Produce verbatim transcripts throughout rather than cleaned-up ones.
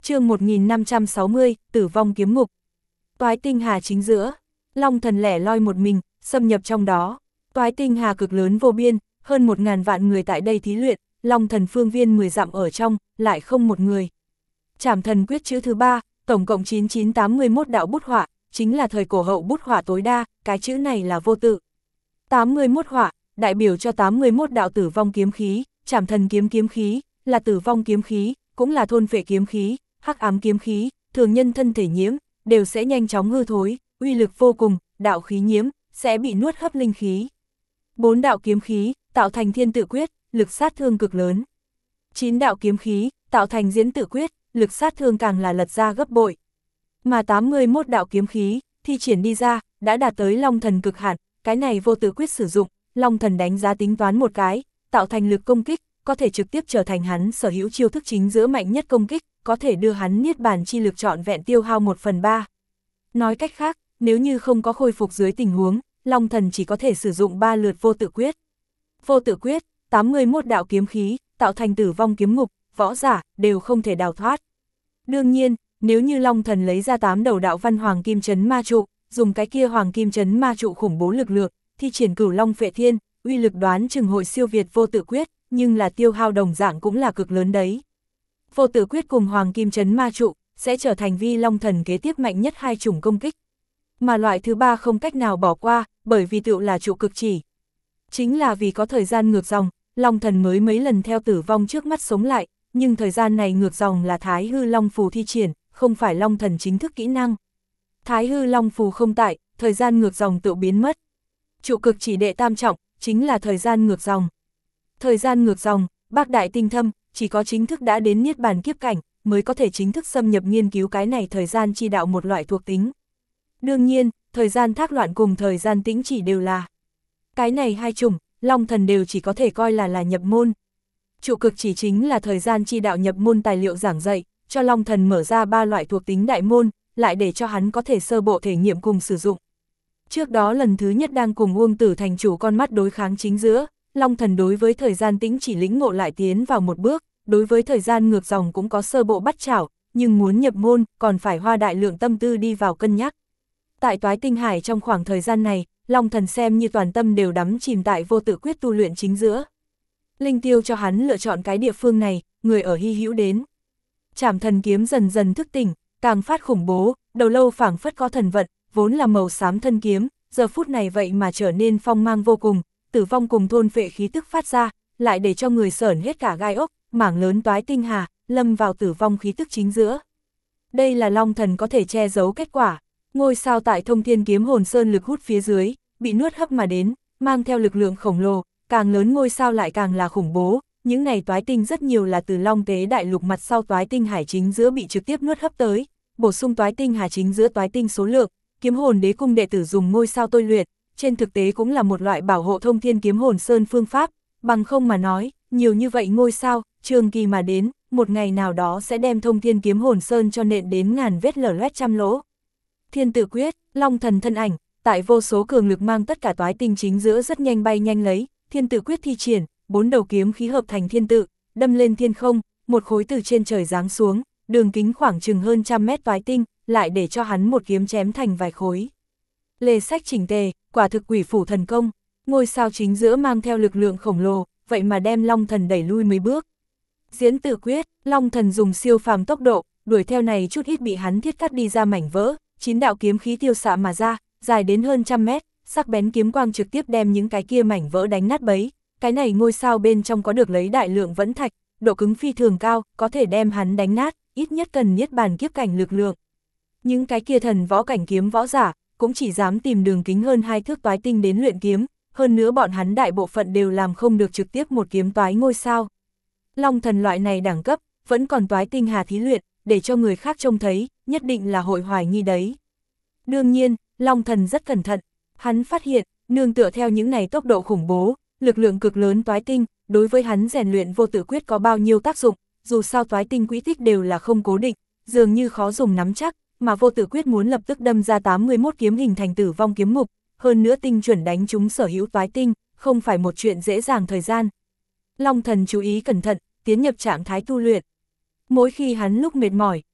Chương một nghìn năm trăm sáu mươi, Tử vong kiếm ngục. Toái tinh hà chính giữa, Long Thần lẻ loi một mình, xâm nhập trong đó. Toái tinh hà cực lớn vô biên, hơn một ngàn vạn người tại đây thí luyện, Long Thần phương viên mười dặm ở trong, lại không một người. Trảm thần quyết chữ thứ ba, tổng cộng chín chín tám mươi mốt đạo bút họa, chính là thời cổ hậu bút họa tối đa, cái chữ này là vô tự. tám mươi mốt họa, đại biểu cho tám mươi mốt đạo tử vong kiếm khí, trảm thần kiếm kiếm khí, là tử vong kiếm khí, cũng là thôn phệ kiếm khí, hắc ám kiếm khí, thường nhân thân thể nhiễm, đều sẽ nhanh chóng hư thối, uy lực vô cùng, đạo khí nhiễm, sẽ bị nuốt hấp linh khí. Bốn đạo kiếm khí, tạo thành thiên tự quyết, lực sát thương cực lớn. Chín đạo kiếm khí, tạo thành diễn tự quyết, lực sát thương càng là lật ra gấp bội. Mà tám mươi mốt đạo kiếm khí, thi triển đi ra, đã đạt tới Long Thần cực hạn, cái này vô tự quyết sử dụng, Long Thần đánh giá tính toán một cái, tạo thành lực công kích, có thể trực tiếp trở thành hắn sở hữu chiêu thức chính giữa mạnh nhất công kích, có thể đưa hắn niết bàn chi lực trọn vẹn tiêu hao một phần ba. Nói cách khác, nếu như không có khôi phục dưới tình huống, Long Thần chỉ có thể sử dụng ba lượt vô tự quyết. Vô tự quyết, tám mươi mốt đạo kiếm khí, tạo thành tử vong kiếm ngục, võ giả, đều không thể đào thoát. Đương nhiên, nếu như Long Thần lấy ra tám đầu đạo văn hoàng kim chấn ma trụ, dùng cái kia hoàng kim chấn ma trụ khủng bố lực lượng, thi triển cửu long phệ thiên, uy lực đoán chừng hội siêu việt vô tự quyết, nhưng là tiêu hao đồng dạng cũng là cực lớn đấy. Vô tự quyết cùng hoàng kim chấn ma trụ, sẽ trở thành vi Long Thần kế tiếp mạnh nhất hai chủng công kích. Mà loại thứ ba không cách nào bỏ qua, bởi vì tựu là trụ cực chỉ. Chính là vì có thời gian ngược dòng, Long Thần mới mấy lần theo tử vong trước mắt sống lại, nhưng thời gian này ngược dòng là Thái Hư Long Phù thi triển, không phải Long Thần chính thức kỹ năng. Thái Hư Long Phù không tại, thời gian ngược dòng tự biến mất. Trụ cực chỉ đệ tam trọng, chính là thời gian ngược dòng. Thời gian ngược dòng, bác đại tinh thâm, chỉ có chính thức đã đến niết bàn kiếp cảnh, mới có thể chính thức xâm nhập nghiên cứu cái này thời gian chi đạo một loại thuộc tính. Đương nhiên, thời gian thác loạn cùng thời gian tĩnh chỉ đều là. Cái này hai chủng, Long Thần đều chỉ có thể coi là là nhập môn. Trụ cực chỉ chính là thời gian chi đạo nhập môn tài liệu giảng dạy, cho Long Thần mở ra ba loại thuộc tính đại môn, lại để cho hắn có thể sơ bộ thể nghiệm cùng sử dụng. Trước đó lần thứ nhất đang cùng Uông Tử thành chủ con mắt đối kháng chính giữa, Long Thần đối với thời gian tĩnh chỉ lĩnh ngộ lại tiến vào một bước, đối với thời gian ngược dòng cũng có sơ bộ bắt chảo, nhưng muốn nhập môn còn phải hoa đại lượng tâm tư đi vào cân nhắc. Tại Toái Tinh Hải trong khoảng thời gian này, Long Thần xem như toàn tâm đều đắm chìm tại vô tự quyết tu luyện chính giữa. Linh Tiêu cho hắn lựa chọn cái địa phương này, người ở hy hữu đến. Trảm thần kiếm dần dần thức tỉnh, càng phát khủng bố, đầu lâu phảng phất có thần vận, vốn là màu xám thân kiếm, giờ phút này vậy mà trở nên phong mang vô cùng, tử vong cùng thôn phệ khí tức phát ra, lại để cho người sởn hết cả gai ốc, mảng lớn Toái Tinh Hà, lâm vào tử vong khí tức chính giữa. Đây là Long Thần có thể che giấu kết quả, ngôi sao tại Thông Thiên Kiếm Hồn Sơn lực hút phía dưới, bị nuốt hấp mà đến, mang theo lực lượng khổng lồ, càng lớn ngôi sao lại càng là khủng bố, những này toái tinh rất nhiều là từ Long Tế Đại Lục mặt sau Toái Tinh Hải chính giữa bị trực tiếp nuốt hấp tới, bổ sung Toái Tinh Hà chính giữa toái tinh số lượng, Kiếm Hồn Đế cung đệ tử dùng ngôi sao tôi luyện, trên thực tế cũng là một loại bảo hộ Thông Thiên Kiếm Hồn Sơn phương pháp, bằng không mà nói, nhiều như vậy ngôi sao, trường kỳ mà đến, một ngày nào đó sẽ đem Thông Thiên Kiếm Hồn Sơn cho nện đến ngàn vết lở loét trăm lỗ. Thiên tự quyết, Long Thần thân ảnh, tại vô số cường lực mang tất cả toái tinh chính giữa rất nhanh bay nhanh lấy, thiên tự quyết thi triển, bốn đầu kiếm khí hợp thành thiên tự, đâm lên thiên không, một khối từ trên trời giáng xuống, đường kính khoảng chừng hơn trăm mét toái tinh, lại để cho hắn một kiếm chém thành vài khối. Lề sách chỉnh tề, quả thực quỷ phủ thần công, ngôi sao chính giữa mang theo lực lượng khổng lồ, vậy mà đem Long Thần đẩy lui mấy bước. Diễn tự quyết, Long Thần dùng siêu phàm tốc độ, đuổi theo này chút ít bị hắn thiết cắt đi ra mảnh vỡ, chín đạo kiếm khí tiêu xạ mà ra, dài đến hơn trăm mét, sắc bén kiếm quang trực tiếp đem những cái kia mảnh vỡ đánh nát bấy. Cái này ngôi sao bên trong có được lấy đại lượng vẫn thạch, độ cứng phi thường cao, có thể đem hắn đánh nát, ít nhất cần niết bàn kiếp cảnh lực lượng. Những cái kia thần võ cảnh kiếm võ giả, cũng chỉ dám tìm đường kính hơn hai thước toái tinh đến luyện kiếm, hơn nữa bọn hắn đại bộ phận đều làm không được trực tiếp một kiếm toái ngôi sao. Long Thần loại này đẳng cấp, vẫn còn Toái Tinh Hà thí luyện, để cho người khác trông thấy, nhất định là hội hoài nghi đấy. Đương nhiên, Long Thần rất cẩn thận, hắn phát hiện, nương tựa theo những này tốc độ khủng bố, lực lượng cực lớn toái tinh, đối với hắn rèn luyện vô tự quyết có bao nhiêu tác dụng, dù sao toái tinh quỹ tích đều là không cố định, dường như khó dùng nắm chắc, mà vô tự quyết muốn lập tức đâm ra tám mươi mốt kiếm hình thành tử vong kiếm ngục, hơn nữa tinh chuẩn đánh trúng sở hữu toái tinh, không phải một chuyện dễ dàng thời gian. Long Thần chú ý cẩn thận, tiến nhập trạng thái tu luyện. Mỗi khi hắn lúc mệt mỏi,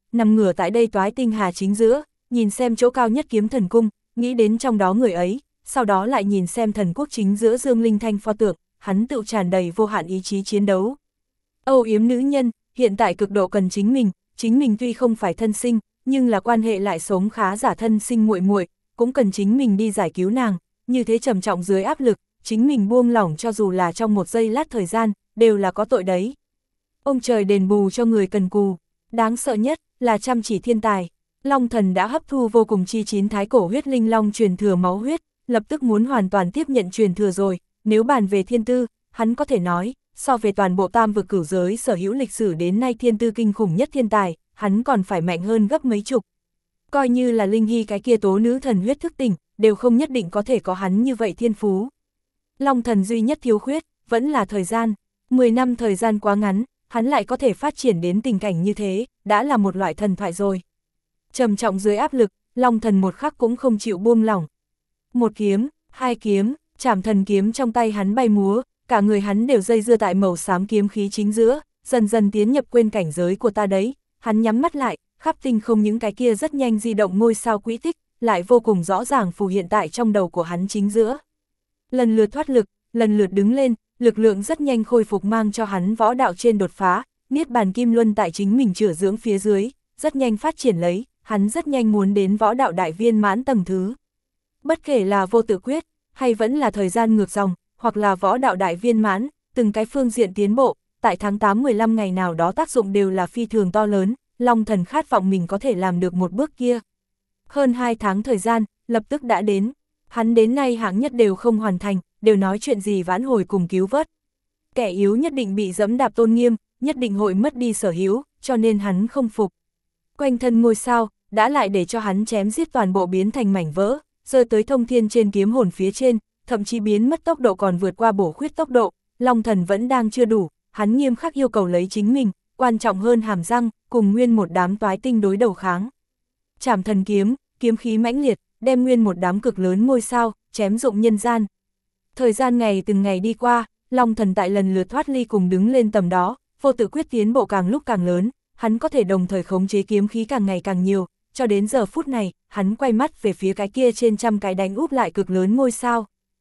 nằm ngửa tại đây toái tinh hà chính giữa, nhìn xem chỗ cao nhất kiếm thần cung, nghĩ đến trong đó người ấy, sau đó lại nhìn xem thần quốc chính giữa Dương Linh Thanh pho tượng, hắn tự tràn đầy vô hạn ý chí chiến đấu. Âu yếm nữ nhân, hiện tại cực độ cần chính mình, chính mình tuy không phải thân sinh, nhưng là quan hệ lại sống khá giả thân sinh muội muội, cũng cần chính mình đi giải cứu nàng, như thế trầm trọng dưới áp lực, chính mình buông lỏng cho dù là trong một giây lát thời gian, đều là có tội đấy. Ông trời đền bù cho người cần cù, đáng sợ nhất là chăm chỉ thiên tài. Long thần đã hấp thu vô cùng chi chín thái cổ huyết linh long truyền thừa máu huyết, lập tức muốn hoàn toàn tiếp nhận truyền thừa rồi, nếu bàn về thiên tư, hắn có thể nói, so về toàn bộ tam vực cửu giới sở hữu lịch sử đến nay thiên tư kinh khủng nhất thiên tài, hắn còn phải mạnh hơn gấp mấy chục. Coi như là Linh Hy cái kia tố nữ thần huyết thức tỉnh, đều không nhất định có thể có hắn như vậy thiên phú. Long thần duy nhất thiếu khuyết, vẫn là thời gian, mười năm thời gian quá ngắn, hắn lại có thể phát triển đến tình cảnh như thế, đã là một loại thần thoại rồi. Trầm trọng dưới áp lực, Long thần một khắc cũng không chịu buông lỏng. Một kiếm, hai kiếm, Trảm thần kiếm trong tay hắn bay múa, cả người hắn đều dây dưa tại màu xám kiếm khí chính giữa, dần dần tiến nhập quên cảnh giới của ta đấy. Hắn nhắm mắt lại, khắp tinh không những cái kia rất nhanh di động ngôi sao quỹ tích, lại vô cùng rõ ràng phù hiện tại trong đầu của hắn chính giữa. Lần lượt thoát lực, lần lượt đứng lên, lực lượng rất nhanh khôi phục mang cho hắn võ đạo trên đột phá, niết bàn kim luân tại chính mình chữa dưỡng phía dưới, rất nhanh phát triển lấy, hắn rất nhanh muốn đến võ đạo đại viên mãn tầng thứ. Bất kể là vô tự quyết, hay vẫn là thời gian ngược dòng, hoặc là võ đạo đại viên mãn, từng cái phương diện tiến bộ, tại tháng tám mười lăm ngày nào đó tác dụng đều là phi thường to lớn, Long thần khát vọng mình có thể làm được một bước kia. Hơn hai tháng thời gian, lập tức đã đến, hắn đến nay hạng nhất đều không hoàn thành, đều nói chuyện gì vãn hồi cùng cứu vớt. Kẻ yếu nhất định bị dẫm đạp tôn nghiêm, nhất định hội mất đi sở hữu, cho nên hắn không phục. Quanh thân ngôi sao, đã lại để cho hắn chém giết toàn bộ biến thành mảnh vỡ, rơi tới thông thiên trên kiếm hồn phía trên, thậm chí biến mất tốc độ còn vượt qua bổ khuyết tốc độ, Long thần vẫn đang chưa đủ, hắn nghiêm khắc yêu cầu lấy chính mình, quan trọng hơn hàm răng, cùng nguyên một đám toái tinh đối đầu kháng. Trảm thần kiếm, kiếm khí mãnh liệt, đem nguyên một đám cực lớn ngôi sao, chém dụng nhân gian. Thời gian ngày từng ngày đi qua, Long thần tại lần lượt thoát ly cùng đứng lên tầm đó, vô tự quyết tiến bộ càng lúc càng lớn, hắn có thể đồng thời khống chế kiếm khí càng ngày càng nhiều, cho đến giờ phút này, hắn quay mắt về phía cái kia trên trăm cái đánh úp lại cực lớn ngôi sao.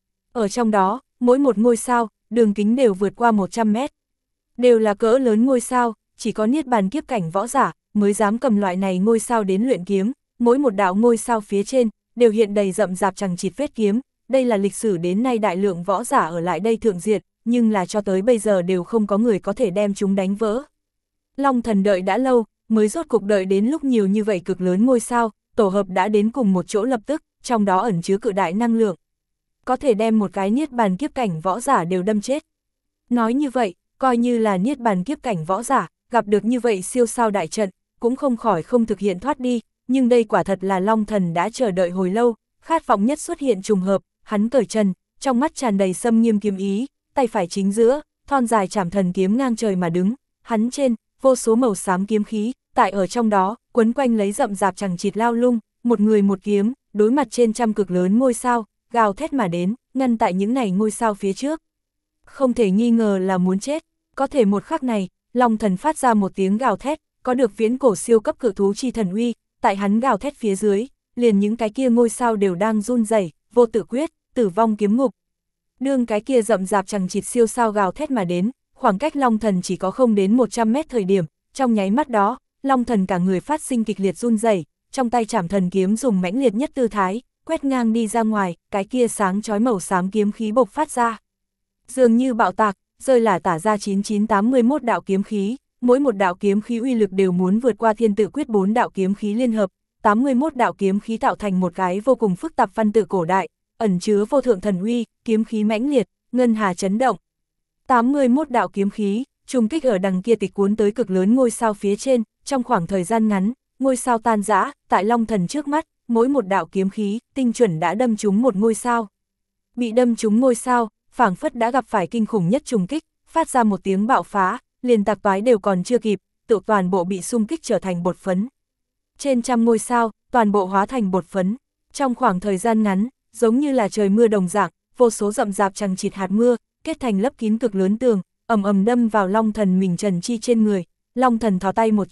Ở trong đó, mỗi một ngôi sao, đường kính đều vượt qua một trăm mét. Đều là cỡ lớn ngôi sao, chỉ có niết bàn kiếp cảnh võ giả mới dám cầm loại này ngôi sao đến luyện kiếm, mỗi một đạo ngôi sao phía trên, đều hiện đầy rậm rạp chằng chịt vết kiếm, đây là lịch sử đến nay đại lượng võ giả ở lại đây thượng diệt, nhưng là cho tới bây giờ đều không có người có thể đem chúng đánh vỡ. Long thần đợi đã lâu, mới rốt cục đợi đến lúc nhiều như vậy cực lớn ngôi sao, tổ hợp đã đến cùng một chỗ lập tức, trong đó ẩn chứa cự đại năng lượng. Có thể đem một cái niết bàn kiếp cảnh võ giả đều đâm chết. Nói như vậy, coi như là niết bàn kiếp cảnh võ giả, gặp được như vậy siêu sao đại trận, cũng không khỏi không thực hiện thoát đi, nhưng đây quả thật là Long thần đã chờ đợi hồi lâu, khát vọng nhất xuất hiện trùng hợp, hắn cởi trần, trong mắt tràn đầy xâm nghiêm kiếm ý, tay phải chính giữa, thon dài trảm thần kiếm ngang trời mà đứng, hắn trên, vô số màu xám kiếm khí, tại ở trong đó, quấn quanh lấy rậm rạp chằng chịt lao lung, một người một kiếm, đối mặt trên trăm cực lớn ngôi sao, gào thét mà đến, ngăn tại những này ngôi sao phía trước. Không thể nghi ngờ là muốn chết, có thể một khắc này, Long thần phát ra một tiếng gào thét, có được viễn cổ siêu cấp cự thú chi thần uy, tại hắn gào thét phía dưới, liền những cái kia ngôi sao đều đang run rẩy, vô tự quyết, tử vong kiếm ngục. Đương cái kia rậm rạp chằng chịt siêu sao gào thét mà đến, khoảng cách Long thần chỉ có không đến một trăm mét thời điểm, trong nháy mắt đó, Long thần cả người phát sinh kịch liệt run rẩy, trong tay trảm thần kiếm dùng mãnh liệt nhất tư thái, quét ngang đi ra ngoài, cái kia sáng chói màu xám kiếm khí bộc phát ra. Dường như bạo tạc, rơi là tả ra chín chín tám mươi mốt đạo kiếm khí, mỗi một đạo kiếm khí uy lực đều muốn vượt qua thiên tự quyết bốn đạo kiếm khí liên hợp, tám mươi mốt đạo kiếm khí tạo thành một cái vô cùng phức tạp văn tự cổ đại, ẩn chứa vô thượng thần uy, kiếm khí mãnh liệt, ngân hà chấn động. tám mươi mốt đạo kiếm khí, trùng kích ở đằng kia tịch cuốn tới cực lớn ngôi sao phía trên, trong khoảng thời gian ngắn, ngôi sao tan rã, tại Long thần trước mắt, mỗi một đạo kiếm khí, tinh chuẩn đã đâm trúng một ngôi sao. Bị đâm trúng ngôi sao, phảng phất đã gặp phải kinh khủng nhất trùng kích, phát ra một tiếng bạo phá, liền tạc toái đều còn chưa kịp, tự toàn bộ bị xung kích trở thành bột phấn. Trên trăm ngôi sao, toàn bộ hóa thành bột phấn. Trong khoảng thời gian ngắn, giống như là trời mưa đồng dạng, vô số rậm rạp chằng chịt hạt mưa, kết thành lấp kín cực lớn tường, ầm ầm đâm vào Long thần mình trần chi trên người. Long thần thò tay một chảo,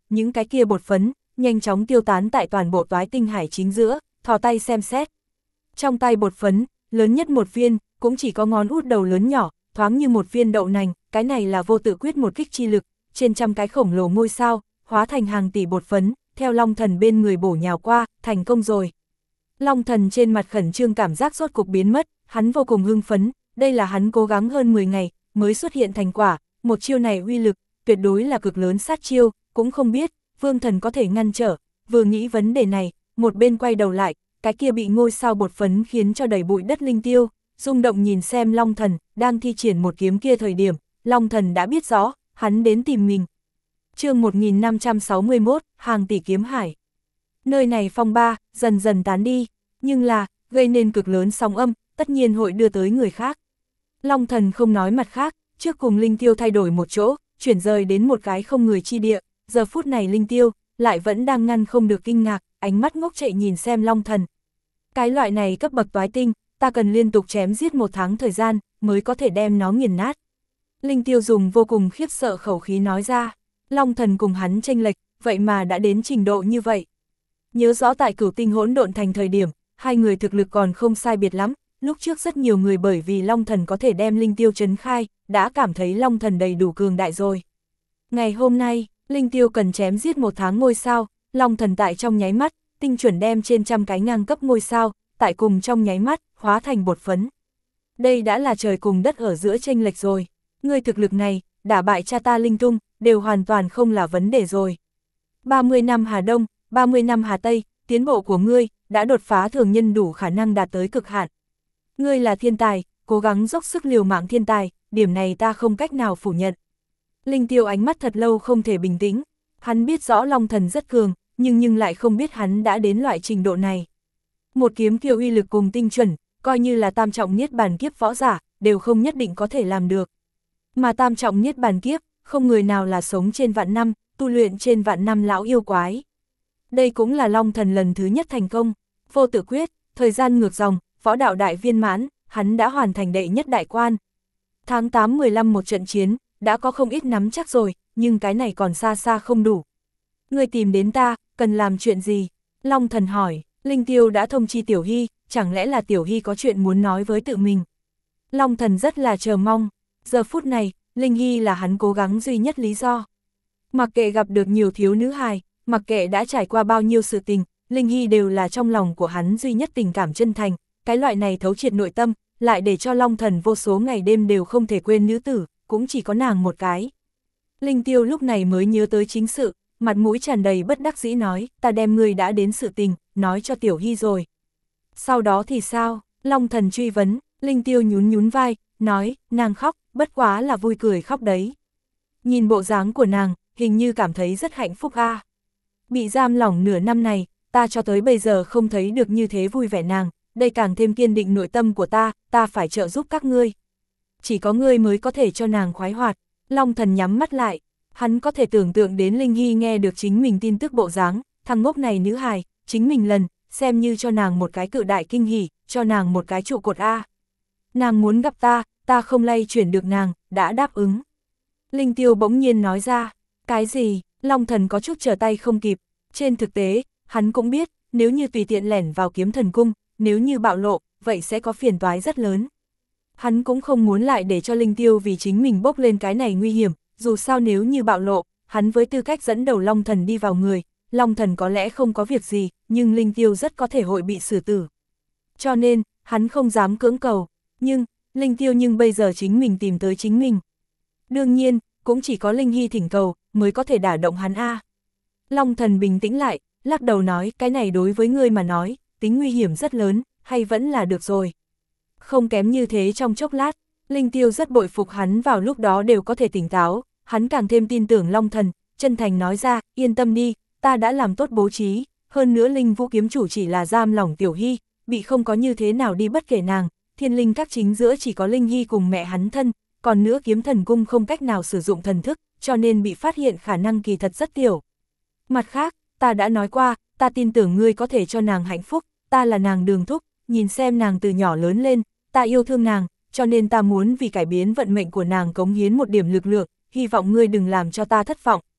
những cái kia bột phấn, nhanh chóng tiêu tán tại toàn bộ toái tinh hải chính giữa, thò tay xem xét. Trong tay bột phấn, lớn nhất một viên, cũng chỉ có ngón út đầu lớn nhỏ, thoáng như một viên đậu nành, cái này là vô tự quyết một kích chi lực, trên trăm cái khổng lồ ngôi sao, hóa thành hàng tỷ bột phấn, theo Long Thần bên người bổ nhào qua, thành công rồi. Long Thần trên mặt khẩn trương cảm giác rốt cục biến mất, hắn vô cùng hưng phấn, đây là hắn cố gắng hơn mười ngày, mới xuất hiện thành quả, một chiêu này uy lực, tuyệt đối là cực lớn sát chiêu, cũng không biết, Vương Thần có thể ngăn trở, vừa nghĩ vấn đề này, một bên quay đầu lại, cái kia bị ngôi sao bột phấn khiến cho đầy bụi đất linh tiêu, rung động nhìn xem Long Thần, đang thi triển một kiếm kia thời điểm, Long Thần đã biết rõ, hắn đến tìm mình. Chương một nghìn năm trăm sáu mươi mốt, hàng tỷ kiếm hải. Nơi này phong ba, dần dần tán đi, nhưng là, gây nên cực lớn sóng âm, tất nhiên hội đưa tới người khác. Long Thần không nói mặt khác, trước cùng linh tiêu thay đổi một chỗ, chuyển rời đến một cái không người chi địa, giờ phút này linh tiêu, lại vẫn đang ngăn không được kinh ngạc, ánh mắt ngốc chạy nhìn xem Long Thần. Cái loại này cấp bậc toái tinh, ta cần liên tục chém giết một tháng thời gian, mới có thể đem nó nghiền nát. Linh tiêu dùng vô cùng khiếp sợ khẩu khí nói ra, Long Thần cùng hắn chênh lệch, vậy mà đã đến trình độ như vậy. Nhớ rõ tại Cửu Tinh Hỗn Độn Thành thời điểm, hai người thực lực còn không sai biệt lắm, lúc trước rất nhiều người bởi vì Long Thần có thể đem linh tiêu trấn khai, đã cảm thấy Long Thần đầy đủ cường đại rồi. Ngày hôm nay, linh tiêu cần chém giết một tháng ngôi sao, Long Thần tại trong nháy mắt, tinh chuẩn đem trên trăm cái ngang cấp ngôi sao, tại cùng trong nháy mắt, hóa thành bột phấn. Đây đã là trời cùng đất ở giữa chênh lệch rồi. Ngươi thực lực này, đả bại cha ta Linh Tung, đều hoàn toàn không là vấn đề rồi. ba mươi năm Hà Đông, ba mươi năm Hà Tây, tiến bộ của ngươi, đã đột phá thường nhân đủ khả năng đạt tới cực hạn. Ngươi là thiên tài, cố gắng dốc sức liều mạng thiên tài, điểm này ta không cách nào phủ nhận. Linh Tiêu ánh mắt thật lâu không thể bình tĩnh, hắn biết rõ Long Thần rất cường, nhưng nhưng lại không biết hắn đã đến loại trình độ này. Một kiếm kiều uy lực cùng tinh chuẩn, coi như là tam trọng niết bàn kiếp võ giả, đều không nhất định có thể làm được. Mà tam trọng niết bàn kiếp, không người nào là sống trên vạn năm, tu luyện trên vạn năm lão yêu quái. Đây cũng là Long Thần lần thứ nhất thành công, vô tự quyết, thời gian ngược dòng, võ đạo đại viên mãn, hắn đã hoàn thành đệ nhất đại quan. Tháng tám mười lăm một trận chiến, đã có không ít nắm chắc rồi, nhưng cái này còn xa xa không đủ. Ngươi tìm đến ta, cần làm chuyện gì? Long Thần hỏi, Linh Tiêu đã thông chi Tiểu Hy, chẳng lẽ là Tiểu Hy có chuyện muốn nói với tự mình? Long Thần rất là chờ mong, giờ phút này, Linh Hy là hắn cố gắng duy nhất lý do. Mặc kệ gặp được nhiều thiếu nữ hài, mặc kệ đã trải qua bao nhiêu sự tình, Linh Hy đều là trong lòng của hắn duy nhất tình cảm chân thành, cái loại này thấu triệt nội tâm, lại để cho Long Thần vô số ngày đêm đều không thể quên nữ tử, cũng chỉ có nàng một cái. Linh Tiêu lúc này mới nhớ tới chính sự, mặt mũi tràn đầy bất đắc dĩ nói, ta đem ngươi đã đến sự tình, nói cho Tiểu Hy rồi. Sau đó thì sao? Long Thần truy vấn, Linh Tiêu nhún nhún vai, nói, nàng khóc, bất quá là vui cười khóc đấy. Nhìn bộ dáng của nàng, hình như cảm thấy rất hạnh phúc a. À. Bị giam lỏng nửa năm này, ta cho tới bây giờ không thấy được như thế vui vẻ nàng, đây càng thêm kiên định nội tâm của ta, ta phải trợ giúp các ngươi. Chỉ có ngươi mới có thể cho nàng khoái hoạt. Long Thần nhắm mắt lại, hắn có thể tưởng tượng đến Linh Hy nghe được chính mình tin tức bộ dáng, thằng ngốc này nữ hài, chính mình lần, xem như cho nàng một cái cự đại kinh hỉ, cho nàng một cái trụ cột A. Nàng muốn gặp ta, ta không lay chuyển được nàng, đã đáp ứng. Linh Tiêu bỗng nhiên nói ra, cái gì? Long Thần có chút trở tay không kịp, trên thực tế, hắn cũng biết, nếu như tùy tiện lẻn vào Kiếm Thần Cung, nếu như bạo lộ, vậy sẽ có phiền toái rất lớn. Hắn cũng không muốn lại để cho Linh Tiêu vì chính mình bốc lên cái này nguy hiểm, dù sao nếu như bạo lộ, hắn với tư cách dẫn đầu Long Thần đi vào người, Long Thần có lẽ không có việc gì, nhưng Linh Tiêu rất có thể hội bị xử tử. Cho nên, hắn không dám cưỡng cầu, nhưng, Linh Tiêu nhưng bây giờ chính mình tìm tới chính mình. Đương nhiên, cũng chỉ có Linh Hy thỉnh cầu, mới có thể đả động hắn A. Long Thần bình tĩnh lại, lắc đầu nói, cái này đối với ngươi mà nói, tính nguy hiểm rất lớn, hay vẫn là được rồi. Không kém như thế trong chốc lát, Linh Tiêu rất bội phục hắn vào lúc đó đều có thể tỉnh táo, hắn càng thêm tin tưởng Long Thần, chân thành nói ra, yên tâm đi, ta đã làm tốt bố trí, hơn nữa Linh Vũ kiếm chủ chỉ là giam lỏng Tiểu Hy, bị không có như thế nào đi bất kể nàng, thiên linh các chính giữa chỉ có Linh Hy cùng mẹ hắn thân, còn nữa Kiếm Thần Cung không cách nào sử dụng thần thức, cho nên bị phát hiện khả năng kỳ thật rất tiểu. Mặt khác, ta đã nói qua, ta tin tưởng ngươi có thể cho nàng hạnh phúc, ta là nàng Đường thúc, nhìn xem nàng từ nhỏ lớn lên, ta yêu thương nàng, cho nên ta muốn vì cải biến vận mệnh của nàng cống hiến một điểm lực lượng, hy vọng ngươi đừng làm cho ta thất vọng.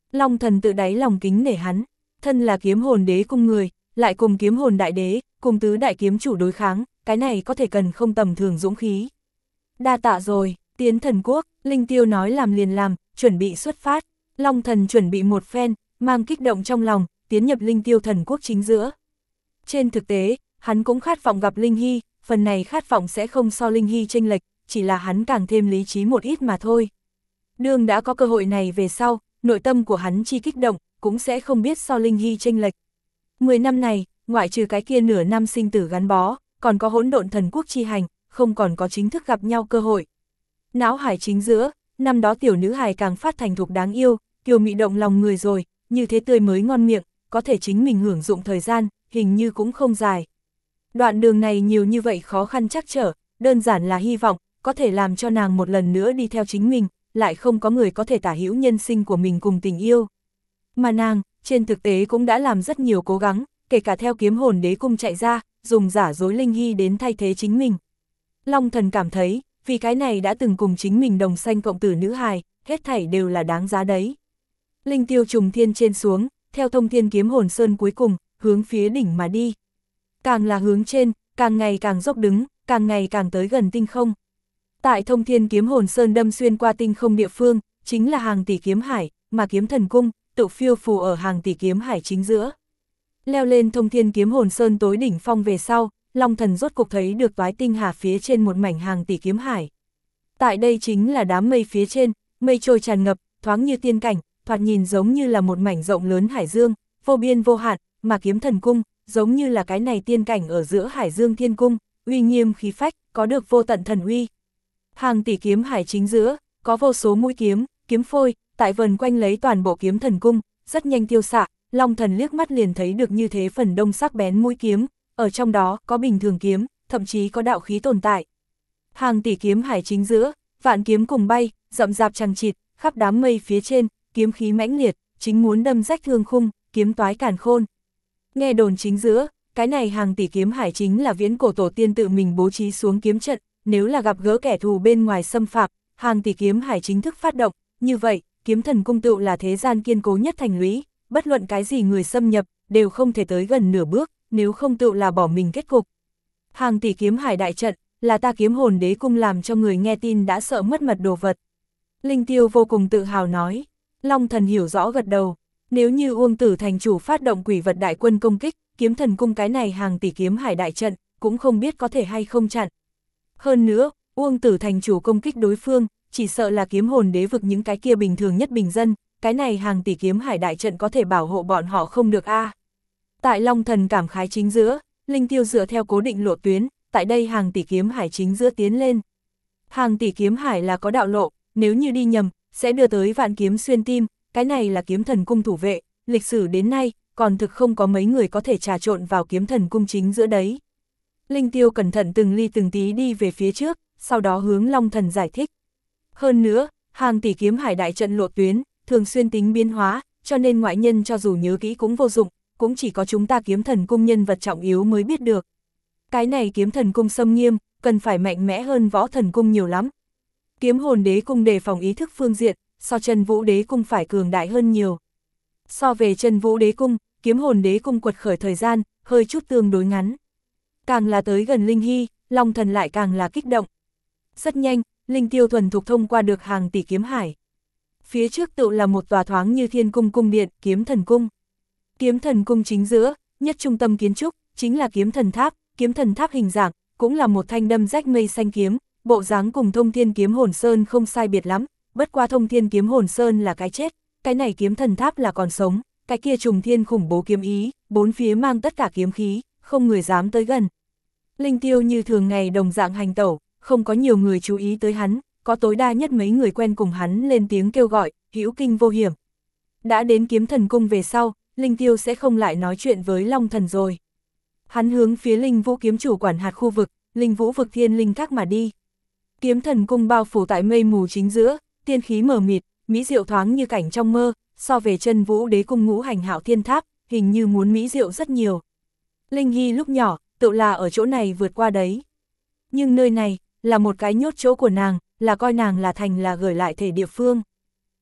Long thần tự đáy lòng kính nể hắn, thân là kiếm hồn đế cung người, lại cùng kiếm hồn đại đế, cùng tứ đại kiếm chủ đối kháng, cái này có thể cần không tầm thường dũng khí. Đa tạ rồi, tiến thần quốc, Linh Tiêu nói làm liền làm, chuẩn bị xuất phát. Long thần chuẩn bị một phen, mang kích động trong lòng, tiến nhập Linh Tiêu thần quốc chính giữa. Trên thực tế, hắn cũng khát vọng gặp Linh Hy, phần này khát vọng sẽ không so Linh Hy chênh lệch, chỉ là hắn càng thêm lý trí một ít mà thôi. Đương đã có cơ hội này về sau, nội tâm của hắn chi kích động, cũng sẽ không biết so Linh Hy chênh lệch. Mười năm này, ngoại trừ cái kia nửa năm sinh tử gắn bó, còn có hỗn độn thần quốc chi hành, không còn có chính thức gặp nhau cơ hội. Não hải chính giữa, năm đó tiểu nữ hài càng phát thành thục đáng yêu, kiều mị động lòng người rồi, như thế tươi mới ngon miệng, có thể chính mình hưởng dụng thời gian, hình như cũng không dài. Đoạn đường này nhiều như vậy khó khăn chắc trở, đơn giản là hy vọng, có thể làm cho nàng một lần nữa đi theo chính mình, lại không có người có thể tả hữu nhân sinh của mình cùng tình yêu. Mà nàng, trên thực tế cũng đã làm rất nhiều cố gắng, kể cả theo kiếm hồn đế cung chạy ra, dùng giả dối Linh Hy đến thay thế chính mình. Long thần cảm thấy, vì cái này đã từng cùng chính mình đồng sanh cộng tử nữ hài, hết thảy đều là đáng giá đấy. Linh tiêu trùng thiên trên xuống, theo thông thiên kiếm hồn sơn cuối cùng, hướng phía đỉnh mà đi. Càng là hướng trên, càng ngày càng dốc đứng, càng ngày càng tới gần tinh không. Tại thông thiên kiếm hồn sơn đâm xuyên qua tinh không địa phương, chính là hàng tỷ kiếm hải, mà kiếm thần cung, tự phiêu phù ở hàng tỷ kiếm hải chính giữa. Leo lên thông thiên kiếm hồn sơn tối đỉnh phong về sau, Long thần rốt cục thấy được toái tinh hà phía trên một mảnh hàng tỷ kiếm hải. Tại đây chính là đám mây phía trên, mây trôi tràn ngập, thoáng như tiên cảnh, thoạt nhìn giống như là một mảnh rộng lớn hải dương, vô biên vô hạn, mà kiếm thần cung, giống như là cái này tiên cảnh ở giữa hải dương thiên cung, uy nghiêm khí phách, có được vô tận thần uy. Hàng tỷ kiếm hải chính giữa, có vô số mũi kiếm, kiếm phôi, tại vần quanh lấy toàn bộ kiếm thần cung, rất nhanh tiêu xạ, Long thần liếc mắt liền thấy được như thế phần đông sắc bén mũi kiếm, ở trong đó có bình thường kiếm, thậm chí có đạo khí tồn tại. Hàng tỷ kiếm hải chính giữa, vạn kiếm cùng bay, rậm rạp chằng chịt, khắp đám mây phía trên, kiếm khí mãnh liệt, chính muốn đâm rách thương khung, kiếm toái càn khôn. Nghe đồn chính giữa, cái này hàng tỷ kiếm hải chính là viễn cổ tổ tiên tự mình bố trí xuống kiếm trận, nếu là gặp gỡ kẻ thù bên ngoài xâm phạm, hàng tỷ kiếm hải chính thức phát động, như vậy, kiếm thần cung tựu là thế gian kiên cố nhất thành lũy, bất luận cái gì người xâm nhập, đều không thể tới gần nửa bước, nếu không tựu là bỏ mình kết cục. Hàng tỷ kiếm hải đại trận, là ta kiếm hồn đế cung làm cho người nghe tin đã sợ mất mật đồ vật. Linh Tiêu vô cùng tự hào nói, Long thần hiểu rõ gật đầu, nếu như Uông Tử thành chủ phát động quỷ vật đại quân công kích, kiếm thần cung cái này hàng tỷ kiếm hải đại trận, cũng không biết có thể hay không chặn. Hơn nữa, Uông Tử thành chủ công kích đối phương, chỉ sợ là kiếm hồn đế vực những cái kia bình thường nhất bình dân, cái này hàng tỷ kiếm hải đại trận có thể bảo hộ bọn họ không được a. À. Tại Long thần cảm khái chính giữa, Linh Tiêu dựa theo cố định lộ tuyến, tại đây hàng tỷ kiếm hải chính giữa tiến lên. Hàng tỷ kiếm hải là có đạo lộ, nếu như đi nhầm, sẽ đưa tới vạn kiếm xuyên tim, cái này là kiếm thần cung thủ vệ, lịch sử đến nay, còn thực không có mấy người có thể trà trộn vào kiếm thần cung chính giữa đấy. Linh Tiêu cẩn thận từng ly từng tí đi về phía trước, sau đó hướng Long thần giải thích. Hơn nữa, hàng tỷ kiếm hải đại trận lộ tuyến, thường xuyên tính biến hóa, cho nên ngoại nhân cho dù nhớ kỹ cũng vô dụng, cũng chỉ có chúng ta kiếm thần cung nhân vật trọng yếu mới biết được. Cái này kiếm thần cung xâm nghiêm, cần phải mạnh mẽ hơn võ thần cung nhiều lắm. Kiếm hồn đế cung đề phòng ý thức phương diện, so chân vũ đế cung phải cường đại hơn nhiều. So về chân vũ đế cung, kiếm hồn đế cung quật khởi thời gian, hơi chút tương đối ngắn. Càng là tới gần Linh Hy, Long thần lại càng là kích động. Rất nhanh, Linh Tiêu thuần thục thông qua được hàng tỷ kiếm hải. Phía trước tự là một tòa thoáng như thiên cung cung điện, kiếm thần cung. Kiếm thần cung chính giữa, nhất trung tâm kiến trúc, chính là kiếm thần tháp, kiếm thần tháp hình dạng, cũng là một thanh đâm rách mây xanh kiếm, bộ dáng cùng thông thiên kiếm hồn sơn không sai biệt lắm, bất qua thông thiên kiếm hồn sơn là cái chết, cái này kiếm thần tháp là còn sống, cái kia trùng thiên khủng bố kiếm ý, bốn phía mang tất cả kiếm khí, không người dám tới gần. Linh Tiêu như thường ngày đồng dạng hành tẩu, không có nhiều người chú ý tới hắn, có tối đa nhất mấy người quen cùng hắn lên tiếng kêu gọi, hữu kinh vô hiểm. Đã đến kiếm thần cung về sau, Linh Tiêu sẽ không lại nói chuyện với Long thần rồi. Hắn hướng phía Linh Vũ kiếm chủ quản hạt khu vực, Linh Vũ vực thiên linh các mà đi. Kiếm thần cung bao phủ tại mây mù chính giữa, tiên khí mờ mịt, mỹ diệu thoáng như cảnh trong mơ, so về chân Vũ đế cung ngũ hành hạo thiên tháp, hình như muốn mỹ diệu rất nhiều. Linh Hy lúc nhỏ, tự là ở chỗ này vượt qua đấy. Nhưng nơi này, là một cái nhốt chỗ của nàng, là coi nàng là thành là gửi lại thể địa phương.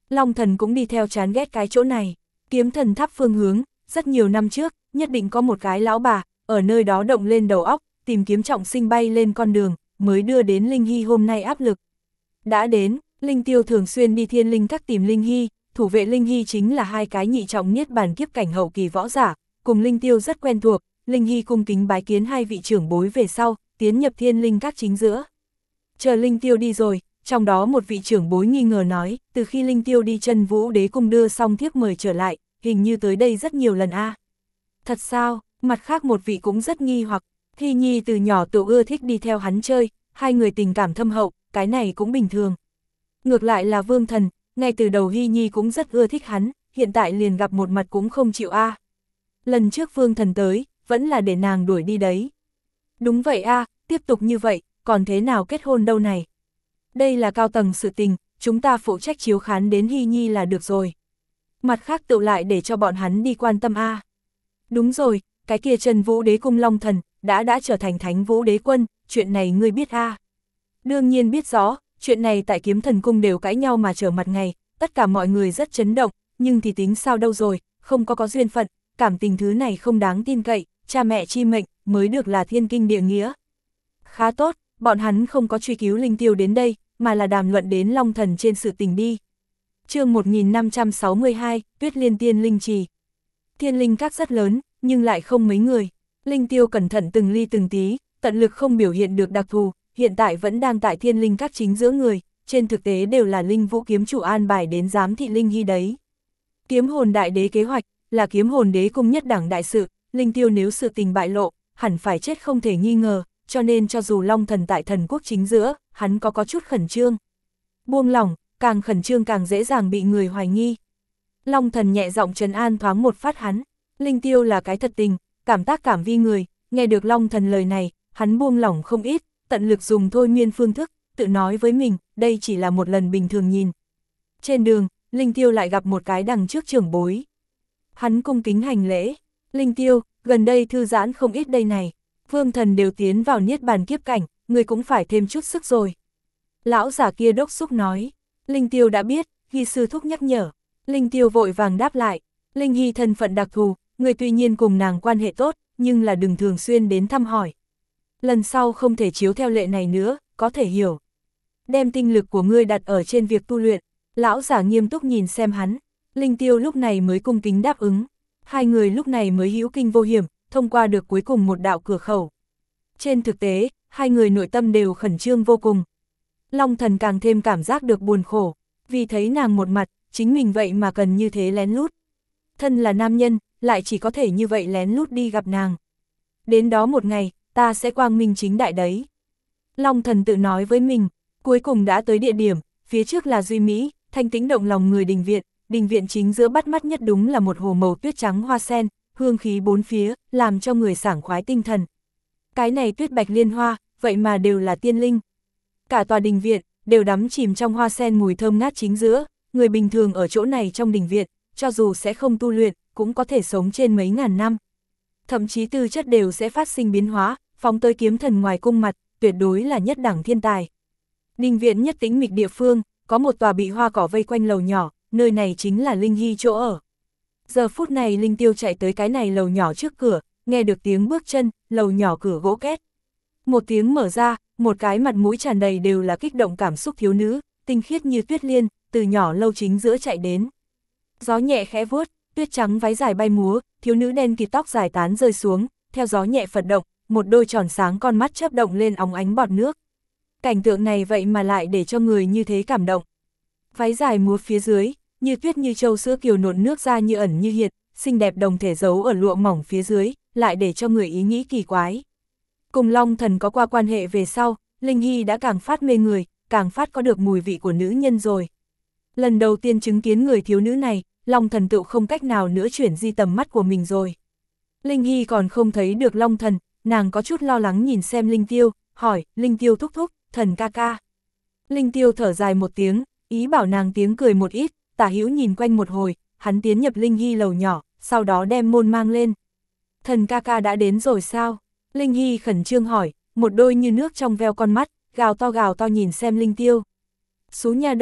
Long thần cũng đi theo chán ghét cái chỗ này. Kiếm thần tháp phương hướng, rất nhiều năm trước, nhất định có một cái lão bà, ở nơi đó động lên đầu óc, tìm kiếm trọng sinh bay lên con đường, mới đưa đến Linh Hy hôm nay áp lực. Đã đến, Linh Tiêu thường xuyên đi Thiên Linh Các tìm Linh Hy, thủ vệ Linh Hy chính là hai cái nhị trọng niết bàn kiếp cảnh hậu kỳ võ giả, cùng Linh Tiêu rất quen thuộc, Linh Hy cung kính bái kiến hai vị trưởng bối về sau, tiến nhập Thiên Linh Các chính giữa. Chờ Linh Tiêu đi rồi, trong đó một vị trưởng bối nghi ngờ nói, từ khi Linh Tiêu đi Chân Vũ Đế cung đưa xong thiếp mời trở lại, hình như tới đây rất nhiều lần a. À. Thật sao? Mặt khác một vị cũng rất nghi hoặc, Hy Nhi từ nhỏ tự ưa thích đi theo hắn chơi, hai người tình cảm thâm hậu, cái này cũng bình thường. Ngược lại là Vương Thần, ngay từ đầu Hy Nhi cũng rất ưa thích hắn, hiện tại liền gặp một mặt cũng không chịu a. À. Lần trước Vương Thần tới, vẫn là để nàng đuổi đi đấy. Đúng vậy a, à, tiếp tục như vậy, còn thế nào kết hôn đâu này. Đây là cao tầng sự tình, chúng ta phụ trách chiếu khán đến Hy Nhi là được rồi. Mặt khác tự lại để cho bọn hắn đi quan tâm a. À. Đúng rồi, cái kia Chân Vũ Đế cung Long Thần, đã đã trở thành Thánh Vũ Đế quân, chuyện này ngươi biết a. À. Đương nhiên biết rõ, chuyện này tại Kiếm Thần cung đều cãi nhau mà trở mặt ngày, tất cả mọi người rất chấn động, nhưng thì tính sao đâu rồi, không có có duyên phận, cảm tình thứ này không đáng tin cậy, cha mẹ chi mệnh, mới được là thiên kinh địa nghĩa. Khá tốt, bọn hắn không có truy cứu Linh Tiêu đến đây, mà là đàm luận đến Long Thần trên sự tình đi. Chương một nghìn năm trăm sáu mươi hai, Tuyết Liên Tiên Linh Trì. Thiên Linh Các rất lớn, nhưng lại không mấy người. Linh Tiêu cẩn thận từng ly từng tí, tận lực không biểu hiện được đặc thù, hiện tại vẫn đang tại Thiên Linh Các chính giữa người, trên thực tế đều là Linh Vũ kiếm chủ an bài đến giám thị Linh Hy đấy. Kiếm hồn đại đế kế hoạch, là kiếm hồn đế cung nhất đẳng đại sự, Linh Tiêu nếu sự tình bại lộ, hẳn phải chết không thể nghi ngờ, cho nên cho dù Long Thần tại thần quốc chính giữa, hắn có có chút khẩn trương. Buông lỏng, càng khẩn trương càng dễ dàng bị người hoài nghi. Long Thần nhẹ giọng trấn an thoáng một phát hắn, Linh Tiêu là cái thật tình, cảm tác cảm vi người, nghe được Long Thần lời này, hắn buông lỏng không ít, tận lực dùng thôi miên phương thức, tự nói với mình, đây chỉ là một lần bình thường nhìn. Trên đường, Linh Tiêu lại gặp một cái đằng trước trưởng bối. Hắn cung kính hành lễ, Linh Tiêu, gần đây thư giãn không ít đây này, Vương Thần đều tiến vào niết bàn kiếp cảnh, người cũng phải thêm chút sức rồi. Lão giả kia đốc xúc nói, Linh Tiêu đã biết, Hy sư thúc nhắc nhở, Linh Tiêu vội vàng đáp lại, Linh Hy thân phận đặc thù, người tuy nhiên cùng nàng quan hệ tốt, nhưng là đừng thường xuyên đến thăm hỏi. Lần sau không thể chiếu theo lệ này nữa, có thể hiểu. Đem tinh lực của ngươi đặt ở trên việc tu luyện, lão giả nghiêm túc nhìn xem hắn, Linh Tiêu lúc này mới cung kính đáp ứng, hai người lúc này mới hữu kinh vô hiểm, thông qua được cuối cùng một đạo cửa khẩu. Trên thực tế, hai người nội tâm đều khẩn trương vô cùng. Long Thần càng thêm cảm giác được buồn khổ, vì thấy nàng một mặt, chính mình vậy mà cần như thế lén lút. Thân là nam nhân, lại chỉ có thể như vậy lén lút đi gặp nàng. Đến đó một ngày, ta sẽ quang minh chính đại đấy. Long Thần tự nói với mình, cuối cùng đã tới địa điểm, phía trước là Duy Mỹ, thanh tĩnh động lòng người đình viện, đình viện chính giữa bắt mắt nhất đúng là một hồ màu tuyết trắng hoa sen, hương khí bốn phía, làm cho người sảng khoái tinh thần. Cái này tuyết bạch liên hoa, vậy mà đều là tiên linh. Cả tòa đình viện, đều đắm chìm trong hoa sen mùi thơm ngát chính giữa, người bình thường ở chỗ này trong đình viện, cho dù sẽ không tu luyện, cũng có thể sống trên mấy ngàn năm. Thậm chí tư chất đều sẽ phát sinh biến hóa, phóng tới kiếm thần ngoài cung mặt, tuyệt đối là nhất đẳng thiên tài. Đình viện nhất tĩnh mịch địa phương, có một tòa bị hoa cỏ vây quanh lầu nhỏ, nơi này chính là Linh Hy chỗ ở. Giờ phút này Linh Tiêu chạy tới cái này lầu nhỏ trước cửa, nghe được tiếng bước chân, lầu nhỏ cửa gỗ két. Một tiếng mở ra, một cái mặt mũi tràn đầy đều là kích động cảm xúc thiếu nữ, tinh khiết như tuyết liên, từ nhỏ lâu chính giữa chạy đến. Gió nhẹ khẽ vuốt, tuyết trắng váy dài bay múa, thiếu nữ đen kịt tóc dài tán rơi xuống, theo gió nhẹ phật động, một đôi tròn sáng con mắt chớp động lên óng ánh bọt nước. Cảnh tượng này vậy mà lại để cho người như thế cảm động. Váy dài múa phía dưới, như tuyết như châu sữa kiều nộn nước ra như ẩn như hiện, xinh đẹp đồng thể giấu ở lụa mỏng phía dưới, lại để cho người ý nghĩ kỳ quái. Cùng Long Thần có qua quan hệ về sau, Linh Hy đã càng phát mê người, càng phát có được mùi vị của nữ nhân rồi. Lần đầu tiên chứng kiến người thiếu nữ này, Long Thần tự không cách nào nữa chuyển di tầm mắt của mình rồi. Linh Hy còn không thấy được Long Thần, nàng có chút lo lắng nhìn xem Linh Tiêu, hỏi, Linh Tiêu thúc thúc, thần ca ca. Linh Tiêu thở dài một tiếng, ý bảo nàng tiếng cười một ít, tả hữu nhìn quanh một hồi, hắn tiến nhập Linh Hy lầu nhỏ, sau đó đem môn mang lên. Thần ca ca đã đến rồi sao? Linh Hy khẩn trương hỏi, một đôi như nước trong veo con mắt, gào to gào to nhìn xem Linh Tiêu. Xú nha đầu,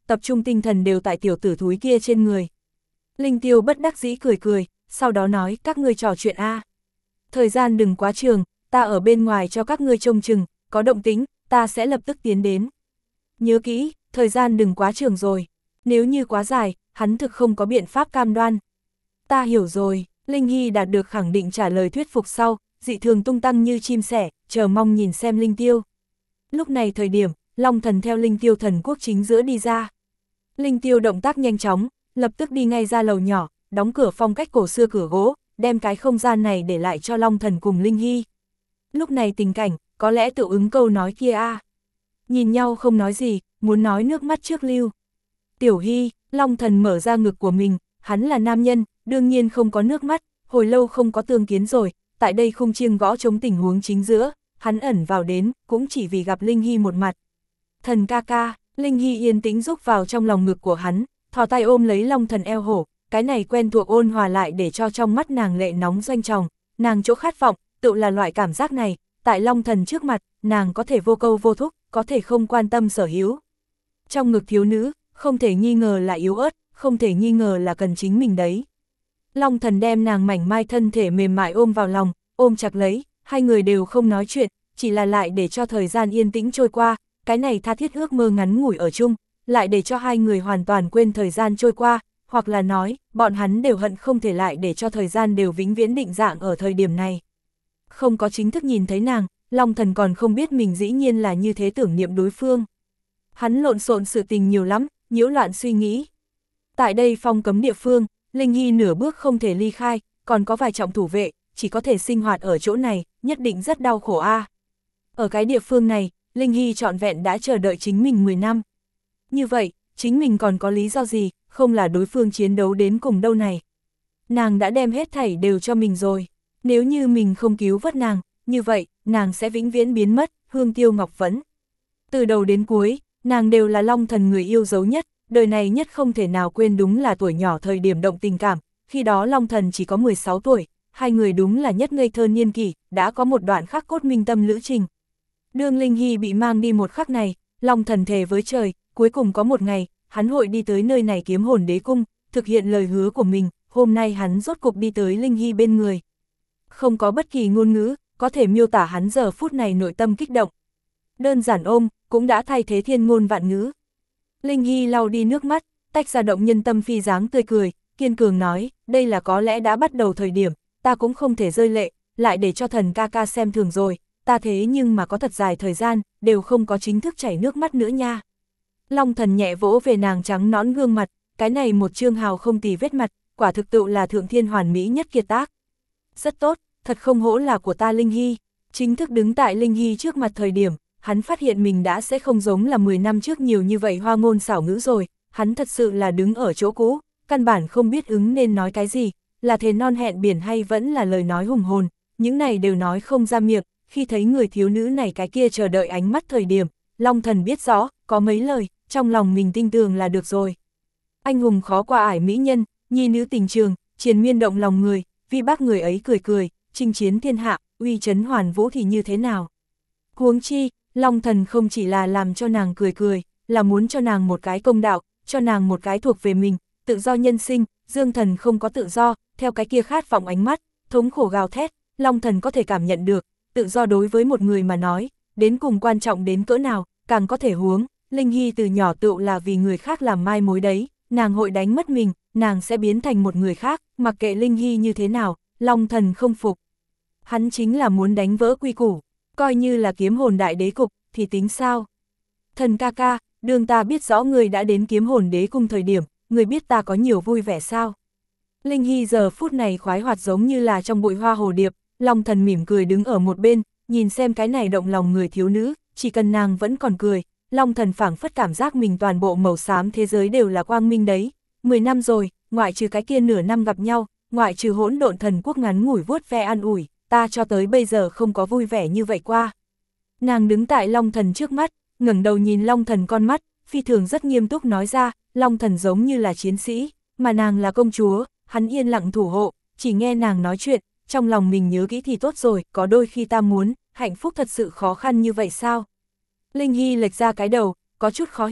tập trung tinh thần đều tại tiểu tử thúi kia trên người. Linh Tiêu bất đắc dĩ cười cười, sau đó nói các ngươi trò chuyện a. Thời gian đừng quá trường, ta ở bên ngoài cho các ngươi trông chừng, có động tĩnh, ta sẽ lập tức tiến đến. Nhớ kỹ, thời gian đừng quá trường rồi, nếu như quá dài, hắn thực không có biện pháp cam đoan. Ta hiểu rồi, Linh Hy đạt được khẳng định trả lời thuyết phục sau, dị thường tung tăng như chim sẻ, chờ mong nhìn xem Linh Tiêu. Lúc này thời điểm, Long Thần theo Linh Tiêu thần quốc chính giữa đi ra. Linh Tiêu động tác nhanh chóng, lập tức đi ngay ra lầu nhỏ, đóng cửa phong cách cổ xưa cửa gỗ, đem cái không gian này để lại cho Long Thần cùng Linh Hy. Lúc này tình cảnh, có lẽ tự ứng câu nói kia a. Nhìn nhau không nói gì, muốn nói nước mắt trước lưu. Tiểu Hy, Long Thần mở ra ngực của mình, hắn là nam nhân, đương nhiên không có nước mắt, hồi lâu không có tương kiến rồi, tại đây khung chiêng gõ chống tình huống chính giữa, hắn ẩn vào đến, cũng chỉ vì gặp Linh Hy một mặt. Thần ca ca, Linh Hy yên tĩnh rúc vào trong lòng ngực của hắn, thò tay ôm lấy Long Thần eo hổ, cái này quen thuộc ôn hòa lại để cho trong mắt nàng lệ nóng doanh tròng, nàng chỗ khát vọng, tự là loại cảm giác này, tại Long Thần trước mặt, nàng có thể vô câu vô thúc, có thể không quan tâm sở hữu. Trong ngực thiếu nữ, không thể nghi ngờ là yếu ớt, không thể nghi ngờ là cần chính mình đấy. Long Thần đem nàng mảnh mai thân thể mềm mại ôm vào lòng, ôm chặt lấy, hai người đều không nói chuyện, chỉ là lại để cho thời gian yên tĩnh trôi qua, cái này tha thiết ước mơ ngắn ngủi ở chung, lại để cho hai người hoàn toàn quên thời gian trôi qua, hoặc là nói, bọn hắn đều hận không thể lại để cho thời gian đều vĩnh viễn định dạng ở thời điểm này. Không có chính thức nhìn thấy nàng, Long Thần còn không biết mình dĩ nhiên là như thế tưởng niệm đối phương. Hắn lộn xộn sự tình nhiều lắm, nhiễu loạn suy nghĩ. Tại đây phong cấm địa phương, Linh Hy nửa bước không thể ly khai, còn có vài trọng thủ vệ, chỉ có thể sinh hoạt ở chỗ này, nhất định rất đau khổ a. Ở cái địa phương này, Linh Hy trọn vẹn đã chờ đợi chính mình mười năm. Như vậy, chính mình còn có lý do gì, không là đối phương chiến đấu đến cùng đâu này. Nàng đã đem hết thảy đều cho mình rồi, nếu như mình không cứu vớt nàng, như vậy, nàng sẽ vĩnh viễn biến mất, hương tiêu ngọc vẫn. Từ đầu đến cuối, nàng đều là Long Thần người yêu dấu nhất, đời này nhất không thể nào quên đúng là tuổi nhỏ thời điểm động tình cảm, khi đó Long Thần chỉ có mười sáu tuổi, hai người đúng là nhất ngây thơ niên kỷ, đã có một đoạn khắc cốt minh tâm lữ trình. Đương Linh Hy bị mang đi một khắc này, Long Thần thề với trời, cuối cùng có một ngày, hắn hội đi tới nơi này kiếm hồn đế cung, thực hiện lời hứa của mình, hôm nay hắn rốt cục đi tới Linh Hy bên người. Không có bất kỳ ngôn ngữ, có thể miêu tả hắn giờ phút này nội tâm kích động. Đơn giản ôm, cũng đã thay thế thiên ngôn vạn ngữ. Linh Hy lau đi nước mắt, tách ra động nhân tâm phi dáng tươi cười, kiên cường nói, đây là có lẽ đã bắt đầu thời điểm, ta cũng không thể rơi lệ, lại để cho thần ca ca xem thường rồi, ta thế nhưng mà có thật dài thời gian, đều không có chính thức chảy nước mắt nữa nha. Long Thần nhẹ vỗ về nàng trắng nõn gương mặt, cái này một chương hào không tì vết mặt, quả thực tự là thượng thiên hoàn mỹ nhất kiệt tác. Rất tốt, thật không hổ là của ta Linh Hy. Chính thức đứng tại Linh Hy trước mặt thời điểm, hắn phát hiện mình đã sẽ không giống là mười năm trước nhiều như vậy hoa ngôn xảo ngữ rồi, hắn thật sự là đứng ở chỗ cũ, căn bản không biết ứng nên nói cái gì, là thề non hẹn biển hay vẫn là lời nói hùng hồn, những này đều nói không ra miệng, khi thấy người thiếu nữ này cái kia chờ đợi ánh mắt thời điểm, Long Thần biết rõ, có mấy lời, trong lòng mình tin tưởng là được rồi. Anh hùng khó qua ải mỹ nhân, nhi nữ tình trường, triền miên động lòng người, vì bác người ấy cười cười, chinh chiến thiên hạ, uy chấn hoàn vũ thì như thế nào. Huống chi, Long Thần không chỉ là làm cho nàng cười cười, là muốn cho nàng một cái công đạo, cho nàng một cái thuộc về mình, tự do nhân sinh, Dương Thần không có tự do, theo cái kia khát vọng ánh mắt, thống khổ gào thét, Long Thần có thể cảm nhận được, tự do đối với một người mà nói, đến cùng quan trọng đến cỡ nào, càng có thể huống, Linh Hy từ nhỏ tựu là vì người khác làm mai mối đấy, nàng hội đánh mất mình, nàng sẽ biến thành một người khác, mặc kệ Linh Hy như thế nào, Long Thần không phục. Hắn chính là muốn đánh vỡ quy củ, coi như là kiếm hồn đại đế cục, thì tính sao? Thần ca ca, đương ta biết rõ người đã đến kiếm hồn đế cung thời điểm, người biết ta có nhiều vui vẻ sao? Linh Hy giờ phút này khoái hoạt giống như là trong bụi hoa hồ điệp, Long Thần mỉm cười đứng ở một bên, nhìn xem cái này động lòng người thiếu nữ, chỉ cần nàng vẫn còn cười, Long Thần phảng phất cảm giác mình toàn bộ màu xám thế giới đều là quang minh đấy. Mười năm rồi, ngoại trừ cái kia nửa năm gặp nhau, ngoại trừ hỗn độn thần quốc ngắn ngủi vuốt ve an ủi, ta cho tới bây giờ không có vui vẻ như vậy qua. Nàng đứng tại Long Thần trước mắt, ngẩng đầu nhìn Long Thần con mắt, phi thường rất nghiêm túc nói ra, Long Thần giống như là chiến sĩ, mà nàng là công chúa, hắn yên lặng thủ hộ, chỉ nghe nàng nói chuyện, trong lòng mình nhớ kỹ thì tốt rồi, có đôi khi ta muốn, hạnh phúc thật sự khó khăn như vậy sao? Linh Hy lệch ra cái đầu, có chút khó hiểu,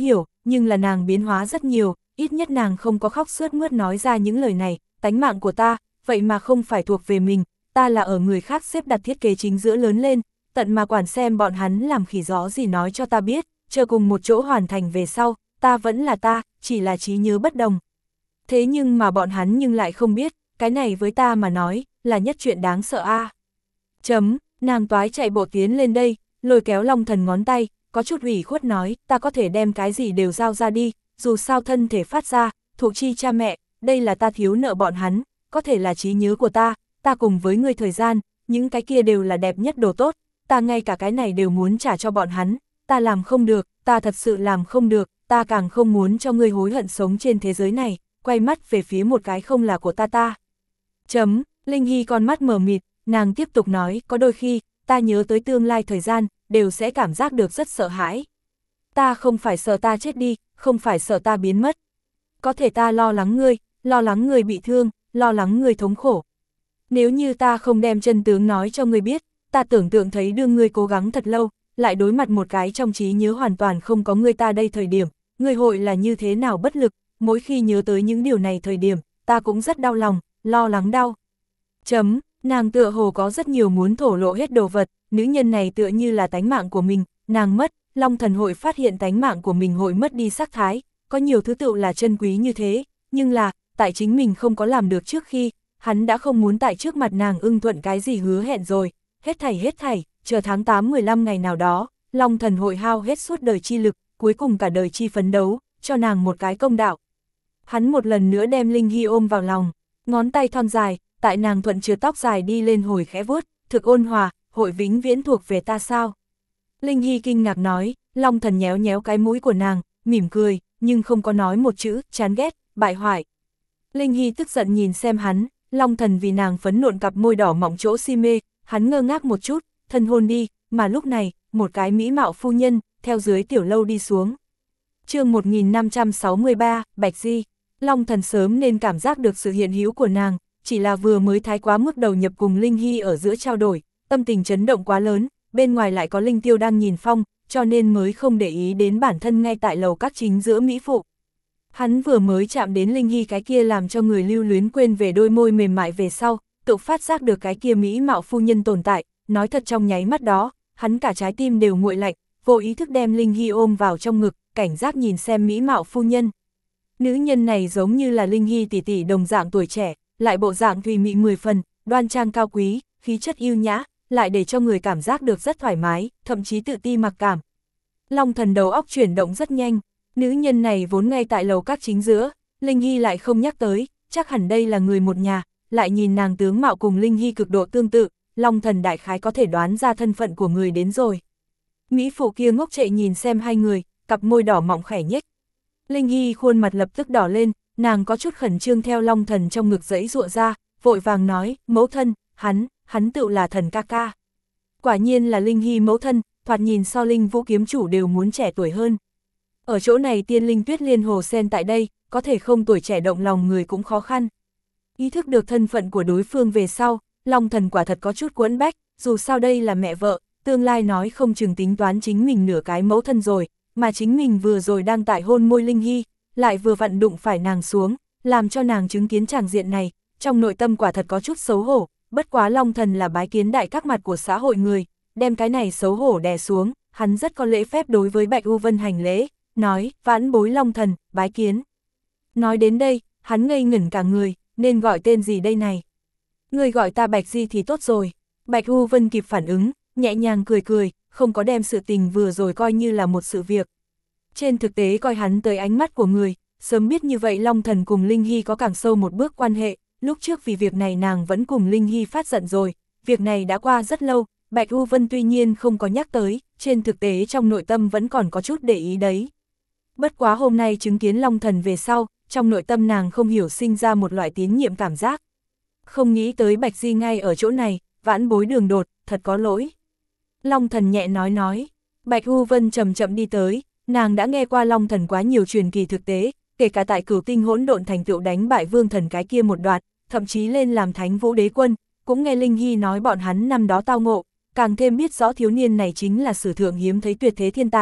nhưng là nàng biến hóa rất nhiều, ít nhất nàng không có khóc sướt mướt nói ra những lời này, tánh mạng của ta, vậy mà không phải thuộc về mình, ta là ở người khác xếp đặt thiết kế chính giữa lớn lên, tận mà quản xem bọn hắn làm khỉ gió gì nói cho ta biết, chờ cùng một chỗ hoàn thành về sau, ta vẫn là ta, chỉ là trí nhớ bất đồng. Thế nhưng mà bọn hắn nhưng lại không biết, cái này với ta mà nói, là nhất chuyện đáng sợ a. À. Chấm, nàng toái chạy bộ tiến lên đây, lôi kéo Long Thần ngón tay, có chút ủy khuất nói, ta có thể đem cái gì đều giao ra đi, dù sao thân thể phát ra, thụ chi cha mẹ, đây là ta thiếu nợ bọn hắn, có thể là trí nhớ của ta, ta cùng với ngươi thời gian, những cái kia đều là đẹp nhất đồ tốt, ta ngay cả cái này đều muốn trả cho bọn hắn, ta làm không được, ta thật sự làm không được, ta càng không muốn cho ngươi hối hận sống trên thế giới này, quay mắt về phía một cái không là của ta ta. Chấm, Linh Hy con mắt mở mịt, nàng tiếp tục nói, có đôi khi, ta nhớ tới tương lai thời gian, đều sẽ cảm giác được rất sợ hãi. Ta không phải sợ ta chết đi, không phải sợ ta biến mất. Có thể ta lo lắng ngươi, lo lắng ngươi bị thương, lo lắng ngươi thống khổ. Nếu như ta không đem chân tướng nói cho ngươi biết, ta tưởng tượng thấy đương ngươi cố gắng thật lâu, lại đối mặt một cái trong trí nhớ hoàn toàn không có ngươi ta đây thời điểm, ngươi hội là như thế nào bất lực, mỗi khi nhớ tới những điều này thời điểm, ta cũng rất đau lòng, lo lắng đau. Chấm, nàng tựa hồ có rất nhiều muốn thổ lộ hết đồ vật, nữ nhân này tựa như là tánh mạng của mình, nàng mất, Long Thần hội phát hiện tánh mạng của mình hội mất đi sắc thái, có nhiều thứ tựu là chân quý như thế, nhưng là, tại chính mình không có làm được trước khi, hắn đã không muốn tại trước mặt nàng ưng thuận cái gì hứa hẹn rồi, hết thảy hết thảy, chờ tháng tám mười lăm ngày nào đó, Long Thần hội hao hết suốt đời chi lực, cuối cùng cả đời chi phấn đấu, cho nàng một cái công đạo. Hắn một lần nữa đem Linh Hy ôm vào lòng, ngón tay thon dài, tại nàng thuận chứa tóc dài đi lên hồi khẽ vuốt, thực ôn hòa, hội vĩnh viễn thuộc về ta sao? Linh Hy kinh ngạc nói, Long Thần nhéo nhéo cái mũi của nàng, mỉm cười, nhưng không có nói một chữ, chán ghét, bại hoại. Linh Hy tức giận nhìn xem hắn, Long Thần vì nàng phấn nộn cặp môi đỏ mọng chỗ si mê, hắn ngơ ngác một chút, thân hôn đi, mà lúc này, một cái mỹ mạo phu nhân, theo dưới tiểu lâu đi xuống. Chương một nghìn năm trăm sáu mươi ba, Bạch Di, Long Thần sớm nên cảm giác được sự hiện hữu của nàng, chỉ là vừa mới thái quá mức đầu nhập cùng Linh Hy ở giữa trao đổi, tâm tình chấn động quá lớn, bên ngoài lại có Linh Tiêu đang nhìn phong, cho nên mới không để ý đến bản thân ngay tại lầu các chính giữa mỹ phụ. Hắn vừa mới chạm đến Linh Hy cái kia làm cho người lưu luyến quên về đôi môi mềm mại về sau, tự phát giác được cái kia mỹ mạo phu nhân tồn tại, nói thật trong nháy mắt đó, hắn cả trái tim đều nguội lạnh, vô ý thức đem Linh Hy ôm vào trong ngực, cảnh giác nhìn xem mỹ mạo phu nhân. Nữ nhân này giống như là Linh Hy tỷ tỷ đồng dạng tuổi trẻ, lại bộ dạng thùy mị mười phần, đoan trang cao quý, khí chất yêu nhã, lại để cho người cảm giác được rất thoải mái, thậm chí tự ti mặc cảm. Long Thần đầu óc chuyển động rất nhanh, nữ nhân này vốn ngay tại lầu các chính giữa, Linh Hy lại không nhắc tới, chắc hẳn đây là người một nhà, lại nhìn nàng tướng mạo cùng Linh Hy cực độ tương tự, Long Thần đại khái có thể đoán ra thân phận của người đến rồi. Mỹ phụ kia ngốc trệ nhìn xem hai người, cặp môi đỏ mọng khẽ nhếch. Linh Hy khuôn mặt lập tức đỏ lên, nàng có chút khẩn trương theo Long Thần trong ngực giãy giụa ra, vội vàng nói, mẫu thân, hắn, hắn tựu là Thần ca ca. Quả nhiên là Linh Hy mẫu thân, thoạt nhìn so Linh Vũ kiếm chủ đều muốn trẻ tuổi hơn. Ở chỗ này tiên linh tuyết liên hồ sen tại đây, có thể không tuổi trẻ động lòng người cũng khó khăn. Ý thức được thân phận của đối phương về sau, Long Thần quả thật có chút quẫn bách, dù sao đây là mẹ vợ, tương lai nói không chừng tính toán chính mình nửa cái mẫu thân rồi, mà chính mình vừa rồi đang tại hôn môi Linh Hy, lại vừa vặn đụng phải nàng xuống, làm cho nàng chứng kiến tràng diện này, trong nội tâm quả thật có chút xấu hổ, bất quá Long Thần là bái kiến đại các mặt của xã hội người, đem cái này xấu hổ đè xuống, hắn rất có lễ phép đối với Bạch U Vân hành lễ, nói, vãn bối Long Thần, bái kiến. Nói đến đây, hắn ngây ngẩn cả người, nên gọi tên gì đây này? Người gọi ta Bạch Di thì tốt rồi. Bạch U Vân kịp phản ứng, nhẹ nhàng cười cười, không có đem sự tình vừa rồi coi như là một sự việc. Trên thực tế coi hắn tới ánh mắt của người, sớm biết như vậy Long Thần cùng Linh Hy có càng sâu một bước quan hệ, lúc trước vì việc này nàng vẫn cùng Linh Hy phát giận rồi, việc này đã qua rất lâu, Bạch U Vân tuy nhiên không có nhắc tới, trên thực tế trong nội tâm vẫn còn có chút để ý đấy. Bất quá hôm nay chứng kiến Long Thần về sau, trong nội tâm nàng không hiểu sinh ra một loại tín nhiệm cảm giác. Không nghĩ tới Bạch Di ngay ở chỗ này, vãn bối đường đột, thật có lỗi. Long Thần nhẹ nói nói, Bạch U Vân chậm chậm đi tới, nàng đã nghe qua Long Thần quá nhiều truyền kỳ thực tế, kể cả tại Cửu Tinh hỗn độn thành tựu đánh bại Vương Thần cái kia một đoạn, thậm chí lên làm Thánh Vũ Đế Quân, cũng nghe Linh Hy nói bọn hắn năm đó tao ngộ, càng thêm biết rõ thiếu niên này chính là sử thượng hiếm thấy tuyệt thế thiên tài,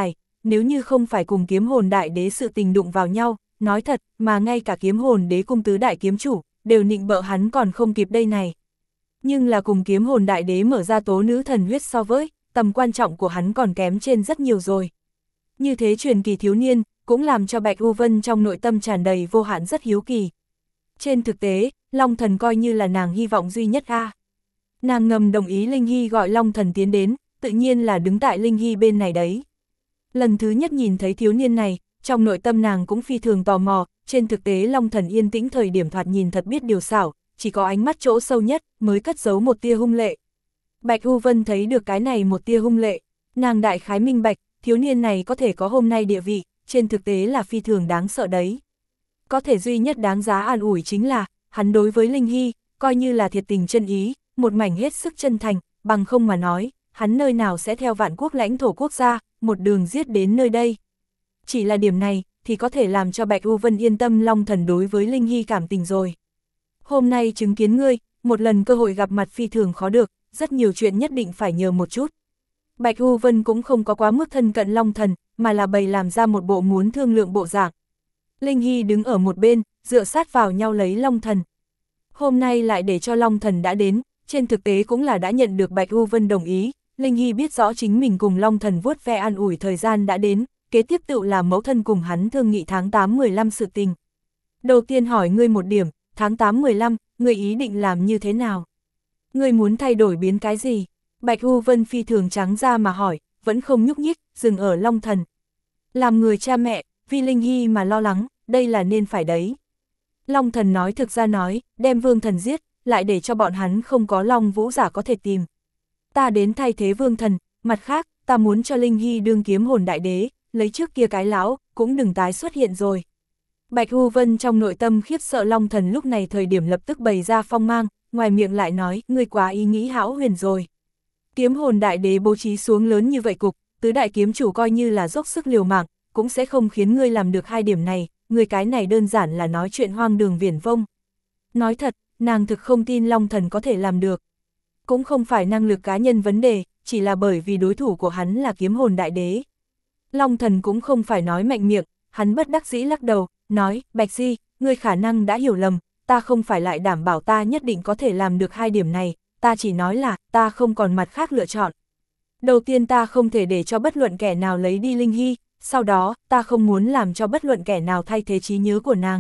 nếu như không phải cùng kiếm hồn đại đế sự tình đụng vào nhau, nói thật, mà ngay cả kiếm hồn đế cung tứ đại kiếm chủ, đều nịnh bợ hắn còn không kịp đây này. Nhưng là cùng kiếm hồn đại đế mở ra tố nữ thần huyết so với, tầm quan trọng của hắn còn kém trên rất nhiều rồi. Như thế truyền kỳ thiếu niên, cũng làm cho Bạch U Vân trong nội tâm tràn đầy vô hạn rất hiếu kỳ. Trên thực tế, Long Thần coi như là nàng hy vọng duy nhất a. Nàng ngầm đồng ý Linh Hy gọi Long Thần tiến đến, tự nhiên là đứng tại Linh Hy bên này đấy. Lần thứ nhất nhìn thấy thiếu niên này, trong nội tâm nàng cũng phi thường tò mò, trên thực tế Long Thần yên tĩnh thời điểm thoạt nhìn thật biết điều xảo, chỉ có ánh mắt chỗ sâu nhất mới cất giấu một tia hung lệ. Bạch U Vân thấy được cái này một tia hung lệ, nàng đại khái minh bạch, thiếu niên này có thể có hôm nay địa vị, trên thực tế là phi thường đáng sợ đấy. Có thể duy nhất đáng giá an ủi chính là, hắn đối với Linh Hy, coi như là thiệt tình chân ý, một mảnh hết sức chân thành, bằng không mà nói, hắn nơi nào sẽ theo vạn quốc lãnh thổ quốc gia, một đường giết đến nơi đây. Chỉ là điểm này, thì có thể làm cho Bạch U Vân yên tâm Long Thần đối với Linh Hy cảm tình rồi. Hôm nay chứng kiến ngươi, một lần cơ hội gặp mặt phi thường khó được, rất nhiều chuyện nhất định phải nhờ một chút. Bạch U Vân cũng không có quá mức thân cận Long Thần, mà là bày làm ra một bộ muốn thương lượng bộ dạng. Linh Hy đứng ở một bên, dựa sát vào nhau lấy Long Thần. Hôm nay lại để cho Long Thần đã đến, trên thực tế cũng là đã nhận được Bạch U Vân đồng ý. Linh Hy biết rõ chính mình cùng Long Thần vuốt ve an ủi thời gian đã đến, kế tiếp tự là mẫu thân cùng hắn thương nghị tháng tám mười lăm sự tình. Đầu tiên hỏi ngươi một điểm, tháng tám mười lăm, ngươi ý định làm như thế nào? Ngươi muốn thay đổi biến cái gì? Bạch U Vân phi thường trắng ra mà hỏi, vẫn không nhúc nhích, dừng ở Long Thần. Làm người cha mẹ, vì Linh Hy mà lo lắng, đây là nên phải đấy. Long Thần nói thực ra nói, đem Vương Thần giết, lại để cho bọn hắn không có Long Vũ giả có thể tìm. Ta đến thay thế Vương Thần, mặt khác, ta muốn cho Linh Hy đương kiếm hồn đại đế, lấy trước kia cái lão, cũng đừng tái xuất hiện rồi. Bạch U Vân trong nội tâm khiếp sợ Long Thần lúc này thời điểm lập tức bày ra phong mang, ngoài miệng lại nói, ngươi quá ý nghĩ hão huyền rồi. Kiếm hồn đại đế bố trí xuống lớn như vậy cục, tứ đại kiếm chủ coi như là dốc sức liều mạng, cũng sẽ không khiến ngươi làm được hai điểm này, ngươi cái này đơn giản là nói chuyện hoang đường viển vông. Nói thật, nàng thực không tin Long Thần có thể làm được. Cũng không phải năng lực cá nhân vấn đề, chỉ là bởi vì đối thủ của hắn là kiếm hồn đại đế. Long Thần cũng không phải nói mạnh miệng, hắn bất đắc dĩ lắc đầu, nói, Bạch Di, ngươi khả năng đã hiểu lầm, ta không phải lại đảm bảo ta nhất định có thể làm được hai điểm này, ta chỉ nói là, ta không còn mặt khác lựa chọn. Đầu tiên ta không thể để cho bất luận kẻ nào lấy đi Linh Hy, sau đó, ta không muốn làm cho bất luận kẻ nào thay thế trí nhớ của nàng.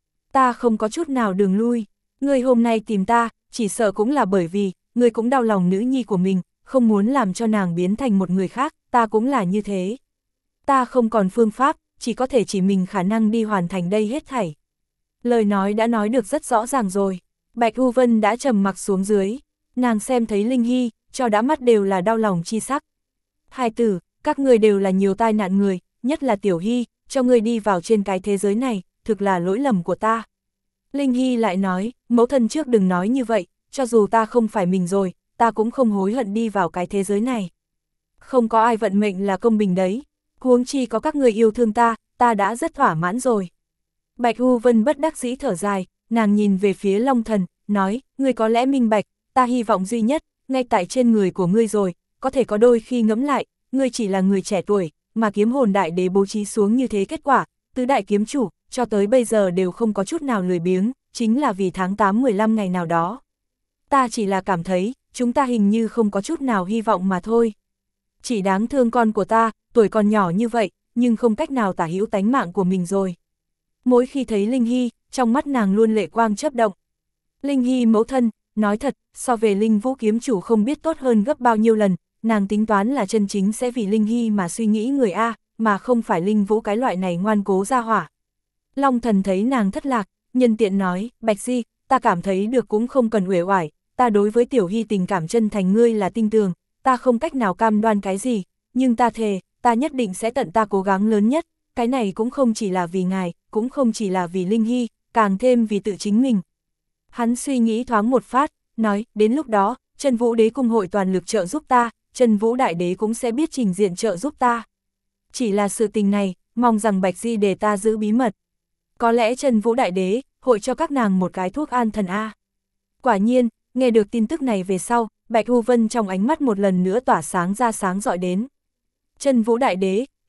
Ta không có chút nào đường lui, ngươi hôm nay tìm ta, chỉ sợ cũng là bởi vì, ngươi cũng đau lòng nữ nhi của mình, không muốn làm cho nàng biến thành một người khác, ta cũng là như thế. Ta không còn phương pháp, chỉ có thể chỉ mình khả năng đi hoàn thành đây hết thảy. Lời nói đã nói được rất rõ ràng rồi, Bạch U Vân đã trầm mặc xuống dưới, nàng xem thấy Linh Hy, cho đã mắt đều là đau lòng chi sắc. Hai tử, các người đều là nhiều tai nạn người, nhất là Tiểu Hy, cho người đi vào trên cái thế giới này, thực là lỗi lầm của ta. Linh Hy lại nói, mẫu thân trước đừng nói như vậy, cho dù ta không phải mình rồi, ta cũng không hối hận đi vào cái thế giới này. Không có ai vận mệnh là công bình đấy, huống chi có các người yêu thương ta, ta đã rất thỏa mãn rồi. Bạch U Vân bất đắc dĩ thở dài, nàng nhìn về phía Long Thần, nói, ngươi có lẽ minh bạch, ta hy vọng duy nhất, ngay tại trên người của ngươi rồi, có thể có đôi khi ngẫm lại, ngươi chỉ là người trẻ tuổi, mà kiếm hồn đại đế bố trí xuống như thế kết quả, tứ đại kiếm chủ, cho tới bây giờ đều không có chút nào lười biếng, chính là vì tháng tám mười lăm ngày nào đó. Ta chỉ là cảm thấy, chúng ta hình như không có chút nào hy vọng mà thôi. Chỉ đáng thương con của ta, tuổi còn nhỏ như vậy, nhưng không cách nào tả hữu tánh mạng của mình rồi. Mỗi khi thấy Linh Hy, trong mắt nàng luôn lệ quang chớp động. Linh Hy mẫu thân, nói thật, so về Linh Vũ kiếm chủ không biết tốt hơn gấp bao nhiêu lần, nàng tính toán là chân chính sẽ vì Linh Hy mà suy nghĩ người A, mà không phải Linh Vũ cái loại này ngoan cố ra hỏa. Long Thần thấy nàng thất lạc, nhân tiện nói, Bạch Di, ta cảm thấy được cũng không cần uể oải, ta đối với Tiểu Hy tình cảm chân thành ngươi là tin tưởng, ta không cách nào cam đoan cái gì, nhưng ta thề, ta nhất định sẽ tận ta cố gắng lớn nhất, cái này cũng không chỉ là vì ngài, cũng không chỉ là vì Linh Hy, càng thêm vì tự chính mình. Hắn suy nghĩ thoáng một phát, nói, đến lúc đó, Chân Vũ Đế Cung hội toàn lực trợ giúp ta, Chân Vũ Đại Đế cũng sẽ biết trình diện trợ giúp ta. Chỉ là sự tình này, mong rằng Bạch Di để ta giữ bí mật. Có lẽ Chân Vũ Đại Đế, hội cho các nàng một cái thuốc an thần A. Quả nhiên, nghe được tin tức này về sau, Bạch U Vân trong ánh mắt một lần nữa tỏa sáng ra sáng rọi đến. Chân Vũ Đại Đế,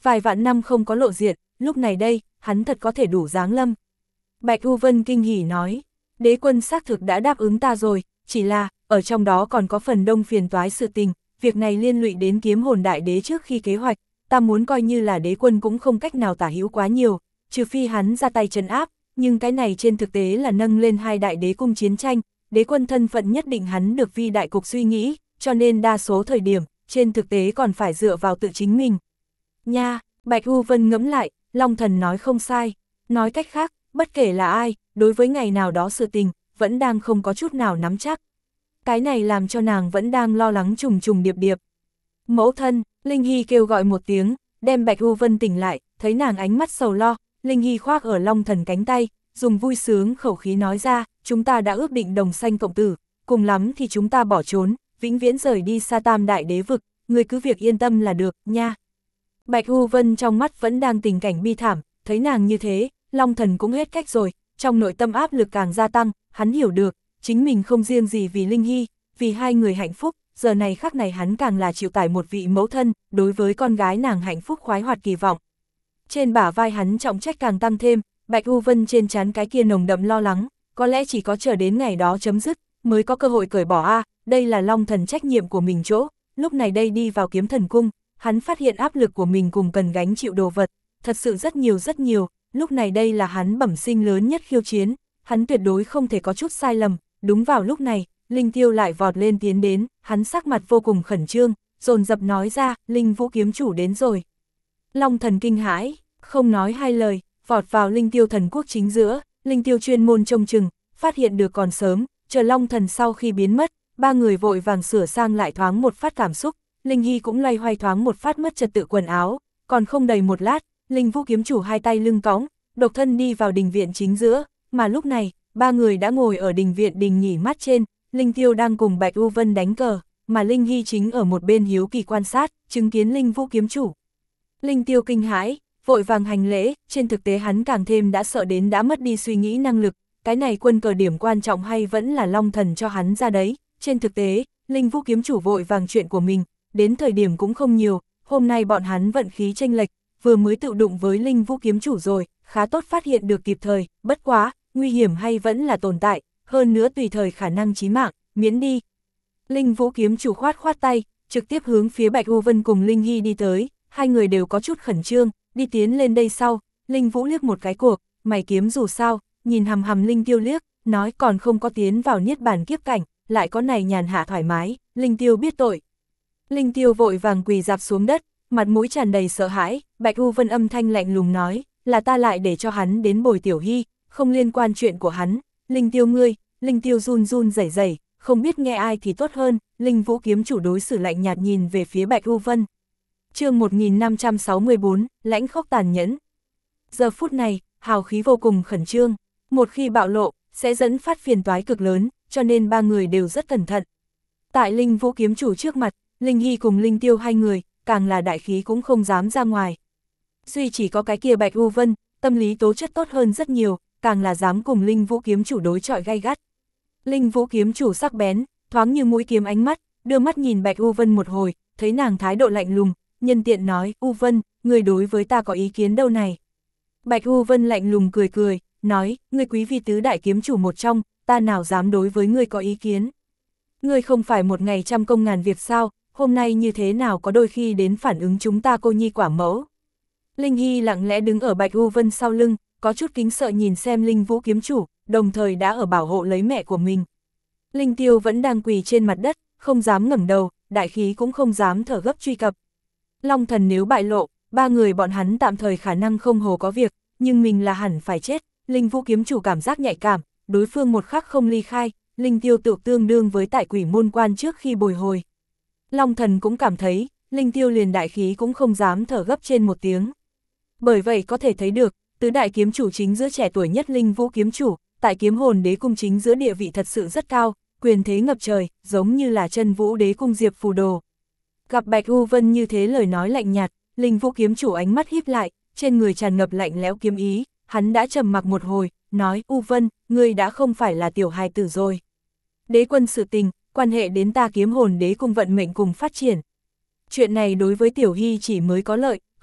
vài vạn năm không có lộ diện, lúc này đây, hắn thật có thể đủ giáng lâm. Bạch U Vân kinh hỉ nói, đế quân xác thực đã đáp ứng ta rồi, chỉ là, ở trong đó còn có phần đông phiền toái sự tình, việc này liên lụy đến kiếm hồn đại đế trước khi kế hoạch, ta muốn coi như là đế quân cũng không cách nào tả hữu quá nhiều, trừ phi hắn ra tay trấn áp, nhưng cái này trên thực tế là nâng lên hai đại đế cung chiến tranh, đế quân thân phận nhất định hắn được vi đại cục suy nghĩ, cho nên đa số thời điểm, trên thực tế còn phải dựa vào tự chính mình. Nha, Bạch U Vân ngẫm lại, Long Thần nói không sai, nói cách khác, bất kể là ai, đối với ngày nào đó sự tình, vẫn đang không có chút nào nắm chắc. Cái này làm cho nàng vẫn đang lo lắng trùng trùng điệp điệp. Mẫu thân, Linh Hy kêu gọi một tiếng, đem Bạch U Vân tỉnh lại, thấy nàng ánh mắt sầu lo, Linh Hy khoác ở Long Thần cánh tay, dùng vui sướng khẩu khí nói ra, chúng ta đã ước định đồng sanh cộng tử, cùng lắm thì chúng ta bỏ trốn, vĩnh viễn rời đi xa Tam Đại Đế vực, người cứ việc yên tâm là được, nha. Bạch U Vân trong mắt vẫn đang tình cảnh bi thảm, thấy nàng như thế, Long Thần cũng hết cách rồi, trong nội tâm áp lực càng gia tăng, hắn hiểu được, chính mình không riêng gì vì Linh Hy, vì hai người hạnh phúc, giờ này khắc này hắn càng là chịu tải một vị mẫu thân, đối với con gái nàng hạnh phúc khoái hoạt kỳ vọng. Trên bả vai hắn trọng trách càng tăng thêm, Bạch U Vân trên trán cái kia nồng đậm lo lắng, có lẽ chỉ có chờ đến ngày đó chấm dứt, mới có cơ hội cởi bỏ a, đây là Long Thần trách nhiệm của mình chỗ, lúc này đây đi vào Kiếm Thần Cung, hắn phát hiện áp lực của mình cùng cần gánh chịu đồ vật, thật sự rất nhiều rất nhiều, lúc này đây là hắn bẩm sinh lớn nhất khiêu chiến, hắn tuyệt đối không thể có chút sai lầm, đúng vào lúc này, Linh Tiêu lại vọt lên tiến đến, hắn sắc mặt vô cùng khẩn trương, dồn dập nói ra, Linh Vũ kiếm chủ đến rồi. Long Thần kinh hãi, không nói hai lời, vọt vào Linh Tiêu thần quốc chính giữa, Linh Tiêu chuyên môn trông chừng, phát hiện được còn sớm, chờ Long Thần sau khi biến mất, ba người vội vàng sửa sang lại thoáng một phát cảm xúc, Linh Hy cũng loay hoay thoáng một phát mất trật tự quần áo, còn không đầy một lát, Linh Vũ kiếm chủ hai tay lưng cõng, độc thân đi vào đình viện chính giữa, mà lúc này, ba người đã ngồi ở đình viện đình nghỉ mát trên, Linh Tiêu đang cùng Bạch U Vân đánh cờ, mà Linh Hy chính ở một bên hiếu kỳ quan sát, chứng kiến Linh Vũ kiếm chủ. Linh Tiêu kinh hãi, vội vàng hành lễ, trên thực tế hắn càng thêm đã sợ đến đã mất đi suy nghĩ năng lực, cái này quân cờ điểm quan trọng hay vẫn là Long Thần cho hắn ra đấy, trên thực tế, Linh Vũ kiếm chủ vội vàng chuyện của mình, đến thời điểm cũng không nhiều, hôm nay bọn hắn vận khí chênh lệch, vừa mới tự đụng với Linh Vũ kiếm chủ rồi, khá tốt phát hiện được kịp thời, bất quá, nguy hiểm hay vẫn là tồn tại, hơn nữa tùy thời khả năng chí mạng, miễn đi. Linh Vũ kiếm chủ khoát khoát tay, trực tiếp hướng phía Bạch U Vân cùng Linh Hy đi tới, hai người đều có chút khẩn trương, đi tiến lên đây sau, Linh Vũ liếc một cái cuộc, mày kiếm dù sao, nhìn hầm hầm Linh Tiêu liếc, nói còn không có tiến vào niết bàn kiếp cảnh, lại có này nhàn hạ thoải mái, Linh Tiêu biết tội. Linh Tiêu vội vàng quỳ dạp xuống đất, mặt mũi tràn đầy sợ hãi, Bạch U Vân âm thanh lạnh lùng nói, là ta lại để cho hắn đến bồi Tiểu Hy, không liên quan chuyện của hắn, Linh Tiêu ngươi, Linh Tiêu run run rẩy rẩy, không biết nghe ai thì tốt hơn, Linh Vũ kiếm chủ đối xử lạnh nhạt nhìn về phía Bạch U Vân. Chương một nghìn năm trăm sáu mươi tư, lãnh khốc tàn nhẫn. Giờ phút này, hào khí vô cùng khẩn trương, một khi bạo lộ, sẽ dẫn phát phiền toái cực lớn, cho nên ba người đều rất cẩn thận. Tại Linh Vũ kiếm chủ trước mặt, Linh Hy cùng Linh Tiêu hai người, càng là đại khí cũng không dám ra ngoài. Duy chỉ có cái kia Bạch U Vân, tâm lý tố chất tốt hơn rất nhiều, càng là dám cùng Linh Vũ kiếm chủ đối chọi gay gắt. Linh Vũ kiếm chủ sắc bén, thoáng như mũi kiếm ánh mắt, đưa mắt nhìn Bạch U Vân một hồi, thấy nàng thái độ lạnh lùng, nhân tiện nói, U Vân, người đối với ta có ý kiến đâu này. Bạch U Vân lạnh lùng cười cười, nói, ngươi quý vi tứ đại kiếm chủ một trong, ta nào dám đối với ngươi có ý kiến. Ngươi không phải một ngày trăm công ngàn việc sao, hôm nay như thế nào có đôi khi đến phản ứng chúng ta cô nhi quả mẫu. Linh Hy lặng lẽ đứng ở Bạch U Vân sau lưng, có chút kính sợ nhìn xem Linh Vũ kiếm chủ, đồng thời đã ở bảo hộ lấy mẹ của mình. Linh Tiêu vẫn đang quỳ trên mặt đất, không dám ngẩng đầu, đại khí cũng không dám thở gấp truy cập. Long Thần nếu bại lộ, ba người bọn hắn tạm thời khả năng không hồ có việc, nhưng mình là hẳn phải chết. Linh Vũ kiếm chủ cảm giác nhạy cảm, đối phương một khắc không ly khai, Linh Tiêu tự tương đương với tại quỷ môn quan trước khi bồi hồi. Long Thần cũng cảm thấy, Linh Tiêu liền đại khí cũng không dám thở gấp trên một tiếng. Bởi vậy có thể thấy được, tứ đại kiếm chủ chính giữa trẻ tuổi nhất Linh Vũ kiếm chủ, tại kiếm hồn đế cung chính giữa địa vị thật sự rất cao, quyền thế ngập trời, giống như là chân vũ đế cung Diệp Phù Đồ. Gặp Bạch U Vân như thế lời nói lạnh nhạt, Linh Vũ kiếm chủ ánh mắt híp lại, trên người tràn ngập lạnh lẽo kiếm ý, hắn đã trầm mặc một hồi, nói, U Vân, ngươi đã không phải là tiểu hài tử rồi. Đế quân sự tình, quan hệ đến ta kiếm hồn đế cung vận mệnh cùng phát triển. Chuyện này đối với Tiểu Hy chỉ mới có lợi,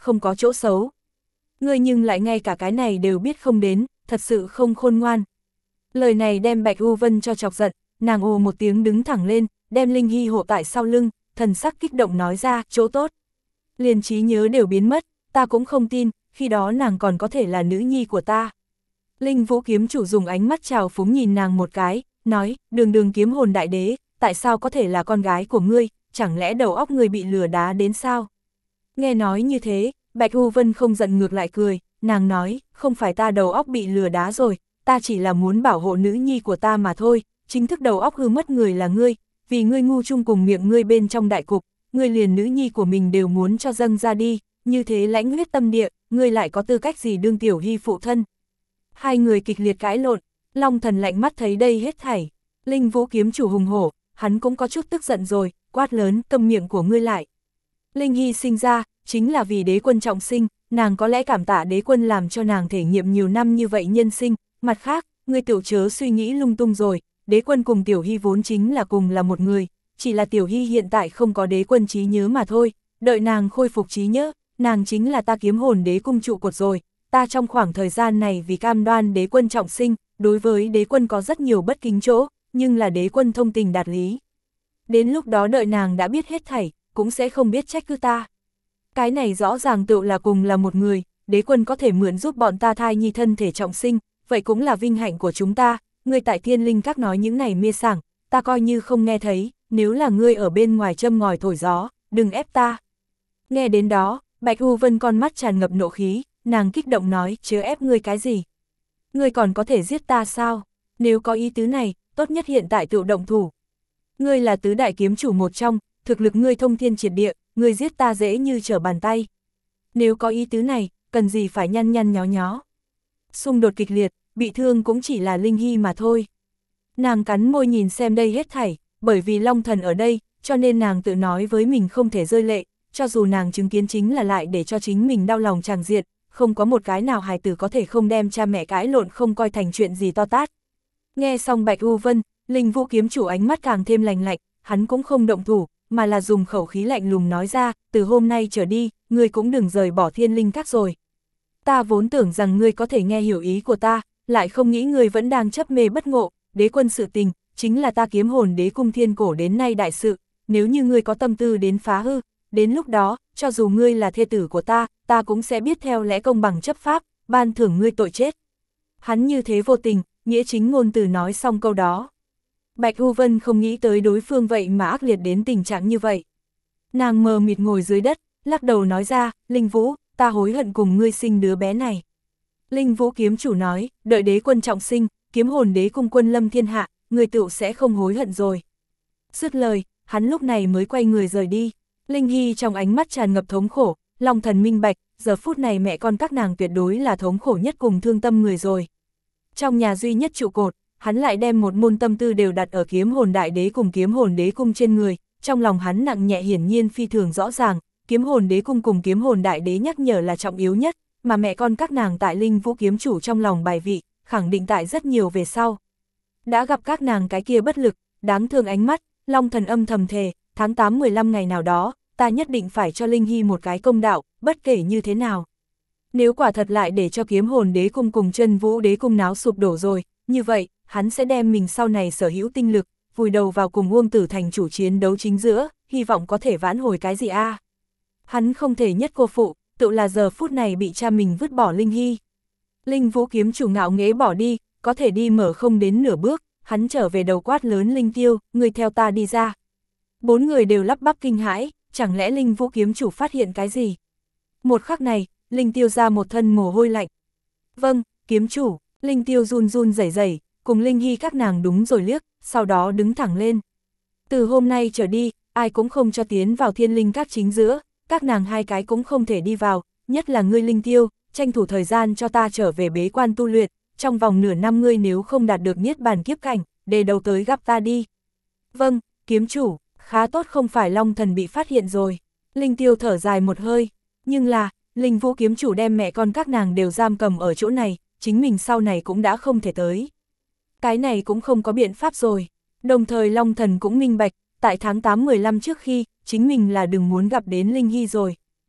không có chỗ xấu. Ngươi nhưng lại ngay cả cái này đều biết không đến, thật sự không khôn ngoan. Lời này đem Bạch U Vân cho chọc giận, nàng ồ một tiếng đứng thẳng lên, đem Linh Hy hộ tại sau lưng, thần sắc kích động nói ra, chỗ tốt. Liền trí nhớ đều biến mất, ta cũng không tin, khi đó nàng còn có thể là nữ nhi của ta. Linh Vũ kiếm chủ dùng ánh mắt trào phúng nhìn nàng một cái, nói, đường đường kiếm hồn đại đế, tại sao có thể là con gái của ngươi, chẳng lẽ đầu óc ngươi bị lừa đá đến sao? Nghe nói như thế, Bạch U Vân không giận ngược lại cười, nàng nói, không phải ta đầu óc bị lừa đá rồi, ta chỉ là muốn bảo hộ nữ nhi của ta mà thôi, chính thức đầu óc hư mất người là ngươi, vì ngươi ngu chung cùng miệng ngươi bên trong đại cục, ngươi liền nữ nhi của mình đều muốn cho dâng ra đi, như thế lãnh huyết tâm địa, ngươi lại có tư cách gì đương Tiểu Hy phụ thân. Hai người kịch liệt cãi lộn, Long Thần lạnh mắt thấy đây hết thảy, Linh Vũ kiếm chủ hùng hổ, hắn cũng có chút tức giận rồi, quát lớn, câm miệng của ngươi lại. Linh Hy sinh ra, chính là vì đế quân trọng sinh, nàng có lẽ cảm tạ đế quân làm cho nàng thể nghiệm nhiều năm như vậy nhân sinh, mặt khác, ngươi tiểu chớ suy nghĩ lung tung rồi, đế quân cùng Tiểu Hy vốn chính là cùng là một người, chỉ là Tiểu Hy hiện tại không có đế quân trí nhớ mà thôi, đợi nàng khôi phục trí nhớ, nàng chính là ta kiếm hồn đế cung trụ cột rồi, ta trong khoảng thời gian này vì cam đoan đế quân trọng sinh, đối với đế quân có rất nhiều bất kính chỗ, nhưng là đế quân thông tình đạt lý. Đến lúc đó đợi nàng đã biết hết thảy, cũng sẽ không biết trách cứ ta. Cái này rõ ràng tự là cùng là một người, đế quân có thể mượn giúp bọn ta thai nhi thân thể trọng sinh, vậy cũng là vinh hạnh của chúng ta, ngươi tại Thiên Linh Các nói những này mê sảng, ta coi như không nghe thấy, nếu là ngươi ở bên ngoài châm ngòi thổi gió, đừng ép ta. Nghe đến đó, Bạch U Vân con mắt tràn ngập nộ khí, nàng kích động nói, chớ ép ngươi cái gì? Ngươi còn có thể giết ta sao? Nếu có ý tứ này, tốt nhất hiện tại tự động thủ. Ngươi là tứ đại kiếm chủ một trong, thực lực ngươi thông thiên triệt địa, ngươi giết ta dễ như trở bàn tay. Nếu có ý tứ này, cần gì phải nhăn nhăn nhó nhó. Xung đột kịch liệt, bị thương cũng chỉ là Linh Hy mà thôi. Nàng cắn môi nhìn xem đây hết thảy, bởi vì Long Thần ở đây, cho nên nàng tự nói với mình không thể rơi lệ, cho dù nàng chứng kiến chính là lại để cho chính mình đau lòng tràng diện, không có một cái nào hài tử có thể không đem cha mẹ cãi lộn không coi thành chuyện gì to tát. Nghe xong Bạch U Vân, Linh Vũ kiếm chủ ánh mắt càng thêm lành lạnh, hắn cũng không động thủ, mà là dùng khẩu khí lạnh lùng nói ra, từ hôm nay trở đi, ngươi cũng đừng rời bỏ Thiên Linh Các rồi. Ta vốn tưởng rằng ngươi có thể nghe hiểu ý của ta, lại không nghĩ ngươi vẫn đang chấp mê bất ngộ, đế quân sự tình, chính là ta kiếm hồn đế cung thiên cổ đến nay đại sự, nếu như ngươi có tâm tư đến phá hư, đến lúc đó, cho dù ngươi là thê tử của ta, ta cũng sẽ biết theo lẽ công bằng chấp pháp, ban thưởng ngươi tội chết. Hắn như thế vô tình, nghĩa chính ngôn từ nói xong câu đó. Bạch U Vân không nghĩ tới đối phương vậy mà ác liệt đến tình trạng như vậy. Nàng mờ mịt ngồi dưới đất, lắc đầu nói ra, Linh Vũ, ta hối hận cùng ngươi sinh đứa bé này. Linh Vũ kiếm chủ nói, đợi đế quân trọng sinh, kiếm hồn đế cung quân lâm thiên hạ, người tựu sẽ không hối hận rồi. Dứt lời, hắn lúc này mới quay người rời đi. Linh Hy trong ánh mắt tràn ngập thống khổ, Long Thần minh bạch, giờ phút này mẹ con các nàng tuyệt đối là thống khổ nhất cùng thương tâm người rồi. Trong nhà duy nhất trụ cột, hắn lại đem một môn tâm tư đều đặt ở kiếm hồn đại đế cùng kiếm hồn đế cung trên người, trong lòng hắn nặng nhẹ hiển nhiên phi thường rõ ràng, kiếm hồn đế cung cùng kiếm hồn đại đế nhắc nhở là trọng yếu nhất, mà mẹ con các nàng tại Linh Vũ kiếm chủ trong lòng bài vị, khẳng định tại rất nhiều về sau. Đã gặp các nàng cái kia bất lực, đáng thương ánh mắt, Long Thần âm thầm thề, tháng tám mười lăm ngày nào đó, ta nhất định phải cho Linh Hy một cái công đạo, bất kể như thế nào. Nếu quả thật lại để cho kiếm hồn đế cung cùng chân vũ đế cung náo sụp đổ rồi, như vậy, hắn sẽ đem mình sau này sở hữu tinh lực, vùi đầu vào cùng Uông Tử Thành chủ chiến đấu chính giữa, hy vọng có thể vãn hồi cái gì a? À? Hắn không thể nhất cô phụ, tự là giờ phút này bị cha mình vứt bỏ Linh Hy. Linh Vũ kiếm chủ ngạo nghễ bỏ đi, có thể đi mở không đến nửa bước, hắn trở về đầu quát lớn Linh Tiêu, người theo ta đi ra. Bốn người đều lắp bắp kinh hãi, chẳng lẽ Linh Vũ kiếm chủ phát hiện cái gì? Một khắc này, Linh Tiêu ra một thân mồ hôi lạnh. Vâng, kiếm chủ, Linh Tiêu run run rẩy rẩy, cùng Linh Hy các nàng đúng rồi liếc, sau đó đứng thẳng lên. Từ hôm nay trở đi, ai cũng không cho tiến vào Thiên Linh Các chính giữa, các nàng hai cái cũng không thể đi vào, nhất là ngươi Linh Tiêu, tranh thủ thời gian cho ta trở về bế quan tu luyện, trong vòng nửa năm ngươi nếu không đạt được niết bàn kiếp cảnh, để đầu tới gặp ta đi. Vâng, kiếm chủ, khá tốt không phải Long Thần bị phát hiện rồi. Linh Tiêu thở dài một hơi, nhưng là, Linh Vũ kiếm chủ đem mẹ con các nàng đều giam cầm ở chỗ này, chính mình sau này cũng đã không thể tới. Cái này cũng không có biện pháp rồi. Đồng thời Long Thần cũng minh bạch, tại tháng tám mười lăm trước khi, chính mình là đừng muốn gặp đến Linh Hy rồi.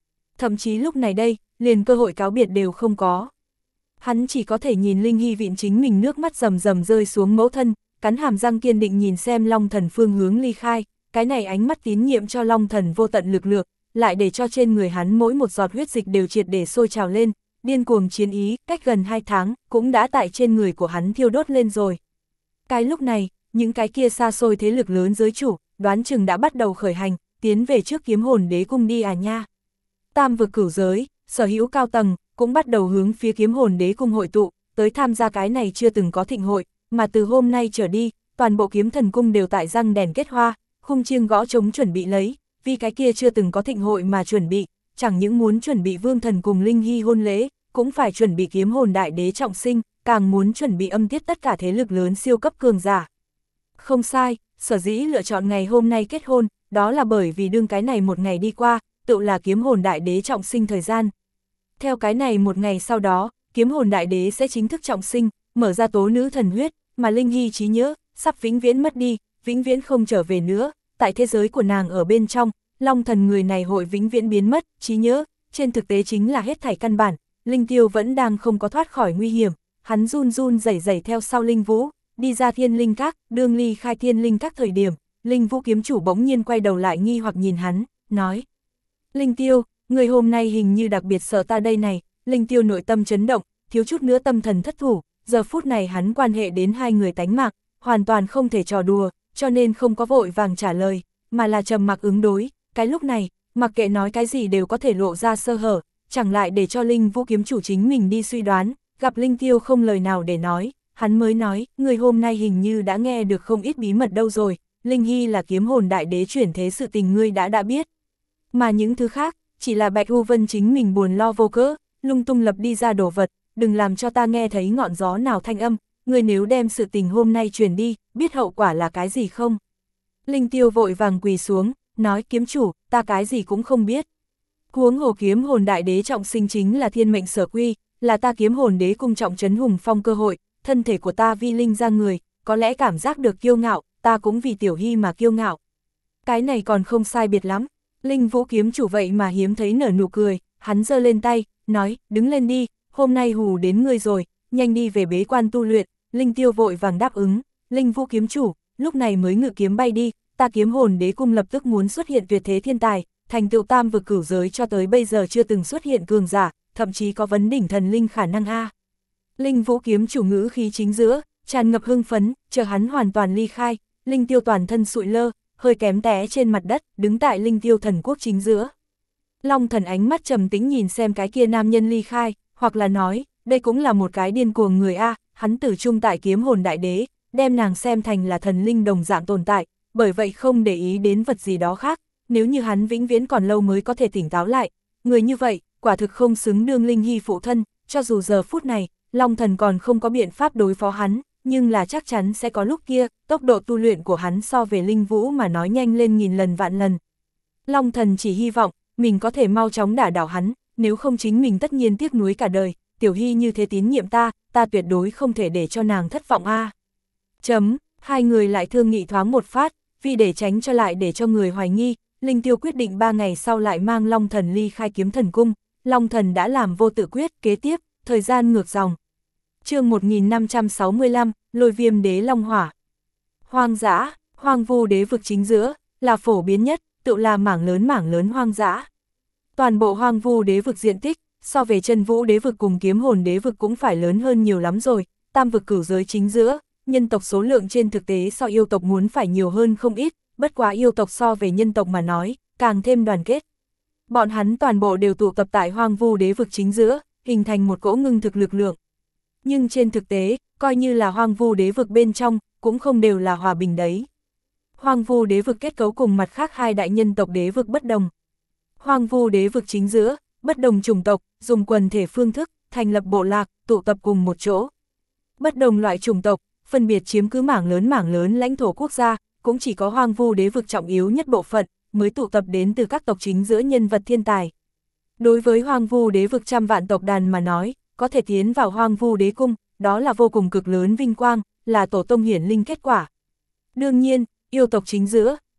thậm chí lúc này đây, liền cơ hội cáo biệt đều không có. Hắn chỉ có thể nhìn Linh Hy vịn chính mình nước mắt rầm rầm rơi xuống mẫu thân, cắn hàm răng kiên định nhìn xem Long Thần phương hướng ly khai, cái này ánh mắt tín nhiệm cho Long Thần vô tận lực lượng, lại để cho trên người hắn mỗi một giọt huyết dịch đều triệt để sôi trào lên, điên cuồng chiến ý, cách gần hai tháng, cũng đã tại trên người của hắn thiêu đốt lên rồi. Cái lúc này, những cái kia xa xôi thế lực lớn giới chủ, đoán chừng đã bắt đầu khởi hành, tiến về trước kiếm hồn đế cung đi à nha. Tam vực cửu giới, sở hữu cao tầng, cũng bắt đầu hướng phía kiếm hồn đế cung hội tụ, tới tham gia cái này chưa từng có thịnh hội, mà từ hôm nay trở đi, toàn bộ kiếm thần cung đều tại răng đèn kết hoa, khung chiêng gõ trống chuẩn bị lấy, vì cái kia chưa từng có thịnh hội mà chuẩn bị, chẳng những muốn chuẩn bị vương thần cùng Linh Hy hôn lễ, cũng phải chuẩn bị kiếm hồn đại đế trọng sinh, càng muốn chuẩn bị âm tiết tất cả thế lực lớn siêu cấp cường giả. Không sai, sở dĩ lựa chọn ngày hôm nay kết hôn, đó là bởi vì đương cái này một ngày đi qua, tự là kiếm hồn đại đế trọng sinh thời gian. Theo cái này một ngày sau đó, kiếm hồn đại đế sẽ chính thức trọng sinh, mở ra tố nữ thần huyết, mà Linh Hy trí nhớ, sắp vĩnh viễn mất đi, vĩnh viễn không trở về nữa, tại thế giới của nàng ở bên trong, Long Thần người này hội vĩnh viễn biến mất, trí nhớ, trên thực tế chính là hết thảy căn bản, Linh Tiêu vẫn đang không có thoát khỏi nguy hiểm, hắn run run rẩy rẩy theo sau Linh Vũ, đi ra Thiên Linh Các, đương ly khai Thiên Linh Các thời điểm, Linh Vũ kiếm chủ bỗng nhiên quay đầu lại nghi hoặc nhìn hắn, nói: Linh Tiêu, người hôm nay hình như đặc biệt sợ ta đây này. Linh Tiêu nội tâm chấn động, thiếu chút nữa tâm thần thất thủ, giờ phút này hắn quan hệ đến hai người tánh mạng, hoàn toàn không thể trò đùa, cho nên không có vội vàng trả lời, mà là trầm mặc ứng đối. Cái lúc này, mặc kệ nói cái gì đều có thể lộ ra sơ hở, chẳng lại để cho Linh Vũ kiếm chủ chính mình đi suy đoán, gặp Linh Tiêu không lời nào để nói, hắn mới nói, người hôm nay hình như đã nghe được không ít bí mật đâu rồi, Linh Hy là kiếm hồn đại đế chuyển thế sự tình ngươi đã đã biết. Mà những thứ khác, chỉ là Bạch U Vân chính mình buồn lo vô cớ, lung tung lập đi ra đồ vật, đừng làm cho ta nghe thấy ngọn gió nào thanh âm, người nếu đem sự tình hôm nay truyền đi, biết hậu quả là cái gì không? Linh Tiêu vội vàng quỳ xuống, nói kiếm chủ, ta cái gì cũng không biết. Huống hồ kiếm hồn đại đế trọng sinh chính là thiên mệnh sở quy, là ta kiếm hồn đế cung trọng trấn hùng phong cơ hội, thân thể của ta vi linh ra người, có lẽ cảm giác được kiêu ngạo, ta cũng vì Tiểu Hy mà kiêu ngạo. Cái này còn không sai biệt lắm. Linh Vũ kiếm chủ vậy mà hiếm thấy nở nụ cười, hắn giơ lên tay, nói, đứng lên đi, hôm nay hù đến ngươi rồi, nhanh đi về bế quan tu luyện. Linh Tiêu vội vàng đáp ứng, Linh Vũ kiếm chủ, lúc này mới ngự kiếm bay đi, ta kiếm hồn đế cung lập tức muốn xuất hiện tuyệt thế thiên tài, thành tựu tam vực cửu giới cho tới bây giờ chưa từng xuất hiện cường giả, thậm chí có vấn đỉnh thần linh khả năng a. Linh Vũ kiếm chủ ngữ khí chính giữa, tràn ngập hưng phấn, chờ hắn hoàn toàn ly khai, Linh Tiêu toàn thân sụi lơ, hơi kém té trên mặt đất, đứng tại Linh Tiêu thần quốc chính giữa. Long Thần ánh mắt trầm tĩnh nhìn xem cái kia nam nhân ly khai, hoặc là nói, đây cũng là một cái điên cuồng người a, hắn tử trung tại kiếm hồn đại đế, đem nàng xem thành là thần linh đồng dạng tồn tại, bởi vậy không để ý đến vật gì đó khác, nếu như hắn vĩnh viễn còn lâu mới có thể tỉnh táo lại, người như vậy, quả thực không xứng đương Linh Hy phụ thân, cho dù giờ phút này, Long Thần còn không có biện pháp đối phó hắn, nhưng là chắc chắn sẽ có lúc kia, tốc độ tu luyện của hắn so về Linh Vũ mà nói nhanh lên nghìn lần vạn lần. Long Thần chỉ hy vọng, mình có thể mau chóng đả đảo hắn, nếu không chính mình tất nhiên tiếc nuối cả đời, Tiểu Hy như thế tín nhiệm ta, ta tuyệt đối không thể để cho nàng thất vọng a. Chấm, hai người lại thương nghị thoáng một phát, vì để tránh cho lại để cho người hoài nghi, Linh Tiêu quyết định ba ngày sau lại mang Long Thần ly khai kiếm thần cung, Long Thần đã làm vô tự quyết, kế tiếp, thời gian ngược dòng. Chương một nghìn năm trăm sáu mươi lăm, Lôi Viêm Đế Long Hỏa. Hoang dã, hoang vu đế vực chính giữa, là phổ biến nhất, tự là mảng lớn mảng lớn hoang dã. Toàn bộ hoang vu đế vực diện tích, so về chân vũ đế vực cùng kiếm hồn đế vực cũng phải lớn hơn nhiều lắm rồi, tam vực cửu giới chính giữa, nhân tộc số lượng trên thực tế so yêu tộc muốn phải nhiều hơn không ít, bất quá yêu tộc so về nhân tộc mà nói, càng thêm đoàn kết. Bọn hắn toàn bộ đều tụ tập tại hoang vu đế vực chính giữa, hình thành một cỗ ngưng thực lực lượng. Nhưng trên thực tế, coi như là hoang vu đế vực bên trong, cũng không đều là hòa bình đấy. Hoang vu đế vực kết cấu cùng mặt khác hai đại nhân tộc đế vực bất đồng. Hoang vu đế vực chính giữa, bất đồng chủng tộc, dùng quần thể phương thức, thành lập bộ lạc, tụ tập cùng một chỗ. Bất đồng loại chủng tộc, phân biệt chiếm cứ mảng lớn mảng lớn lãnh thổ quốc gia, cũng chỉ có hoang vu đế vực trọng yếu nhất bộ phận, mới tụ tập đến từ các tộc chính giữa nhân vật thiên tài. Đối với hoang vu đế vực trăm vạn tộc đàn mà nói, có thể tiến vào hoang vu đế cung, đó là vô cùng cực lớn vinh quang, là tổ tông hiển linh kết quả. Đương nhiên, yêu tộc chính giữa,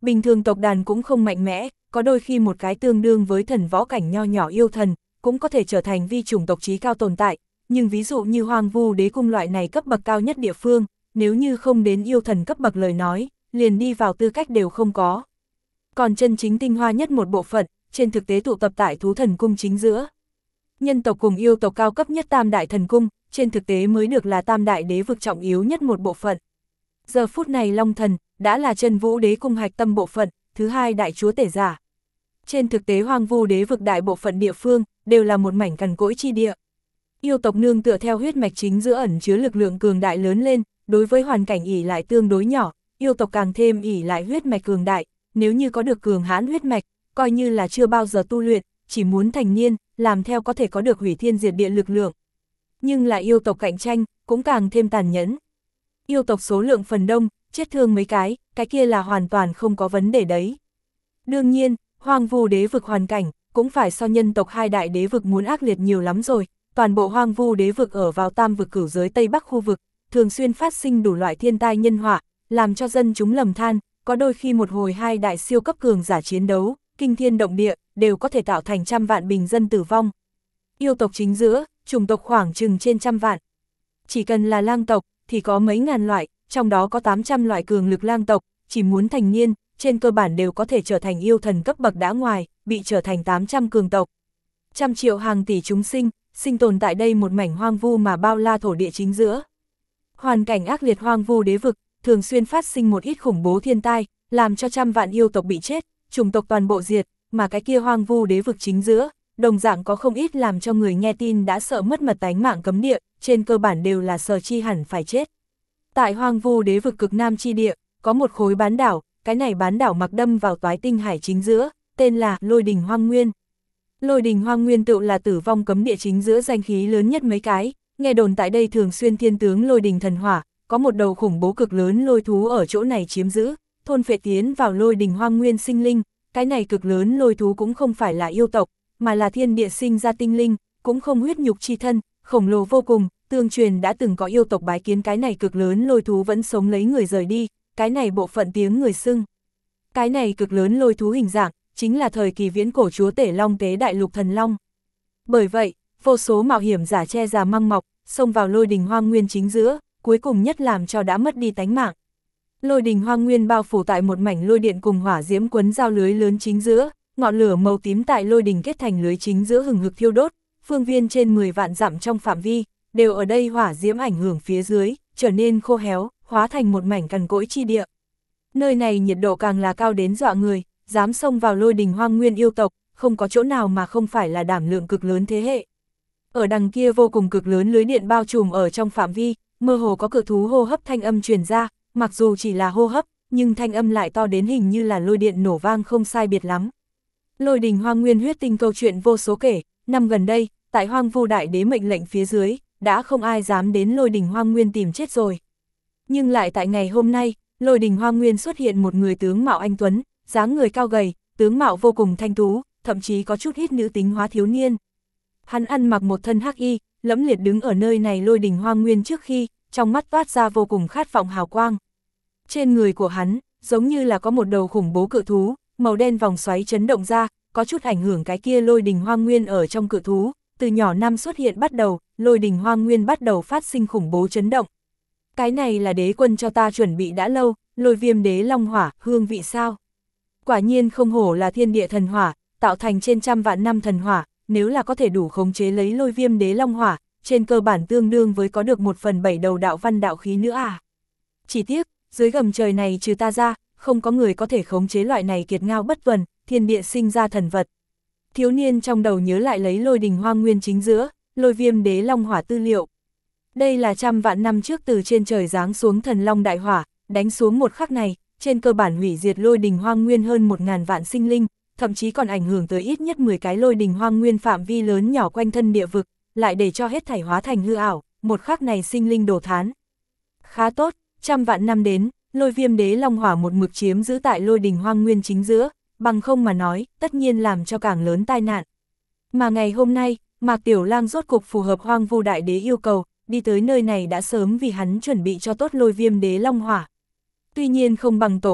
bình thường tộc đàn cũng không mạnh mẽ, có đôi khi một cái tương đương với thần võ cảnh nho nhỏ yêu thần, cũng có thể trở thành vi chủng tộc trí cao tồn tại, nhưng ví dụ như Hoang Vu Đế Cung loại này cấp bậc cao nhất địa phương, nếu như không đến yêu thần cấp bậc lời nói, liền đi vào tư cách đều không có. Còn chân chính tinh hoa nhất một bộ phận, trên thực tế tụ tập tại Thú Thần Cung chính giữa. Nhân tộc cùng yêu tộc cao cấp nhất Tam Đại Thần Cung, trên thực tế mới được là Tam Đại Đế vực trọng yếu nhất một bộ phận. Giờ phút này Long Thần, đã là Chân Vũ Đế Cung hạch tâm bộ phận, thứ hai đại chúa tể giả. Trên thực tế Hoang Vu Đế vực đại bộ phận địa phương, đều là một mảnh cằn cỗi chi địa. Yêu tộc nương tựa theo huyết mạch chính giữa ẩn chứa lực lượng cường đại lớn lên, đối với hoàn cảnh ỷ lại tương đối nhỏ, yêu tộc càng thêm ỷ lại huyết mạch cường đại, nếu như có được cường hãn huyết mạch, coi như là chưa bao giờ tu luyện, chỉ muốn thành niên, làm theo có thể có được hủy thiên diệt địa lực lượng. Nhưng là yêu tộc cạnh tranh, cũng càng thêm tàn nhẫn. Yêu tộc số lượng phần đông, chết thương mấy cái, cái kia là hoàn toàn không có vấn đề đấy. Đương nhiên, Hoang Vu Đế vực hoàn cảnh, cũng phải so nhân tộc hai đại đế vực muốn ác liệt nhiều lắm rồi. Toàn bộ Hoang Vu Đế vực ở vào tam vực cửu giới Tây Bắc khu vực, thường xuyên phát sinh đủ loại thiên tai nhân họa, làm cho dân chúng lầm than, có đôi khi một hồi hai đại siêu cấp cường giả chiến đấu, kinh thiên động địa, đều có thể tạo thành trăm vạn bình dân tử vong. Yêu tộc chính giữa, chủng tộc khoảng chừng trên trăm vạn. Chỉ cần là lang tộc, thì có mấy ngàn loại, trong đó có tám trăm loại cường lực lang tộc, chỉ muốn thành niên, trên cơ bản đều có thể trở thành yêu thần cấp bậc đã ngoài, bị trở thành tám trăm cường tộc. Trăm triệu hàng tỷ chúng sinh, sinh tồn tại đây một mảnh hoang vu mà bao la thổ địa chính giữa. Hoàn cảnh ác liệt Hoang Vu Đế vực, thường xuyên phát sinh một ít khủng bố thiên tai, làm cho trăm vạn yêu tộc bị chết, chủng tộc toàn bộ diệt, mà cái kia Hoang Vu Đế vực chính giữa, đồng dạng có không ít làm cho người nghe tin đã sợ mất mật tánh mạng cấm địa, trên cơ bản đều là sở chi hẳn phải chết. Tại Hoang Vu Đế vực cực nam chi địa, có một khối bán đảo, cái này bán đảo mặc đâm vào Toái Tinh Hải chính giữa, tên là Lôi Đình Hoang Nguyên. Lôi Đình Hoang Nguyên tự là tử vong cấm địa chính giữa danh khí lớn nhất mấy cái, nghe đồn tại đây thường xuyên thiên tướng Lôi Đình thần hỏa, có một đầu khủng bố cực lớn lôi thú ở chỗ này chiếm giữ, thôn phệ tiến vào Lôi Đình Hoang Nguyên sinh linh, cái này cực lớn lôi thú cũng không phải là yêu tộc, mà là thiên địa sinh ra tinh linh, cũng không huyết nhục chi thân, khổng lồ vô cùng, tương truyền đã từng có yêu tộc bái kiến cái này cực lớn lôi thú vẫn sống lấy người rời đi, cái này bộ phận tiếng người xưng. Cái này cực lớn lôi thú hình dạng, chính là thời kỳ viễn cổ chúa tể Long Tế Đại Lục Thần Long. Bởi vậy, vô số mạo hiểm giả che già măng mọc, xông vào Lôi Đình Hoang Nguyên chính giữa, cuối cùng nhất làm cho đã mất đi tánh mạng. Lôi Đình Hoang Nguyên bao phủ tại một mảnh lôi điện cùng hỏa diễm quấn giao lưới lớn chính giữa, ngọn lửa màu tím tại lôi đình kết thành lưới chính giữa hừng hực thiêu đốt, phương viên trên mười vạn dặm trong phạm vi, đều ở đây hỏa diễm ảnh hưởng phía dưới, trở nên khô héo, hóa thành một mảnh cằn cỗi chi địa. Nơi này nhiệt độ càng là cao đến dọa người, dám xông vào Lôi Đình Hoang Nguyên yêu tộc, không có chỗ nào mà không phải là đảm lượng cực lớn thế hệ. Ở đằng kia vô cùng cực lớn lưới điện bao trùm ở trong phạm vi, mơ hồ có cự thú hô hấp thanh âm truyền ra, mặc dù chỉ là hô hấp, nhưng thanh âm lại to đến hình như là lôi điện nổ vang không sai biệt lắm. Lôi Đình Hoang Nguyên huyết tinh câu chuyện vô số kể, năm gần đây, tại Hoang Vu Đại Đế mệnh lệnh phía dưới, đã không ai dám đến Lôi Đình Hoang Nguyên tìm chết rồi. Nhưng lại tại ngày hôm nay, Lôi Đình Hoang Nguyên xuất hiện một người tướng mạo anh tuấn, dáng người cao gầy, tướng mạo vô cùng thanh tú, thậm chí có chút ít nữ tính hóa thiếu niên. Hắn ăn mặc một thân hắc y, lẫm liệt đứng ở nơi này Lôi Đình Hoang Nguyên trước khi, trong mắt toát ra vô cùng khát vọng hào quang. Trên người của hắn, giống như là có một đầu khủng bố cự thú, màu đen vòng xoáy chấn động ra, có chút ảnh hưởng cái kia Lôi Đình Hoang Nguyên ở trong cự thú, từ nhỏ năm xuất hiện bắt đầu, Lôi Đình Hoang Nguyên bắt đầu phát sinh khủng bố chấn động. Cái này là đế quân cho ta chuẩn bị đã lâu, Lôi Viêm Đế Long Hỏa, hương vị sao? Quả nhiên không hổ là thiên địa thần hỏa, tạo thành trên trăm vạn năm thần hỏa, nếu là có thể đủ khống chế lấy Lôi Viêm Đế Long Hỏa, trên cơ bản tương đương với có được một phần bảy đầu đạo văn đạo khí nữa à. Chỉ tiếc, dưới gầm trời này trừ ta ra, không có người có thể khống chế loại này kiệt ngao bất tuần, thiên địa sinh ra thần vật. Thiếu niên trong đầu nhớ lại lấy Lôi Đình Hoang Nguyên chính giữa, Lôi Viêm Đế Long Hỏa tư liệu. Đây là trăm vạn năm trước từ trên trời giáng xuống thần long đại hỏa, đánh xuống một khắc này, trên cơ bản hủy diệt Lôi Đình Hoang Nguyên hơn một ngàn vạn sinh linh, thậm chí còn ảnh hưởng tới ít nhất mười cái Lôi Đình Hoang Nguyên phạm vi lớn nhỏ quanh thân địa vực, lại để cho hết thảy hóa thành hư ảo, một khắc này sinh linh đổ thán. Khá tốt, trăm vạn năm đến, Lôi Viêm Đế Long Hỏa một mực chiếm giữ tại Lôi Đình Hoang Nguyên chính giữa, bằng không mà nói, tất nhiên làm cho càng lớn tai nạn. Mà ngày hôm nay, Mạc Tiểu Lang rốt cục phù hợp Hoang Vu Đại Đế yêu cầu, đi tới nơi này đã sớm vì hắn chuẩn bị cho tốt Lôi Viêm Đế Long Hỏa. Tuy nhiên không bằng tổ hỏa,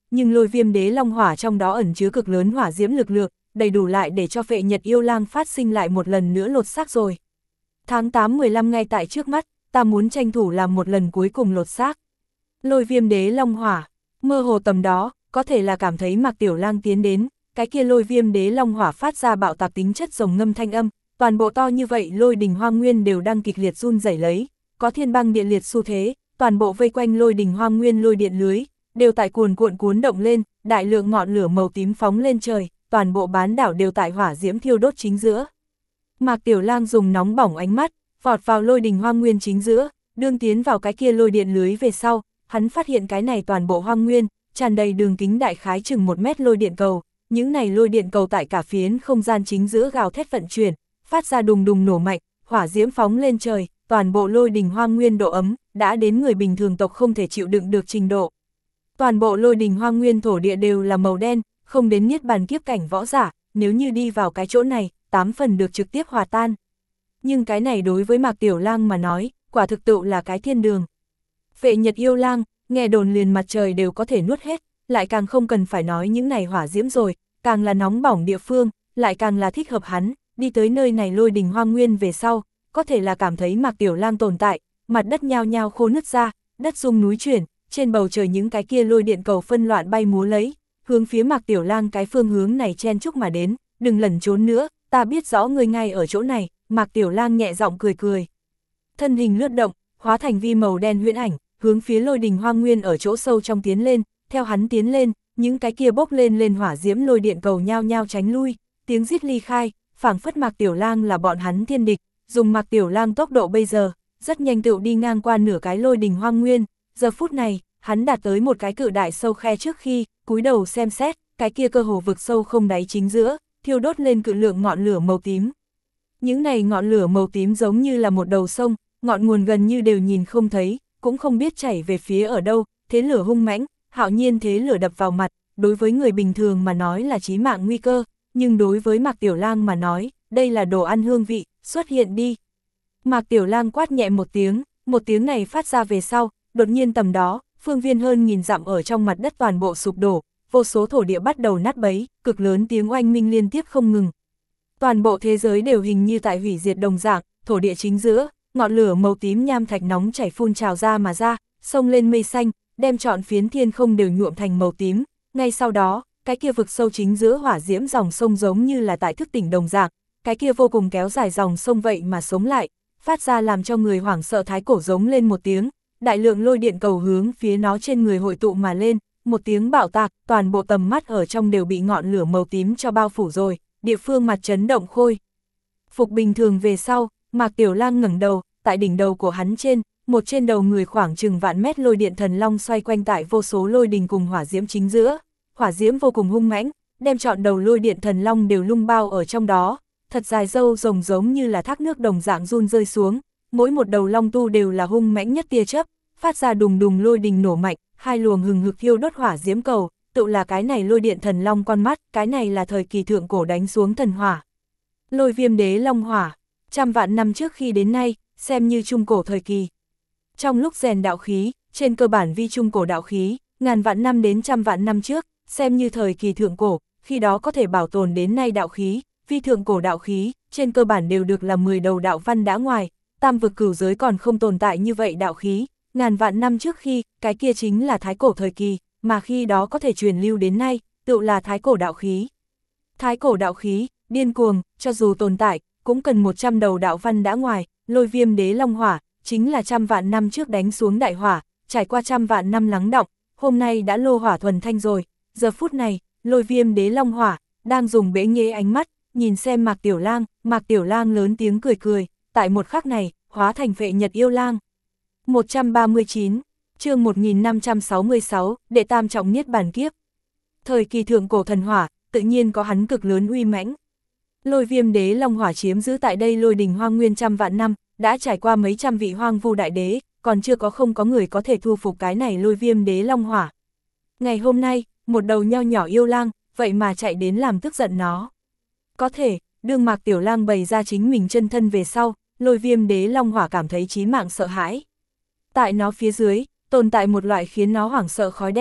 nhưng lôi viêm đế long hỏa trong đó ẩn chứa cực lớn hỏa diễm lực lượng, đầy đủ lại để cho Phệ Nhật Yêu Lang phát sinh lại một lần nữa lột xác rồi. Tháng tám mười lăm ngay tại trước mắt, ta muốn tranh thủ làm một lần cuối cùng lột xác. Lôi viêm đế long hỏa, mơ hồ tầm đó, có thể là cảm thấy Mạc Tiểu Lang tiến đến, cái kia lôi viêm đế long hỏa phát ra bạo tạc tính chất rồng ngâm thanh âm, toàn bộ to như vậy lôi đình hoang nguyên đều đang kịch liệt run rẩy lấy, có thiên băng địa liệt xu thế, toàn bộ vây quanh lôi đình hoang nguyên lôi điện lưới, đều tại cuồn cuộn cuốn động lên, đại lượng ngọn lửa màu tím phóng lên trời, toàn bộ bán đảo đều tại hỏa diễm thiêu đốt chính giữa. Mạc Tiểu Lang dùng nóng bỏng ánh mắt, vọt vào lôi đình hoang nguyên chính giữa, đương tiến vào cái kia lôi điện lưới về sau, hắn phát hiện cái này toàn bộ hoang nguyên, tràn đầy đường kính đại khái chừng một mét lôi điện cầu, những này lôi điện cầu tại cả phiến không gian chính giữa gào thét vận chuyển, phát ra đùng đùng nổ mạnh, hỏa diễm phóng lên trời, toàn bộ lôi đình hoang nguyên độ ấm, đã đến người bình thường tộc không thể chịu đựng được trình độ. Toàn bộ lôi đình hoang nguyên thổ địa đều là màu đen, không đến niết bàn kiếp cảnh võ giả, nếu như đi vào cái chỗ này, tám phần được trực tiếp hòa tan. Nhưng cái này đối với Mạc Tiểu Lang mà nói, quả thực tự là cái thiên đường. Phệ Nhật Yêu Lang, nghe đồn liền mặt trời đều có thể nuốt hết, lại càng không cần phải nói những này hỏa diễm rồi, càng là nóng bỏng địa phương, lại càng là thích hợp hắn, đi tới nơi này lôi đình hoang nguyên về sau, có thể là cảm thấy Mạc Tiểu Lang tồn tại, mặt đất nhao nhao khô nứt ra, đất rung núi chuyển, trên bầu trời những cái kia lôi điện cầu phân loạn bay múa lấy, hướng phía Mạc Tiểu Lang cái phương hướng này chen chúc mà đến, đừng lẩn trốn nữa, ta biết rõ ngươi ngay ở chỗ này, Mạc Tiểu Lang nhẹ giọng cười cười. Thân hình lướt động, hóa thành vi màu đen huyễn ảnh, hướng phía lôi đình hoang nguyên ở chỗ sâu trong tiến lên, theo hắn tiến lên, những cái kia bốc lên lên hỏa diễm lôi điện cầu nhao nhao tránh lui, tiếng rít ly khai, phảng phất Mạc Tiểu Lang là bọn hắn thiên địch, dùng Mạc Tiểu Lang tốc độ bây giờ, rất nhanh tựu đi ngang qua nửa cái lôi đình hoang nguyên, giờ phút này, hắn đạt tới một cái cự đại sâu khe trước khi, cúi đầu xem xét, cái kia cơ hồ vực sâu không đáy chính giữa, thiêu đốt lên cự lượng ngọn lửa màu tím. Những này ngọn lửa màu tím giống như là một đầu sông, ngọn nguồn gần như đều nhìn không thấy, cũng không biết chảy về phía ở đâu, thế lửa hung mãnh, hạo nhiên thế lửa đập vào mặt, đối với người bình thường mà nói là chí mạng nguy cơ, nhưng đối với Mạc Tiểu Lang mà nói, đây là đồ ăn hương vị, xuất hiện đi. Mạc Tiểu Lang quát nhẹ một tiếng, một tiếng này phát ra về sau, đột nhiên tầm đó, phương viên hơn nghìn dặm ở trong mặt đất toàn bộ sụp đổ, vô số thổ địa bắt đầu nát bấy, cực lớn tiếng oanh minh liên tiếp không ngừng. Toàn bộ thế giới đều hình như tại hủy diệt đồng dạng, thổ địa chính giữa, ngọn lửa màu tím nham thạch nóng chảy phun trào ra mà ra, xông lên mây xanh, đem trọn phiến thiên không đều nhuộm thành màu tím. Ngay sau đó, cái kia vực sâu chính giữa hỏa diễm dòng sông giống như là tại thức tỉnh đồng dạng, cái kia vô cùng kéo dài dòng sông vậy mà sống lại, phát ra làm cho người hoảng sợ thái cổ giống lên một tiếng, đại lượng lôi điện cầu hướng phía nó trên người hội tụ mà lên, một tiếng bạo tạc, toàn bộ tầm mắt ở trong đều bị ngọn lửa màu tím cho bao phủ rồi, địa phương mặt chấn động khôi. Phục bình thường về sau, Mạc Tiểu Lang ngẩng đầu, tại đỉnh đầu của hắn trên, một trên đầu người khoảng chừng vạn mét lôi điện thần long xoay quanh tại vô số lôi đình cùng hỏa diễm chính giữa, hỏa diễm vô cùng hung mãnh, đem trọn đầu lôi điện thần long đều lung bao ở trong đó, thật dài râu rồng giống như là thác nước đồng dạng run rơi xuống, mỗi một đầu long tu đều là hung mãnh nhất tia chớp, phát ra đùng đùng lôi đình nổ mạnh, hai luồng hừng hực thiêu đốt hỏa diễm cầu, tự là cái này lôi điện thần long con mắt, cái này là thời kỳ thượng cổ đánh xuống thần hỏa. Lôi viêm đế long hỏa, trăm vạn năm trước khi đến nay, xem như trung cổ thời kỳ. Trong lúc rèn đạo khí, trên cơ bản vi trung cổ đạo khí, ngàn vạn năm đến trăm vạn năm trước, xem như thời kỳ thượng cổ, khi đó có thể bảo tồn đến nay đạo khí, vi thượng cổ đạo khí, trên cơ bản đều được là mười đầu đạo văn đã ngoài, tam vực cửu giới còn không tồn tại như vậy đạo khí, ngàn vạn năm trước khi, cái kia chính là thái cổ thời kỳ, mà khi đó có thể truyền lưu đến nay, tự là thái cổ đạo khí. Thái cổ đạo khí, điên cuồng, cho dù tồn tại, cũng cần một trăm đầu đạo văn đã ngoài, lôi viêm đế long hỏa, chính là trăm vạn năm trước đánh xuống đại hỏa, trải qua trăm vạn năm lắng đọng, hôm nay đã lô hỏa thuần thanh rồi, giờ phút này, lôi viêm đế long hỏa, đang dùng bẽ nghễ ánh mắt, nhìn xem Mạc Tiểu Lang, Mạc Tiểu Lang lớn tiếng cười cười, tại một khắc này, hóa thành Phệ Nhật Yêu Lang. một trăm ba mươi chín, chương một nghìn năm trăm sáu mươi sáu, đệ tam trọng niết bàn kiếp. Thời kỳ thượng cổ thần hỏa, tự nhiên có hắn cực lớn uy mãnh. Lôi viêm đế long hỏa chiếm giữ tại đây lôi đình hoang nguyên trăm vạn năm, đã trải qua mấy trăm vị hoang vu đại đế, còn chưa có không có người có thể thu phục cái này lôi viêm đế long hỏa. Ngày hôm nay, một đầu nho nhỏ yêu lang, vậy mà chạy đến làm tức giận nó. Có thể, đương Mạc Tiểu Lang bày ra chính mình chân thân về sau, lôi viêm đế long hỏa cảm thấy chí mạng sợ hãi. Tại nó phía dưới, tồn tại một loại khiến nó hoảng sợ khói đen,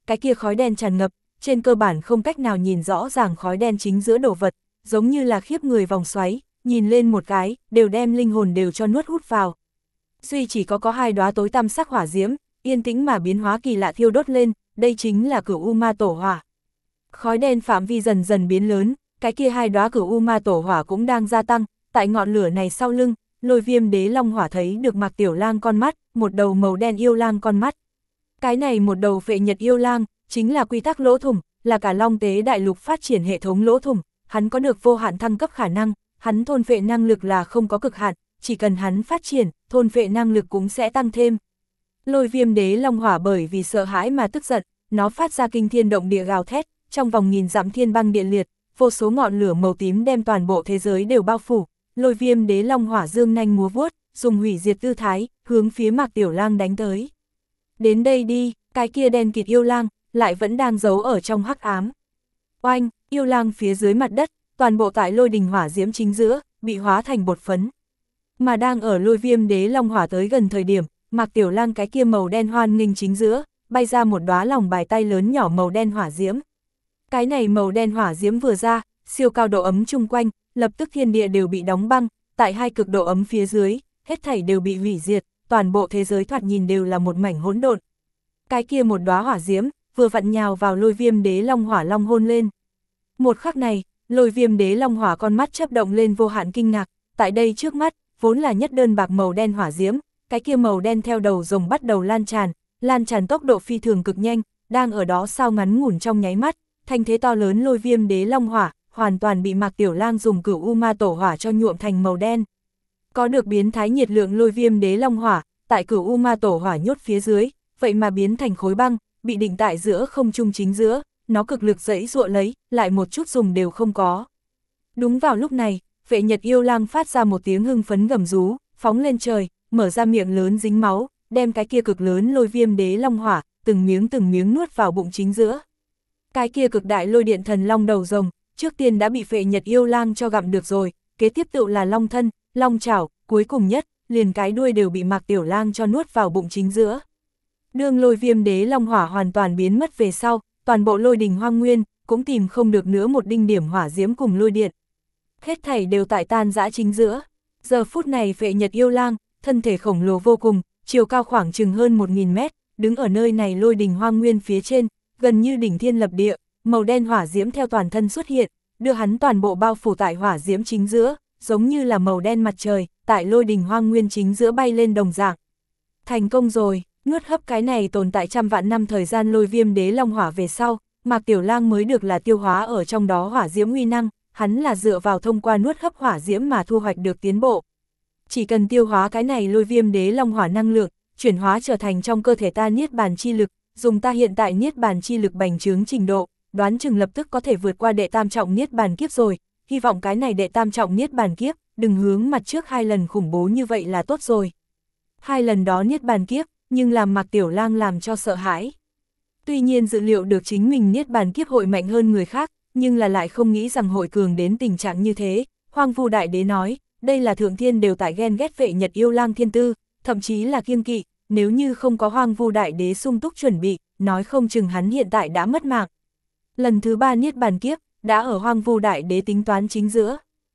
cái kia khói đen tràn ngập, trên cơ bản không cách nào nhìn rõ ràng khói đen chính giữa đồ vật, giống như là khiếp người vòng xoáy, nhìn lên một cái, đều đem linh hồn đều cho nuốt hút vào. Duy chỉ có có hai đóa tối tăm sắc hỏa diễm, yên tĩnh mà biến hóa kỳ lạ thiêu đốt lên, đây chính là Cửu U Ma Tổ Hỏa. Khói đen phạm vi dần dần biến lớn, cái kia hai đóa Cửu U Ma Tổ Hỏa cũng đang gia tăng, tại ngọn lửa này sau lưng, Lôi Viêm Đế Long Hỏa thấy được Mạc Tiểu Lang con mắt, một đầu màu đen yêu lang con mắt. Cái này một đầu Phệ Nhật yêu lang, chính là quy tắc lỗ thủng, là cả Long Tế Đại Lục phát triển hệ thống lỗ thủng, hắn có được vô hạn thăng cấp khả năng, hắn thôn phệ năng lực là không có cực hạn, chỉ cần hắn phát triển, thôn phệ năng lực cũng sẽ tăng thêm. Lôi Viêm Đế Long Hỏa bởi vì sợ hãi mà tức giận, nó phát ra kinh thiên động địa gào thét, trong vòng nghìn dặm thiên băng địa liệt, vô số ngọn lửa màu tím đem toàn bộ thế giới đều bao phủ. Lôi Viêm Đế Long Hỏa dương nanh múa vuốt, dùng hủy diệt tư thái, hướng phía Mạc Tiểu Lang đánh tới. Đến đây đi, cái kia đen kịt yêu lang, lại vẫn đang giấu ở trong hắc ám. Oanh, yêu lang phía dưới mặt đất, toàn bộ tại lôi đình hỏa diễm chính giữa, bị hóa thành bột phấn. Mà đang ở Lôi Viêm Đế Long Hỏa tới gần thời điểm, Mạc Tiểu Lang cái kia màu đen hoan nghênh chính giữa, bay ra một đóa lòng bài tay lớn nhỏ màu đen hỏa diễm. Cái này màu đen hỏa diễm vừa ra, siêu cao độ ấm chung quanh, lập tức thiên địa đều bị đóng băng, tại hai cực độ ấm phía dưới, hết thảy đều bị hủy diệt, toàn bộ thế giới thoạt nhìn đều là một mảnh hỗn độn. Cái kia một đóa hỏa diễm, vừa vặn nhào vào Lôi Viêm Đế Long Hỏa long hôn lên. Một khắc này, Lôi Viêm Đế Long Hỏa con mắt chớp động lên vô hạn kinh ngạc, tại đây trước mắt, vốn là nhất đơn bạc màu đen hỏa diễm, cái kia màu đen theo đầu rồng bắt đầu lan tràn, lan tràn tốc độ phi thường cực nhanh, đang ở đó sao ngắn ngủn trong nháy mắt, thanh thế to lớn Lôi Viêm Đế Long Hỏa, hoàn toàn bị Mạc Tiểu Lang dùng Cửu U Ma Tổ Hỏa cho nhuộm thành màu đen. Có được biến thái nhiệt lượng Lôi Viêm Đế Long Hỏa, tại Cửu U Ma Tổ Hỏa nhốt phía dưới, vậy mà biến thành khối băng, bị định tại giữa không trung chính giữa, nó cực lực giãy giụa lấy, lại một chút dùng đều không có. Đúng vào lúc này, Phệ Nhật yêu lang phát ra một tiếng hưng phấn gầm rú, phóng lên trời, mở ra miệng lớn dính máu, đem cái kia cực lớn Lôi Viêm Đế Long Hỏa, từng miếng từng miếng nuốt vào bụng chính giữa. Cái kia cực đại lôi điện thần long đầu rồng, trước tiên đã bị Phệ Nhật yêu lang cho gặm được rồi, kế tiếp tự là long thân, long chảo, cuối cùng nhất, liền cái đuôi đều bị Mạc Tiểu Lang cho nuốt vào bụng chính giữa. Đương Lôi Viêm Đế Long Hỏa hoàn toàn biến mất về sau, toàn bộ lôi đình hoang nguyên, cũng tìm không được nữa một đinh điểm hỏa diễm cùng lôi điện. Hết thảy đều tại tan rã chính giữa. Giờ phút này Phệ Nhật yêu lang, thân thể khổng lồ vô cùng, chiều cao khoảng chừng hơn một nghìn mét, đứng ở nơi này lôi đình hoang nguyên phía trên, gần như đỉnh thiên lập địa, màu đen hỏa diễm theo toàn thân xuất hiện, đưa hắn toàn bộ bao phủ tại hỏa diễm chính giữa, giống như là màu đen mặt trời, tại lôi đình hoang nguyên chính giữa bay lên đồng dạng. Thành công rồi, nuốt hấp cái này tồn tại trăm vạn năm thời gian Lôi Viêm Đế Long Hỏa về sau, Mạc Tiểu Lang mới được là tiêu hóa ở trong đó hỏa diễm uy năng, hắn là dựa vào thông qua nuốt hấp hỏa diễm mà thu hoạch được tiến bộ. Chỉ cần tiêu hóa cái này Lôi Viêm Đế Long Hỏa năng lượng, chuyển hóa trở thành trong cơ thể ta niết bàn chi lực, dùng ta hiện tại niết bàn chi lực bành trướng trình độ, đoán chừng lập tức có thể vượt qua đệ tam trọng niết bàn kiếp rồi, hy vọng cái này đệ tam trọng niết bàn kiếp, đừng hướng mặt trước hai lần khủng bố như vậy là tốt rồi. Hai lần đó niết bàn kiếp, nhưng làm Mạc Tiểu Lang làm cho sợ hãi. Tuy nhiên dự liệu được chính mình niết bàn kiếp hội mạnh hơn người khác, nhưng là lại không nghĩ rằng hội cường đến tình trạng như thế. Hoang Vu Đại Đế nói, đây là thượng thiên đều tại ghen ghét Phệ Nhật yêu lang thiên tư, thậm chí là kiêng kỵ, nếu như không có Hoang Vu Đại Đế sung túc chuẩn bị, nói không chừng hắn hiện tại đã mất mạng. Lần thứ ba niết bàn kiếp, đã ở Hoang Vu Đại Đế tính toán chính giữa.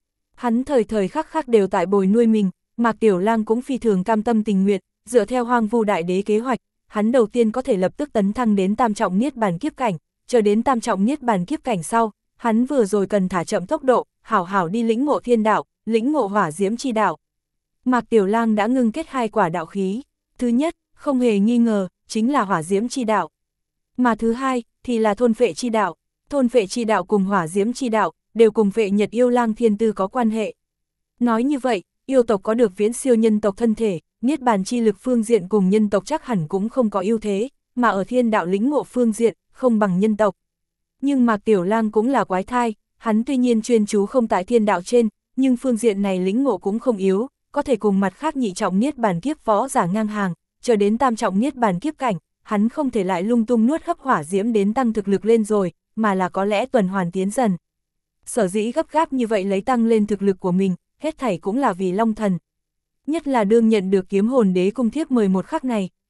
Hắn thời thời khắc khắc đều tại bồi nuôi mình, Mạc Tiểu Lang cũng phi thường cam tâm tình nguyện, dựa theo Hoang Vu Đại Đế kế hoạch, hắn đầu tiên có thể lập tức tấn thăng đến tam trọng niết bàn kiếp cảnh, chờ đến tam trọng niết bàn kiếp cảnh sau, hắn vừa rồi cần thả chậm tốc độ, hảo hảo đi lĩnh ngộ thiên đạo, lĩnh ngộ hỏa diễm chi đạo. Mạc Tiểu Lang đã ngưng kết hai quả đạo khí, thứ nhất, không hề nghi ngờ, chính là hỏa diễm chi đạo. Mà thứ hai, thì là thôn phệ chi đạo, thôn phệ chi đạo cùng hỏa diễm chi đạo, đều cùng Phệ Nhật yêu lang thiên tư có quan hệ. Nói như vậy, yêu tộc có được viễn siêu nhân tộc thân thể, niết bàn chi lực phương diện cùng nhân tộc chắc hẳn cũng không có ưu thế, mà ở thiên đạo lĩnh ngộ phương diện, không bằng nhân tộc. Nhưng Mạc Tiểu Lang cũng là quái thai, hắn tuy nhiên chuyên chú không tại thiên đạo trên, nhưng phương diện này lĩnh ngộ cũng không yếu, có thể cùng mặt khác nhị trọng niết bàn kiếp võ giả ngang hàng, chờ đến tam trọng niết bàn kiếp cảnh, hắn không thể lại lung tung nuốt hấp hỏa diễm đến tăng thực lực lên rồi, mà là có lẽ tuần hoàn tiến dần. Sở dĩ gấp gáp như vậy lấy tăng lên thực lực của mình, hết thảy cũng là vì Long Thần. Nhất là đương nhận được kiếm hồn đế cung thiếp mười một khắc này,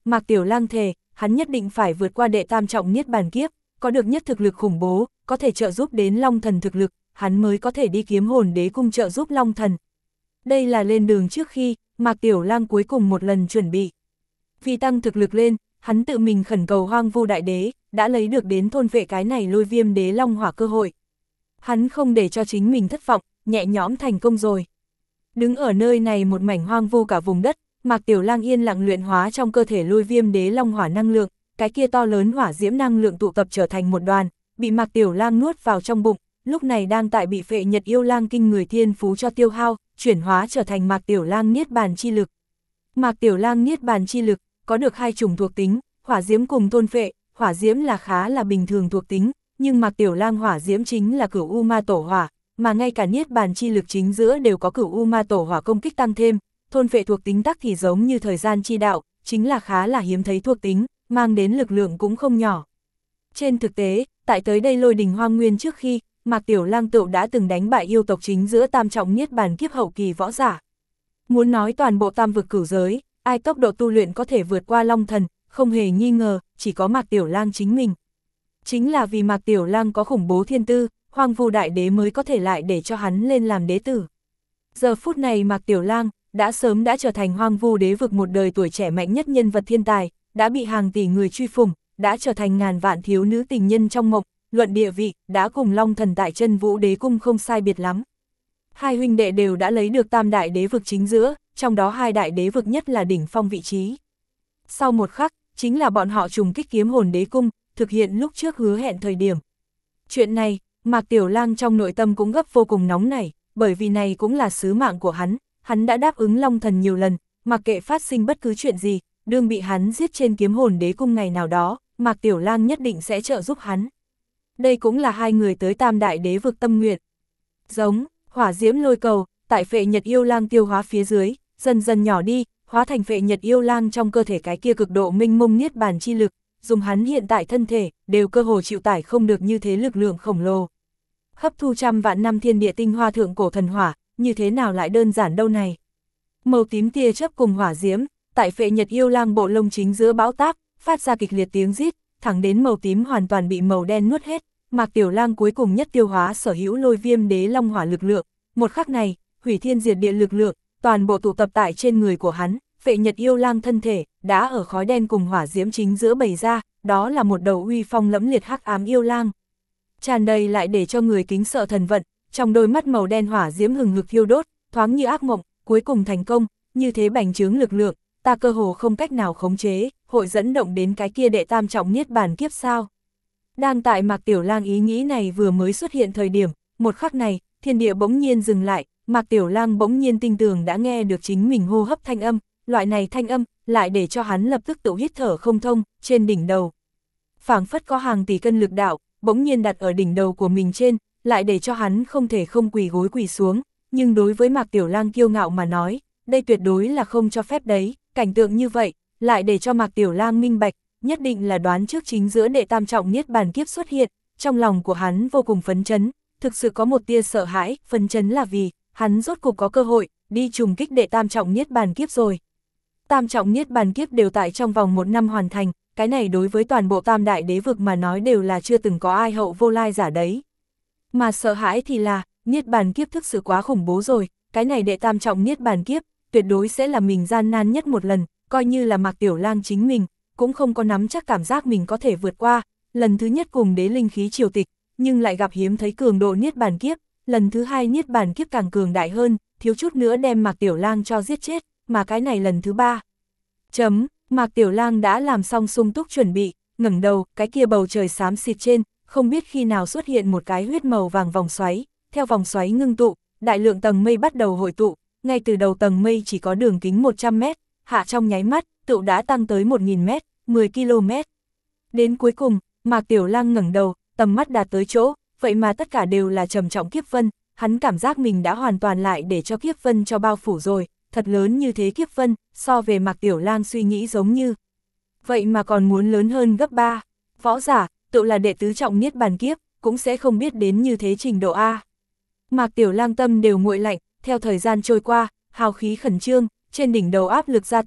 Mạc Tiểu Lang thề, hắn nhất định phải vượt qua đệ tam trọng niết bàn kiếp, có được nhất thực lực khủng bố, có thể trợ giúp đến Long Thần thực lực, hắn mới có thể đi kiếm hồn đế cung trợ giúp Long Thần. Đây là lên đường trước khi, Mạc Tiểu Lang cuối cùng một lần chuẩn bị. Vì tăng thực lực lên, hắn tự mình khẩn cầu Hoang Vu Đại Đế, đã lấy được đến thôn vệ cái này Lôi Viêm Đế Long Hỏa cơ hội. Hắn không để cho chính mình thất vọng, nhẹ nhõm thành công rồi. Đứng ở nơi này một mảnh hoang vu cả vùng đất, Mạc Tiểu Lang yên lặng luyện hóa trong cơ thể Lôi Viêm Đế Long Hỏa năng lượng, cái kia to lớn hỏa diễm năng lượng tụ tập trở thành một đoàn, bị Mạc Tiểu Lang nuốt vào trong bụng, lúc này đang tại bị Phệ Nhật Yêu Lang kinh người thiên phú cho tiêu hao, chuyển hóa trở thành Mạc Tiểu Lang niết bàn chi lực. Mạc Tiểu Lang niết bàn chi lực có được hai chủng thuộc tính, hỏa diễm cùng thôn phệ, hỏa diễm là khá là bình thường thuộc tính, nhưng Mạc Tiểu Lang hỏa diễm chính là Cửu U Ma Tổ Hỏa, mà ngay cả niết bàn chi lực chính giữa đều có Cửu U Ma Tổ Hỏa công kích tăng thêm, thôn phệ thuộc tính tắc thì giống như thời gian chi đạo, chính là khá là hiếm thấy thuộc tính, mang đến lực lượng cũng không nhỏ. Trên thực tế, tại tới đây Lôi Đình Hoang Nguyên trước khi, Mạc Tiểu Lang tự đã từng đánh bại yêu tộc chính giữa tam trọng niết bàn kiếp hậu kỳ võ giả. Muốn nói toàn bộ tam vực cửu giới, ai tốc độ tu luyện có thể vượt qua Long Thần, không hề nghi ngờ, chỉ có Mạc Tiểu Lang chính mình. Chính là vì Mạc Tiểu Lang có khủng bố thiên tư, Hoang Vu Đại Đế mới có thể lại để cho hắn lên làm đế tử. Giờ phút này Mạc Tiểu Lang đã sớm đã trở thành Hoang Vu đế vực một đời tuổi trẻ mạnh nhất nhân vật thiên tài, đã bị hàng tỷ người truy phủng, đã trở thành ngàn vạn thiếu nữ tình nhân trong mộng, luận địa vị, đã cùng Long Thần tại Chân Vũ Đế cung không sai biệt lắm. Hai huynh đệ đều đã lấy được tam đại đế vực chính giữa, trong đó hai đại đế vực nhất là đỉnh phong vị trí. Sau một khắc, chính là bọn họ trùng kích kiếm hồn đế cung, thực hiện lúc trước hứa hẹn thời điểm. Chuyện này, Mạc Tiểu Lang trong nội tâm cũng gấp vô cùng nóng nảy, bởi vì này cũng là sứ mạng của hắn, hắn đã đáp ứng Long Thần nhiều lần, mặc kệ phát sinh bất cứ chuyện gì, đương bị hắn giết trên kiếm hồn đế cung ngày nào đó, Mạc Tiểu Lang nhất định sẽ trợ giúp hắn. Đây cũng là hai người tới tam đại đế vực tâm nguyện. Giống, hỏa diễm lôi cầu, tại Phệ Nhật Yêu Lang tiêu hóa phía dưới, dần dần nhỏ đi, hóa thành Phệ Nhật Yêu Lang trong cơ thể cái kia cực độ minh mông niết bàn chi lực, dùng hắn hiện tại thân thể, đều cơ hồ chịu tải không được như thế lực lượng khổng lồ. Hấp thu trăm vạn năm thiên địa tinh hoa thượng cổ thần hỏa, như thế nào lại đơn giản đâu này. Màu tím tia chớp cùng hỏa diễm, tại Phệ Nhật Yêu Lang bộ lông chính giữa bão táp, phát ra kịch liệt tiếng rít, thẳng đến màu tím hoàn toàn bị màu đen nuốt hết. Mạc Tiểu Lang cuối cùng nhất tiêu hóa sở hữu Lôi Viêm Đế Long Hỏa lực lượng, một khắc này, hủy thiên diệt địa lực lượng, toàn bộ tụ tập tại trên người của hắn, Phệ Nhật Yêu Lang thân thể, đã ở khói đen cùng hỏa diễm chính giữa bày ra, đó là một đầu uy phong lẫm liệt hắc ám yêu lang. Tràn đầy lại để cho người kính sợ thần vận, trong đôi mắt màu đen hỏa diễm hừng hực thiêu đốt, thoáng như ác mộng, cuối cùng thành công, như thế bành trướng lực lượng, ta cơ hồ không cách nào khống chế, hội dẫn động đến cái kia đệ tam trọng niết bàn kiếp sao. Đang tại Mạc Tiểu Lang ý nghĩ này vừa mới xuất hiện thời điểm, một khắc này, thiên địa bỗng nhiên dừng lại, Mạc Tiểu Lang bỗng nhiên tinh tường đã nghe được chính mình hô hấp thanh âm, loại này thanh âm, lại để cho hắn lập tức tự hít thở không thông, trên đỉnh đầu. Phảng phất có hàng tỷ cân lực đạo, bỗng nhiên đặt ở đỉnh đầu của mình trên, lại để cho hắn không thể không quỳ gối quỳ xuống, nhưng đối với Mạc Tiểu Lang kiêu ngạo mà nói, đây tuyệt đối là không cho phép đấy, cảnh tượng như vậy, lại để cho Mạc Tiểu Lang minh bạch, nhất định là đoán trước chính giữa đệ tam trọng niết bàn kiếp xuất hiện, trong lòng của hắn vô cùng phấn chấn, thực sự có một tia sợ hãi, phấn chấn là vì, hắn rốt cuộc có cơ hội, đi trùng kích đệ tam trọng niết bàn kiếp rồi. Tam trọng niết bàn kiếp đều tại trong vòng một năm hoàn thành, cái này đối với toàn bộ tam đại đế vực mà nói đều là chưa từng có ai hậu vô lai giả đấy. Mà sợ hãi thì là, niết bàn kiếp thực sự quá khủng bố rồi, cái này đệ tam trọng niết bàn kiếp, tuyệt đối sẽ là mình gian nan nhất một lần, coi như là Mạc Tiểu Lang chính mình, cũng không có nắm chắc cảm giác mình có thể vượt qua, lần thứ nhất cùng đế linh khí triều tịch, nhưng lại gặp hiếm thấy cường độ niết bàn kiếp, lần thứ hai niết bàn kiếp càng cường đại hơn, thiếu chút nữa đem Mạc Tiểu Lang cho giết chết, mà cái này lần thứ ba. Chấm, Mạc Tiểu Lang đã làm xong sung túc chuẩn bị, ngẩng đầu, cái kia bầu trời xám xịt trên, không biết khi nào xuất hiện một cái huyết màu vàng vòng xoáy, theo vòng xoáy ngưng tụ, đại lượng tầng mây bắt đầu hội tụ, ngay từ đầu tầng mây chỉ có đường kính một trăm mét, hạ trong nháy mắt, tụ đã tăng tới một nghìn mét, mười ki lô mét. Đến cuối cùng, Mạc Tiểu Lang ngẩng đầu, tầm mắt đạt tới chỗ, vậy mà tất cả đều là trầm trọng kiếp vân, hắn cảm giác mình đã hoàn toàn lại để cho kiếp vân cho bao phủ rồi, thật lớn như thế kiếp vân, so về Mạc Tiểu Lang suy nghĩ giống như. Vậy mà còn muốn lớn hơn gấp ba, võ giả, tự là đệ tứ trọng niết bàn kiếp, cũng sẽ không biết đến như thế trình độ A. Mạc Tiểu Lang tâm đều nguội lạnh, theo thời gian trôi qua, hào khí khẩn trương, trên đỉnh đầu áp lực gia tăng,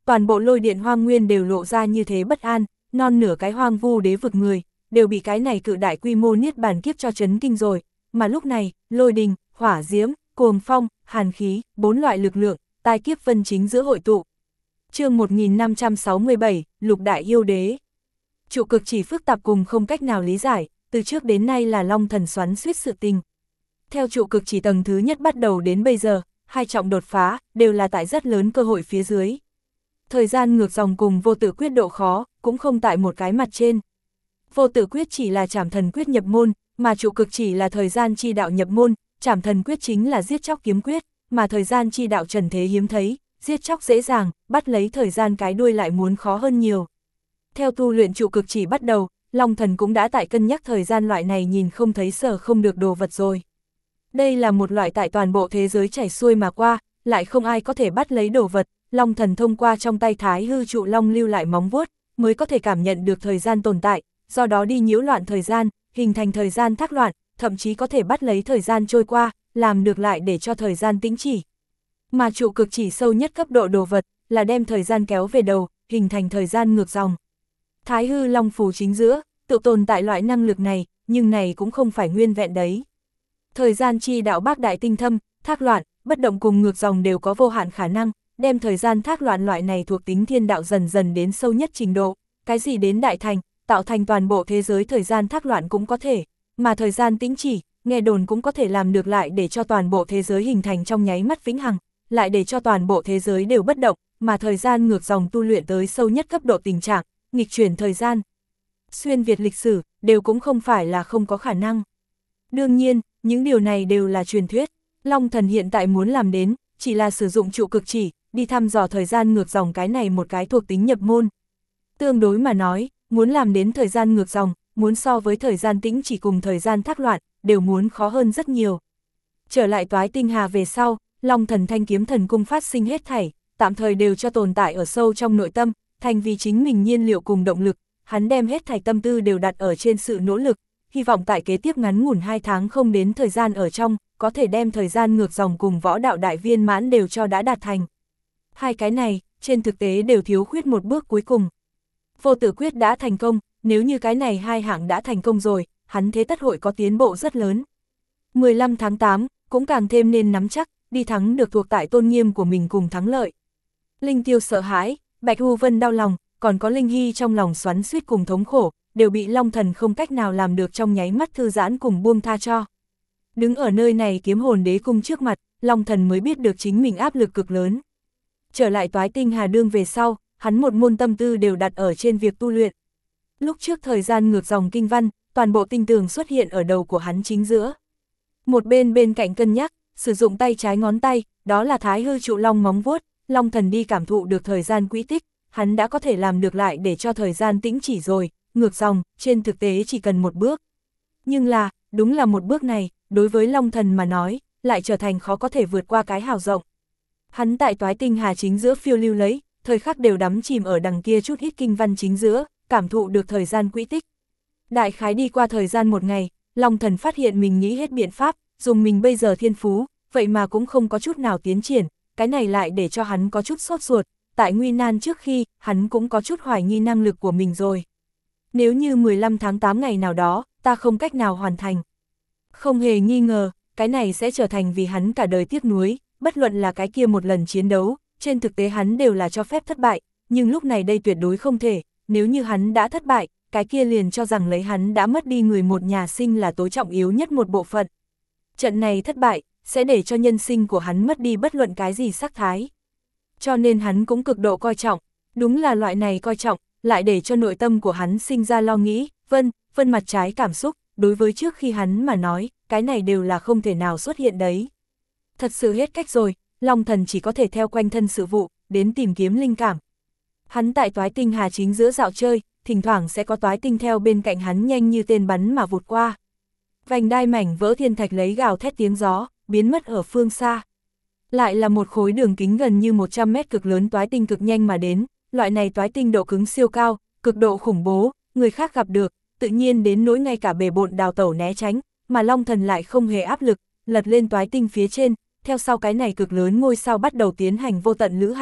toàn bộ lôi điện hoang nguyên đều lộ ra như thế bất an, non nửa cái hoang vu đế vực người, đều bị cái này cự đại quy mô niết bàn kiếp cho chấn kinh rồi, mà lúc này, lôi đình, hỏa diễm, cuồng phong, hàn khí, bốn loại lực lượng, tai kiếp vân chính giữa hội tụ. Chương một nghìn năm trăm sáu mươi bảy, Lục Đại Yêu Đế. Trụ cực chỉ phức tạp cùng không cách nào lý giải, từ trước đến nay là Long Thần xoắn suýt sự tình. Theo trụ cực chỉ tầng thứ nhất bắt đầu đến bây giờ, hai trọng đột phá, đều là tại rất lớn cơ hội phía dưới. Thời gian ngược dòng cùng vô tử quyết độ khó, cũng không tại một cái mặt trên. Vô tử quyết chỉ là trảm thần quyết nhập môn, mà trụ cực chỉ là thời gian chi đạo nhập môn, trảm thần quyết chính là giết chóc kiếm quyết, mà thời gian chi đạo trần thế hiếm thấy, giết chóc dễ dàng, bắt lấy thời gian cái đuôi lại muốn khó hơn nhiều. Theo tu luyện trụ cực chỉ bắt đầu, Long Thần cũng đã tại cân nhắc thời gian loại này nhìn không thấy sở không được đồ vật rồi. Đây là một loại tại toàn bộ thế giới chảy xuôi mà qua, lại không ai có thể bắt lấy đồ vật, Long Thần thông qua trong tay Thái Hư trụ long lưu lại móng vuốt, mới có thể cảm nhận được thời gian tồn tại, do đó đi nhiễu loạn thời gian, hình thành thời gian thác loạn, thậm chí có thể bắt lấy thời gian trôi qua, làm được lại để cho thời gian tĩnh chỉ. Mà trụ cực chỉ sâu nhất cấp độ đồ vật, là đem thời gian kéo về đầu, hình thành thời gian ngược dòng. Thái Hư long phù chính giữa, tự tồn tại loại năng lực này, nhưng này cũng không phải nguyên vẹn đấy. Thời gian chi đạo bác đại tinh thâm, thác loạn, bất động cùng ngược dòng đều có vô hạn khả năng, đem thời gian thác loạn loại này thuộc tính thiên đạo dần dần đến sâu nhất trình độ, cái gì đến đại thành, tạo thành toàn bộ thế giới thời gian thác loạn cũng có thể, mà thời gian tĩnh chỉ, nghe đồn cũng có thể làm được lại để cho toàn bộ thế giới hình thành trong nháy mắt vĩnh hằng, lại để cho toàn bộ thế giới đều bất động, mà thời gian ngược dòng tu luyện tới sâu nhất cấp độ tình trạng, nghịch chuyển thời gian. Xuyên Việt lịch sử, đều cũng không phải là không có khả năng. Đương nhiên, những điều này đều là truyền thuyết, Long Thần hiện tại muốn làm đến, chỉ là sử dụng trụ cực chỉ, đi thăm dò thời gian ngược dòng cái này một cái thuộc tính nhập môn. Tương đối mà nói, muốn làm đến thời gian ngược dòng, muốn so với thời gian tĩnh chỉ cùng thời gian thác loạn, đều muốn khó hơn rất nhiều. Trở lại Toái Tinh Hà về sau, Long Thần Thanh Kiếm Thần Cung phát sinh hết thảy, tạm thời đều cho tồn tại ở sâu trong nội tâm, thành vì chính mình nhiên liệu cùng động lực, hắn đem hết thảy tâm tư đều đặt ở trên sự nỗ lực, hy vọng tại kế tiếp ngắn ngủn hai tháng không đến thời gian ở trong, có thể đem thời gian ngược dòng cùng võ đạo đại viên mãn đều cho đã đạt thành. Hai cái này, trên thực tế đều thiếu khuyết một bước cuối cùng. Vô tử quyết đã thành công, nếu như cái này hai hạng đã thành công rồi, hắn thế tất hội có tiến bộ rất lớn. mười lăm tháng tám, cũng càng thêm nên nắm chắc, đi thắng được thuộc tại tôn nghiêm của mình cùng thắng lợi. Linh Tiêu sợ hãi, Bạch U Vân đau lòng, còn có Linh Hy trong lòng xoắn xuýt cùng thống khổ, đều bị Long Thần không cách nào làm được trong nháy mắt thư giãn cùng buông tha cho. Đứng ở nơi này kiếm hồn đế cung trước mặt, Long Thần mới biết được chính mình áp lực cực lớn. Trở lại Toái Tinh Hà Đương về sau, hắn một môn tâm tư đều đặt ở trên việc tu luyện. Lúc trước thời gian ngược dòng kinh văn, toàn bộ tinh tường xuất hiện ở đầu của hắn chính giữa. Một bên bên cạnh cân nhắc, sử dụng tay trái ngón tay, đó là Thái Hư trụ long móng vuốt, Long Thần đi cảm thụ được thời gian quỹ tích, hắn đã có thể làm được lại để cho thời gian tĩnh chỉ rồi, ngược dòng, trên thực tế chỉ cần một bước. Nhưng là, đúng là một bước này, đối với Long Thần mà nói, lại trở thành khó có thể vượt qua cái hào rộng. Hắn tại Toái Tinh Hà chính giữa phiêu lưu lấy, thời khắc đều đắm chìm ở đằng kia chút ít kinh văn chính giữa, cảm thụ được thời gian quỹ tích. Đại khái đi qua thời gian một ngày, Long Thần phát hiện mình nghĩ hết biện pháp, dùng mình bây giờ thiên phú, vậy mà cũng không có chút nào tiến triển, cái này lại để cho hắn có chút sốt ruột, tại nguy nan trước khi, hắn cũng có chút hoài nghi năng lực của mình rồi. Nếu như mười lăm tháng tám ngày nào đó, ta không cách nào hoàn thành. Không hề nghi ngờ, cái này sẽ trở thành vì hắn cả đời tiếc nuối, bất luận là cái kia một lần chiến đấu, trên thực tế hắn đều là cho phép thất bại, nhưng lúc này đây tuyệt đối không thể, nếu như hắn đã thất bại, cái kia liền cho rằng lấy hắn đã mất đi người một nhà sinh là tối trọng yếu nhất một bộ phận. Trận này thất bại, sẽ để cho nhân sinh của hắn mất đi bất luận cái gì sắc thái. Cho nên hắn cũng cực độ coi trọng, đúng là loại này coi trọng, lại để cho nội tâm của hắn sinh ra lo nghĩ, vân, vân mặt trái cảm xúc, đối với trước khi hắn mà nói, cái này đều là không thể nào xuất hiện đấy. Thật sự hết cách rồi, Long Thần chỉ có thể theo quanh thân sự vụ, đến tìm kiếm linh cảm. Hắn tại Toái Tinh Hà chính giữa dạo chơi, thỉnh thoảng sẽ có toái tinh theo bên cạnh hắn nhanh như tên bắn mà vụt qua. Vành đai mảnh vỡ thiên thạch lấy gào thét tiếng gió, biến mất ở phương xa. Lại là một khối đường kính gần như một trăm mét cực lớn toái tinh cực nhanh mà đến, loại này toái tinh độ cứng siêu cao, cực độ khủng bố, người khác gặp được, tự nhiên đến nỗi ngay cả bề bộn đào tẩu né tránh, mà Long Thần lại không hề áp lực, lật lên toái tinh phía trên, theo sau cái này cực lớn ngôi sao bắt đầu tiến hành vô tận lữ hành,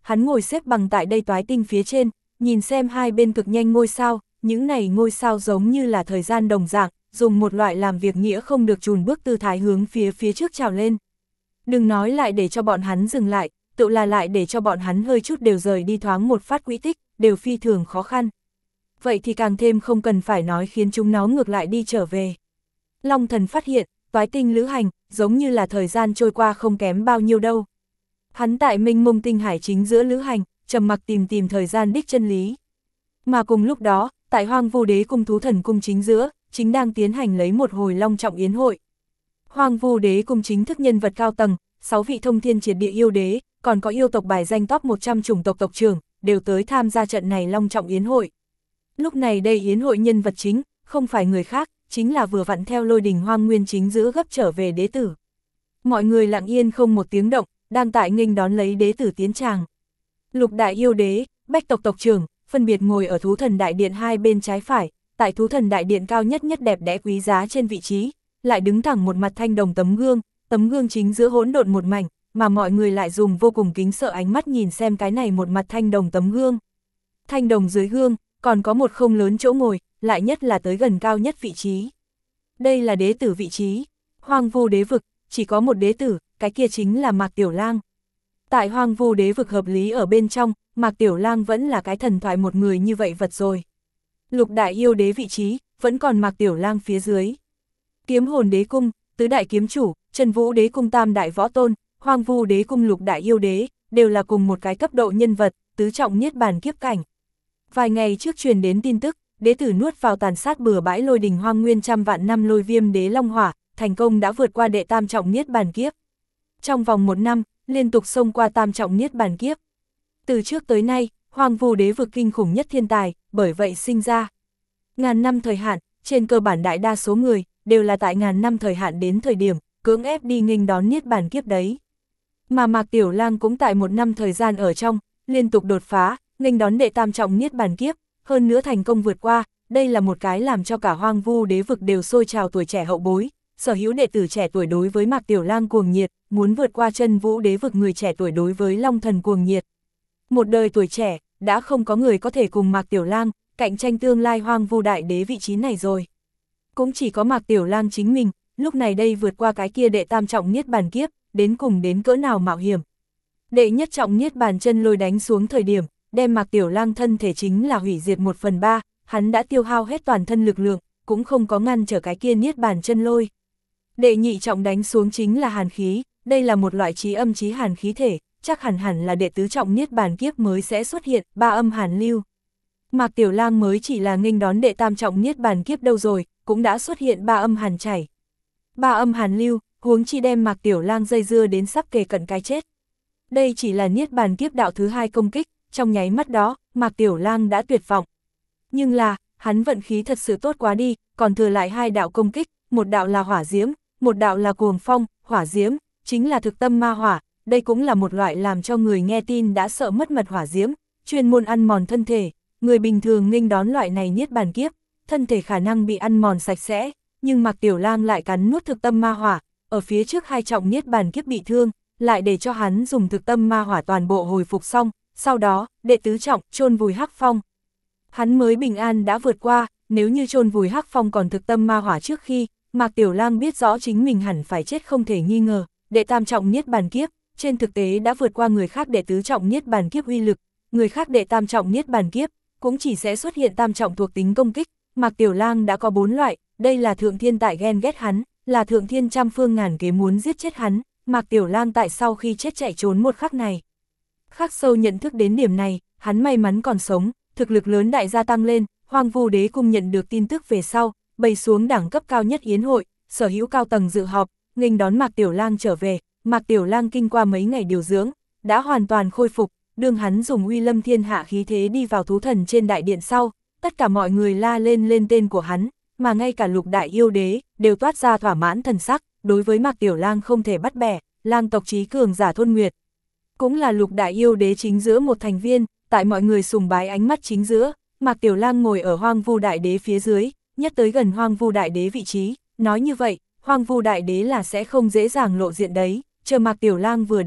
hắn ngồi xếp bằng tại đây toái tinh phía trên, nhìn xem hai bên cực nhanh ngôi sao, những này ngôi sao giống như là thời gian đồng dạng, dùng một loại làm việc nghĩa không được chùn bước tư thái hướng phía phía trước trào lên. Đừng nói lại để cho bọn hắn dừng lại, tự là lại để cho bọn hắn hơi chút đều rời đi thoáng một phát quỹ tích, đều phi thường khó khăn. Vậy thì càng thêm không cần phải nói khiến chúng nó ngược lại đi trở về. Long Thần phát hiện, toái tinh lữ hành, giống như là thời gian trôi qua không kém bao nhiêu đâu. Hắn tại mênh mông tinh hải chính giữa lữ hành, trầm mặc tìm tìm thời gian đích chân lý. Mà cùng lúc đó, tại Hoang Vu Đế cung thú thần cung chính giữa, chính đang tiến hành lấy một hồi long trọng yến hội. Hoang Vu Đế cung chính thức nhân vật cao tầng, sáu vị thông thiên triệt địa yêu đế, còn có yêu tộc bài danh top một trăm chủng tộc tộc trưởng, đều tới tham gia trận này long trọng yến hội. Lúc này đây yến hội nhân vật chính, không phải người khác, chính là vừa vặn theo Lôi Đình Hoang Nguyên chính giữa gấp trở về đế tử. Mọi người lặng yên không một tiếng động, đang tại nghênh đón lấy đế tử tiến tràng. Lục đại yêu đế, bách tộc tộc trưởng, phân biệt ngồi ở thú thần đại điện hai bên trái phải, tại thú thần đại điện cao nhất nhất đẹp đẽ quý giá trên vị trí, lại đứng thẳng một mặt thanh đồng tấm gương, tấm gương chính giữa hỗn độn một mảnh, mà mọi người lại dùng vô cùng kính sợ ánh mắt nhìn xem cái này một mặt thanh đồng tấm gương. Thanh đồng dưới gương, còn có một không lớn chỗ ngồi, lại nhất là tới gần cao nhất vị trí. Đây là đế tử vị trí, Hoang Vu đế vực, chỉ có một đế tử, cái kia chính là Mạc Tiểu Lang. Tại Hoang Vu đế vực hợp lý ở bên trong, Mạc Tiểu Lang vẫn là cái thần thoại một người như vậy vật rồi. Lục đại yêu đế vị trí, vẫn còn Mạc Tiểu Lang phía dưới. Kiếm hồn đế cung, tứ đại kiếm chủ, Trần Vũ đế cung tam đại võ tôn, Hoang Vu đế cung lục đại yêu đế, đều là cùng một cái cấp độ nhân vật, tứ trọng niết bàn kiếp cảnh. Vài ngày trước truyền đến tin tức, đế tử nuốt vào tàn sát bừa bãi Lôi Đình Hoang Nguyên trăm vạn năm lôi viêm đế long hỏa, thành công đã vượt qua đệ tam trọng niết bàn kiếp. Trong vòng một năm, liên tục xông qua tam trọng niết bàn kiếp. Từ trước tới nay, Hoang Vu đế vực kinh khủng nhất thiên tài, bởi vậy sinh ra. Ngàn năm thời hạn, trên cơ bản đại đa số người, đều là tại ngàn năm thời hạn đến thời điểm, cưỡng ép đi nghênh đón niết bàn kiếp đấy. Mà Mạc Tiểu Lang cũng tại một năm thời gian ở trong, liên tục đột phá, nghênh đón đệ tam trọng niết bàn kiếp, hơn nữa thành công vượt qua, đây là một cái làm cho cả Hoang Vu đế vực đều sôi trào tuổi trẻ hậu bối, sở hữu đệ tử trẻ tuổi đối với Mạc Tiểu Lang cuồng nhiệt, muốn vượt qua Chân Vũ đế vực người trẻ tuổi đối với Long Thần cuồng nhiệt. Một đời tuổi trẻ, đã không có người có thể cùng Mạc Tiểu Lang cạnh tranh tương lai Hoang Vu đại đế vị trí này rồi. Cũng chỉ có Mạc Tiểu Lang chính mình, lúc này đây vượt qua cái kia đệ tam trọng niết bàn kiếp, đến cùng đến cỡ nào mạo hiểm. Đệ nhất trọng niết bàn chân lôi đánh xuống thời điểm, đem Mạc Tiểu Lang thân thể chính là hủy diệt một phần ba, hắn đã tiêu hao hết toàn thân lực lượng, cũng không có ngăn trở cái kia niết bàn chân lôi. Đệ nhị trọng đánh xuống chính là hàn khí, đây là một loại trí âm trí hàn khí thể, chắc hẳn hẳn là đệ tứ trọng niết bàn kiếp mới sẽ xuất hiện, ba âm hàn lưu. Mạc Tiểu Lang mới chỉ là nghênh đón đệ tam trọng niết bàn kiếp đâu rồi, cũng đã xuất hiện ba âm hàn chảy. Ba âm hàn lưu, huống chi đem Mạc Tiểu Lang dây dưa đến sắp kề cận cái chết. Đây chỉ là niết bàn kiếp đạo thứ hai công kích, trong nháy mắt đó, Mạc Tiểu Lang đã tuyệt vọng. Nhưng là, hắn vận khí thật sự tốt quá đi, còn thừa lại hai đạo công kích, một đạo là hỏa diễm, một đạo là cuồng phong, hỏa diễm, chính là thực tâm ma hỏa, đây cũng là một loại làm cho người nghe tin đã sợ mất mật hỏa diễm, chuyên môn ăn mòn thân thể, người bình thường nghênh đón loại này niết bàn kiếp, thân thể khả năng bị ăn mòn sạch sẽ, nhưng Mạc Tiểu Lang lại cắn nuốt thực tâm ma hỏa, ở phía trước hai trọng niết bàn kiếp bị thương, lại để cho hắn dùng thực tâm ma hỏa toàn bộ hồi phục xong, sau đó, đệ tứ trọng, chôn vùi Hắc Phong. Hắn mới bình an đã vượt qua, nếu như chôn vùi Hắc Phong còn thực tâm ma hỏa trước khi, Mạc Tiểu Lang biết rõ chính mình hẳn phải chết không thể nghi ngờ, đệ tam trọng niết bàn kiếp, trên thực tế đã vượt qua người khác đệ tứ trọng niết bàn kiếp uy lực, người khác đệ tam trọng niết bàn kiếp, cũng chỉ sẽ xuất hiện tam trọng thuộc tính công kích, Mạc Tiểu Lang đã có bốn loại, đây là thượng thiên tại ghen ghét hắn, là thượng thiên trăm phương ngàn kế muốn giết chết hắn, Mạc Tiểu Lang tại sau khi chết chạy trốn một khắc này. Khắc sâu nhận thức đến điểm này, hắn may mắn còn sống, thực lực lớn đại gia tăng lên, Hoang Vu đế cung nhận được tin tức về sau, bày xuống đẳng cấp cao nhất yến hội, sở hữu cao tầng dự họp, nghênh đón Mạc Tiểu Lang trở về, Mạc Tiểu Lang kinh qua mấy ngày điều dưỡng, đã hoàn toàn khôi phục, đương hắn dùng uy lâm thiên hạ khí thế đi vào thú thần trên đại điện sau, tất cả mọi người la lên lên tên của hắn, mà ngay cả lục đại yêu đế, đều toát ra thỏa mãn thần sắc, đối với Mạc Tiểu Lang không thể bắt bẻ, Lang tộc trí cường giả Thôn Nguyệt. Cũng là lục đại yêu đế chính giữa một thành viên, tại mọi người sùng bái ánh mắt chính giữa, Mạc Tiểu Lang ngồi ở Hoang Vu đại đế phía dưới, nhất tới gần Hoang Vu đại đế vị trí, nói như vậy, Hoang Vu đại đế là sẽ không dễ dàng lộ diện đấy, chờ Mạc Tiểu Lang vừa đến,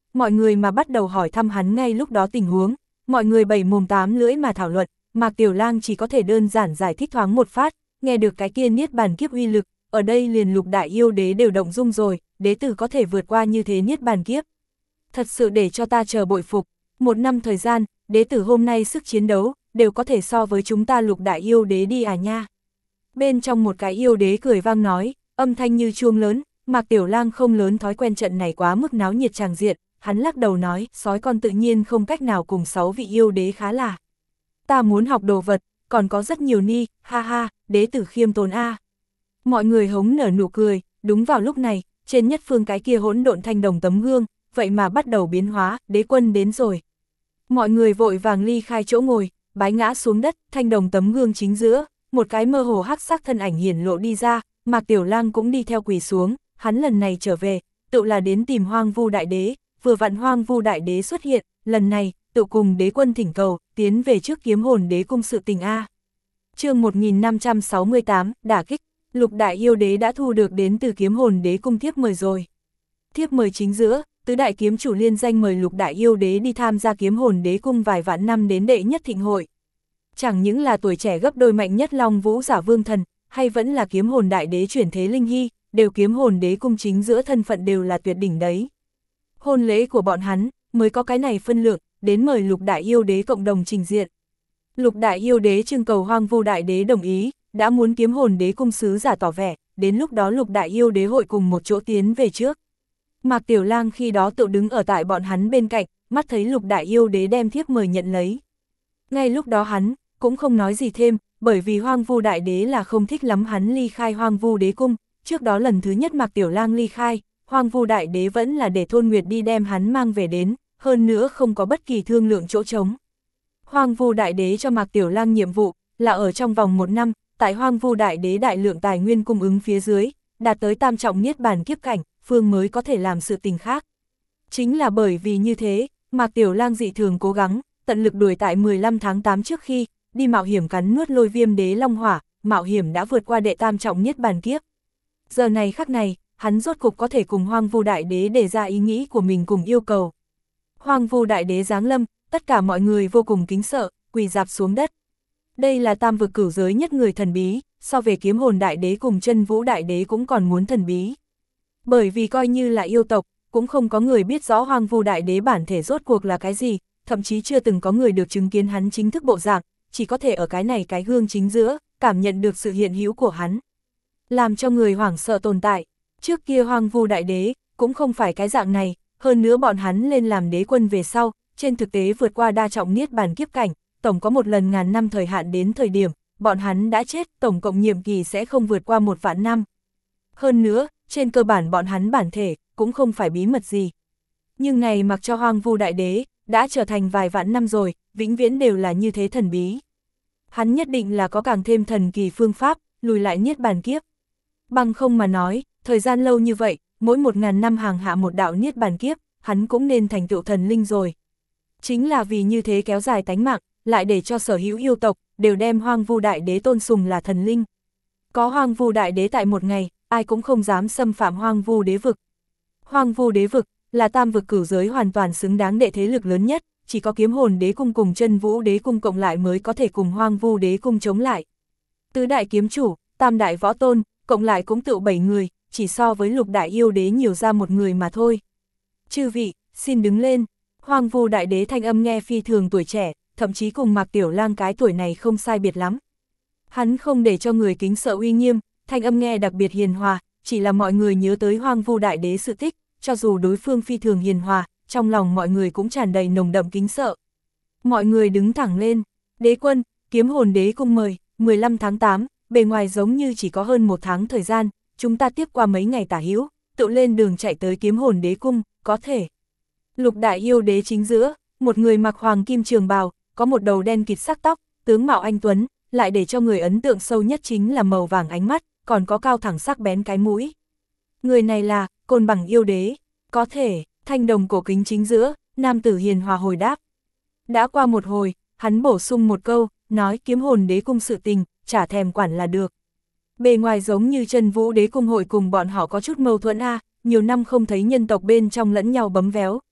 mọi người mà bắt đầu hỏi thăm hắn ngay lúc đó tình huống, mọi người bảy mồm tám lưỡi mà thảo luận, Mạc Tiểu Lang chỉ có thể đơn giản giải thích thoáng một phát, nghe được cái kia niết bàn kiếp uy lực, ở đây liền lục đại yêu đế đều động dung rồi, đế tử có thể vượt qua như thế niết bàn kiếp. Thật sự để cho ta chờ bội phục, một năm thời gian, đế tử hôm nay sức chiến đấu, đều có thể so với chúng ta lục đại yêu đế đi à nha. Bên trong một cái yêu đế cười vang nói, âm thanh như chuông lớn, Mạc Tiểu Lang không lớn thói quen trận này quá mức náo nhiệt tràng diện, hắn lắc đầu nói, sói con tự nhiên không cách nào cùng sáu vị yêu đế khá là. Ta muốn học đồ vật, còn có rất nhiều ni, ha ha, đế tử khiêm tốn a. Mọi người hống nở nụ cười, đúng vào lúc này, trên nhất phương cái kia hỗn độn thanh đồng tấm gương, vậy mà bắt đầu biến hóa, đế quân đến rồi. Mọi người vội vàng ly khai chỗ ngồi, bái ngã xuống đất, thanh đồng tấm gương chính giữa, một cái mơ hồ hắc sắc thân ảnh hiển lộ đi ra, Mạc Tiểu Lang cũng đi theo quỳ xuống, hắn lần này trở về, tự là đến tìm Hoang Vu Đại Đế, vừa vặn Hoang Vu Đại Đế xuất hiện, lần này, tự cùng đế quân thỉnh cầu, tiến về trước kiếm hồn đế cung sự tình A. Chương một nghìn năm trăm sáu mươi tám, đả kích, lục đại yêu đế đã thu được đến từ kiếm hồn đế cung thiếp mời rồi. Thiếp mời chính giữa, tứ đại kiếm chủ liên danh mời lục đại yêu đế đi tham gia kiếm hồn đế cung vài vạn năm đến đệ nhất thịnh hội. Chẳng những là tuổi trẻ gấp đôi mạnh nhất Long Vũ Giả Vương Thần, hay vẫn là kiếm hồn đại đế chuyển thế Linh Hy, đều kiếm hồn đế cung chính giữa thân phận đều là tuyệt đỉnh đấy. Hôn lễ của bọn hắn, mới có cái này phân lượng, đến mời lục đại yêu đế cộng đồng trình diện. Lục đại yêu đế trưng cầu Hoang Vu Đại Đế đồng ý, đã muốn kiếm hồn đế cung sứ giả tỏ vẻ, đến lúc đó lục đại yêu đế hội cùng một chỗ tiến về trước. Mạc Tiểu Lang khi đó tự đứng ở tại bọn hắn bên cạnh, mắt thấy lục đại yêu đế đem thiếp mời nhận lấy. Ngay lúc đó hắn, cũng không nói gì thêm, bởi vì Hoang Vu Đại Đế là không thích lắm hắn ly khai Hoang Vu Đế cung, trước đó lần thứ nhất Mạc Tiểu Lang ly khai, Hoang Vu Đại Đế vẫn là để Thôn Nguyệt đi đem hắn mang về đến, hơn nữa không có bất kỳ thương lượng chỗ trống. Hoang Vu Đại Đế cho Mạc Tiểu Lang nhiệm vụ, là ở trong vòng một năm, tại Hoang Vu Đại Đế đại lượng tài nguyên cung ứng phía dưới, đạt tới tam trọng niết bàn kiếp cảnh, phương mới có thể làm sự tình khác. Chính là bởi vì như thế, Mạc Tiểu Lang dị thường cố gắng, tận lực đuổi tại mười lăm tháng tám trước khi, đi mạo hiểm cắn nuốt Lôi Viêm Đế Long Hỏa, mạo hiểm đã vượt qua đệ tam trọng niết bàn kiếp. Giờ này khắc này, hắn rốt cục có thể cùng Hoang Vu Đại Đế đề ra ý nghĩ của mình cùng yêu cầu. Hoang Vu Đại Đế giáng lâm, tất cả mọi người vô cùng kính sợ, quỳ rạp xuống đất. Đây là tam vực cửu giới nhất người thần bí, so về kiếm hồn đại đế cùng chân vũ đại đế cũng còn muốn thần bí. Bởi vì coi như là yêu tộc, cũng không có người biết rõ Hoang Vu Đại Đế bản thể rốt cuộc là cái gì, thậm chí chưa từng có người được chứng kiến hắn chính thức bộ dạng, chỉ có thể ở cái này cái gương chính giữa, cảm nhận được sự hiện hữu của hắn. Làm cho người hoảng sợ tồn tại, trước kia Hoang Vu Đại Đế, cũng không phải cái dạng này, hơn nữa bọn hắn lên làm đế quân về sau, trên thực tế vượt qua đa trọng niết bàn kiếp cảnh, tổng có một lần ngàn năm thời hạn đến thời điểm, bọn hắn đã chết, tổng cộng nhiệm kỳ sẽ không vượt qua một vạn năm. Hơn nữa, trên cơ bản bọn hắn bản thể, cũng không phải bí mật gì. Nhưng này mặc cho Hoang Vu Đại Đế, đã trở thành vài vạn năm rồi, vĩnh viễn đều là như thế thần bí. Hắn nhất định là có càng thêm thần kỳ phương pháp, lùi lại niết bàn kiếp. Bằng không mà nói, thời gian lâu như vậy, mỗi một ngàn năm hàng hạ một đạo niết bàn kiếp, hắn cũng nên thành tựu thần linh rồi. Chính là vì như thế kéo dài tánh mạng, lại để cho sở hữu yêu tộc, đều đem Hoang Vu Đại Đế tôn sùng là thần linh. Có Hoang Vu Đại Đế tại một ngày, ai cũng không dám xâm phạm Hoang Vu Đế vực. Hoang Vu Đế vực, là tam vực cửu giới hoàn toàn xứng đáng đệ thế lực lớn nhất, chỉ có kiếm hồn đế cung cùng chân vũ đế cung cộng lại mới có thể cùng Hoang Vu Đế cung chống lại. Tứ đại kiếm chủ, tam đại võ tôn, cộng lại cũng tự bảy người, chỉ so với lục đại yêu đế nhiều ra một người mà thôi. Chư vị, xin đứng lên. Hoang Vu Đại Đế thanh âm nghe phi thường tuổi trẻ, thậm chí cùng Mạc Tiểu Lang cái tuổi này không sai biệt lắm. Hắn không để cho người kính sợ uy nghiêm, thanh âm nghe đặc biệt hiền hòa, chỉ là mọi người nhớ tới Hoang Vu Đại Đế sự tích, cho dù đối phương phi thường hiền hòa, trong lòng mọi người cũng tràn đầy nồng đậm kính sợ. Mọi người đứng thẳng lên, đế quân, kiếm hồn đế cung mời, mười lăm tháng tám, bề ngoài giống như chỉ có hơn một tháng thời gian, chúng ta tiếp qua mấy ngày tả hữu, tự lên đường chạy tới kiếm hồn đế cung, có thể. Lục đại yêu đế chính giữa, một người mặc hoàng kim trường bào, có một đầu đen kịt sắc tóc, tướng mạo anh tuấn, lại để cho người ấn tượng sâu nhất chính là màu vàng ánh mắt, còn có cao thẳng sắc bén cái mũi. Người này là Côn Bằng yêu đế, có thể. Thanh đồng cổ kính chính giữa, nam tử hiền hòa hồi đáp. Đã qua một hồi, hắn bổ sung một câu, nói kiếm hồn đế cung sự tình, chả thèm quản là được. Bề ngoài giống như chân vũ đế cung hội cùng bọn họ có chút mâu thuẫn a, nhiều năm không thấy nhân tộc bên trong lẫn nhau bấm véo,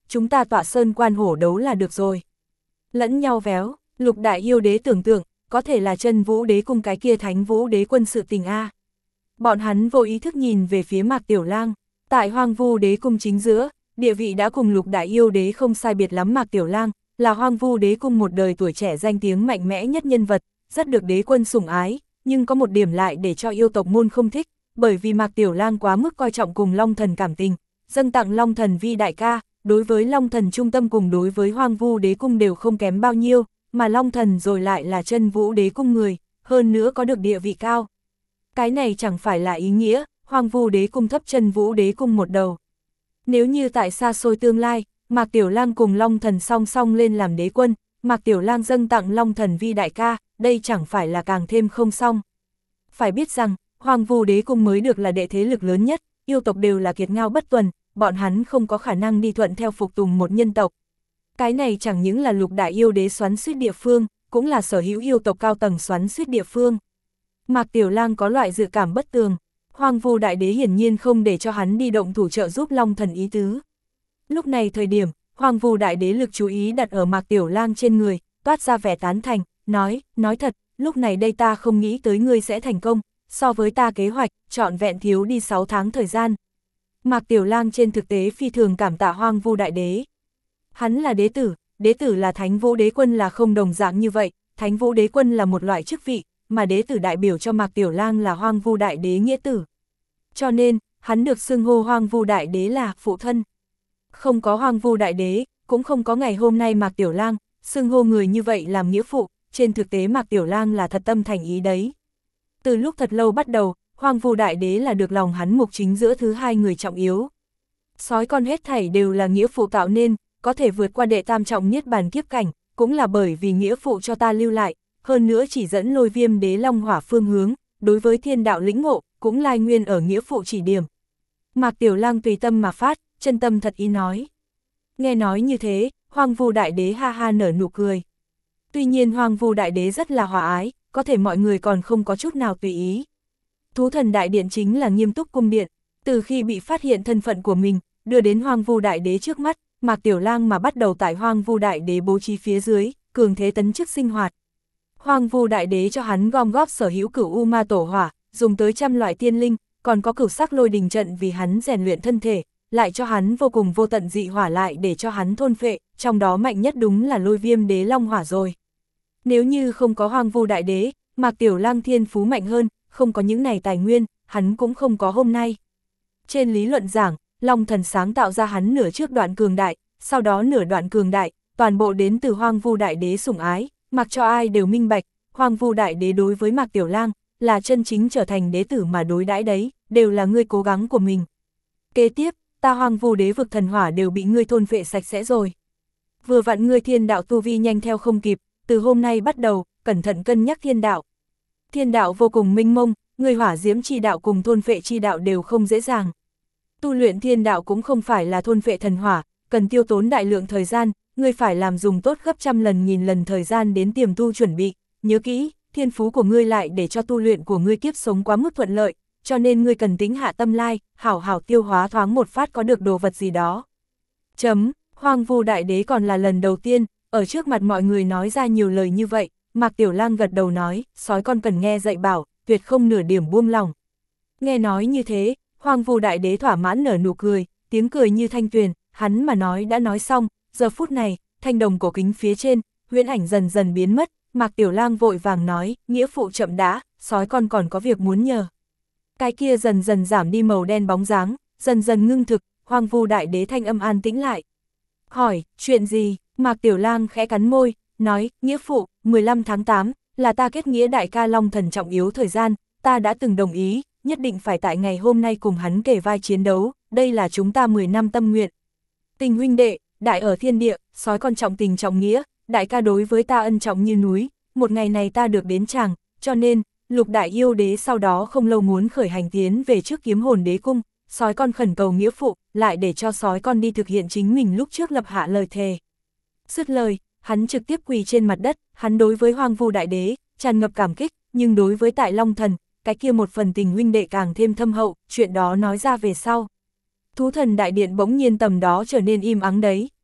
chúng ta tọa sơn quan hổ đấu là được rồi. Lẫn nhau véo, Lục Đại Yêu Đế tưởng tượng, có thể là Chân Vũ Đế cung cái kia Thánh Vũ Đế quân sự tình a. Bọn hắn vô ý thức nhìn về phía Mạc Tiểu Lang, tại Hoang Vu Đế cung chính giữa, địa vị đã cùng Lục Đại Yêu Đế không sai biệt lắm. Mạc Tiểu Lang là Hoang Vu Đế cung một đời tuổi trẻ danh tiếng mạnh mẽ nhất nhân vật, rất được đế quân sủng ái, nhưng có một điểm lại để cho yêu tộc môn không thích, bởi vì Mạc Tiểu Lang quá mức coi trọng cùng Long Thần cảm tình, dâng tặng Long Thần vi đại ca, đối với Long Thần trung tâm cùng đối với Hoang Vu Đế cung đều không kém bao nhiêu, mà Long Thần rồi lại là Chân Vũ Đế cung người, hơn nữa có được địa vị cao. Cái này chẳng phải là ý nghĩa, Hoang Vu Đế cung thấp Chân Vũ Đế cung một đầu. Nếu như tại xa xôi tương lai, Mạc Tiểu Lang cùng Long Thần song song lên làm đế quân, Mạc Tiểu Lang dâng tặng Long Thần vi đại ca, đây chẳng phải là càng thêm không xong. Phải biết rằng, Hoang Vu Đế cung mới được là đệ thế lực lớn nhất, yêu tộc đều là kiệt ngao bất tuần, bọn hắn không có khả năng đi thuận theo phục tùng một nhân tộc. Cái này chẳng những là Lục Đại Yêu Đế xoắn xuýt địa phương, cũng là sở hữu yêu tộc cao tầng xoắn xuýt địa phương. Mạc Tiểu Lang có loại dự cảm bất tường, Hoang Vu Đại Đế hiển nhiên không để cho hắn đi động thủ trợ giúp Long Thần ý tứ. Lúc này thời điểm, Hoang Vu Đại Đế lực chú ý đặt ở Mạc Tiểu Lang trên người, toát ra vẻ tán thành, nói, nói thật, lúc này đây ta không nghĩ tới ngươi sẽ thành công, so với ta kế hoạch, trọn vẹn thiếu đi sáu tháng thời gian. Mạc Tiểu Lang trên thực tế phi thường cảm tạ Hoang Vu Đại Đế. Hắn là đế tử, đế tử là Thánh Vũ Đế quân là không đồng dạng như vậy, Thánh Vũ Đế quân là một loại chức vị, mà đế tử đại biểu cho Mạc Tiểu Lang là Hoang Vu Đại Đế nghĩa tử. Cho nên, hắn được xưng hô Hoang Vu Đại Đế là phụ thân. Không có Hoang Vu Đại Đế, cũng không có ngày hôm nay Mạc Tiểu Lang, xưng hô người như vậy làm nghĩa phụ, trên thực tế Mạc Tiểu Lang là thật tâm thành ý đấy. Từ lúc thật lâu bắt đầu, Hoang Vu Đại Đế là được lòng hắn mục chính giữa thứ hai người trọng yếu. Sói con hết thảy đều là nghĩa phụ tạo nên, có thể vượt qua đệ tam trọng niết bàn kiếp cảnh, cũng là bởi vì nghĩa phụ cho ta lưu lại, hơn nữa chỉ dẫn Lôi Viêm Đế Long Hỏa phương hướng, đối với thiên đạo lĩnh ngộ, cũng lai nguyên ở nghĩa phụ chỉ điểm. Mạc Tiểu Lang tùy tâm mà phát, chân tâm thật ý nói. Nghe nói như thế, Hoang Vu Đại Đế ha ha nở nụ cười. Tuy nhiên Hoang Vu Đại Đế rất là hòa ái, có thể mọi người còn không có chút nào tùy ý. Thú Thần Đại Điện chính là nghiêm túc cung điện, từ khi bị phát hiện thân phận của mình, đưa đến Hoang Vu Đại Đế trước mắt, Mạc Tiểu Lang mà bắt đầu tại Hoang Vu Đại Đế bố trí phía dưới, cường thế tấn chức sinh hoạt. Hoang Vu Đại Đế cho hắn gom góp sở hữu Cửu U Ma Tổ Hỏa, dùng tới trăm loại tiên linh, còn có Cửu Sắc Lôi Đình trận vì hắn rèn luyện thân thể, lại cho hắn vô cùng vô tận dị hỏa lại để cho hắn thôn phệ, trong đó mạnh nhất đúng là Lôi Viêm Đế Long Hỏa rồi. Nếu như không có Hoang Vu Đại Đế, Mạc Tiểu Lang thiên phú mạnh hơn, không có những này tài nguyên, hắn cũng không có hôm nay. Trên lý luận giảng, Long Thần sáng tạo ra hắn nửa trước đoạn cường đại, sau đó nửa đoạn cường đại, toàn bộ đến từ Hoang Vu Đại Đế sủng ái, mặc cho ai đều minh bạch, Hoang Vu Đại Đế đối với Mạc Tiểu Lang là chân chính trở thành đế tử mà đối đãi đấy, đều là ngươi cố gắng của mình. Kế tiếp, ta Hoang Vu Đế vực thần hỏa đều bị ngươi thôn phệ sạch sẽ rồi. Vừa vặn ngươi thiên đạo tu vi nhanh theo không kịp, từ hôm nay bắt đầu, cẩn thận cân nhắc thiên đạo. Thiên đạo vô cùng mênh mông, ngươi hỏa diễm chi đạo cùng thôn phệ chi đạo đều không dễ dàng. Tu luyện thiên đạo cũng không phải là thôn phệ thần hỏa, cần tiêu tốn đại lượng thời gian, ngươi phải làm dùng tốt gấp trăm lần nghìn lần thời gian đến tiềm tu chuẩn bị, nhớ kỹ, thiên phú của ngươi lại để cho tu luyện của ngươi kiếp sống quá mức thuận lợi, cho nên ngươi cần tính hạ tâm lai, hảo hảo tiêu hóa thoáng một phát có được đồ vật gì đó. Chấm, Hoang Vu Đại Đế còn là lần đầu tiên, ở trước mặt mọi người nói ra nhiều lời như vậy, Mạc Tiểu Lang gật đầu nói, sói con cần nghe dạy bảo, tuyệt không nửa điểm buông lòng. Nghe nói như thế, Hoang Vu Đại Đế thỏa mãn nở nụ cười, tiếng cười như thanh tuyền, hắn mà nói đã nói xong, giờ phút này, thanh đồng cổ kính phía trên, huyễn ảnh dần dần biến mất, Mạc Tiểu Lang vội vàng nói, nghĩa phụ chậm đã, sói con còn có việc muốn nhờ. Cái kia dần dần giảm đi màu đen bóng dáng, dần dần ngưng thực, Hoang Vu Đại Đế thanh âm an tĩnh lại. Hỏi, chuyện gì? Mạc Tiểu Lang khẽ cắn môi, nói, nghĩa phụ, mười lăm tháng tám, là ta kết nghĩa đại ca Long Thần trọng yếu thời gian, ta đã từng đồng ý, nhất định phải tại ngày hôm nay cùng hắn kề vai chiến đấu, đây là chúng ta mười năm tâm nguyện. Tình huynh đệ, đại ở thiên địa, sói con trọng tình trọng nghĩa, đại ca đối với ta ân trọng như núi, một ngày này ta được đến chàng, cho nên, Lục Đại Yêu Đế sau đó không lâu muốn khởi hành tiến về trước Kiếm Hồn Đế cung, sói con khẩn cầu nghĩa phụ, lại để cho sói con đi thực hiện chính mình lúc trước lập hạ lời thề. Dứt lời, hắn trực tiếp quỳ trên mặt đất, hắn đối với Hoang Vu Đại Đế, tràn ngập cảm kích, nhưng đối với tại Long Thần, cái kia một phần tình huynh đệ càng thêm thâm hậu, chuyện đó nói ra về sau. Thú Thần Đại Điện bỗng nhiên tầm đó trở nên im ắng đấy,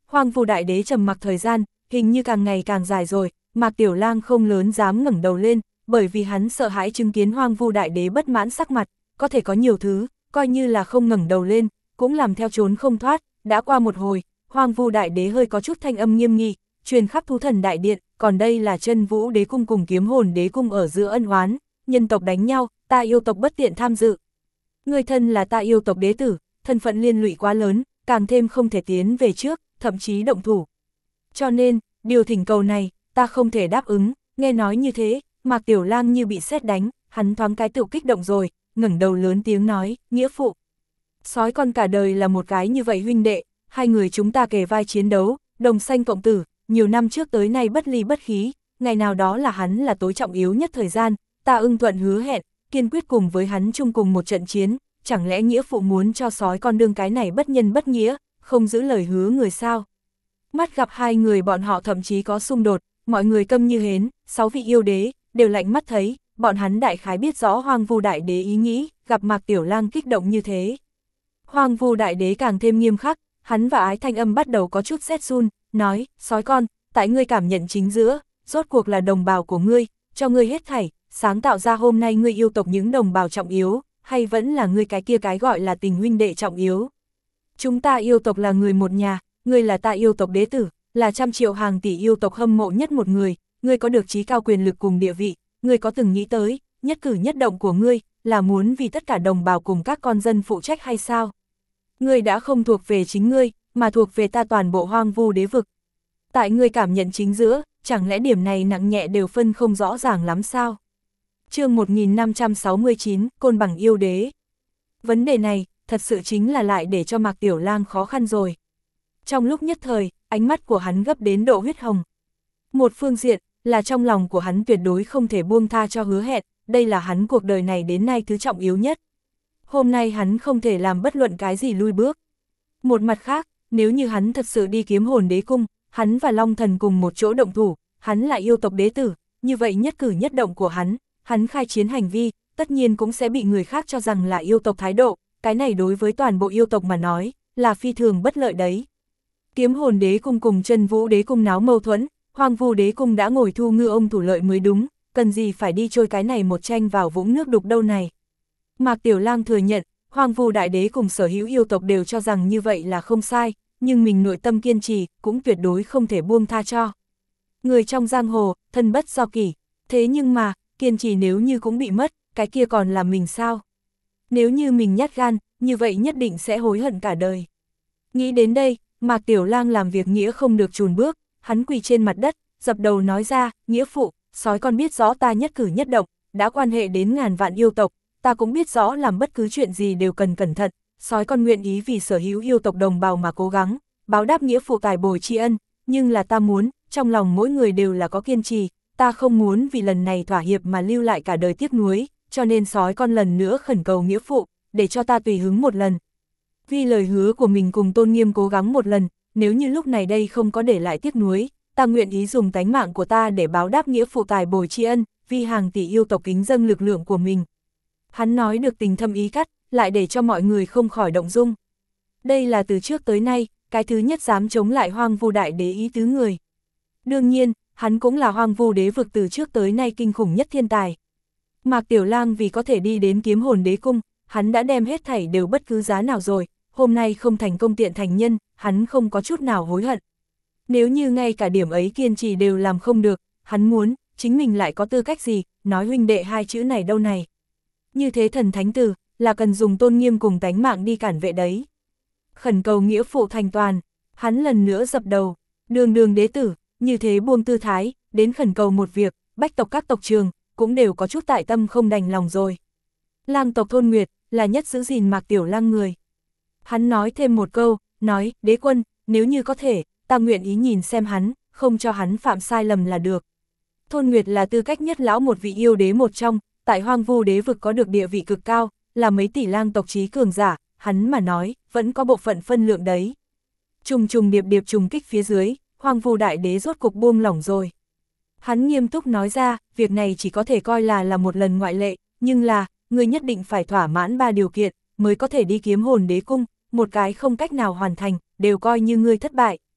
Hoang Vu Đại Đế trầm mặc thời gian, hình như càng ngày càng dài rồi, Mạc Tiểu Lang không lớn dám ngẩng đầu lên, bởi vì hắn sợ hãi chứng kiến Hoang Vu Đại Đế bất mãn sắc mặt, có thể có nhiều thứ, coi như là không ngẩng đầu lên, cũng làm theo trốn không thoát. Đã qua một hồi, Hoang Vu Đại Đế hơi có chút thanh âm nghiêm nghị, truyền khắp Thú Thần Đại Điện, còn đây là Chân Vũ Đế Cung cùng Kiếm Hồn Đế Cung ở giữa ân oán, nhân tộc đánh nhau, ta yêu tộc bất tiện tham dự. Người thân là ta yêu tộc đế tử, thân phận liên lụy quá lớn, càng thêm không thể tiến về trước, thậm chí động thủ. Cho nên, điều thỉnh cầu này, ta không thể đáp ứng. Nghe nói như thế, Mạc Tiểu Lang như bị sét đánh, hắn thoáng cái tự kích động rồi, ngẩng đầu lớn tiếng nói, nghĩa phụ. Sói con cả đời là một cái như vậy huynh đệ, hai người chúng ta kề vai chiến đấu, đồng sanh cộng tử, nhiều năm trước tới nay bất ly bất khí, ngày nào đó là hắn là tối trọng yếu nhất thời gian, ta ưng thuận hứa hẹn, kiên quyết cùng với hắn chung cùng một trận chiến, chẳng lẽ nghĩa phụ muốn cho sói con đương cái này bất nhân bất nghĩa, không giữ lời hứa người sao? Mắt gặp hai người bọn họ thậm chí có xung đột, mọi người câm như hến, sáu vị yêu đế, đều lạnh mắt thấy, bọn hắn đại khái biết rõ Hoang Vu Đại Đế ý nghĩ, gặp Mạc Tiểu Lang kích động như thế. Hoang Vu Đại Đế càng thêm nghiêm khắc, hắn và Ái Thanh Âm bắt đầu có chút rét run, nói, sói con, tại ngươi cảm nhận chính giữa, rốt cuộc là đồng bào của ngươi, cho ngươi hết thảy, sáng tạo ra hôm nay ngươi yêu tộc những đồng bào trọng yếu, hay vẫn là ngươi cái kia cái gọi là tình huynh đệ trọng yếu. Chúng ta yêu tộc là người một nhà, ngươi là ta yêu tộc đế tử, là trăm triệu hàng tỷ yêu tộc hâm mộ nhất một người, ngươi có được trí cao quyền lực cùng địa vị, ngươi có từng nghĩ tới, nhất cử nhất động của ngươi, là muốn vì tất cả đồng bào cùng các con dân phụ trách hay sao? Ngươi đã không thuộc về chính ngươi, mà thuộc về ta toàn bộ Hoang Vu đế vực. Tại ngươi cảm nhận chính giữa, chẳng lẽ điểm này nặng nhẹ đều phân không rõ ràng lắm sao? Chương một nghìn năm trăm sáu mươi chín, Côn Bằng yêu đế. Vấn đề này, thật sự chính là lại để cho Mạc Tiểu Lang khó khăn rồi. Trong lúc nhất thời, ánh mắt của hắn gấp đến độ huyết hồng. Một phương diện, là trong lòng của hắn tuyệt đối không thể buông tha cho hứa hẹn, đây là hắn cuộc đời này đến nay thứ trọng yếu nhất. Hôm nay hắn không thể làm bất luận cái gì lui bước. Một mặt khác, nếu như hắn thật sự đi Kiếm Hồn Đế Cung, hắn và Long Thần cùng một chỗ động thủ, hắn là yêu tộc đế tử, như vậy nhất cử nhất động của hắn, hắn khai chiến hành vi, tất nhiên cũng sẽ bị người khác cho rằng là yêu tộc thái độ, cái này đối với toàn bộ yêu tộc mà nói, là phi thường bất lợi đấy. Kiếm Hồn Đế Cung cùng Chân Vũ Đế Cung náo mâu thuẫn, Hoang Vu Đế Cung đã ngồi thu ngư ông thủ lợi mới đúng, cần gì phải đi trôi cái này một tranh vào vũng nước đục đâu này. Mạc Tiểu Lang thừa nhận, Hoang Vu Đại Đế cùng sở hữu yêu tộc đều cho rằng như vậy là không sai, nhưng mình nội tâm kiên trì, cũng tuyệt đối không thể buông tha cho. Người trong giang hồ, thân bất do kỷ, thế nhưng mà, kiên trì nếu như cũng bị mất, cái kia còn là mình sao? Nếu như mình nhát gan, như vậy nhất định sẽ hối hận cả đời. Nghĩ đến đây, Mạc Tiểu Lang làm việc nghĩa không được chùn bước, hắn quỳ trên mặt đất, dập đầu nói ra, nghĩa phụ, sói con biết rõ ta nhất cử nhất động, đã quan hệ đến ngàn vạn yêu tộc, ta cũng biết rõ làm bất cứ chuyện gì đều cần cẩn thận, sói con nguyện ý vì sở hữu yêu tộc đồng bào mà cố gắng, báo đáp nghĩa phụ tài bồi tri ân, nhưng là ta muốn, trong lòng mỗi người đều là có kiên trì, ta không muốn vì lần này thỏa hiệp mà lưu lại cả đời tiếc nuối, cho nên sói con lần nữa khẩn cầu nghĩa phụ, để cho ta tùy hứng một lần. Vì lời hứa của mình cùng tôn nghiêm cố gắng một lần, nếu như lúc này đây không có để lại tiếc nuối, ta nguyện ý dùng tánh mạng của ta để báo đáp nghĩa phụ tài bồi tri ân, vì hàng tỷ yêu tộc kính dâng lực lượng của mình. Hắn nói được tình thâm ý cắt, lại để cho mọi người không khỏi động dung. Đây là từ trước tới nay, cái thứ nhất dám chống lại Hoang Vu Đại Đế ý tứ người. Đương nhiên, hắn cũng là Hoang Vu đế vực từ trước tới nay kinh khủng nhất thiên tài. Mạc Tiểu Lang vì có thể đi đến Kiếm Hồn Đế Cung, hắn đã đem hết thảy đều bất cứ giá nào rồi, hôm nay không thành công tiện thành nhân, hắn không có chút nào hối hận. Nếu như ngay cả điểm ấy kiên trì đều làm không được, hắn muốn, chính mình lại có tư cách gì, nói huynh đệ hai chữ này đâu này. Như thế thần thánh từ, là cần dùng tôn nghiêm cùng tánh mạng đi cản vệ đấy. Khẩn cầu nghĩa phụ thành toàn, hắn lần nữa dập đầu, đường đường đế tử, như thế buông tư thái, đến khẩn cầu một việc, bách tộc các tộc trường, cũng đều có chút tại tâm không đành lòng rồi. Lang tộc Thôn Nguyệt, là nhất giữ gìn Mạc Tiểu Lang người. Hắn nói thêm một câu, nói, đế quân, nếu như có thể, ta nguyện ý nhìn xem hắn, không cho hắn phạm sai lầm là được. Thôn Nguyệt là tư cách nhất lão một vị yêu đế một trong, tại Hoang Vu đế vực có được địa vị cực cao, là mấy tỷ lang tộc trí cường giả, hắn mà nói, vẫn có bộ phận phân lượng đấy. Trùng trùng điệp điệp trùng kích phía dưới, Hoang Vu Đại Đế rốt cục buông lỏng rồi. Hắn nghiêm túc nói ra, việc này chỉ có thể coi là là một lần ngoại lệ, nhưng là, người nhất định phải thỏa mãn ba điều kiện, mới có thể đi Kiếm Hồn Đế Cung, một cái không cách nào hoàn thành, đều coi như ngươi thất bại.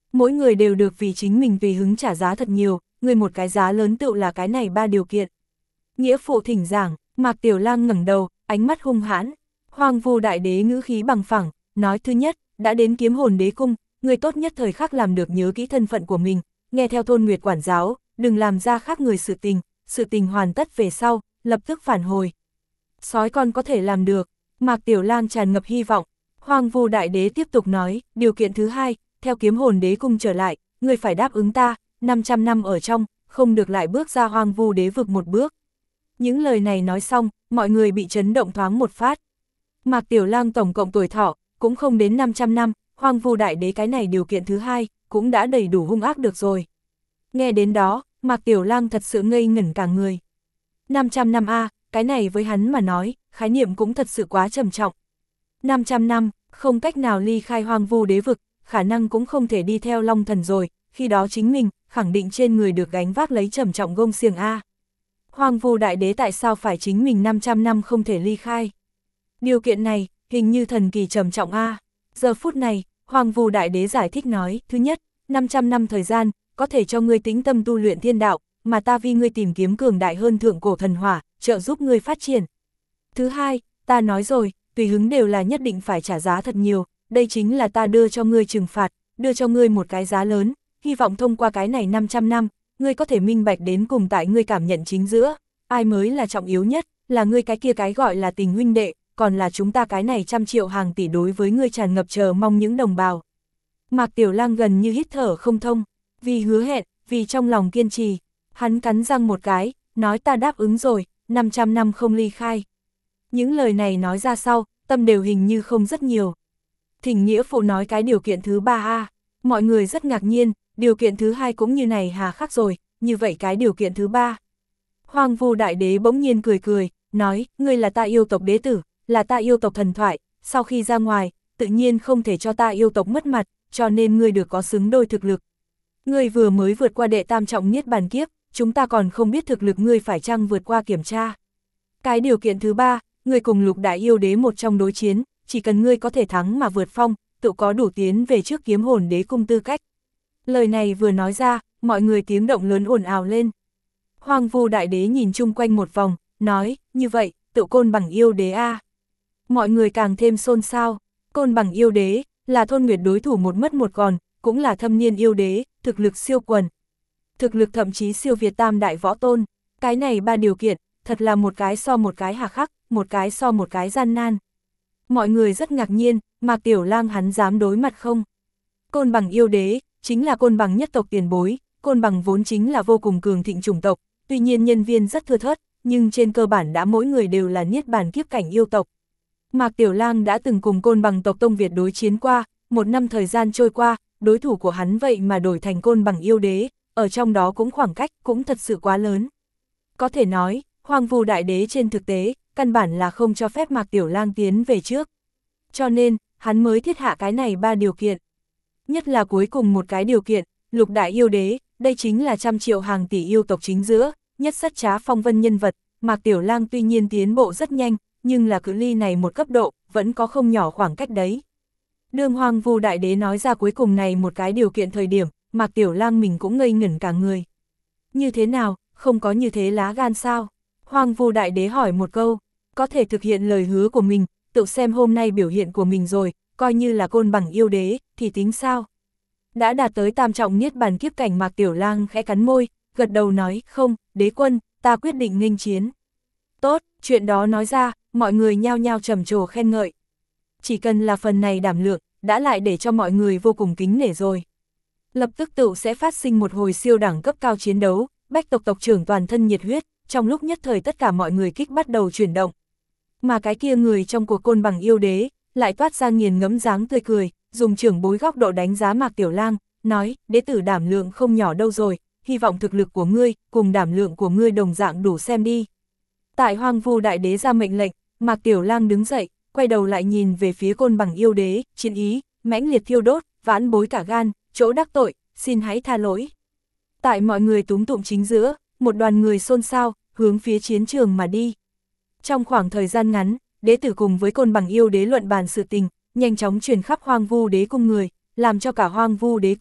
mỗi người đều được vì chính mình tùy hứng trả giá thật nhiều, người một cái giá lớn tựu là cái này ba điều kiện. Nghĩa phụ thỉnh giảng, Mạc Tiểu Lang ngẩng đầu, ánh mắt hung hãn. Hoang Vu Đại Đế ngữ khí bằng phẳng, nói thứ nhất, đã đến Kiếm Hồn Đế cung, người tốt nhất thời khắc làm được nhớ kỹ thân phận của mình, nghe theo Thôn Nguyệt quản giáo, đừng làm ra khác người sự tình, sự tình hoàn tất về sau, lập tức phản hồi. Sói con có thể làm được, Mạc Tiểu Lang tràn ngập hy vọng. Hoang Vu Đại Đế tiếp tục nói, điều kiện thứ hai, theo Kiếm Hồn Đế cung trở lại, người phải đáp ứng ta, năm trăm năm ở trong, không được lại bước ra Hoang Vu Đế vực một bước. Những lời này nói xong, mọi người bị chấn động thoáng một phát. Mạc Tiểu Lang tổng cộng tuổi thọ, cũng không đến năm trăm năm, Hoang Vu Đại Đế cái này điều kiện thứ hai, cũng đã đầy đủ hung ác được rồi. Nghe đến đó, Mạc Tiểu Lang thật sự ngây ngẩn cả người. năm trăm năm a, cái này với hắn mà nói, khái niệm cũng thật sự quá trầm trọng. năm trăm năm, không cách nào ly khai Hoang Vu Đế vực, khả năng cũng không thể đi theo Long Thần rồi, khi đó chính mình, khẳng định trên người được gánh vác lấy trầm trọng gông xiềng a. Hoang Vu Đại Đế tại sao phải chính mình năm trăm năm không thể ly khai? Điều kiện này, hình như thần kỳ trầm trọng a. Giờ phút này, Hoang Vu Đại Đế giải thích nói, thứ nhất, năm trăm năm thời gian, có thể cho ngươi tĩnh tâm tu luyện thiên đạo, mà ta vì ngươi tìm kiếm cường đại hơn thượng cổ thần hỏa, trợ giúp ngươi phát triển. Thứ hai, ta nói rồi, tùy hứng đều là nhất định phải trả giá thật nhiều, đây chính là ta đưa cho ngươi trừng phạt, đưa cho ngươi một cái giá lớn, hy vọng thông qua cái này năm trăm năm, ngươi có thể minh bạch đến cùng tại ngươi cảm nhận chính giữa, ai mới là trọng yếu nhất, là ngươi cái kia cái gọi là tình huynh đệ, còn là chúng ta cái này trăm triệu hàng tỷ đối với ngươi tràn ngập chờ mong những đồng bào. Mạc Tiểu Lang gần như hít thở không thông, vì hứa hẹn, vì trong lòng kiên trì, hắn cắn răng một cái, nói ta đáp ứng rồi, năm trăm năm không ly khai. Những lời này nói ra sau, tâm đều hình như không rất nhiều. Thỉnh nghĩa phụ nói cái điều kiện thứ ba a, mọi người rất ngạc nhiên, điều kiện thứ hai cũng như này hà khắc rồi, như vậy cái điều kiện thứ ba. Hoang Vu Đại Đế bỗng nhiên cười cười, nói, ngươi là ta yêu tộc đế tử, là ta yêu tộc thần thoại, sau khi ra ngoài, tự nhiên không thể cho ta yêu tộc mất mặt, cho nên ngươi được có xứng đôi thực lực. Ngươi vừa mới vượt qua đệ tam trọng niết bàn kiếp, chúng ta còn không biết thực lực ngươi phải chăng vượt qua kiểm tra. Cái điều kiện thứ ba, ngươi cùng Lục Đại Yêu Đế một trong đối chiến, chỉ cần ngươi có thể thắng mà vượt phong, tự có đủ tiến về trước Kiếm Hồn Đế cung tư cách. Lời này vừa nói ra, mọi người tiếng động lớn ồn ào lên. Hoang Vu Đại Đế nhìn chung quanh một vòng, nói, như vậy, tự Côn Bằng Yêu Đế a. Mọi người càng thêm xôn xao, Côn Bằng Yêu Đế, là Thôn Nguyệt đối thủ một mất một còn, cũng là thâm niên yêu đế, thực lực siêu quần. Thực lực thậm chí siêu việt tam đại võ tôn, cái này ba điều kiện, thật là một cái so một cái hà khắc, một cái so một cái gian nan. Mọi người rất ngạc nhiên, Mạc Tiểu Lang hắn dám đối mặt không? Côn Bằng Yêu Đế, chính là Côn Bằng nhất tộc tiền bối, Côn Bằng vốn chính là vô cùng cường thịnh chủng tộc, tuy nhiên nhân viên rất thưa thớt, nhưng trên cơ bản đã mỗi người đều là niết bàn kiếp cảnh yêu tộc. Mạc Tiểu Lang đã từng cùng Côn Bằng tộc Tông Việt đối chiến qua, một năm thời gian trôi qua, đối thủ của hắn vậy mà đổi thành Côn Bằng Yêu Đế, ở trong đó cũng khoảng cách cũng thật sự quá lớn. Có thể nói, Hoang Vu Đại Đế trên thực tế, căn bản là không cho phép Mạc Tiểu Lang tiến về trước. Cho nên, hắn mới thiết hạ cái này ba điều kiện. Nhất là cuối cùng một cái điều kiện, Lục Đại Yêu Đế, đây chính là trăm triệu hàng tỷ yêu tộc chính giữa, nhất sắt trá phong vân nhân vật, Mạc Tiểu Lang tuy nhiên tiến bộ rất nhanh, nhưng là cự ly này một cấp độ, vẫn có không nhỏ khoảng cách đấy. Đương Hoang Vu Đại Đế nói ra cuối cùng này một cái điều kiện thời điểm, Mạc Tiểu Lang mình cũng ngây ngẩn cả người. Như thế nào, không có như thế lá gan sao? Hoang Vu Đại Đế hỏi một câu, có thể thực hiện lời hứa của mình, tự xem hôm nay biểu hiện của mình rồi, coi như là Côn Bằng Yêu Đế, thì tính sao? Đã đạt tới tam trọng niết bàn kiếp cảnh, Mạc Tiểu Lang khẽ cắn môi, gật đầu nói, không, đế quân, ta quyết định nghênh chiến. Tốt, chuyện đó nói ra, mọi người nhao nhao trầm trồ khen ngợi. Chỉ cần là phần này đảm lượng, đã lại để cho mọi người vô cùng kính nể rồi. Lập tức tự sẽ phát sinh một hồi siêu đẳng cấp cao chiến đấu, Bách tộc tộc trưởng toàn thân nhiệt huyết, trong lúc nhất thời tất cả mọi người kích bắt đầu chuyển động. Mà cái kia người trong cuộc Côn Bằng Yêu Đế, lại toát ra nghiền ngẫm dáng tươi cười, dùng trưởng bối góc độ đánh giá Mạc Tiểu Lang, nói, đế tử đảm lượng không nhỏ đâu rồi, hy vọng thực lực của ngươi, cùng đảm lượng của ngươi đồng dạng đủ xem đi. Tại Hoang Vu Đại Đế ra mệnh lệnh, Mạc Tiểu Lang đứng dậy, quay đầu lại nhìn về phía Côn Bằng Yêu Đế, chiến ý, mãnh liệt thiêu đốt, vãn bối cả gan, chỗ đắc tội, xin hãy tha lỗi. Tại mọi người túm tụm chính giữa, một đoàn người xôn xao, hướng phía chiến trường mà đi. Trong khoảng thời gian ngắn, đế tử cùng với Côn Bằng Yêu Đế luận bàn sự tình, nhanh chóng truyền khắp Hoang Vu Đế cung người, làm cho cả Hoang Vu Đế cung,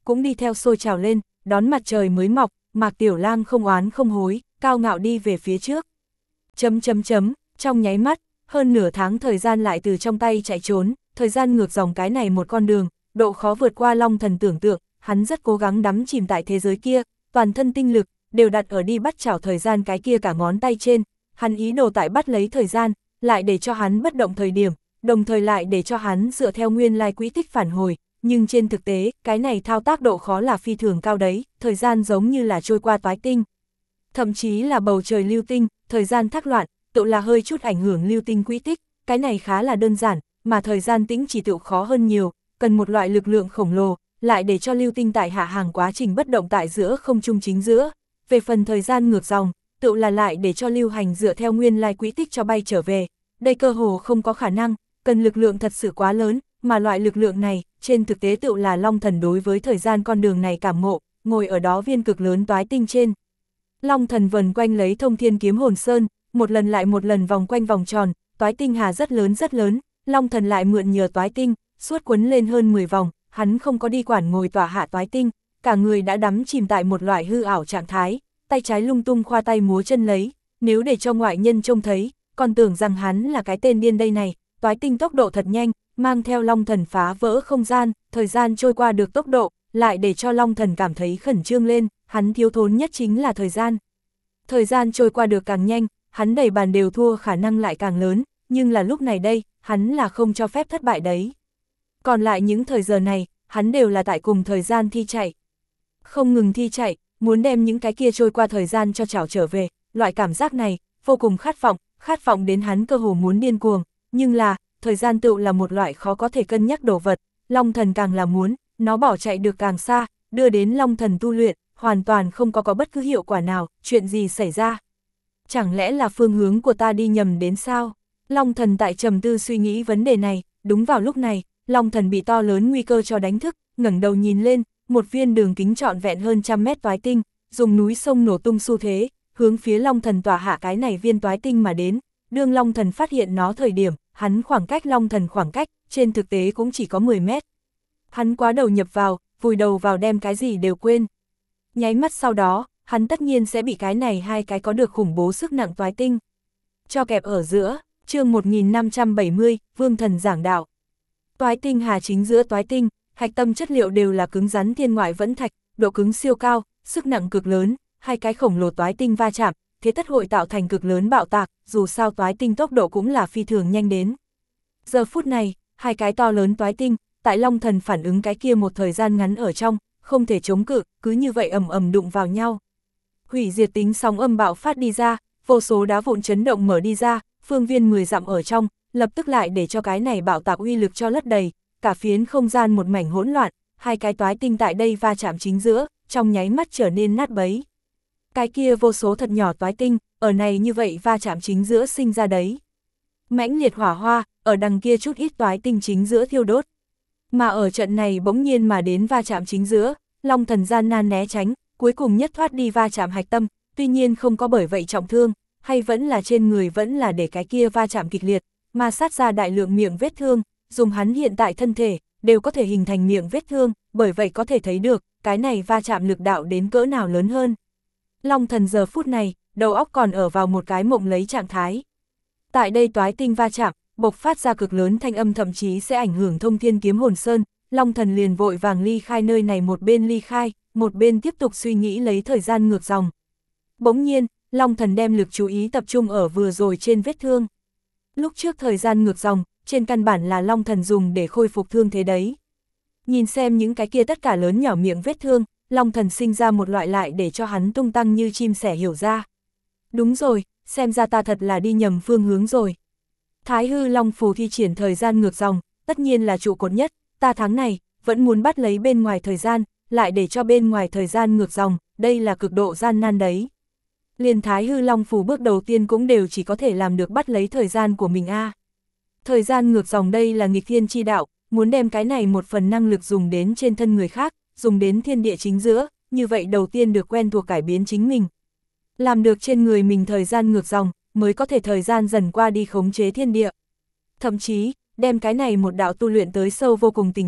cũng đi theo sôi trào lên, đón mặt trời mới mọc, Mạc Tiểu Lang không oán không hối, cao ngạo đi về phía trước. Chấm chấm chấm, trong nháy mắt, hơn nửa tháng thời gian lại từ trong tay chạy trốn, thời gian ngược dòng cái này một con đường, độ khó vượt qua Long Thần tưởng tượng, hắn rất cố gắng đắm chìm tại thế giới kia, toàn thân tinh lực, đều đặt ở đi bắt chảo thời gian cái kia cả ngón tay trên, hắn ý đồ tại bắt lấy thời gian, lại để cho hắn bất động thời điểm, đồng thời lại để cho hắn dựa theo nguyên lai quỹ tích phản hồi, nhưng trên thực tế, cái này thao tác độ khó là phi thường cao đấy, thời gian giống như là trôi qua toái tinh. Thậm chí là bầu trời lưu tinh, thời gian thác loạn, tự là hơi chút ảnh hưởng lưu tinh quỹ tích, cái này khá là đơn giản, mà thời gian tĩnh chỉ tự khó hơn nhiều, cần một loại lực lượng khổng lồ, lại để cho lưu tinh tại hạ hàng quá trình bất động tại giữa không trung chính giữa. Về phần thời gian ngược dòng, tự là lại để cho lưu hành dựa theo nguyên lai quỹ tích cho bay trở về, đây cơ hồ không có khả năng, cần lực lượng thật sự quá lớn, mà loại lực lượng này, trên thực tế tự là Long Thần đối với thời gian con đường này cảm ngộ, ngồi ở đó viên cực lớn toái tinh trên. Long Thần vần quanh lấy Thông Thiên Kiếm Hồn Sơn, một lần lại một lần vòng quanh vòng tròn, toái tinh hà rất lớn rất lớn, Long Thần lại mượn nhờ toái tinh, suốt quấn lên hơn mười vòng, hắn không có đi quản ngồi tỏa hạ toái tinh, cả người đã đắm chìm tại một loại hư ảo trạng thái, tay trái lung tung khoa tay múa chân lấy, nếu để cho ngoại nhân trông thấy, còn tưởng rằng hắn là cái tên điên đây này, toái tinh tốc độ thật nhanh, mang theo Long Thần phá vỡ không gian, thời gian trôi qua được tốc độ, lại để cho Long Thần cảm thấy khẩn trương lên, hắn thiếu thốn nhất chính là thời gian. Thời gian trôi qua được càng nhanh, hắn đẩy bàn đều thua khả năng lại càng lớn, nhưng là lúc này đây, hắn là không cho phép thất bại đấy. Còn lại những thời giờ này, hắn đều là tại cùng thời gian thi chạy. Không ngừng thi chạy, muốn đem những cái kia trôi qua thời gian cho trảo trở về, loại cảm giác này, vô cùng khát vọng, khát vọng đến hắn cơ hồ muốn điên cuồng, nhưng là, thời gian tựu là một loại khó có thể cân nhắc đồ vật, Long Thần càng là muốn, nó bỏ chạy được càng xa, đưa đến Long Thần tu luyện, hoàn toàn không có có bất cứ hiệu quả nào, chuyện gì xảy ra. Chẳng lẽ là phương hướng của ta đi nhầm đến sao? Long Thần tại trầm tư suy nghĩ vấn đề này, đúng vào lúc này, Long Thần bị to lớn nguy cơ cho đánh thức, ngẩng đầu nhìn lên, một viên đường kính trọn vẹn hơn trăm mét toái tinh, dùng núi sông nổ tung xu thế, hướng phía Long Thần tỏa hạ cái này viên toái tinh mà đến. Đương Long Thần phát hiện nó thời điểm, hắn khoảng cách Long Thần khoảng cách, trên thực tế cũng chỉ có mười mét. Hắn quá đầu nhập vào, vùi đầu vào đem cái gì đều quên. Nháy mắt sau đó, hắn tất nhiên sẽ bị cái này hai cái có được khủng bố sức nặng toái tinh cho kẹp ở giữa. Chương một nghìn năm trăm bảy mươi, Vương Thần giảng đạo. Toái tinh hà chính giữa toái tinh, hạch tâm chất liệu đều là cứng rắn thiên ngoại vẫn thạch, độ cứng siêu cao, sức nặng cực lớn, hai cái khổng lồ toái tinh va chạm, thế tất hội tạo thành cực lớn bạo tạc, dù sao toái tinh tốc độ cũng là phi thường nhanh đến. Giờ phút này, hai cái to lớn toái tinh, tại Long Thần phản ứng cái kia một thời gian ngắn ở trong, không thể chống cự, cứ như vậy ầm ầm đụng vào nhau. Hủy diệt tính sóng âm bạo phát đi ra, vô số đá vụn chấn động mở đi ra, phương viên mười dặm ở trong, lập tức lại để cho cái này bạo tạc uy lực cho lất đầy, cả phiến không gian một mảnh hỗn loạn, hai cái toái tinh tại đây va chạm chính giữa, trong nháy mắt trở nên nát bấy. Cái kia vô số thật nhỏ toái tinh, ở này như vậy va chạm chính giữa sinh ra đấy. Mãnh liệt hỏa hoa, ở đằng kia chút ít toái tinh chính giữa thiêu đốt. Mà ở trận này bỗng nhiên mà đến va chạm chính giữa, Long Thần gian nan né tránh, cuối cùng nhất thoát đi va chạm hạch tâm, tuy nhiên không có bởi vậy trọng thương, hay vẫn là trên người vẫn là để cái kia va chạm kịch liệt, mà sát ra đại lượng miệng vết thương, dùng hắn hiện tại thân thể, đều có thể hình thành miệng vết thương, bởi vậy có thể thấy được, cái này va chạm lực đạo đến cỡ nào lớn hơn. Long Thần giờ phút này, đầu óc còn ở vào một cái mộng lấy trạng thái. Tại đây toái tinh va chạm, bộc phát ra cực lớn thanh âm thậm chí sẽ ảnh hưởng Thông Thiên Kiếm Hồn Sơn, Long Thần liền vội vàng ly khai nơi này, một bên ly khai, một bên tiếp tục suy nghĩ lấy thời gian ngược dòng. Bỗng nhiên, Long Thần đem lực chú ý tập trung ở vừa rồi trên vết thương. Lúc trước thời gian ngược dòng, trên căn bản là Long Thần dùng để khôi phục thương thế đấy. Nhìn xem những cái kia tất cả lớn nhỏ miệng vết thương, Long Thần sinh ra một loại lại để cho hắn tung tăng như chim sẻ hiểu ra. Đúng rồi, xem ra ta thật là đi nhầm phương hướng rồi. Thái hư Long phù thi triển thời gian ngược dòng, tất nhiên là trụ cột nhất, ta tháng này, vẫn muốn bắt lấy bên ngoài thời gian, lại để cho bên ngoài thời gian ngược dòng, đây là cực độ gian nan đấy. Liền Thái hư Long phù bước đầu tiên cũng đều chỉ có thể làm được bắt lấy thời gian của mình a. À. Thời gian ngược dòng đây là nghịch thiên chi đạo, muốn đem cái này một phần năng lực dùng đến trên thân người khác, dùng đến thiên địa chính giữa, như vậy đầu tiên được quen thuộc cải biến chính mình. Làm được trên người mình thời gian ngược dòng, mới có thể thời gian dần qua đi khống chế thiên địa. Thậm chí, đem cái này một đạo tu luyện tới sâu vô cùng tình trạng,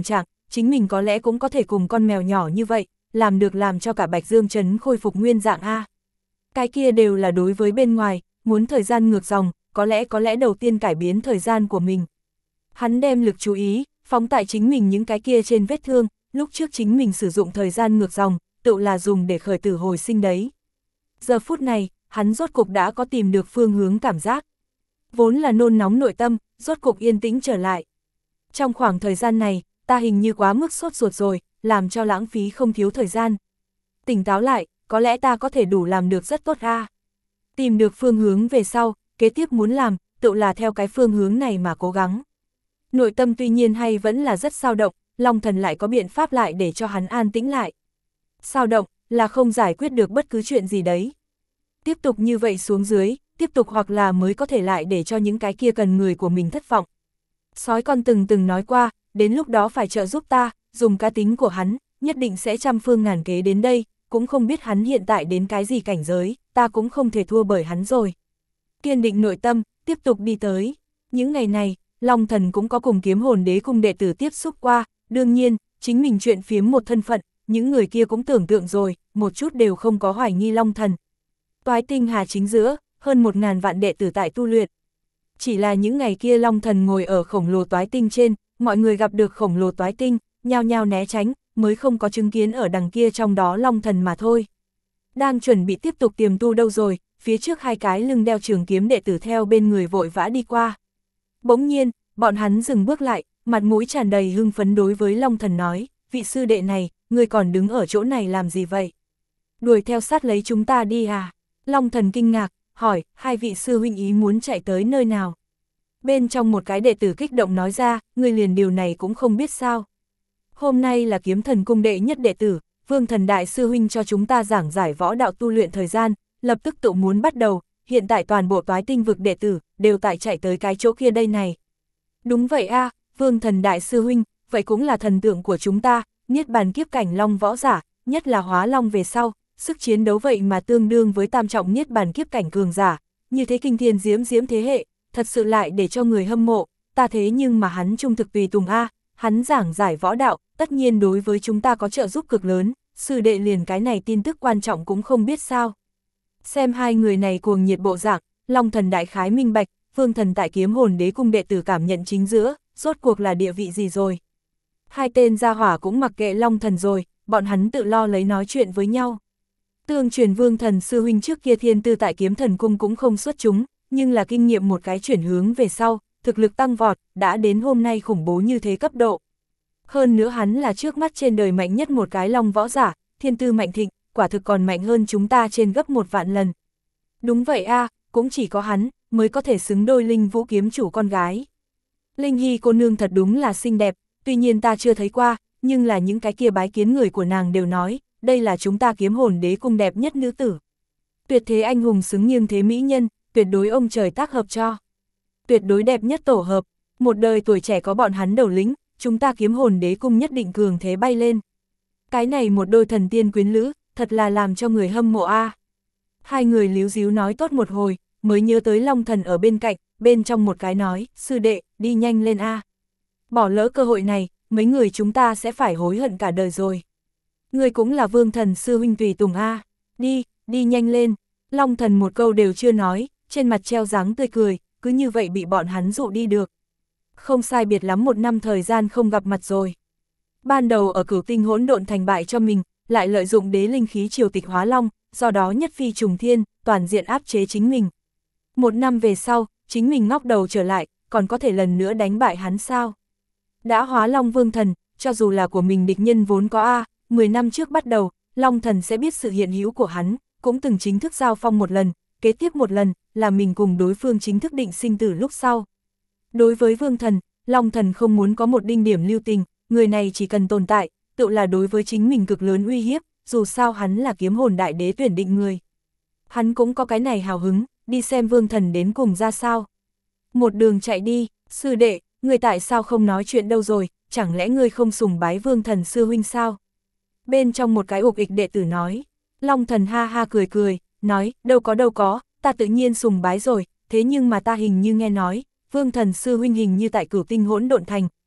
chính mình có lẽ cũng có thể cùng con mèo nhỏ như vậy, làm được làm cho cả Bạch Dương Trấn khôi phục nguyên dạng a. Cái kia đều là đối với bên ngoài, muốn thời gian ngược dòng, có lẽ có lẽ đầu tiên cải biến thời gian của mình. Hắn đem lực chú ý, phóng tại chính mình những cái kia trên vết thương, lúc trước chính mình sử dụng thời gian ngược dòng, tự là dùng để khởi tử hồi sinh đấy. Giờ phút này, hắn rốt cục đã có tìm được phương hướng cảm giác. Vốn là nôn nóng nội tâm, rốt cục yên tĩnh trở lại. Trong khoảng thời gian này, ta hình như quá mức sốt ruột rồi, làm cho lãng phí không thiếu thời gian. Tỉnh táo lại, có lẽ ta có thể đủ làm được rất tốt a. Tìm được phương hướng về sau, kế tiếp muốn làm, tự là theo cái phương hướng này mà cố gắng. Nội tâm tuy nhiên hay vẫn là rất sao động, Long Thần lại có biện pháp lại để cho hắn an tĩnh lại. Sao động, là không giải quyết được bất cứ chuyện gì đấy. Tiếp tục như vậy xuống dưới, tiếp tục hoặc là mới có thể lại để cho những cái kia cần người của mình thất vọng. Sói con từng từng nói qua, đến lúc đó phải trợ giúp ta, dùng cá tính của hắn, nhất định sẽ trăm phương ngàn kế đến đây, cũng không biết hắn hiện tại đến cái gì cảnh giới, ta cũng không thể thua bởi hắn rồi. Kiên định nội tâm, tiếp tục đi tới. Những ngày này, Long Thần cũng có cùng Kiếm Hồn Đế cung đệ tử tiếp xúc qua, đương nhiên, chính mình chuyện phiếm một thân phận, những người kia cũng tưởng tượng rồi, một chút đều không có hoài nghi Long Thần. Toái Tinh Hà chính giữa, hơn một ngàn vạn đệ tử tại tu luyện. Chỉ là những ngày kia Long Thần ngồi ở khổng lồ toái tinh trên, mọi người gặp được khổng lồ toái tinh, nhao nhao né tránh, mới không có chứng kiến ở đằng kia trong đó Long Thần mà thôi. Đang chuẩn bị tiếp tục tiềm tu đâu rồi, phía trước hai cái lưng đeo trường kiếm đệ tử theo bên người vội vã đi qua. Bỗng nhiên, bọn hắn dừng bước lại, mặt mũi tràn đầy hưng phấn đối với Long Thần nói, vị sư đệ này, người còn đứng ở chỗ này làm gì vậy? Đuổi theo sát lấy chúng ta đi à? Long Thần kinh ngạc, hỏi, hai vị sư huynh ý muốn chạy tới nơi nào? Bên trong một cái đệ tử kích động nói ra, người liền điều này cũng không biết sao. Hôm nay là Kiếm Thần cung đệ nhất đệ tử, Vương Thần đại sư huynh cho chúng ta giảng giải võ đạo tu luyện thời gian, lập tức tự muốn bắt đầu, hiện tại toàn bộ toái tinh vực đệ tử, đều tại chạy tới cái chỗ kia đây này. Đúng vậy a, à, Vương Thần đại sư huynh, vậy cũng là thần tượng của chúng ta, niết bàn kiếp cảnh long võ giả, nhất là hóa long về sau, sức chiến đấu vậy mà tương đương với tam trọng niết bàn kiếp cảnh cường giả, như thế kinh thiên diễm diễm thế hệ, thật sự lại để cho người hâm mộ, ta thế nhưng mà hắn trung thực tùy tùng a, hắn giảng giải võ đạo, tất nhiên đối với chúng ta có trợ giúp cực lớn, sư đệ liền cái này tin tức quan trọng cũng không biết sao. Xem hai người này cuồng nhiệt bộ dạng, Long Thần đại khái minh bạch, Vương Thần tại Kiếm Hồn Đế cung đệ tử cảm nhận chính giữa, rốt cuộc là địa vị gì rồi. Hai tên gia hỏa cũng mặc kệ Long Thần rồi, bọn hắn tự lo lấy nói chuyện với nhau. Tương truyền Vương Thần sư huynh trước kia thiên tư tại Kiếm Thần cung cũng không xuất chúng, nhưng là kinh nghiệm một cái chuyển hướng về sau, thực lực tăng vọt, đã đến hôm nay khủng bố như thế cấp độ. Hơn nữa hắn là trước mắt trên đời mạnh nhất một cái long võ giả, thiên tư mạnh thịnh, quả thực còn mạnh hơn chúng ta trên gấp một vạn lần. Đúng vậy a, à, cũng chỉ có hắn, mới có thể xứng đôi Linh Vũ kiếm chủ con gái. Linh Hy cô nương thật đúng là xinh đẹp, tuy nhiên ta chưa thấy qua, nhưng là những cái kia bái kiến người của nàng đều nói, đây là chúng ta Kiếm Hồn Đế cung đẹp nhất nữ tử. Tuyệt thế anh hùng xứng nghiêng thế mỹ nhân, tuyệt đối ông trời tác hợp cho. Tuyệt đối đẹp nhất tổ hợp, một đời tuổi trẻ có bọn hắn đầu lĩnh, chúng ta Kiếm Hồn Đế cung nhất định cường thế bay lên. Cái này một đôi thần tiên quyến lữ, thật là làm cho người hâm mộ a. À. Hai người líu díu nói tốt một hồi, mới nhớ tới Long Thần ở bên cạnh, bên trong một cái nói, sư đệ, đi nhanh lên a. À. Bỏ lỡ cơ hội này, mấy người chúng ta sẽ phải hối hận cả đời rồi. Người cũng là Vương Thần sư huynh tùy tùng a. À. Đi, đi nhanh lên. Long Thần một câu đều chưa nói, trên mặt treo dáng tươi cười, cứ như vậy bị bọn hắn dụ đi được. Không sai biệt lắm một năm thời gian không gặp mặt rồi. Ban đầu ở Cửu Tinh hỗn độn thành bại cho mình, lại lợi dụng đế linh khí triều tịch hóa long, do đó nhất phi trùng thiên, toàn diện áp chế chính mình. Một năm về sau, chính mình ngóc đầu trở lại, còn có thể lần nữa đánh bại hắn sao? Đã hóa long vương thần, cho dù là của mình địch nhân vốn có a, mười năm trước bắt đầu, Long Thần sẽ biết sự hiện hữu của hắn, cũng từng chính thức giao phong một lần, kế tiếp một lần, là mình cùng đối phương chính thức định sinh tử lúc sau. Đối với Vương Thần, Long Thần không muốn có một đinh điểm lưu tình, người này chỉ cần tồn tại, tự là đối với chính mình cực lớn uy hiếp, dù sao hắn là Kiếm Hồn đại đế tuyển định người. Hắn cũng có cái này hào hứng, đi xem Vương Thần đến cùng ra sao. Một đường chạy đi, sư đệ, người tại sao không nói chuyện đâu rồi, chẳng lẽ ngươi không sùng bái Vương Thần sư huynh sao? Bên trong một cái ục ịch đệ tử nói, Long Thần ha ha cười cười, nói, đâu có đâu có, ta tự nhiên sùng bái rồi, thế nhưng mà ta hình như nghe nói, Vương Thần sư huynh hình như tại Cửu Tinh hỗn độn thành,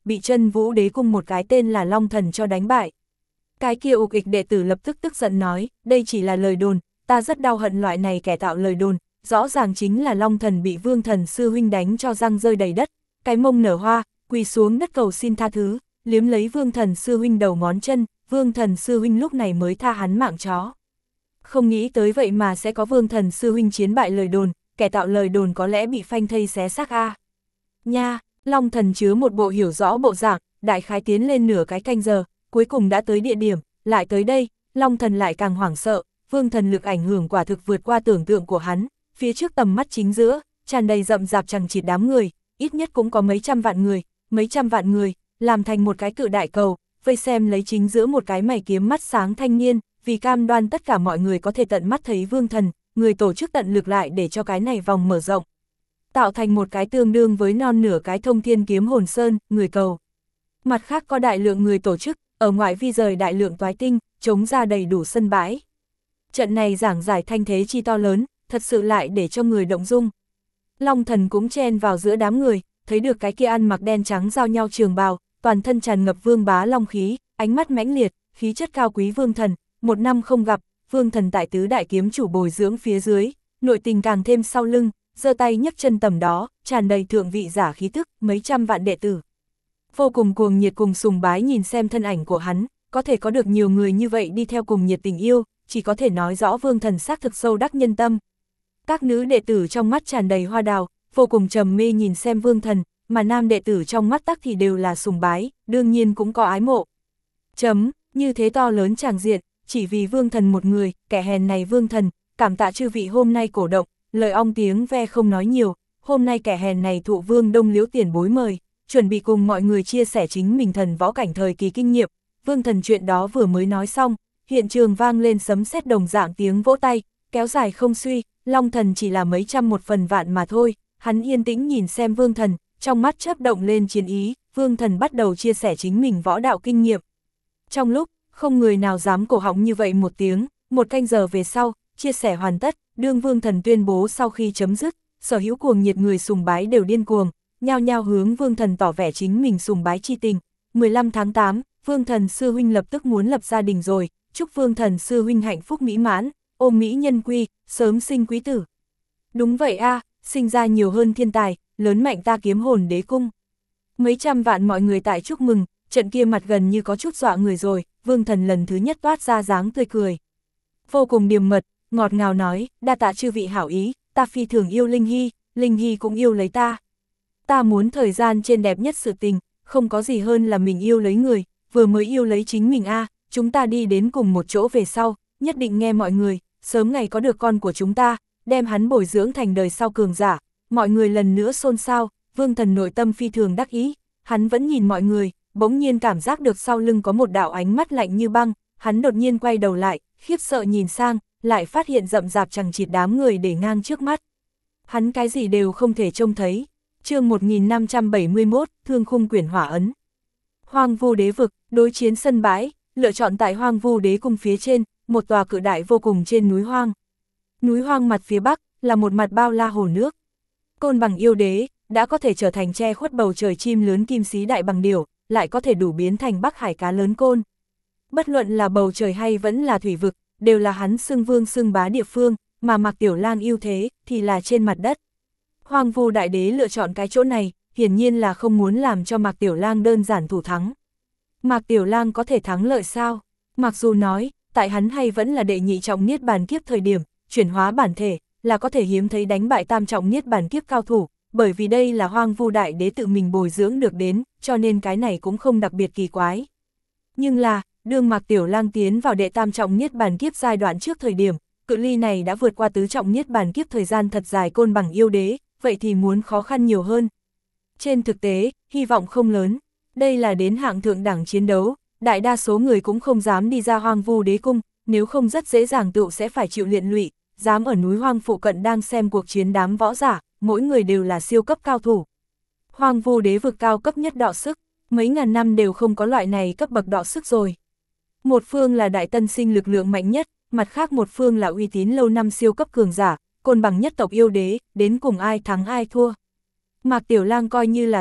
bị chân vũ đế cung một cái tên là Long Thần cho đánh bại. Cái kia ục ịch đệ tử lập tức tức giận nói, đây chỉ là lời đồn, ta rất đau hận loại này kẻ tạo lời đồn, rõ ràng chính là Long Thần bị Vương Thần sư huynh đánh cho răng rơi đầy đất, cái mông nở hoa, quỳ xuống đất cầu xin tha thứ, liếm lấy Vương Thần sư huynh đầu ngón chân, Vương Thần sư huynh lúc này mới tha hắn mạng chó. Không nghĩ tới vậy mà sẽ có Vương Thần sư huynh chiến bại lời đồn, kẻ tạo lời đồn có lẽ bị phanh thây xé xác a. Nha, Long Thần chứa một bộ hiểu rõ bộ dạng, đại khái tiến lên nửa cái canh giờ, cuối cùng đã tới địa điểm, lại tới đây, Long Thần lại càng hoảng sợ, Vương Thần lực ảnh hưởng quả thực vượt qua tưởng tượng của hắn, phía trước tầm mắt chính giữa, tràn đầy rậm rạp chằng chịt đám người, ít nhất cũng có mấy trăm vạn người, mấy trăm vạn người, làm thành một cái cự đại cầu, vây xem lấy chính giữa một cái mày kiếm mắt sáng thanh niên, vì cam đoan tất cả mọi người có thể tận mắt thấy Vương Thần, người tổ chức tận lực lại để cho cái này vòng mở rộng, tạo thành một cái tương đương với non nửa cái thông thiên kiếm hồn sơn, người cầu. Mặt khác có đại lượng người tổ chức, ở ngoại vi rời đại lượng toái tinh, chống ra đầy đủ sân bãi. Trận này giảng giải thanh thế chi to lớn, thật sự lại để cho người động dung. Long Thần cũng chen vào giữa đám người, thấy được cái kia ăn mặc đen trắng giao nhau trường bào, toàn thân tràn ngập vương bá long khí, ánh mắt mãnh liệt, khí chất cao quý Vương Thần, một năm không gặp, Vương Thần tại tứ đại kiếm chủ bồi dưỡng phía dưới, nội tình càng thêm sau lưng, giơ tay nhấc chân tầm đó, tràn đầy thượng vị giả khí tức, mấy trăm vạn đệ tử. Vô cùng cuồng nhiệt cùng sùng bái nhìn xem thân ảnh của hắn, có thể có được nhiều người như vậy đi theo cùng nhiệt tình yêu, chỉ có thể nói rõ Vương Thần xác thực sâu đắc nhân tâm. Các nữ đệ tử trong mắt tràn đầy hoa đào, vô cùng trầm mê nhìn xem Vương Thần, mà nam đệ tử trong mắt tắc thì đều là sùng bái, đương nhiên cũng có ái mộ. Chấm, như thế to lớn tràng diện, chỉ vì Vương Thần một người, kẻ hèn này Vương Thần, cảm tạ chư vị hôm nay cổ động, lời ong tiếng ve không nói nhiều, hôm nay kẻ hèn này thụ Vương Đông Liễu tiền bối mời, chuẩn bị cùng mọi người chia sẻ chính mình thần võ cảnh thời kỳ kinh nghiệm. Vương Thần chuyện đó vừa mới nói xong, hiện trường vang lên sấm sét đồng dạng tiếng vỗ tay, kéo dài không suy, Long Thần chỉ là mấy trăm một phần vạn mà thôi, hắn yên tĩnh nhìn xem Vương Thần, trong mắt chớp động lên chiến ý, Vương Thần bắt đầu chia sẻ chính mình võ đạo kinh nghiệm. Trong lúc, không người nào dám cổ họng như vậy một tiếng, một canh giờ về sau, chia sẻ hoàn tất, đương Vương Thần tuyên bố sau khi chấm dứt, sở hữu cuồng nhiệt người sùng bái đều điên cuồng, nhao nhao hướng Vương Thần tỏ vẻ chính mình sùng bái chi tình. mười lăm tháng tám, Vương Thần sư huynh lập tức muốn lập gia đình rồi, chúc Vương Thần sư huynh hạnh phúc mỹ mãn, ôm mỹ nhân quy, sớm sinh quý tử. Đúng vậy a, sinh ra nhiều hơn thiên tài, lớn mạnh ta kiếm hồn đế cung. Mấy trăm vạn mọi người tại chúc mừng, trận kia mặt gần như có chút dọa người rồi, Vương Thần lần thứ nhất toát ra dáng tươi cười. Vô cùng điềm mật, ngọt ngào nói, đa tạ chư vị hảo ý, ta phi thường yêu Linh Hy, Linh Hy cũng yêu lấy ta. Ta muốn thời gian trên đẹp nhất sự tình, không có gì hơn là mình yêu lấy người, vừa mới yêu lấy chính mình a, chúng ta đi đến cùng một chỗ về sau, nhất định nghe mọi người, sớm ngày có được con của chúng ta, đem hắn bồi dưỡng thành đời sau cường giả. Mọi người lần nữa xôn xao, Vương Thần nội tâm phi thường đắc ý, hắn vẫn nhìn mọi người, bỗng nhiên cảm giác được sau lưng có một đạo ánh mắt lạnh như băng, hắn đột nhiên quay đầu lại, khiếp sợ nhìn sang, lại phát hiện rậm rạp chằng chịt đám người để ngang trước mắt. Hắn cái gì đều không thể trông thấy. Chương một nghìn năm trăm bảy mươi mốt, Thương Khung Quyển Hỏa Ấn. Hoang Vu Đế vực, đối chiến sân bãi, lựa chọn tại Hoang Vu Đế cung phía trên, một tòa cự đại vô cùng trên núi hoang. Núi hoang mặt phía bắc là một mặt bao la hồ nước. Côn Bằng yêu đế đã có thể trở thành che khuất bầu trời chim lớn kim xí đại bằng điểu, lại có thể đủ biến thành Bắc Hải cá lớn côn. Bất luận là bầu trời hay vẫn là thủy vực, đều là hắn xưng vương xưng bá địa phương, mà Mạc Tiểu Lang yêu thế thì là trên mặt đất. Hoang Vu Đại Đế lựa chọn cái chỗ này, hiển nhiên là không muốn làm cho Mạc Tiểu Lang đơn giản thủ thắng. Mạc Tiểu Lang có thể thắng lợi sao? Mặc dù nói, tại hắn hay vẫn là đệ nhị trọng niết bàn kiếp thời điểm, chuyển hóa bản thể, là có thể hiếm thấy đánh bại tam trọng niết bàn kiếp cao thủ, bởi vì đây là Hoang Vu Đại Đế tự mình bồi dưỡng được đến, cho nên cái này cũng không đặc biệt kỳ quái. Nhưng là, đương Mạc Tiểu Lang tiến vào đệ tam trọng niết bàn kiếp giai đoạn trước thời điểm, cự ly này đã vượt qua tứ trọng niết bàn kiếp thời gian thật dài Côn Bằng yêu đế, vậy thì muốn khó khăn nhiều hơn. Trên thực tế, hy vọng không lớn, đây là đến hạng thượng đẳng chiến đấu, đại đa số người cũng không dám đi ra Hoang Vu Đế cung, nếu không rất dễ dàng tựu sẽ phải chịu liên lụy, dám ở núi hoang phụ cận đang xem cuộc chiến đám võ giả, mỗi người đều là siêu cấp cao thủ. Hoang Vu Đế vực cao cấp nhất đọ sức, mấy ngàn năm đều không có loại này cấp bậc đọ sức rồi. Một phương là đại tân sinh lực lượng mạnh nhất, mặt khác một phương là uy tín lâu năm siêu cấp cường giả, Côn Bằng nhất tộc yêu đế, đến cùng ai thắng ai thua. Mạc Tiểu Lang coi như là thua,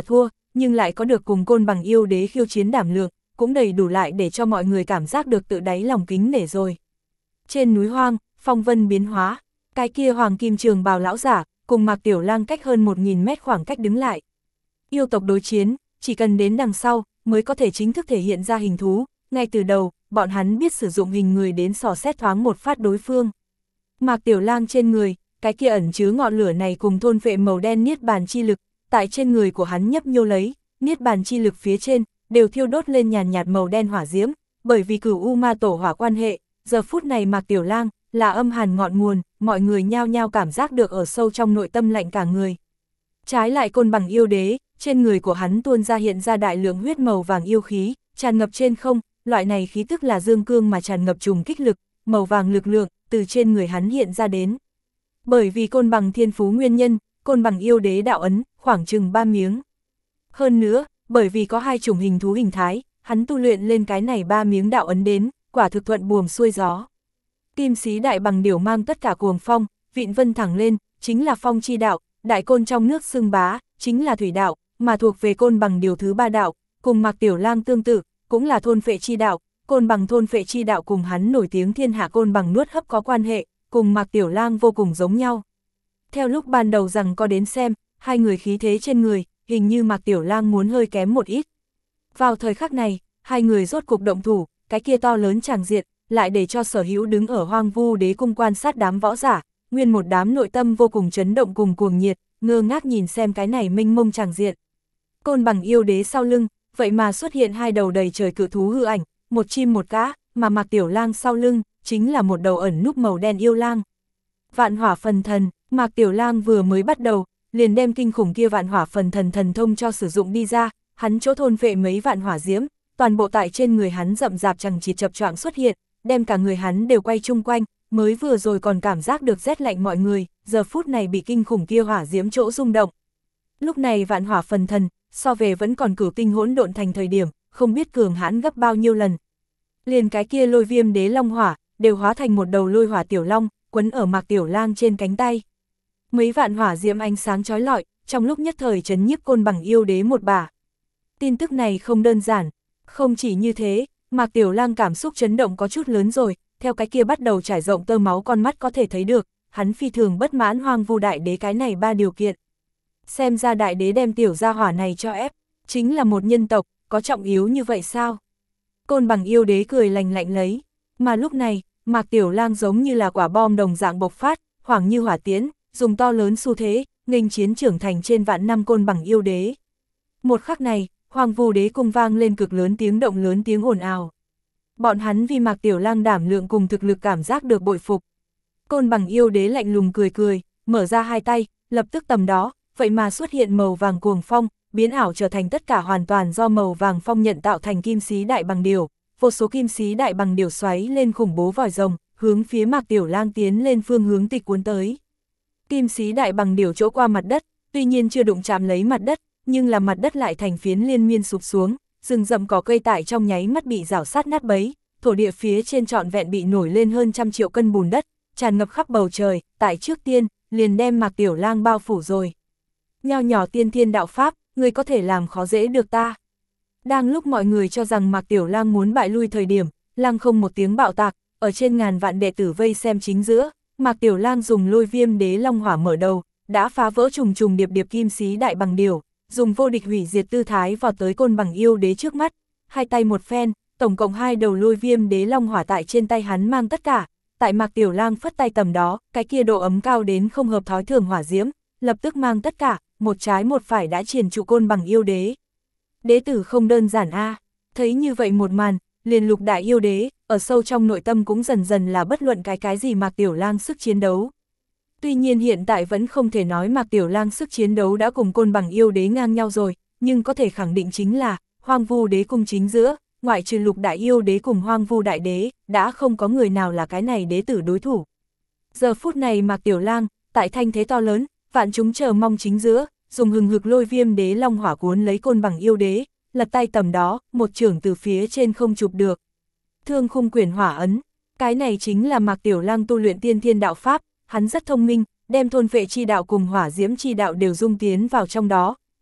nhưng lại có được cùng Côn Bằng yêu đế khiêu chiến đảm lượng, cũng đầy đủ lại để cho mọi người cảm giác được tự đáy lòng kính nể rồi. Trên núi hoang, phong vân biến hóa, cái kia hoàng kim trường bào lão giả, cùng Mạc Tiểu Lang cách hơn một nghìn mét khoảng cách đứng lại. Yêu tộc đối chiến, chỉ cần đến đằng sau, mới có thể chính thức thể hiện ra hình thú, ngay từ đầu, bọn hắn biết sử dụng hình người đến sò xét thoáng một phát đối phương. Mạc Tiểu Lang trên người, cái kia ẩn chứa ngọn lửa này cùng thôn vệ màu đen niết bàn chi lực, tại trên người của hắn nhấp nhô lấy, niết bàn chi lực phía trên, đều thiêu đốt lên nhàn nhạt màu đen hỏa diễm, bởi vì Cửu U Ma Tổ hỏa quan hệ, giờ phút này Mạc Tiểu Lang là âm hàn ngọn nguồn, mọi người nhao nhao cảm giác được ở sâu trong nội tâm lạnh cả người. Trái lại Côn Bằng yêu đế, trên người của hắn tuôn ra hiện ra đại lượng huyết màu vàng yêu khí, tràn ngập trên không, loại này khí tức là dương cương mà tràn ngập trùng kích lực, màu vàng lực lượng, từ trên người hắn hiện ra đến. Bởi vì Côn Bằng thiên phú nguyên nhân, Côn Bằng yêu đế đạo ấn, khoảng chừng ba miếng. Hơn nữa, bởi vì có hai chủng hình thú hình thái, hắn tu luyện lên cái này ba miếng đạo ấn đến, quả thực thuận buồm xuôi gió. Kim sĩ đại bằng điểu mang tất cả cuồng phong, vịn vân thẳng lên, chính là phong chi đạo, đại côn trong nước xưng bá, chính là thủy đạo, mà thuộc về Côn Bằng điều thứ ba đạo, cùng Mạc Tiểu Lang tương tự, cũng là thôn phệ chi đạo, Côn Bằng thôn phệ chi đạo cùng hắn nổi tiếng thiên hạ Côn Bằng nuốt hấp có quan hệ, cùng Mạc Tiểu Lang vô cùng giống nhau. Theo lúc ban đầu rằng có đến xem, hai người khí thế trên người, hình như Mạc Tiểu Lang muốn hơi kém một ít. Vào thời khắc này, hai người rốt cục động thủ, cái kia to lớn tràng diện, lại để cho Sở Hữu đứng ở Hoang Vu Đế cung quan sát đám võ giả, nguyên một đám nội tâm vô cùng chấn động cùng cuồng nhiệt, ngơ ngác nhìn xem cái này mênh mông tràng diện. Côn Bằng yêu đế sau lưng, vậy mà xuất hiện hai đầu đầy trời cự thú hư ảnh, một chim một cá, mà Mạc Tiểu Lang sau lưng, chính là một đầu ẩn núp màu đen yêu lang. Vạn hỏa phần thần, Mạc Tiểu Lang vừa mới bắt đầu, liền đem kinh khủng kia vạn hỏa phần thần thần thông cho sử dụng đi ra, hắn chỗ thôn vệ mấy vạn hỏa diễm, toàn bộ tại trên người hắn rậm rạp chằng chịt chập choạng xuất hiện, đem cả người hắn đều quay chung quanh, mới vừa rồi còn cảm giác được rét lạnh mọi người, giờ phút này bị kinh khủng kia hỏa diễm chỗ rung động. Lúc này vạn hỏa phần thần, so về vẫn còn Cửu Tinh hỗn độn thành thời điểm, không biết cường hãn gấp bao nhiêu lần. Liền cái kia lôi viêm đế long hỏa, đều hóa thành một đầu lôi hỏa tiểu long, quấn ở Mạc Tiểu Lang trên cánh tay. Mấy vạn hỏa diễm ánh sáng chói lọi, trong lúc nhất thời chấn nhiếp Côn Bằng yêu đế một bả. Tin tức này không đơn giản, không chỉ như thế, Mạc Tiểu Lang cảm xúc chấn động có chút lớn rồi, theo cái kia bắt đầu trải rộng tơ máu con mắt có thể thấy được, hắn phi thường bất mãn Hoang Vu đại đế cái này ba điều kiện. Xem ra đại đế đem tiểu gia hỏa này cho ép, chính là một nhân tộc, có trọng yếu như vậy sao? Côn Bằng yêu đế cười lành lạnh lấy, mà lúc này, Mạc Tiểu Lang giống như là quả bom đồng dạng bộc phát, hoảng như hỏa tiễn, dùng to lớn xu thế, nghênh chiến trưởng thành trên vạn năm Côn Bằng yêu đế. Một khắc này, Hoang Vu đế cung vang lên cực lớn tiếng động lớn tiếng ồn ào. Bọn hắn vì Mạc Tiểu Lang đảm lượng cùng thực lực cảm giác được bội phục. Côn Bằng yêu đế lạnh lùng cười cười, mở ra hai tay, lập tức tầm đó, vậy mà xuất hiện màu vàng cuồng phong, biến ảo trở thành tất cả hoàn toàn do màu vàng phong nhận tạo thành kim sĩ đại bằng điểu, vô số kim sĩ đại bằng điểu xoáy lên khủng bố vòi rồng, hướng phía Mạc Tiểu Lang tiến lên phương hướng tịch cuốn tới. Kim sĩ đại bằng điểu chỗ qua mặt đất, tuy nhiên chưa đụng chạm lấy mặt đất, nhưng là mặt đất lại thành phiến liên miên sụp xuống, rừng rậm cỏ cây tại trong nháy mắt bị rào sát nát bấy, thổ địa phía trên trọn vẹn bị nổi lên hơn trăm triệu cân bùn đất, tràn ngập khắp bầu trời, tại trước tiên, liền đem Mạc Tiểu Lang bao phủ rồi. Nho nhỏ tiên thiên đạo pháp, người có thể làm khó dễ được ta. Đang lúc mọi người cho rằng Mạc Tiểu Lang muốn bại lui thời điểm, Lang không một tiếng bạo tạc, ở trên ngàn vạn đệ tử vây xem chính giữa, Mạc Tiểu Lang dùng lôi viêm đế long hỏa mở đầu, đã phá vỡ trùng trùng điệp điệp kim sĩ đại bằng điểu, dùng vô địch hủy diệt tư thái vào tới Côn Bằng yêu đế trước mắt, hai tay một phen, tổng cộng hai đầu lôi viêm đế long hỏa tại trên tay hắn mang tất cả, tại Mạc Tiểu Lang phất tay tầm đó, cái kia độ ấm cao đến không hợp thói thường hỏa diễm, lập tức mang tất cả, một trái một phải đã triền trụ Côn Bằng yêu đế. Đế tử không đơn giản a, à. Thấy như vậy một màn, liền Lục đại yêu đế, ở sâu trong nội tâm cũng dần dần là bất luận cái cái gì Mạc Tiểu Lang sức chiến đấu. Tuy nhiên hiện tại vẫn không thể nói Mạc Tiểu Lang sức chiến đấu đã cùng Côn Bằng yêu đế ngang nhau rồi, nhưng có thể khẳng định chính là, Hoang Vu đế cung chính giữa, ngoại trừ Lục đại yêu đế cùng Hoang Vu đại đế, đã không có người nào là cái này đế tử đối thủ. Giờ phút này Mạc Tiểu Lang, tại thanh thế to lớn, vạn chúng chờ mong chính giữa, dùng hừng hực lôi viêm đế long hỏa cuốn lấy Côn Bằng yêu đế, lật tay tầm đó, một chưởng từ phía trên không chụp được. Thương khung quyển hỏa ấn, cái này chính là Mạc Tiểu Lang tu luyện tiên thiên đạo pháp, hắn rất thông minh, đem thôn vệ chi đạo cùng hỏa diễm chi đạo đều dung tiến vào trong đó,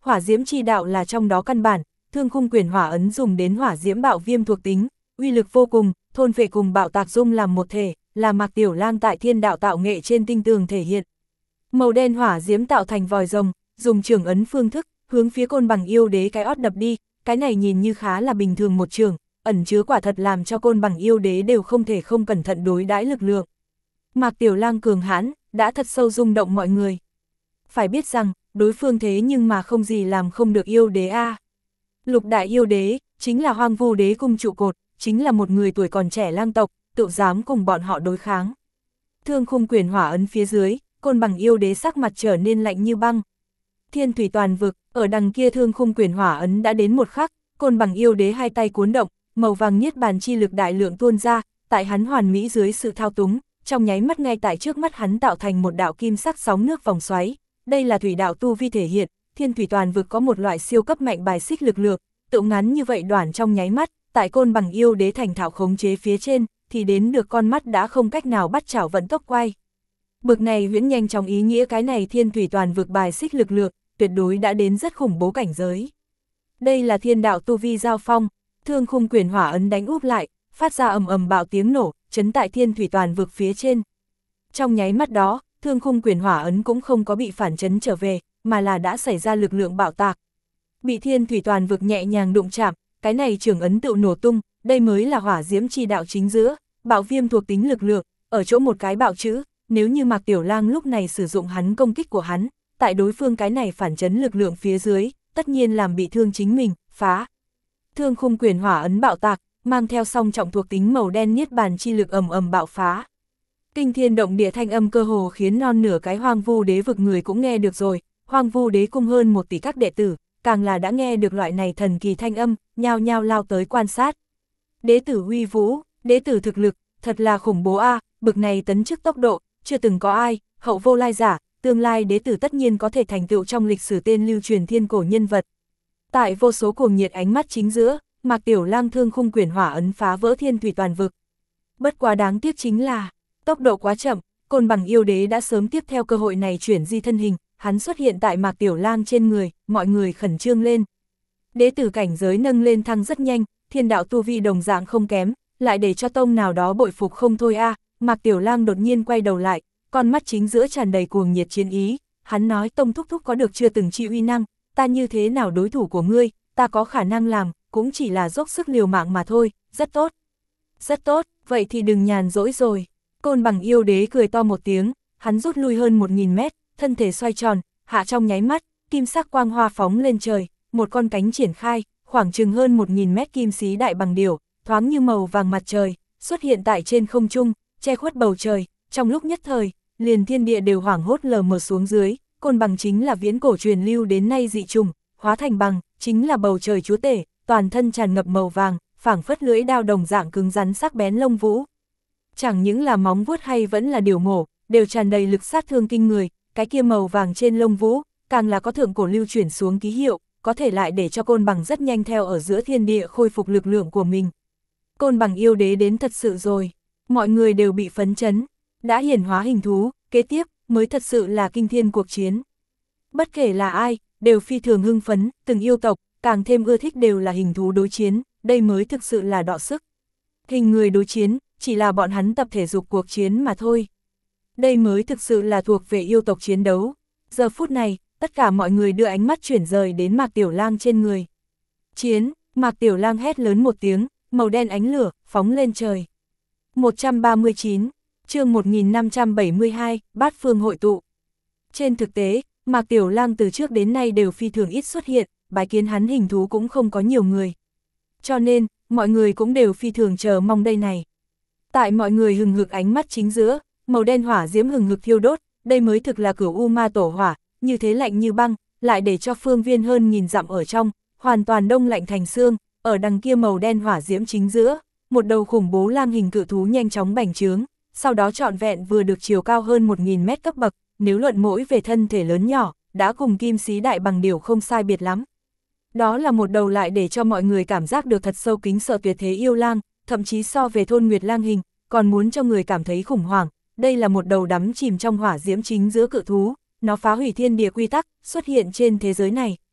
hỏa diễm chi đạo là trong đó căn bản, Thương Khung Quyển Hỏa Ấn dùng đến hỏa diễm bạo viêm thuộc tính, uy lực vô cùng, thôn phệ cùng bạo tạc dung làm một thể, là Mạc Tiểu Lang tại thiên đạo tạo nghệ trên tinh tường thể hiện. Màu đen hỏa diễm tạo thành vòi rồng, dùng trường ấn phương thức, hướng phía Côn Bằng yêu đế cái ót đập đi, cái này nhìn như khá là bình thường một trường, ẩn chứa quả thật làm cho Côn Bằng yêu đế đều không thể không cẩn thận đối đãi lực lượng. Mạc Tiểu Lang cường hãn, đã thật sâu rung động mọi người. Phải biết rằng, đối phương thế nhưng mà không gì làm không được yêu đế a. À. Lục đại yêu đế, chính là Hoang Vu đế cung trụ cột, chính là một người tuổi còn trẻ lang tộc, tự dám cùng bọn họ đối kháng. Thương Khung Quyển Hỏa Ấn phía dưới, Côn Bằng yêu đế sắc mặt trở nên lạnh như băng. Thiên thủy toàn vực, ở đằng kia Thương Khung Quyển Hỏa Ấn đã đến một khắc, Côn Bằng yêu đế hai tay cuốn động, màu vàng niết bàn chi lực đại lượng tuôn ra, tại hắn hoàn mỹ dưới sự thao túng, trong nháy mắt ngay tại trước mắt hắn tạo thành một đạo kim sắc sóng nước vòng xoáy. Đây là thủy đạo tu vi thể hiện, thiên thủy toàn vực có một loại siêu cấp mạnh bài xích lực lượng, tự ngắn như vậy đoạn trong nháy mắt, tại Côn Bằng yêu đế thành thạo khống chế phía trên, thì đến được con mắt đã không cách nào bắt chảo vận tốc quay. Bực này huyễn nhanh chóng ý nghĩa cái này thiên thủy toàn vực bài xích lực lượng, tuyệt đối đã đến rất khủng bố cảnh giới. Đây là thiên đạo tu vi giao phong, Thương Khung Quyển Hỏa Ấn đánh úp lại, phát ra ầm ầm bạo tiếng nổ, chấn tại thiên thủy toàn vực phía trên. Trong nháy mắt đó, Thương Khung Quyển Hỏa Ấn cũng không có bị phản chấn trở về, mà là đã xảy ra lực lượng bạo tạc. Bị thiên thủy toàn vực nhẹ nhàng đụng chạm, cái này trường ấn tự nổ tung, đây mới là hỏa diễm chi đạo chính giữa, bạo viêm thuộc tính lực lượng, ở chỗ một cái bạo chữ, nếu như Mạc Tiểu Lang lúc này sử dụng hắn công kích của hắn, tại đối phương cái này phản chấn lực lượng phía dưới, tất nhiên làm bị thương chính mình, phá. Thương Khung Quyển Hỏa Ấn bạo tạc, mang theo song trọng thuộc tính màu đen niết bàn chi lực ầm ầm bạo phá. Kinh thiên động địa thanh âm cơ hồ khiến non nửa cái Hoang Vu đế vực người cũng nghe được rồi, Hoang Vu đế cung hơn một tỷ các đệ tử, càng là đã nghe được loại này thần kỳ thanh âm, nhao nhao lao tới quan sát. Đế tử uy vũ, đế tử thực lực, thật là khủng bố a, à, bực này tấn chức tốc độ, chưa từng có ai, hậu vô lai giả, tương lai đế tử tất nhiên có thể thành tựu trong lịch sử tên lưu truyền thiên cổ nhân vật. Tại vô số cuồng nhiệt ánh mắt chính giữa, Mạc Tiểu Lang Thương Khung Quyển Hỏa Ấn phá vỡ thiên thủy toàn vực. Bất quá đáng tiếc chính là, tốc độ quá chậm, Côn Bằng yêu đế đã sớm tiếp theo cơ hội này chuyển di thân hình, hắn xuất hiện tại Mạc Tiểu Lang trên người, mọi người khẩn trương lên. Đế tử cảnh giới nâng lên thăng rất nhanh, thiên đạo tu vi đồng dạng không kém, lại để cho tông nào đó bội phục không thôi a. À. Mạc Tiểu Lang đột nhiên quay đầu lại, con mắt chính giữa tràn đầy cuồng nhiệt chiến ý, hắn nói tông thúc thúc có được chưa từng chi uy năng, ta như thế nào đối thủ của ngươi, ta có khả năng làm, cũng chỉ là dốc sức liều mạng mà thôi, rất tốt. Rất tốt, vậy thì đừng nhàn rỗi rồi. Côn Bằng yêu đế cười to một tiếng, hắn rút lui hơn một nghìn mét, thân thể xoay tròn, hạ trong nháy mắt, kim sắc quang hoa phóng lên trời, một con cánh triển khai, khoảng chừng hơn một nghìn mét kim xí đại bằng điểu, thoáng như màu vàng mặt trời, xuất hiện tại trên không trung, che khuất bầu trời, trong lúc nhất thời, liền thiên địa đều hoảng hốt lờ mờ xuống dưới, Côn Bằng chính là viễn cổ truyền lưu đến nay dị trùng, hóa thành bằng, chính là bầu trời chúa tể, toàn thân tràn ngập màu vàng, phảng phất lưỡi đao đồng dạng cứng rắn sắc bén lông vũ. Chẳng những là móng vuốt hay vẫn là điều mổ, đều tràn đầy lực sát thương kinh người, cái kia màu vàng trên lông vũ, càng là có thượng cổ lưu chuyển xuống ký hiệu, có thể lại để cho Côn Bằng rất nhanh theo ở giữa thiên địa khôi phục lực lượng của mình. Côn Bằng yêu đế đến thật sự rồi, mọi người đều bị phấn chấn, đã hiển hóa hình thú, kế tiếp mới thật sự là kinh thiên cuộc chiến. Bất kể là ai, đều phi thường hưng phấn, từng yêu tộc, càng thêm ưa thích đều là hình thú đối chiến, đây mới thực sự là đọ sức. Hình người đối chiến, chỉ là bọn hắn tập thể dục cuộc chiến mà thôi. Đây mới thực sự là thuộc về yêu tộc chiến đấu. Giờ phút này, tất cả mọi người đưa ánh mắt chuyển rời đến Mạc Tiểu Lang trên người. Chiến, Mạc Tiểu Lang hét lớn một tiếng, màu đen ánh lửa, phóng lên trời. một trăm ba mươi chín, chương một nghìn năm trăm bảy mươi hai, bát phương hội tụ. Trên thực tế, Mạc Tiểu Lang từ trước đến nay đều phi thường ít xuất hiện, bái kiến hắn hình thú cũng không có nhiều người. Cho nên, mọi người cũng đều phi thường chờ mong đây này. Tại mọi người hừng hực ánh mắt chính giữa, màu đen hỏa diễm hừng hực thiêu đốt, đây mới thực là Cửu U Ma Tổ hỏa, như thế lạnh như băng, lại để cho phương viên hơn nghìn dặm ở trong, hoàn toàn đông lạnh thành xương, ở đằng kia màu đen hỏa diễm chính giữa, một đầu khủng bố lang hình cự thú nhanh chóng bành trướng, sau đó trọn vẹn vừa được chiều cao hơn một nghìn mét cấp bậc, nếu luận mỗi về thân thể lớn nhỏ, đã cùng kim xí đại bằng điểu không sai biệt lắm. Đó là một đầu lại để cho mọi người cảm giác được thật sâu kính sợ tuyệt thế yêu lang, thậm chí so về thôn nguyệt lang hình, còn muốn cho người cảm thấy khủng hoảng. Đây là một đầu đắm chìm trong hỏa diễm chính giữa cự thú, nó phá hủy thiên địa quy tắc, xuất hiện trên thế giới này,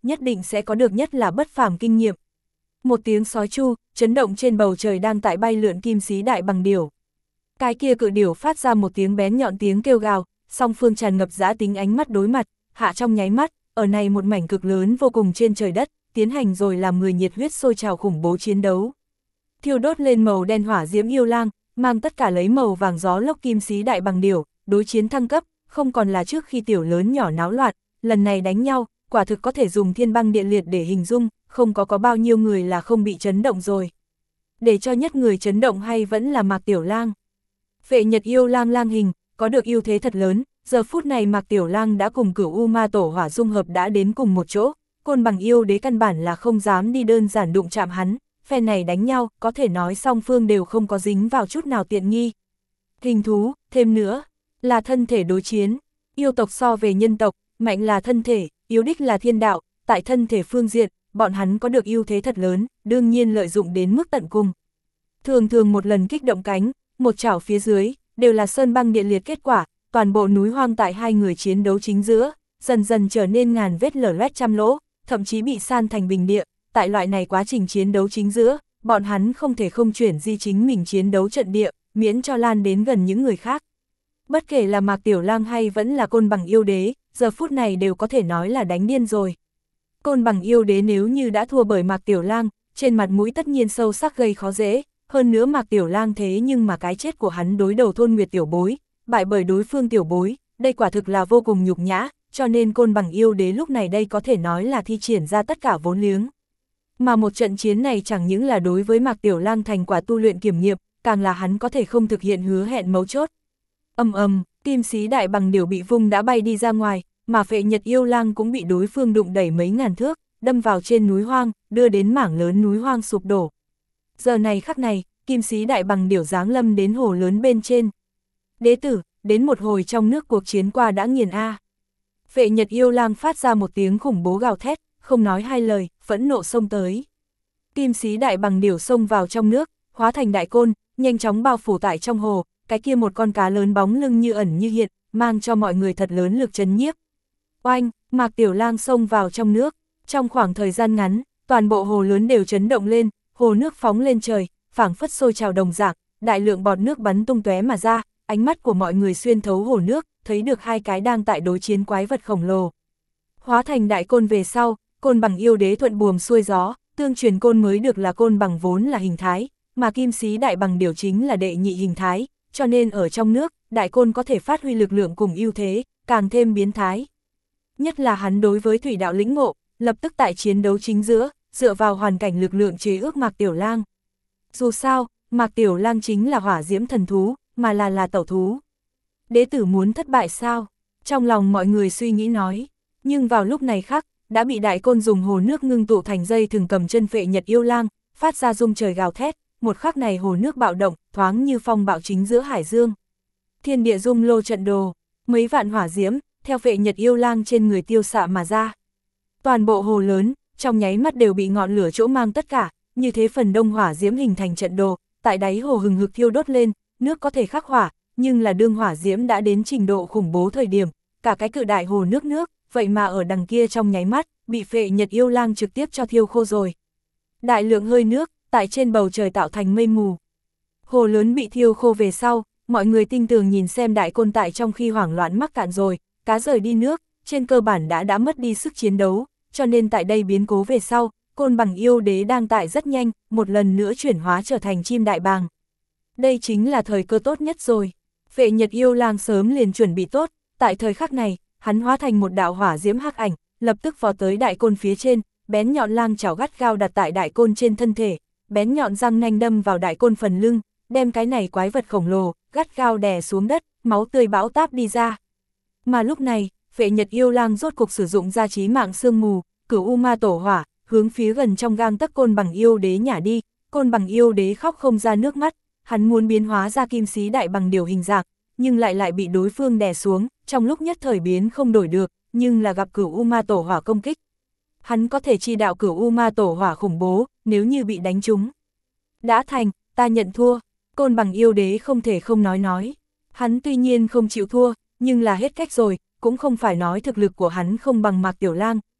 nhất định sẽ có được nhất là bất phàm kinh nghiệm. Một tiếng sói chu, chấn động trên bầu trời đang tại bay lượn kim sĩ đại bằng điểu. Cái kia cự điểu phát ra một tiếng bén nhọn tiếng kêu gào, song phương tràn ngập dã tính ánh mắt đối mặt, hạ trong nháy mắt, ở này một mảnh cực lớn vô cùng trên trời đất, tiến hành rồi làm người nhiệt huyết sôi trào khủng bố chiến đấu. Thiêu đốt lên màu đen hỏa diễm yêu lang, mang tất cả lấy màu vàng gió lốc kim sĩ đại bằng điểu, đối chiến thăng cấp, không còn là trước khi tiểu lớn nhỏ náo loạn, lần này đánh nhau, quả thực có thể dùng thiên băng địa liệt để hình dung, không có có bao nhiêu người là không bị chấn động rồi. Để cho nhất người chấn động hay vẫn là Mạc Tiểu Lang. Phệ Nhật yêu lang lang hình, có được ưu thế thật lớn, giờ phút này Mạc Tiểu Lang đã cùng Cửu U Ma Tổ Hỏa dung hợp đã đến cùng một chỗ, Côn Bằng yêu đế căn bản là không dám đi đơn giản đụng chạm hắn, phe này đánh nhau, có thể nói song phương đều không có dính vào chút nào tiện nghi. Hình thú, thêm nữa, là thân thể đối chiến, yêu tộc so về nhân tộc, mạnh là thân thể, yếu đích là thiên đạo, tại thân thể phương diện, bọn hắn có được ưu thế thật lớn, đương nhiên lợi dụng đến mức tận cùng. Thường thường một lần kích động cánh, một chảo phía dưới, đều là sơn băng địa liệt kết quả, toàn bộ núi hoang tại hai người chiến đấu chính giữa, dần dần trở nên ngàn vết lở loét trăm lỗ, thậm chí bị san thành bình địa, tại loại này quá trình chiến đấu chính giữa, bọn hắn không thể không chuyển di chính mình chiến đấu trận địa, miễn cho lan đến gần những người khác. Bất kể là Mạc Tiểu Lang hay vẫn là Côn Bằng yêu đế, giờ phút này đều có thể nói là đánh điên rồi. Côn Bằng yêu đế nếu như đã thua bởi Mạc Tiểu Lang, trên mặt mũi tất nhiên sâu sắc gây khó dễ, hơn nữa Mạc Tiểu Lang thế nhưng mà cái chết của hắn đối đầu thôn Nguyệt tiểu bối, bại bởi đối phương tiểu bối, đây quả thực là vô cùng nhục nhã, cho nên Côn Bằng yêu đế lúc này đây có thể nói là thi triển ra tất cả vốn liếng. Mà một trận chiến này chẳng những là đối với Mạc Tiểu Lang thành quả tu luyện kiểm nghiệm, càng là hắn có thể không thực hiện hứa hẹn mấu chốt. Ầm ầm, kim sĩ đại bằng điểu bị vung đã bay đi ra ngoài, mà Phệ Nhật yêu lang cũng bị đối phương đụng đẩy mấy ngàn thước, đâm vào trên núi hoang, đưa đến mảng lớn núi hoang sụp đổ. Giờ này khắc này, kim sĩ đại bằng điểu giáng lâm đến hồ lớn bên trên. Đế tử, đến một hồi trong nước cuộc chiến qua đã nghiền a. Phệ Nhật yêu lang phát ra một tiếng khủng bố gào thét, không nói hai lời, phẫn nộ xông tới. Kim sĩ đại bằng điểu xông vào trong nước, hóa thành đại côn, nhanh chóng bao phủ tại trong hồ, cái kia một con cá lớn bóng lưng như ẩn như hiện, mang cho mọi người thật lớn lực chấn nhiếp. Oanh, Mạc Tiểu Lang xông vào trong nước, trong khoảng thời gian ngắn, toàn bộ hồ lớn đều chấn động lên, hồ nước phóng lên trời, phảng phất sôi trào đồng dạng, đại lượng bọt nước bắn tung tóe mà ra, ánh mắt của mọi người xuyên thấu hồ nước, thấy được hai cái đang tại đối chiến quái vật khổng lồ. Hóa thành đại côn về sau, Côn Bằng yêu đế thuận buồm xuôi gió, tương truyền côn mới được là Côn Bằng vốn là hình thái, mà kim sĩ đại bằng điểu chính là đệ nhị hình thái, cho nên ở trong nước, đại côn có thể phát huy lực lượng cùng ưu thế, càng thêm biến thái. Nhất là hắn đối với thủy đạo lĩnh ngộ, lập tức tại chiến đấu chính giữa, dựa vào hoàn cảnh lực lượng chế ước Mạc Tiểu Lang. Dù sao, Mạc Tiểu Lang chính là hỏa diễm thần thú, mà là là tẩu thú. Đế tử muốn thất bại sao? Trong lòng mọi người suy nghĩ nói, nhưng vào lúc này khác, đã bị đại côn dùng hồ nước ngưng tụ thành dây thường cầm chân Phệ Nhật yêu lang, phát ra rung trời gào thét, một khắc này hồ nước bạo động, thoáng như phong bạo chính giữa hải dương. Thiên địa dung lô trận đồ, mấy vạn hỏa diễm, theo Phệ Nhật yêu lang trên người tiêu xạ mà ra. Toàn bộ hồ lớn, trong nháy mắt đều bị ngọn lửa chỗ mang tất cả, như thế phần đông hỏa diễm hình thành trận đồ, tại đáy hồ hừng hực thiêu đốt lên, nước có thể khắc hỏa, nhưng là đương hỏa diễm đã đến trình độ khủng bố thời điểm, cả cái cự đại hồ nước nước, vậy mà ở đằng kia trong nháy mắt, bị Phệ Nhật yêu lang trực tiếp cho thiêu khô rồi. Đại lượng hơi nước, tại trên bầu trời tạo thành mây mù. Hồ lớn bị thiêu khô về sau, mọi người tinh tường nhìn xem đại côn tại trong khi hoảng loạn mắc cạn rồi, cá rời đi nước, trên cơ bản đã đã mất đi sức chiến đấu, cho nên tại đây biến cố về sau, Côn Bằng yêu đế đang tại rất nhanh, một lần nữa chuyển hóa trở thành chim đại bàng. Đây chính là thời cơ tốt nhất rồi. Phệ Nhật yêu lang sớm liền chuẩn bị tốt, tại thời khắc này, hắn hóa thành một đạo hỏa diễm hắc ảnh, lập tức vò tới đại côn phía trên, bén nhọn lang chảo gắt gao đặt tại đại côn trên thân thể, bén nhọn răng nanh đâm vào đại côn phần lưng, đem cái này quái vật khổng lồ, gắt gao đè xuống đất, máu tươi bão táp đi ra. Mà lúc này, Phệ Nhật yêu lang rốt cuộc sử dụng ra chí mạng sương mù, Cửu U Ma Tổ Hỏa, hướng phía gần trong gang tấc Côn Bằng yêu đế nhả đi, Côn Bằng yêu đế khóc không ra nước mắt, hắn muốn biến hóa ra kim sĩ đại bằng điều hình dạng, nhưng lại lại bị đối phương đè xuống, trong lúc nhất thời biến không đổi được, nhưng là gặp Cửu U Ma Tổ Hỏa công kích. Hắn có thể chi đạo Cửu U Ma Tổ Hỏa khủng bố, nếu như bị đánh trúng. Đã thành, ta nhận thua, Côn Bằng yêu đế không thể không nói nói. Hắn tuy nhiên không chịu thua, nhưng là hết cách rồi, cũng không phải nói thực lực của hắn không bằng Mạc Tiểu Lang,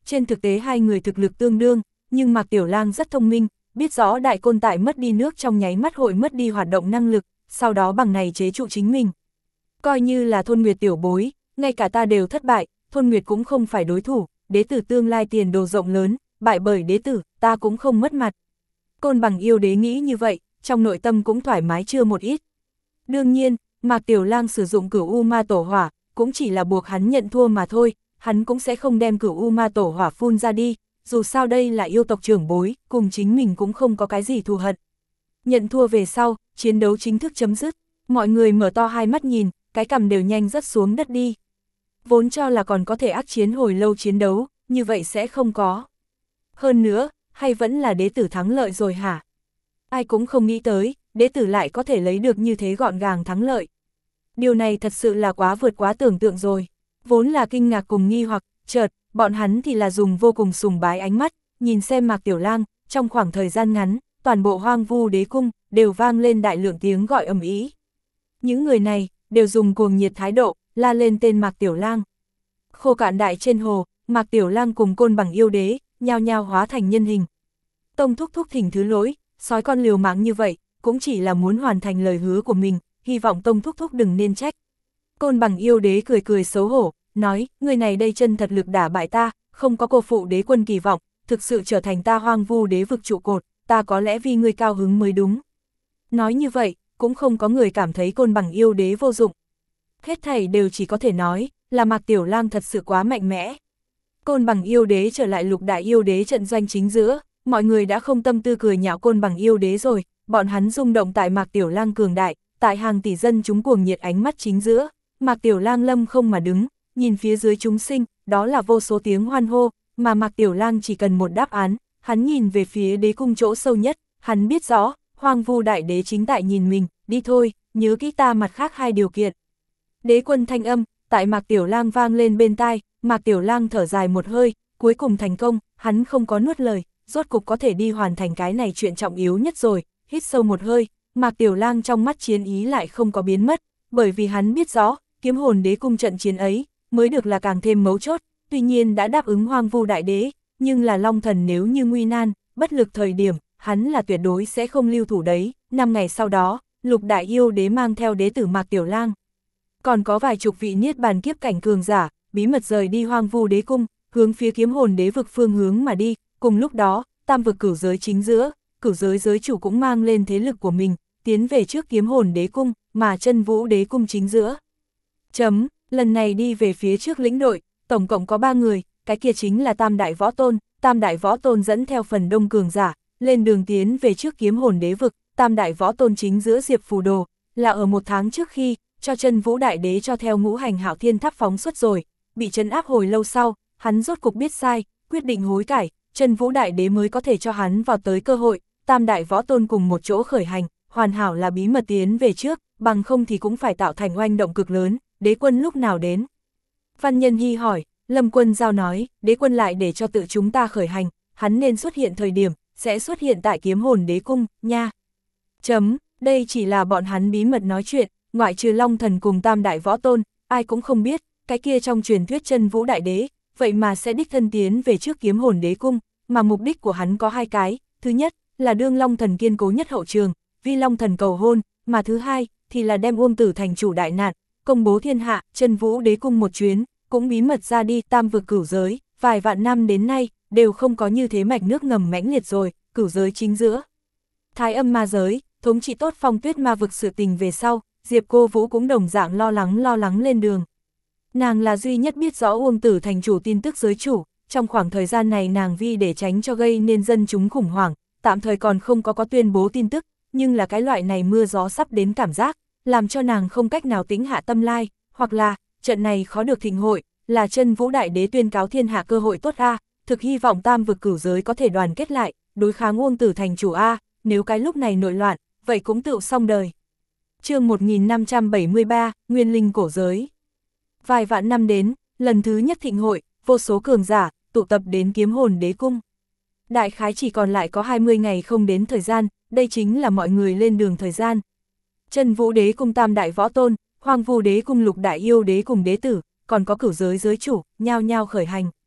Trên thực tế hai người thực lực tương đương, nhưng Mạc Tiểu Lang rất thông minh, biết rõ đại côn tại mất đi nước trong nháy mắt hội mất đi hoạt động năng lực, sau đó bằng này chế trụ chính mình. Coi như là Thôn Nguyệt tiểu bối, ngay cả ta đều thất bại, Thôn Nguyệt cũng không phải đối thủ, đế tử tương lai tiền đồ rộng lớn, bại bởi đế tử, ta cũng không mất mặt. Côn Bằng yêu đế nghĩ như vậy, trong nội tâm cũng thoải mái chưa một ít. Đương nhiên, Mạc Tiểu Lang sử dụng Cửu U Ma Tổ Hỏa, cũng chỉ là buộc hắn nhận thua mà thôi, hắn cũng sẽ không đem Cửu U Ma Tổ Hỏa phun ra đi, dù sao đây là yêu tộc trưởng bối, cùng chính mình cũng không có cái gì thù hận. Nhận thua về sau, chiến đấu chính thức chấm dứt, mọi người mở to hai mắt nhìn, cái cằm đều nhanh rớt xuống đất đi. Vốn cho là còn có thể ác chiến hồi lâu chiến đấu, như vậy sẽ không có. Hơn nữa, hay vẫn là đế tử thắng lợi rồi hả? Ai cũng không nghĩ tới, đế tử lại có thể lấy được như thế gọn gàng thắng lợi. Điều này thật sự là quá vượt quá tưởng tượng rồi. Vốn là kinh ngạc cùng nghi hoặc, chợt, bọn hắn thì là dùng vô cùng sùng bái ánh mắt, nhìn xem Mạc Tiểu Lang, trong khoảng thời gian ngắn, toàn bộ Hoang Vu Đế Cung, đều vang lên đại lượng tiếng gọi ầm ĩ. Những người này, đều dùng cuồng nhiệt thái độ, la lên tên Mạc Tiểu Lang. Khô Cạn Đại trên hồ, Mạc Tiểu Lang cùng Côn Bằng yêu đế, nhao nhao hóa thành nhân hình. Tông thúc thúc thỉnh thứ lỗi, sói con liều mạng như vậy, cũng chỉ là muốn hoàn thành lời hứa của mình, hy vọng Tông thúc thúc đừng nên trách. Côn Bằng yêu đế cười cười xấu hổ, nói, người này đây chân thật lực đả bại ta, không có cô phụ đế quân kỳ vọng, thực sự trở thành ta Hoang Vu đế vực trụ cột, ta có lẽ vì ngươi cao hứng mới đúng. Nói như vậy, cũng không có người cảm thấy Côn Bằng yêu đế vô dụng. Hết thảy đều chỉ có thể nói, là Mạc Tiểu Lang thật sự quá mạnh mẽ. Côn Bằng yêu đế trở lại lục đại yêu đế trận doanh chính giữa, mọi người đã không tâm tư cười nhạo Côn Bằng yêu đế rồi, bọn hắn rung động tại Mạc Tiểu Lang cường đại, tại hàng tỷ dân chúng cuồng nhiệt ánh mắt chính giữa, Mạc Tiểu Lang lâm không mà đứng, nhìn phía dưới chúng sinh, đó là vô số tiếng hoan hô, mà Mạc Tiểu Lang chỉ cần một đáp án, hắn nhìn về phía đế cung chỗ sâu nhất, hắn biết rõ, Hoang Vu đại đế chính tại nhìn mình, đi thôi, nhớ kỹ ta mặt khác hai điều kiện. Đế quân thanh âm, tại Mạc Tiểu Lang vang lên bên tai, Mạc Tiểu Lang thở dài một hơi, cuối cùng thành công, hắn không có nuốt lời, rốt cục có thể đi hoàn thành cái này chuyện trọng yếu nhất rồi, hít sâu một hơi, Mạc Tiểu Lang trong mắt chiến ý lại không có biến mất, bởi vì hắn biết rõ, kiếm hồn đế cung trận chiến ấy, mới được là càng thêm mấu chốt, tuy nhiên đã đáp ứng Hoang Vu đại đế, nhưng là Long Thần nếu như nguy nan, bất lực thời điểm, hắn là tuyệt đối sẽ không lưu thủ đấy. Năm ngày sau đó, lục đại yêu đế mang theo đế tử Mạc Tiểu Lang. Còn có vài chục vị niết bàn kiếp cảnh cường giả, bí mật rời đi Hoang Vu đế cung, hướng phía kiếm hồn đế vực phương hướng mà đi, cùng lúc đó, tam vực cửu giới chính giữa, cửu giới giới chủ cũng mang lên thế lực của mình, tiến về trước kiếm hồn đế cung, mà chân vũ đế cung chính giữa. Chấm, lần này đi về phía trước lĩnh đội, tổng cộng có ba người, cái kia chính là Tam Đại Võ Tôn, Tam Đại Võ Tôn dẫn theo phần đông cường giả, lên đường tiến về trước kiếm hồn đế vực, Tam Đại Võ Tôn chính giữa Diệp Phù Đồ, là ở một tháng trước khi, cho chân vũ đại đế cho theo ngũ hành hạo thiên tháp phóng xuất rồi, bị trấn áp hồi lâu sau, hắn rốt cục biết sai, quyết định hối cải, chân vũ đại đế mới có thể cho hắn vào tới cơ hội, Tam Đại Võ Tôn cùng một chỗ khởi hành, hoàn hảo là bí mật tiến về trước, bằng không thì cũng phải tạo thành oanh động cực lớn. Đế quân lúc nào đến? Văn Nhân Hy hỏi, Lâm Quân Giao nói, đế quân lại để cho tự chúng ta khởi hành, hắn nên xuất hiện thời điểm, sẽ xuất hiện tại kiếm hồn đế cung, nha. Chấm, đây chỉ là bọn hắn bí mật nói chuyện, ngoại trừ Long Thần cùng Tam Đại Võ Tôn, ai cũng không biết, cái kia trong truyền thuyết chân vũ đại đế, vậy mà sẽ đích thân tiến về trước kiếm hồn đế cung, mà mục đích của hắn có hai cái, thứ nhất, là đương Long Thần kiên cố nhất hậu trường, vì Long Thần cầu hôn, mà thứ hai, thì là đem Uông Tử thành chủ đại nạn, công bố thiên hạ, chân vũ đế cung một chuyến, cũng bí mật ra đi tam vực cửu giới, vài vạn năm đến nay, đều không có như thế mạch nước ngầm mãnh liệt rồi, cửu giới chính giữa. Thái âm ma giới, thống trị tốt Phong Tuyết ma vực sự tình về sau, Diệp Cô Vũ cũng đồng dạng lo lắng lo lắng lên đường. Nàng là duy nhất biết rõ Uông Tử thành chủ tin tức giới chủ, trong khoảng thời gian này nàng vì để tránh cho gây nên dân chúng khủng hoảng, tạm thời còn không có có tuyên bố tin tức, nhưng là cái loại này mưa gió sắp đến cảm giác, làm cho nàng không cách nào tĩnh hạ tâm lai, hoặc là, trận này khó được thịnh hội, là chân vũ đại đế tuyên cáo thiên hạ cơ hội tốt a, thực hy vọng tam vực cửu giới có thể đoàn kết lại, đối kháng Uông Tử thành chủ a, nếu cái lúc này nội loạn, vậy cũng tựu xong đời. Chương một nghìn năm trăm bảy mươi ba, Nguyên Linh cổ giới. Vài vạn năm đến, lần thứ nhất thịnh hội, vô số cường giả, tụ tập đến kiếm hồn đế cung. Đại khái chỉ còn lại có hai mươi ngày không đến thời gian, đây chính là mọi người lên đường thời gian. Chân vũ đế cung Tam Đại Võ Tôn, Hoang Vu đế cung lục đại yêu đế cùng đế tử, còn có cửu giới giới chủ, nhao nhao khởi hành.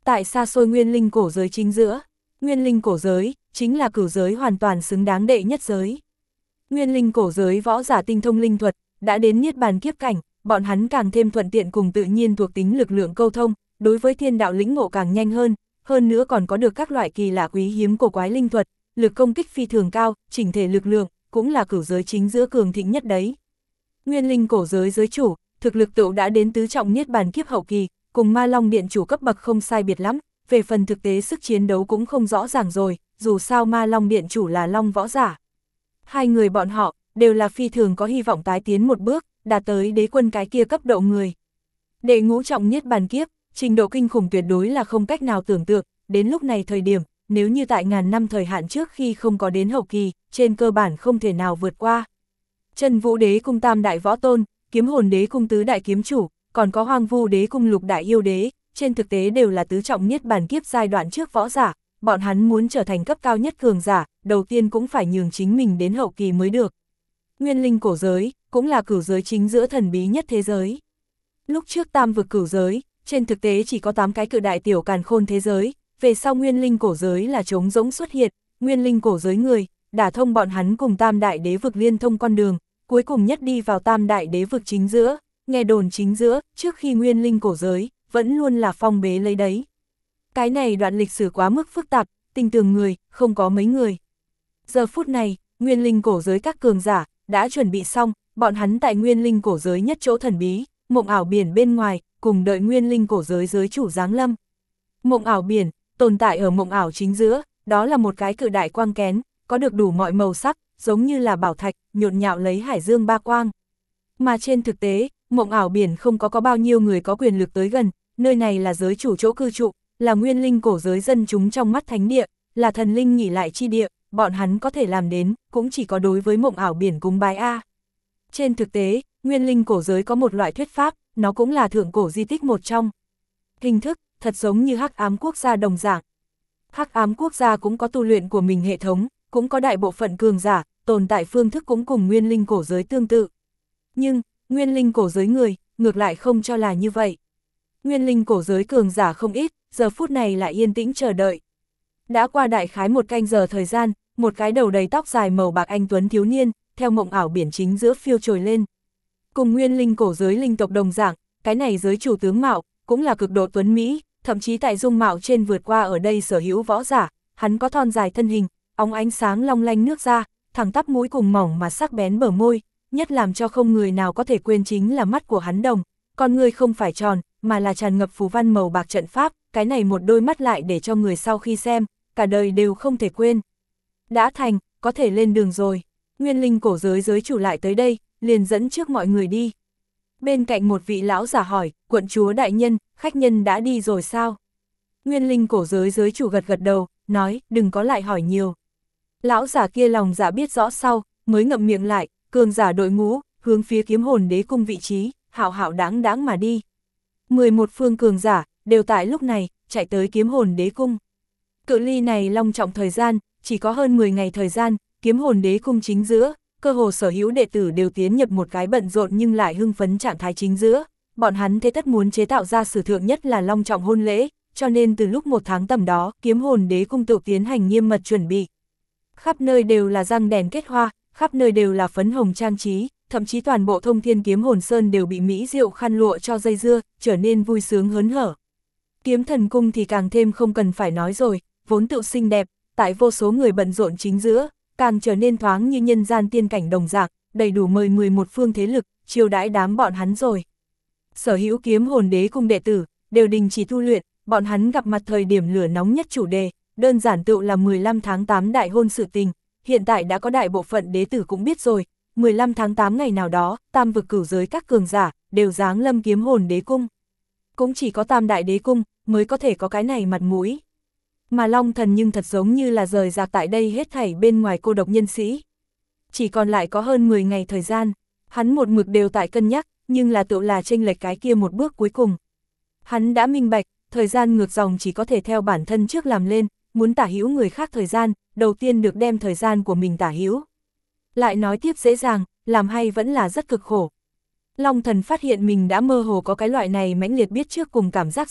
Tại xa xôi nguyên linh cổ giới chính giữa, nguyên linh cổ giới, chính là cửu giới hoàn toàn xứng đáng đệ nhất giới. Nguyên linh cổ giới võ giả tinh thông linh thuật, đã đến niết bàn kiếp cảnh, bọn hắn càng thêm thuận tiện cùng tự nhiên thuộc tính lực lượng câu thông, đối với thiên đạo lĩnh ngộ càng nhanh hơn, hơn nữa còn có được các loại kỳ lạ quý hiếm cổ quái linh thuật, lực công kích phi thường cao, chỉnh thể lực lượng, cũng là cửu giới chính giữa cường thịnh nhất đấy. Nguyên linh cổ giới giới chủ, thực lực tựu đã đến tứ trọng niết bàn kiếp hậu kỳ, cùng Ma Long Điện chủ cấp bậc không sai biệt lắm, về phần thực tế sức chiến đấu cũng không rõ ràng rồi, dù sao Ma Long Điện chủ là Long võ giả. Hai người bọn họ, đều là phi thường có hy vọng tái tiến một bước, đạt tới đế quân cái kia cấp độ người. Đệ ngũ trọng niết bàn kiếp, trình độ kinh khủng tuyệt đối là không cách nào tưởng tượng, đến lúc này thời điểm, nếu như tại ngàn năm thời hạn trước khi không có đến hậu kỳ, trên cơ bản không thể nào vượt qua. Chân Vũ Đế cung tam đại võ tôn, Kiếm Hồn Đế cung tứ đại kiếm chủ, còn có Hoang Vu Đế cung lục đại yêu đế, trên thực tế đều là tứ trọng niết bàn kiếp giai đoạn trước võ giả, bọn hắn muốn trở thành cấp cao nhất cường giả, đầu tiên cũng phải nhường chính mình đến hậu kỳ mới được. Nguyên linh cổ giới, cũng là cửu giới chính giữa thần bí nhất thế giới. Lúc trước tam vực cửu giới, trên thực tế chỉ có tám cái cự đại tiểu càn khôn thế giới, về sau nguyên linh cổ giới là trống rỗng xuất hiện, nguyên linh cổ giới người, đả thông bọn hắn cùng tam đại đế vực liên thông con đường, cuối cùng nhất đi vào tam đại đế vực chính giữa, nghe đồn chính giữa, trước khi nguyên linh cổ giới, vẫn luôn là phong bế lấy đấy. Cái này đoạn lịch sử quá mức phức tạp, tình tường người, không có mấy người. Giờ phút này, nguyên linh cổ giới các cường giả, đã chuẩn bị xong, bọn hắn tại nguyên linh cổ giới nhất chỗ thần bí, mộng ảo biển bên ngoài, cùng đợi nguyên linh cổ giới giới chủ giáng lâm. Mộng ảo biển, tồn tại ở mộng ảo chính giữa, đó là một cái cự đại quang kén, có được đủ mọi màu sắc, giống như là bảo thạch, nhộn nhạo lấy hải dương ba quang. Mà trên thực tế, mộng ảo biển không có có bao nhiêu người có quyền lực tới gần, nơi này là giới chủ chỗ cư trụ, là nguyên linh cổ giới dân chúng trong mắt thánh địa, là thần linh nghỉ lại chi địa, bọn hắn có thể làm đến, cũng chỉ có đối với mộng ảo biển cúng bái A. Trên thực tế, nguyên linh cổ giới có một loại thuyết pháp, nó cũng là thượng cổ di tích một trong. Hình thức, thật giống như Hắc Ám Quốc gia đồng dạng. Hắc Ám Quốc gia cũng có tu luyện của mình hệ thống, cũng có đại bộ phận cường giả, tồn tại phương thức cũng cùng nguyên linh cổ giới tương tự. Nhưng, nguyên linh cổ giới người, ngược lại không cho là như vậy. Nguyên linh cổ giới cường giả không ít, giờ phút này lại yên tĩnh chờ đợi. Đã qua đại khái một canh giờ thời gian, một cái đầu đầy tóc dài màu bạc anh tuấn thiếu niên, theo mộng ảo biển chính giữa phiêu trồi lên. Cùng nguyên linh cổ giới linh tộc đồng dạng, cái này giới chủ tướng mạo, cũng là cực độ tuấn Mỹ, thậm chí tại dung mạo trên vượt qua ở đây sở hữu võ giả, hắn có thon dài thân hình, óng ánh sáng long lanh nước da, thẳng tắp mũi cùng mỏng mà sắc bén bờ môi, nhất làm cho không người nào có thể quên chính là mắt của hắn đồng, con người không phải tròn, mà là tràn ngập phù văn màu bạc trận pháp, cái này một đôi mắt lại để cho người sau khi xem, cả đời đều không thể quên. Đã thành, có thể lên đường rồi. Nguyên linh cổ giới giới chủ lại tới đây, liền dẫn trước mọi người đi. Bên cạnh một vị lão giả hỏi, quận chúa đại nhân, khách nhân đã đi rồi sao? Nguyên linh cổ giới giới chủ gật gật đầu, nói, đừng có lại hỏi nhiều. Lão giả kia lòng dạ biết rõ sau, mới ngậm miệng lại, cường giả đội ngũ, hướng phía kiếm hồn đế cung vị trí, hạo hạo đáng đáng mà đi. mười một phương cường giả, đều tại lúc này, chạy tới kiếm hồn đế cung. Cự ly này long trọng thời gian, chỉ có hơn mười ngày thời gian, kiếm hồn đế cung chính giữa, cơ hồ sở hữu đệ tử đều tiến nhập một cái bận rộn nhưng lại hưng phấn trạng thái chính giữa. Bọn hắn thế tất muốn chế tạo ra sử thượng nhất là long trọng hôn lễ, cho nên từ lúc một tháng tầm đó, kiếm hồn đế cung tự tiến hành nghiêm mật chuẩn bị. Khắp nơi đều là răng đèn kết hoa, khắp nơi đều là phấn hồng trang trí, thậm chí toàn bộ thông thiên kiếm hồn sơn đều bị mỹ diệu khăn lụa cho dây dưa, trở nên vui sướng hớn hở. Kiếm thần cung thì càng thêm không cần phải nói rồi, vốn tự xinh đẹp, tại vô số người bận rộn chính giữa, càng trở nên thoáng như nhân gian tiên cảnh đồng dạng, đầy đủ mời mười một phương thế lực, chiêu đãi đám bọn hắn rồi. Sở hữu kiếm hồn đế cung đệ tử, đều đình chỉ tu luyện, bọn hắn gặp mặt thời điểm lửa nóng nhất chủ đề, đơn giản tựu là mười lăm tháng tám đại hôn sự tình, hiện tại đã có đại bộ phận đế tử cũng biết rồi, mười lăm tháng tám ngày nào đó, tam vực cửu giới các cường giả, đều giáng lâm kiếm hồn đế cung. Cũng chỉ có tam đại đế cung, mới có thể có cái này mặt mũi. Mà Long Thần nhưng thật giống như là rời rạc tại đây hết thảy bên ngoài cô độc nhân sĩ. Chỉ còn lại có hơn mười ngày thời gian, hắn một mực đều tại cân nhắc, nhưng là tự là chênh lệch cái kia một bước cuối cùng. Hắn đã minh bạch, thời gian ngược dòng chỉ có thể theo bản thân trước làm lên, muốn tả hữu người khác thời gian, đầu tiên được đem thời gian của mình tả hữu. Lại nói tiếp dễ dàng, làm hay vẫn là rất cực khổ. Long Thần phát hiện mình đã mơ hồ có cái loại này mãnh liệt biết trước cùng cảm giác rồi,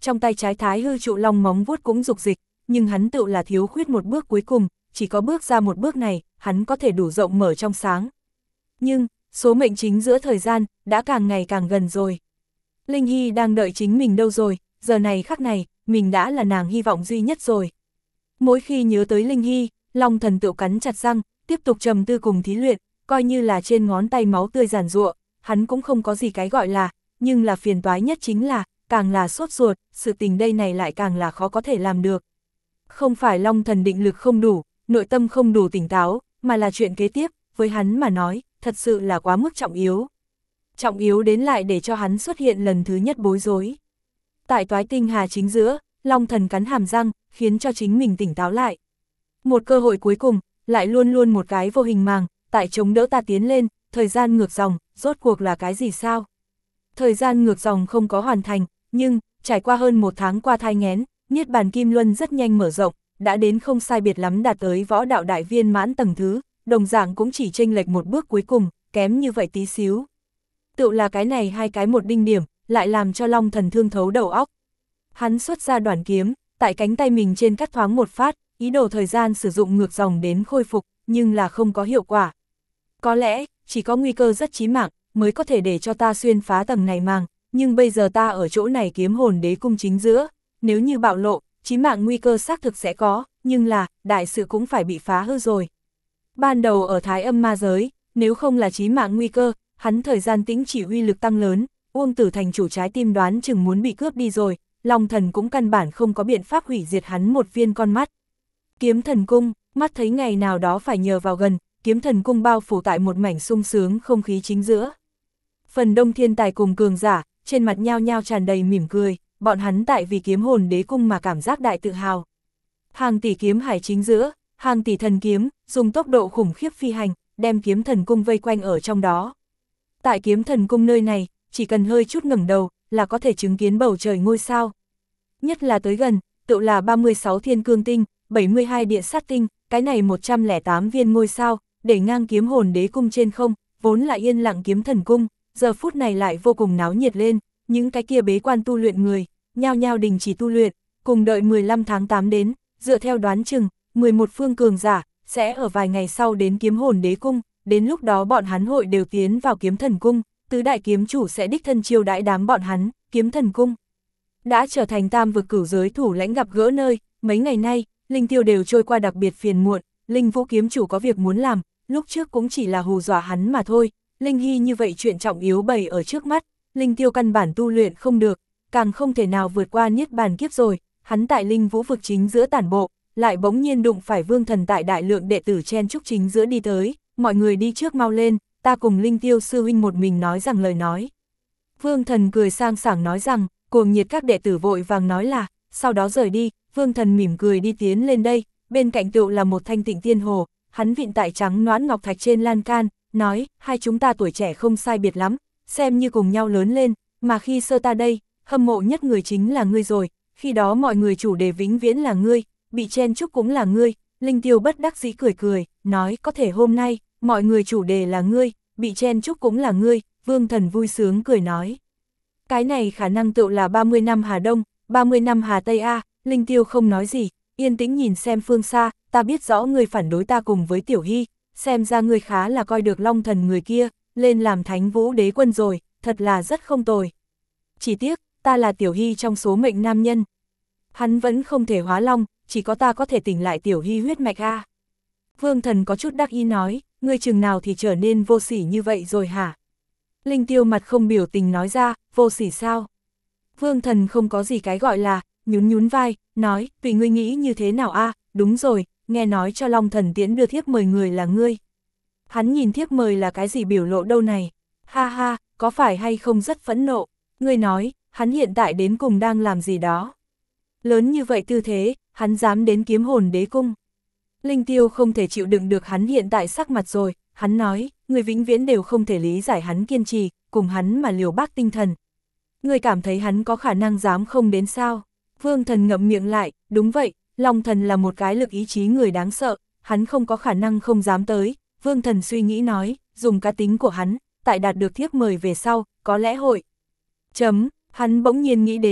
trong tay trái thái hư trụ long móng vuốt cũng dục dịch, nhưng hắn tự là thiếu khuyết một bước cuối cùng, chỉ có bước ra một bước này, hắn có thể đủ rộng mở trong sáng. Nhưng, số mệnh chính giữa thời gian, đã càng ngày càng gần rồi. Linh Hy đang đợi chính mình đâu rồi, giờ này khắc này, mình đã là nàng hy vọng duy nhất rồi. Mỗi khi nhớ tới Linh Hy, Long Thần tự cắn chặt răng, tiếp tục trầm tư cùng thí luyện, coi như là trên ngón tay máu tươi giàn giụa, hắn cũng không có gì cái gọi là, nhưng là phiền toái nhất chính là, càng là sốt ruột, sự tình đây này lại càng là khó có thể làm được. Không phải Long Thần định lực không đủ, nội tâm không đủ tỉnh táo, mà là chuyện kế tiếp, với hắn mà nói, thật sự là quá mức trọng yếu. Trọng yếu đến lại để cho hắn xuất hiện lần thứ nhất bối rối. Tại toái tinh hà chính giữa, Long Thần cắn hàm răng, khiến cho chính mình tỉnh táo lại. Một cơ hội cuối cùng, lại luôn luôn một cái vô hình màng, tại chống đỡ ta tiến lên, thời gian ngược dòng, rốt cuộc là cái gì sao? Thời gian ngược dòng không có hoàn thành, nhưng, trải qua hơn một tháng qua thai nghén, Niết Bàn Kim Luân rất nhanh mở rộng, đã đến không sai biệt lắm đạt tới võ đạo đại viên mãn tầng thứ, đồng dạng cũng chỉ chênh lệch một bước cuối cùng, kém như vậy tí xíu. Tự là cái này hai cái một đinh điểm, lại làm cho Long Thần thương thấu đầu óc. Hắn xuất ra đoản kiếm, tại cánh tay mình trên cắt thoáng một phát, ý đồ thời gian sử dụng ngược dòng đến khôi phục, nhưng là không có hiệu quả. Có lẽ, chỉ có nguy cơ rất chí mạng, mới có thể để cho ta xuyên phá tầng này màng, nhưng bây giờ ta ở chỗ này kiếm hồn đế cung chính giữa, nếu như bạo lộ, chí mạng nguy cơ xác thực sẽ có, nhưng là, đại sự cũng phải bị phá hư rồi. Ban đầu ở Thái Âm Ma giới, nếu không là chí mạng nguy cơ, hắn thời gian tĩnh chỉ uy lực tăng lớn, Uông Tử thành chủ trái tim đoán chừng muốn bị cướp đi rồi, Long Thần cũng căn bản không có biện pháp hủy diệt hắn một viên con mắt. Kiếm Thần Cung, mắt thấy ngày nào đó phải nhờ vào gần, Kiếm Thần Cung bao phủ tại một mảnh sung sướng không khí chính giữa. Phần đông thiên tài cùng cường giả, trên mặt nhao nhao tràn đầy mỉm cười, bọn hắn tại vì kiếm hồn đế cung mà cảm giác đại tự hào. Hàng tỷ kiếm hải chính giữa, hàng tỷ thần kiếm, dùng tốc độ khủng khiếp phi hành, đem Kiếm Thần Cung vây quanh ở trong đó. Tại Kiếm Thần Cung nơi này, chỉ cần hơi chút ngẩng đầu, là có thể chứng kiến bầu trời ngôi sao. Nhất là tới gần, tự là ba mươi sáu thiên cương tinh, bảy mươi hai địa sát tinh, cái này một trăm lẻ tám viên ngôi sao, để ngang kiếm hồn đế cung trên không, vốn là yên lặng Kiếm Thần Cung, giờ phút này lại vô cùng náo nhiệt lên, những cái kia bế quan tu luyện người, nhao nhao đình chỉ tu luyện, cùng đợi mười lăm tháng tám đến, dựa theo đoán chừng, mười một phương cường giả, sẽ ở vài ngày sau đến kiếm hồn đế cung, đến lúc đó bọn hắn hội đều tiến vào Kiếm Thần Cung, tứ đại kiếm chủ sẽ đích thân chiêu đãi đám bọn hắn, Kiếm Thần Cung đã trở thành tam vực cửu giới thủ lãnh gặp gỡ nơi, mấy ngày nay, Linh Tiêu đều trôi qua đặc biệt phiền muộn, Linh Vũ kiếm chủ có việc muốn làm, lúc trước cũng chỉ là hù dọa hắn mà thôi, Linh Hy như vậy chuyện trọng yếu bày ở trước mắt, Linh Tiêu căn bản tu luyện không được, càng không thể nào vượt qua niết bàn kiếp rồi, hắn tại Linh Vũ vực chính giữa tản bộ, lại bỗng nhiên đụng phải Vương Thần tại đại lượng đệ tử chen chúc chính giữa đi tới, mọi người đi trước mau lên, ta cùng Linh Tiêu sư huynh một mình nói rằng lời nói. Vương Thần cười sang sảng nói rằng, cuồng nhiệt các đệ tử vội vàng nói là, sau đó rời đi, Vương Thần mỉm cười đi tiến lên đây, bên cạnh tựu là một thanh tịnh tiên hồ, hắn vịn tại trắng noãn ngọc thạch trên lan can, nói, hai chúng ta tuổi trẻ không sai biệt lắm, xem như cùng nhau lớn lên, mà khi sơ ta đây, hâm mộ nhất người chính là ngươi rồi, khi đó mọi người chủ đề vĩnh viễn là ngươi, bị chen chúc cũng là ngươi, Linh Tiêu bất đắc dĩ cười cười, nói có thể hôm nay, mọi người chủ đề là ngươi, bị chen chúc cũng là ngươi, Vương Thần vui sướng cười nói. Cái này khả năng tựu là ba mươi năm Hà Đông, ba mươi năm Hà Tây A, Linh Tiêu không nói gì, yên tĩnh nhìn xem phương xa, ta biết rõ ngươi phản đối ta cùng với Tiểu Hy, xem ra ngươi khá là coi được Long Thần người kia, lên làm Thánh Vũ Đế Quân rồi, thật là rất không tồi. Chỉ tiếc, ta là Tiểu Hy trong số mệnh nam nhân. Hắn vẫn không thể hóa long, chỉ có ta có thể tỉnh lại Tiểu Hy huyết mạch A. Vương Thần có chút đắc ý nói, ngươi chừng nào thì trở nên vô sỉ như vậy rồi hả? Linh Tiêu mặt không biểu tình nói ra, vô sỉ sao? Vương Thần không có gì cái gọi là, nhún nhún vai, nói, tùy ngươi nghĩ như thế nào a? Đúng rồi, nghe nói cho Long Thần tiễn đưa thiếp mời người là ngươi. Hắn nhìn thiếp mời là cái gì biểu lộ đâu này? Ha ha, có phải hay không rất phẫn nộ? Ngươi nói, hắn hiện tại đến cùng đang làm gì đó? Lớn như vậy tư thế, hắn dám đến kiếm hồn đế cung. Linh Tiêu không thể chịu đựng được hắn hiện tại sắc mặt rồi, hắn nói, người vĩnh viễn đều không thể lý giải hắn kiên trì, cùng hắn mà liều bác tinh thần. Người cảm thấy hắn có khả năng dám không đến sao? Vương Thần ngậm miệng lại, đúng vậy, Long Thần là một cái lực ý chí người đáng sợ, hắn không có khả năng không dám tới. Vương Thần suy nghĩ nói, dùng cá tính của hắn, tại đạt được thiếp mời về sau, có lẽ hội. Chấm, hắn bỗng nhiên nghĩ đến,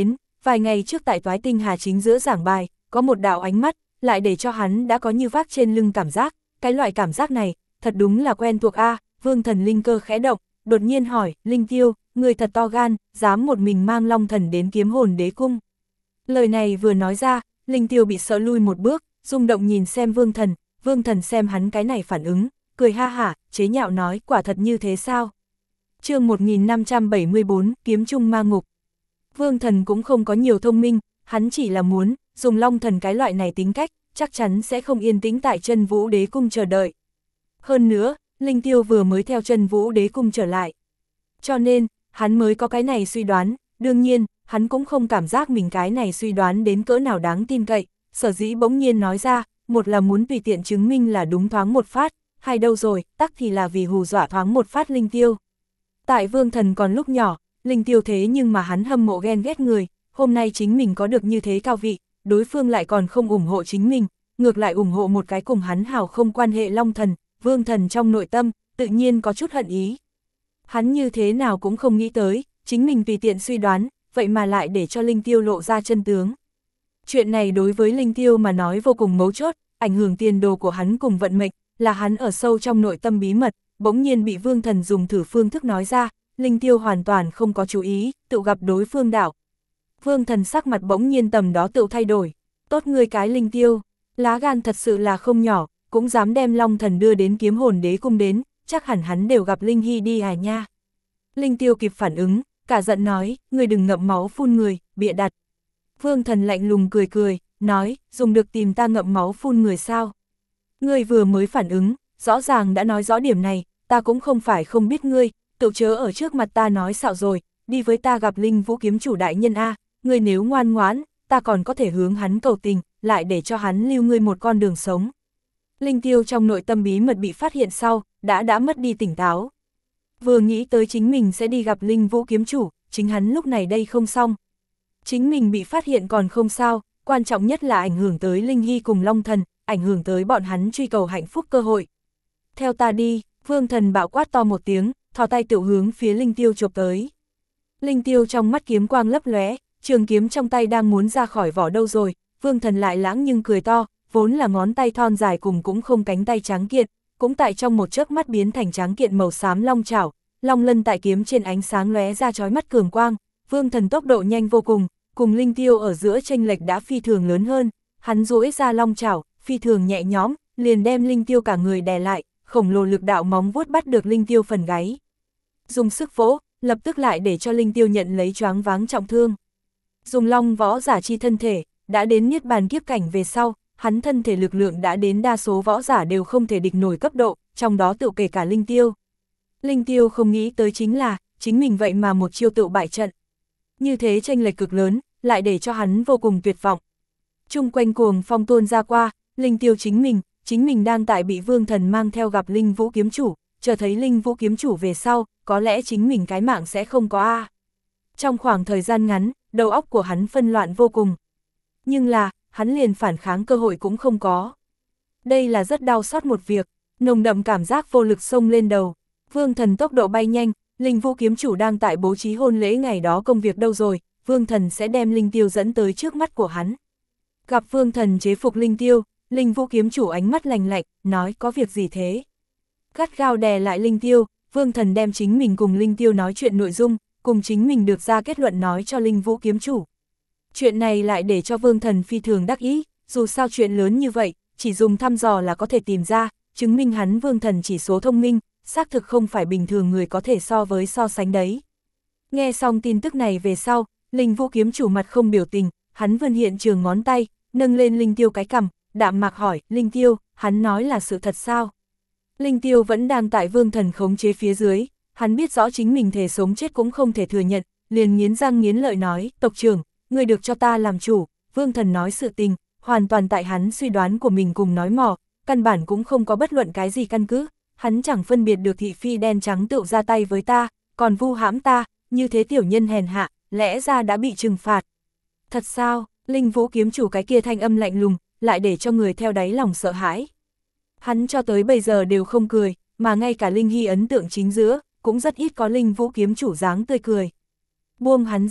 vài ngày trước tại Toái Tinh Hà chính giữa giảng bài, có một đạo ánh mắt, lại để cho hắn đã có như vác trên lưng cảm giác, cái loại cảm giác này, thật đúng là quen thuộc a. Vương Thần linh cơ khẽ động, đột nhiên hỏi, Linh Tiêu, người thật to gan, dám một mình mang Long Thần đến Kiếm Hồn Đế Cung. Lời này vừa nói ra, Linh Tiêu bị sợ lui một bước, rung động nhìn xem Vương Thần, Vương Thần xem hắn cái này phản ứng, cười ha hả, chế nhạo nói, quả thật như thế sao? Chương một nghìn năm trăm bảy mươi bốn, Kiếm Trung Ma Ngục. Vương Thần cũng không có nhiều thông minh, hắn chỉ là muốn, dùng Long Thần cái loại này tính cách, chắc chắn sẽ không yên tĩnh tại Chân Vũ Đế Cung chờ đợi. Hơn nữa, Linh Tiêu vừa mới theo Chân Vũ Đế Cung trở lại. Cho nên, hắn mới có cái này suy đoán, đương nhiên, hắn cũng không cảm giác mình cái này suy đoán đến cỡ nào đáng tin cậy, sở dĩ bỗng nhiên nói ra, một là muốn tùy tiện chứng minh là đúng thoáng một phát, hai đâu rồi, tắc thì là vì hù dọa thoáng một phát Linh Tiêu. Tại Vương Thần còn lúc nhỏ, Linh Tiêu thế nhưng mà hắn hâm mộ ghen ghét người, hôm nay chính mình có được như thế cao vị, đối phương lại còn không ủng hộ chính mình, ngược lại ủng hộ một cái cùng hắn hào không quan hệ Long Thần, Vương Thần trong nội tâm, tự nhiên có chút hận ý. Hắn như thế nào cũng không nghĩ tới, chính mình tùy tiện suy đoán, vậy mà lại để cho Linh Tiêu lộ ra chân tướng. Chuyện này đối với Linh Tiêu mà nói vô cùng mấu chốt, ảnh hưởng tiền đồ của hắn cùng vận mệnh, là hắn ở sâu trong nội tâm bí mật, bỗng nhiên bị Vương Thần dùng thử phương thức nói ra, Linh Tiêu hoàn toàn không có chú ý, tự gặp đối phương đảo. Vương Thần sắc mặt bỗng nhiên tầm đó tự thay đổi, tốt ngươi cái Linh Tiêu, lá gan thật sự là không nhỏ, cũng dám đem Long Thần đưa đến Kiếm Hồn Đế Cung đến, chắc hẳn hắn đều gặp Linh Hy đi à nha. Linh Tiêu kịp phản ứng, cả giận nói, ngươi đừng ngậm máu phun người, bịa đặt. Vương Thần lạnh lùng cười cười, nói, dùng được tìm ta ngậm máu phun người sao? Ngươi vừa mới phản ứng, rõ ràng đã nói rõ điểm này, ta cũng không phải không biết ngươi, tự chớ ở trước mặt ta nói xạo rồi, đi với ta gặp Linh Vũ Kiếm Chủ đại nhân a, ngươi nếu ngoan ngoãn, ta còn có thể hướng hắn cầu tình, lại để cho hắn lưu ngươi một con đường sống. Linh Tiêu trong nội tâm bí mật bị phát hiện sau, đã đã mất đi tỉnh táo. Vừa nghĩ tới chính mình sẽ đi gặp Linh Vũ Kiếm Chủ, chính hắn lúc này đây không xong. Chính mình bị phát hiện còn không sao, quan trọng nhất là ảnh hưởng tới Linh Hy cùng Long Thần, ảnh hưởng tới bọn hắn truy cầu hạnh phúc cơ hội. Theo ta đi, Vương Thần bạo quát to một tiếng, thò tay tiểu hướng phía Linh Tiêu chộp tới. Linh Tiêu trong mắt kiếm quang lấp lóe, trường kiếm trong tay đang muốn ra khỏi vỏ đâu rồi, Vương Thần lại lãng nhưng cười to, vốn là ngón tay thon dài cùng cũng không cánh tay trắng kiện, cũng tại trong một chớp mắt biến thành trắng kiện màu xám long chảo, long lân tại kiếm trên ánh sáng lóe ra chói mắt cường quang, Vương Thần tốc độ nhanh vô cùng, cùng Linh Tiêu ở giữa chênh lệch đã phi thường lớn hơn, hắn duỗi ra long chảo, phi thường nhẹ nhõm, liền đem Linh Tiêu cả người đè lại, khổng lồ lực đạo móng vuốt bắt được Linh Tiêu phần gáy. Dùng sức vỗ, lập tức lại để cho Linh Tiêu nhận lấy choáng váng trọng thương. Dùng long võ giả chi thân thể, đã đến niết bàn kiếp cảnh về sau, hắn thân thể lực lượng đã đến đa số võ giả đều không thể địch nổi cấp độ, trong đó tự kể cả Linh Tiêu. Linh Tiêu không nghĩ tới chính là, chính mình vậy mà một chiêu tự bại trận. Như thế chênh lệch cực lớn, lại để cho hắn vô cùng tuyệt vọng. Trung quanh cuồng phong tuôn ra qua, Linh Tiêu chính mình, chính mình đang tại bị Vương Thần mang theo gặp Linh Vũ Kiếm Chủ, chờ thấy Linh Vũ Kiếm Chủ về sau, có lẽ chính mình cái mạng sẽ không có a. Trong khoảng thời gian ngắn, đầu óc của hắn phân loạn vô cùng. Nhưng là, hắn liền phản kháng cơ hội cũng không có. Đây là rất đau xót một việc, nồng đậm cảm giác vô lực xông lên đầu. Vương Thần tốc độ bay nhanh, Linh Vũ Kiếm Chủ đang tại bố trí hôn lễ ngày đó công việc đâu rồi, Vương Thần sẽ đem Linh Tiêu dẫn tới trước mắt của hắn. Gặp Vương Thần chế phục Linh Tiêu, Linh Vũ Kiếm Chủ ánh mắt lạnh lạnh, nói có việc gì thế? Gắt gao đè lại Linh Tiêu, Vương Thần đem chính mình cùng Linh Tiêu nói chuyện nội dung, cùng chính mình được ra kết luận nói cho Linh Vũ Kiếm Chủ. Chuyện này lại để cho Vương Thần phi thường đắc ý, dù sao chuyện lớn như vậy, chỉ dùng thăm dò là có thể tìm ra, chứng minh hắn Vương Thần chỉ số thông minh, xác thực không phải bình thường người có thể so với so sánh đấy. Nghe xong tin tức này về sau, Linh Vũ Kiếm Chủ mặt không biểu tình, hắn vươn hiện trường ngón tay, nâng lên Linh Tiêu cái cằm, đạm mạc hỏi, Linh Tiêu, hắn nói là sự thật sao? Linh Tiêu vẫn đang tại Vương Thần khống chế phía dưới, hắn biết rõ chính mình thể sống chết cũng không thể thừa nhận, liền nghiến răng nghiến lợi nói, tộc trưởng, người được cho ta làm chủ. Vương Thần nói sự tình, hoàn toàn tại hắn suy đoán của mình cùng nói mò, căn bản cũng không có bất luận cái gì căn cứ, hắn chẳng phân biệt được thị phi đen trắng tựu ra tay với ta, còn vu hãm ta, như thế tiểu nhân hèn hạ, lẽ ra đã bị trừng phạt. Thật sao? Linh Vũ Kiếm Chủ cái kia thanh âm lạnh lùng, lại để cho người theo đáy lòng sợ hãi. Hắn cho tới bây giờ đều không cười, mà ngay cả Linh Hy ấn tượng chính giữa, cũng rất ít có Linh Vũ Kiếm Chủ dáng tươi cười. Buông hắn ra,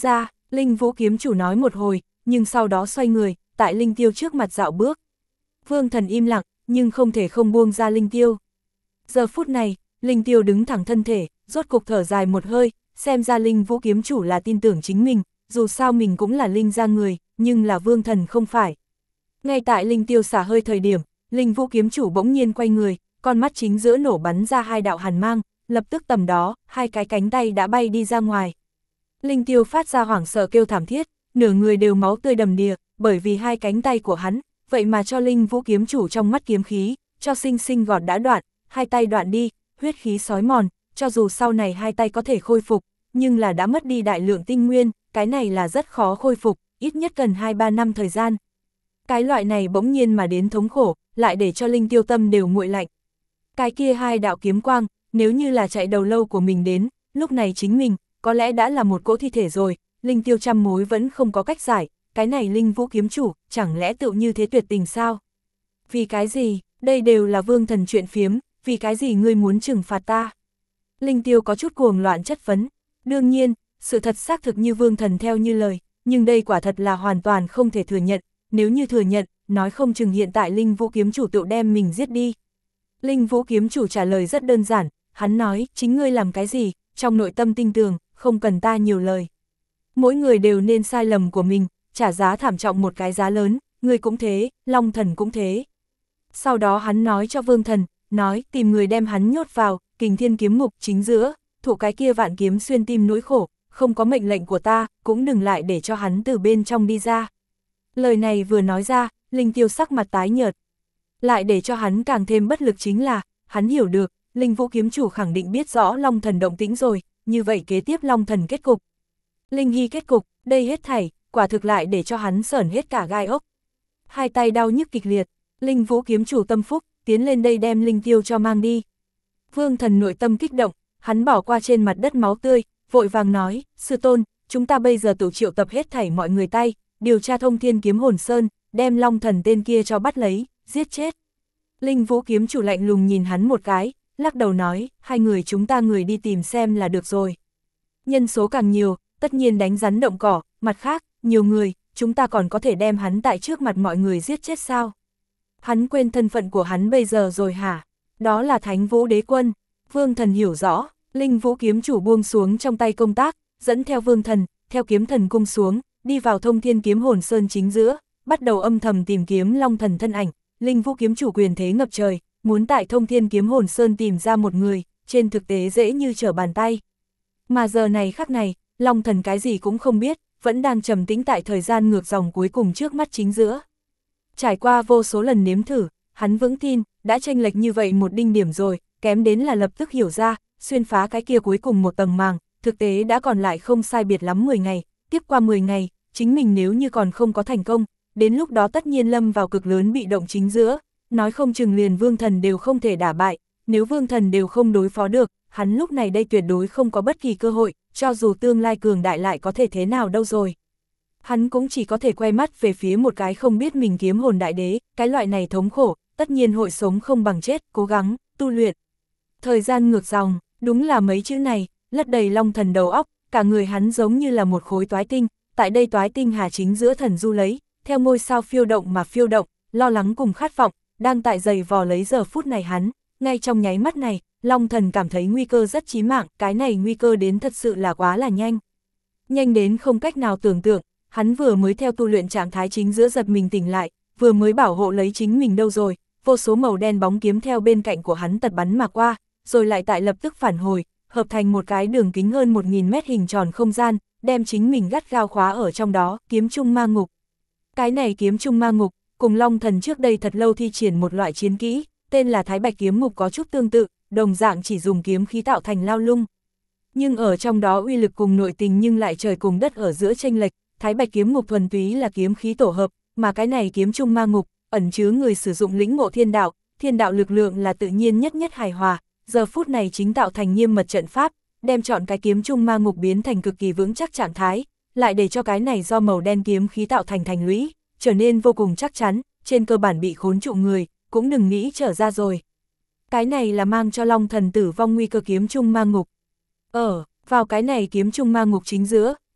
Linh Vũ kiếm chủ nói một hồi, nhưng sau đó xoay người, tại Linh Tiêu trước mặt dạo bước. Vương Thần im lặng, nhưng không thể không buông ra Linh Tiêu. Giờ phút này, Linh Tiêu đứng thẳng thân thể, rốt cục thở dài một hơi, xem ra Linh Vũ kiếm chủ là tin tưởng chính mình, dù sao mình cũng là Linh gia người, nhưng là Vương Thần không phải. Ngay tại Linh Tiêu xả hơi thời điểm, Linh Vũ kiếm chủ bỗng nhiên quay người, con mắt chính giữa nổ bắn ra hai đạo hàn mang, lập tức tầm đó, hai cái cánh tay đã bay đi ra ngoài. Linh Tiêu phát ra hoảng sợ kêu thảm thiết, nửa người đều máu tươi đầm đìa, bởi vì hai cánh tay của hắn, vậy mà cho Linh Vũ kiếm chủ trong mắt kiếm khí, cho sinh sinh gọt đã đoạn, hai tay đoạn đi, huyết khí sói mòn, cho dù sau này hai tay có thể khôi phục, nhưng là đã mất đi đại lượng tinh nguyên, cái này là rất khó khôi phục, ít nhất cần hai ba năm thời gian. Cái loại này bỗng nhiên mà đến thống khổ, lại để cho Linh Tiêu tâm đều nguội lạnh. Cái kia hai đạo kiếm quang, nếu như là chạy đầu lâu của mình đến, lúc này chính mình, có lẽ đã là một cỗ thi thể rồi, Linh Tiêu trăm mối vẫn không có cách giải, cái này Linh Vũ kiếm chủ, chẳng lẽ tự như thế tuyệt tình sao? Vì cái gì, đây đều là Vương Thần chuyện phiếm, vì cái gì ngươi muốn trừng phạt ta? Linh Tiêu có chút cuồng loạn chất vấn, đương nhiên, sự thật xác thực như Vương Thần theo như lời, nhưng đây quả thật là hoàn toàn không thể thừa nhận, nếu như thừa nhận, nói không chừng hiện tại Linh Vũ kiếm chủ tự đem mình giết đi. Linh Vũ kiếm chủ trả lời rất đơn giản, hắn nói, chính ngươi làm cái gì, trong nội tâm tinh tường, không cần ta nhiều lời. Mỗi người đều nên sai lầm của mình, trả giá thảm trọng một cái giá lớn, ngươi cũng thế, Long Thần cũng thế. Sau đó hắn nói cho Vương Thần, nói tìm người đem hắn nhốt vào, Kình Thiên kiếm ngục chính giữa, thụ cái kia vạn kiếm xuyên tim nỗi khổ, không có mệnh lệnh của ta, cũng đừng lại để cho hắn từ bên trong đi ra. Lời này vừa nói ra, Linh Tiêu sắc mặt tái nhợt. Lại để cho hắn càng thêm bất lực chính là, hắn hiểu được, Linh Vũ kiếm chủ khẳng định biết rõ Long Thần động tĩnh rồi, như vậy kế tiếp Long Thần kết cục. Linh Hy kết cục, đây hết thảy, quả thực lại để cho hắn sởn hết cả gai ốc. Hai tay đau nhức kịch liệt, Linh Vũ kiếm chủ tâm phúc, tiến lên đây đem Linh Tiêu cho mang đi. Vương Thần nội tâm kích động, hắn bỏ qua trên mặt đất máu tươi, vội vàng nói, sư tôn, chúng ta bây giờ tự triệu tập hết thảy mọi người tay, điều tra Thông Thiên kiếm hồn sơn, đem Long Thần tên kia cho bắt lấy, giết chết. Linh Vũ kiếm chủ lạnh lùng nhìn hắn một cái, lắc đầu nói, hai người chúng ta người đi tìm xem là được rồi. Nhân số càng nhiều, tất nhiên đánh rắn động cỏ, mặt khác, nhiều người, chúng ta còn có thể đem hắn tại trước mặt mọi người giết chết sao? Hắn quên thân phận của hắn bây giờ rồi hả? Đó là Thánh Vũ Đế Quân. Vương Thần hiểu rõ, Linh Vũ kiếm chủ buông xuống trong tay công tác, dẫn theo Vương Thần, theo kiếm thần cung xuống, đi vào Thông Thiên kiếm hồn sơn chính giữa, bắt đầu âm thầm tìm kiếm Long Thần thân ảnh. Linh Vũ kiếm chủ quyền thế ngập trời, muốn tại Thông Thiên kiếm hồn sơn tìm ra một người, trên thực tế dễ như trở bàn tay. Mà giờ này khắc này, Long Thần cái gì cũng không biết, vẫn đang trầm tĩnh tại thời gian ngược dòng cuối cùng trước mắt chính giữa. Trải qua vô số lần nếm thử, hắn vững tin, đã chênh lệch như vậy một đinh điểm rồi, kém đến là lập tức hiểu ra, xuyên phá cái kia cuối cùng một tầng màng, thực tế đã còn lại không sai biệt lắm mười ngày, tiếp qua mười ngày, chính mình nếu như còn không có thành công, đến lúc đó tất nhiên lâm vào cực lớn bị động chính giữa, nói không chừng liền Vương Thần đều không thể đả bại, nếu Vương Thần đều không đối phó được, hắn lúc này đây tuyệt đối không có bất kỳ cơ hội, cho dù tương lai cường đại lại có thể thế nào đâu rồi. Hắn cũng chỉ có thể quay mắt về phía một cái không biết mình kiếm hồn đại đế, cái loại này thống khổ, tất nhiên hội sống không bằng chết, cố gắng, tu luyện. Thời gian ngược dòng, đúng là mấy chữ này, lấp đầy Long Thần đầu óc, cả người hắn giống như là một khối toái tinh, tại đây toái tinh hà chính giữa thần du lấy, theo ngôi sao phiêu động mà phiêu động, lo lắng cùng khát vọng, đang tại giày vò lấy giờ phút này hắn, ngay trong nháy mắt này, Long Thần cảm thấy nguy cơ rất chí mạng, cái này nguy cơ đến thật sự là quá là nhanh. Nhanh đến không cách nào tưởng tượng, hắn vừa mới theo tu luyện trạng thái chính giữa giật mình tỉnh lại, vừa mới bảo hộ lấy chính mình đâu rồi, vô số màu đen bóng kiếm theo bên cạnh của hắn tật bắn mà qua, rồi lại tại lập tức phản hồi, hợp thành một cái đường kính hơn một nghìn mét hình tròn không gian, đem chính mình gắt gao khóa ở trong đó, kiếm trung ma ngục. Cái này kiếm trung ma ngục, cùng Long Thần trước đây thật lâu thi triển một loại chiến kỹ, tên là Thái Bạch kiếm ngục có chút tương tự, đồng dạng chỉ dùng kiếm khí tạo thành lao lung. Nhưng ở trong đó uy lực cùng nội tình nhưng lại trời cùng đất ở giữa chênh lệch, Thái Bạch kiếm ngục thuần túy là kiếm khí tổ hợp, mà cái này kiếm trung ma ngục, ẩn chứa người sử dụng lĩnh ngộ thiên đạo, thiên đạo lực lượng là tự nhiên nhất nhất hài hòa, giờ phút này chính tạo thành nghiêm mật trận pháp, đem chọn cái kiếm trung ma ngục biến thành cực kỳ vững chắc trạng thái, lại để cho cái này do màu đen kiếm khí tạo thành thành lũy, trở nên vô cùng chắc chắn, trên cơ bản bị khốn trụ người, cũng đừng nghĩ trở ra rồi. Cái này là mang cho Long Thần tử vong nguy cơ kiếm trung ma ngục. Ở, vào cái này kiếm trung ma ngục chính giữa,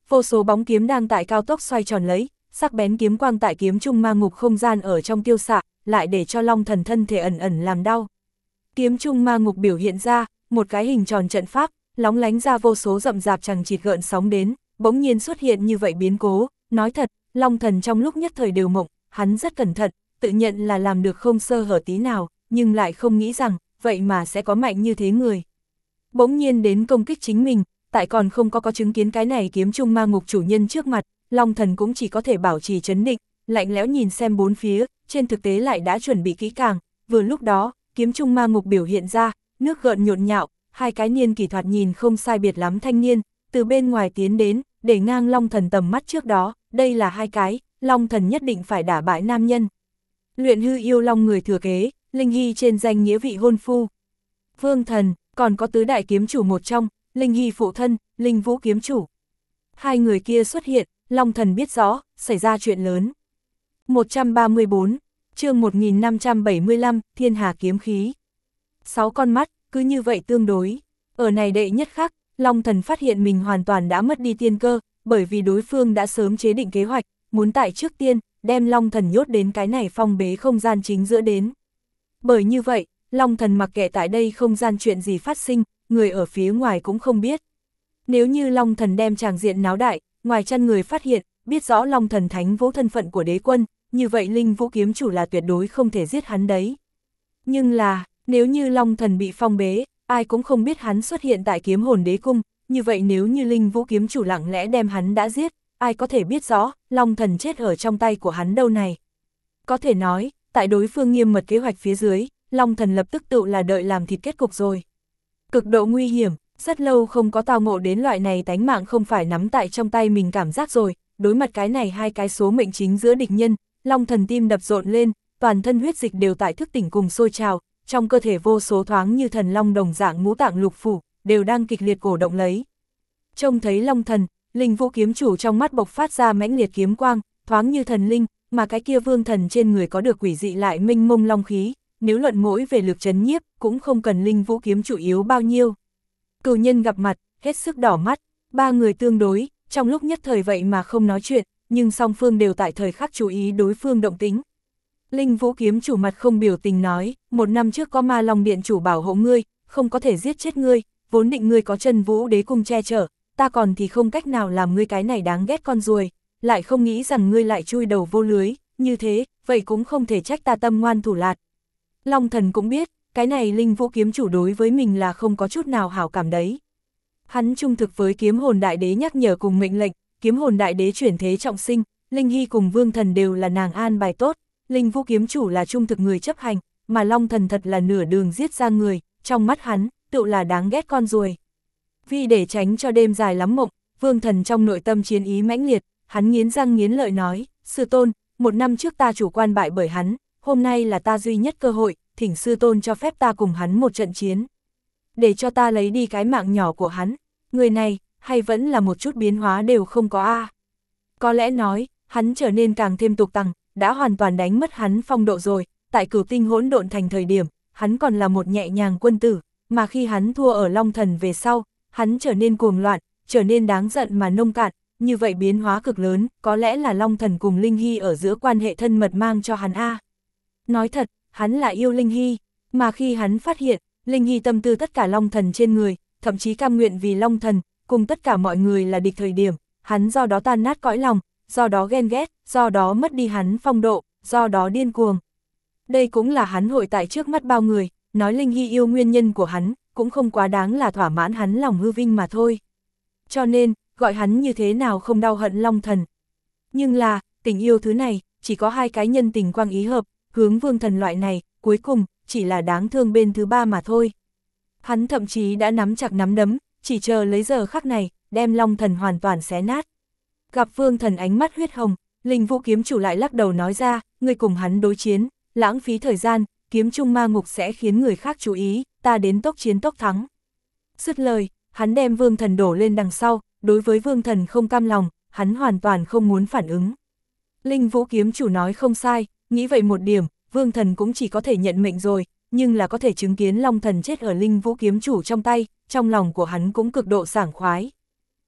vô số bóng kiếm đang tại cao tốc xoay tròn lấy, sắc bén kiếm quang tại kiếm trung ma ngục không gian ở trong tiêu xạ, lại để cho Long Thần thân thể ẩn ẩn làm đau. Kiếm trung ma ngục biểu hiện ra, một cái hình tròn trận pháp, lóng lánh ra vô số rậm rạp chằng chịt gợn sóng đến, bỗng nhiên xuất hiện như vậy biến cố, nói thật, Long Thần trong lúc nhất thời đều mộng, hắn rất cẩn thận, tự nhận là làm được không sơ hở tí nào, nhưng lại không nghĩ rằng, vậy mà sẽ có mạnh như thế người. Bỗng nhiên đến công kích chính mình, tại còn không có có chứng kiến cái này kiếm trung ma ngục chủ nhân trước mặt, Long Thần cũng chỉ có thể bảo trì trấn định, lạnh lẽo nhìn xem bốn phía, trên thực tế lại đã chuẩn bị kỹ càng, vừa lúc đó, kiếm trung ma ngục biểu hiện ra, nước gợn nhộn nhạo, hai cái niên kỷ thoạt nhìn không sai biệt lắm thanh niên, từ bên ngoài tiến đến, để ngang Long Thần tầm mắt trước đó, đây là hai cái, Long Thần nhất định phải đả bại nam nhân. Luyện hư yêu long người thừa kế, Linh Hy trên danh nghĩa vị hôn phu. Vương Thần, còn có tứ đại kiếm chủ một trong, Linh Hy phụ thân, Linh Vũ kiếm chủ. Hai người kia xuất hiện, Long Thần biết rõ, xảy ra chuyện lớn. một trăm ba mươi bốn, chương một nghìn năm trăm bảy mươi lăm, Thiên Hà kiếm khí. Sáu con mắt, cứ như vậy tương đối. Ở này đệ nhất khắc, Long Thần phát hiện mình hoàn toàn đã mất đi tiên cơ, bởi vì đối phương đã sớm chế định kế hoạch, muốn tại trước tiên, đem Long Thần nhốt đến cái này phong bế không gian chính giữa đến. Bởi như vậy, Long Thần mặc kệ tại đây không gian chuyện gì phát sinh, người ở phía ngoài cũng không biết. Nếu như Long Thần đem tràng diện náo đại, ngoài chăn người phát hiện, biết rõ Long Thần thánh vũ thân phận của đế quân, như vậy Linh Vũ kiếm chủ là tuyệt đối không thể giết hắn đấy. Nhưng là, nếu như Long Thần bị phong bế, ai cũng không biết hắn xuất hiện tại kiếm hồn đế cung, như vậy nếu như Linh Vũ kiếm chủ lặng lẽ đem hắn đã giết, ai có thể biết rõ, Long Thần chết ở trong tay của hắn đâu này. Có thể nói, tại đối phương nghiêm mật kế hoạch phía dưới, Long Thần lập tức tự là đợi làm thịt kết cục rồi. Cực độ nguy hiểm, rất lâu không có tao ngộ đến loại này tánh mạng không phải nắm tại trong tay mình cảm giác rồi, đối mặt cái này hai cái số mệnh chính giữa địch nhân, Long Thần tim đập rộn lên, toàn thân huyết dịch đều tại thức tỉnh cùng sôi trào, trong cơ thể vô số thoáng như thần long đồng dạng ngũ tạng lục phủ, đều đang kịch liệt cổ động lấy. Trông thấy Long Thần, Linh Vũ kiếm chủ trong mắt bộc phát ra mãnh liệt kiếm quang, thoáng như thần linh, mà cái kia Vương Thần trên người có được quỷ dị lại minh mông long khí, nếu luận mỗi về lực trấn nhiếp, cũng không cần Linh Vũ kiếm chủ yếu bao nhiêu. Cửu nhân gặp mặt, hết sức đỏ mắt, ba người tương đối, trong lúc nhất thời vậy mà không nói chuyện, nhưng song phương đều tại thời khắc chú ý đối phương động tính. Linh Vũ kiếm chủ mặt không biểu tình nói, một năm trước có Ma Long điện chủ bảo hộ ngươi, không có thể giết chết ngươi, vốn định ngươi có chân Vũ đế cung che chở, ta còn thì không cách nào làm ngươi cái này đáng ghét con ruồi, lại không nghĩ rằng ngươi lại chui đầu vô lưới, như thế, vậy cũng không thể trách ta tâm ngoan thủ lạt. Long Thần cũng biết, cái này Linh Vũ kiếm chủ đối với mình là không có chút nào hảo cảm đấy. Hắn trung thực với kiếm hồn đại đế nhắc nhở cùng mệnh lệnh, kiếm hồn đại đế chuyển thế trọng sinh, Linh Hy cùng Vương Thần đều là nàng an bài tốt, Linh Vũ kiếm chủ là trung thực người chấp hành, mà Long Thần thật là nửa đường giết ra người, trong mắt hắn, tự là đáng ghét con ruồi. Vì để tránh cho đêm dài lắm mộng, Vương Thần trong nội tâm chiến ý mãnh liệt, hắn nghiến răng nghiến lợi nói, sư tôn, một năm trước ta chủ quan bại bởi hắn, hôm nay là ta duy nhất cơ hội, thỉnh sư tôn cho phép ta cùng hắn một trận chiến. Để cho ta lấy đi cái mạng nhỏ của hắn, người này, hay vẫn là một chút biến hóa đều không có a. Có lẽ nói, hắn trở nên càng thêm tục tằng, đã hoàn toàn đánh mất hắn phong độ rồi, tại Cửu Tinh hỗn độn thành thời điểm, hắn còn là một nhẹ nhàng quân tử, mà khi hắn thua ở Long Thần về sau, hắn trở nên cuồng loạn, trở nên đáng giận mà nông cạn, như vậy biến hóa cực lớn, có lẽ là Long Thần cùng Linh Hy ở giữa quan hệ thân mật mang cho hắn a. Nói thật, hắn là yêu Linh Hy, mà khi hắn phát hiện, Linh Hy tâm tư tất cả Long Thần trên người, thậm chí cam nguyện vì Long Thần, cùng tất cả mọi người là địch thời điểm, hắn do đó tan nát cõi lòng, do đó ghen ghét, do đó mất đi hắn phong độ, do đó điên cuồng. Đây cũng là hắn hội tại trước mắt bao người, nói Linh Hy yêu nguyên nhân của hắn, cũng không quá đáng là thỏa mãn hắn lòng hư vinh mà thôi. Cho nên, gọi hắn như thế nào không đau hận Long Thần. Nhưng là, tình yêu thứ này, chỉ có hai cái nhân tình quang ý hợp, hướng Vương Thần loại này, cuối cùng, chỉ là đáng thương bên thứ ba mà thôi. Hắn thậm chí đã nắm chặt nắm đấm, chỉ chờ lấy giờ khắc này, đem Long Thần hoàn toàn xé nát. Gặp Vương Thần ánh mắt huyết hồng, Linh Vũ kiếm chủ lại lắc đầu nói ra, ngươi cùng hắn đối chiến, lãng phí thời gian, kiếm trung ma ngục sẽ khiến người khác chú ý, ta đến tốc chiến tốc thắng. Dứt lời, hắn đem Vương Thần đổ lên đằng sau, đối với Vương Thần không cam lòng, hắn hoàn toàn không muốn phản ứng. Linh Vũ kiếm chủ nói không sai, nghĩ vậy một điểm, Vương Thần cũng chỉ có thể nhận mệnh rồi, nhưng là có thể chứng kiến Long Thần chết ở Linh Vũ kiếm chủ trong tay, trong lòng của hắn cũng cực độ sảng khoái.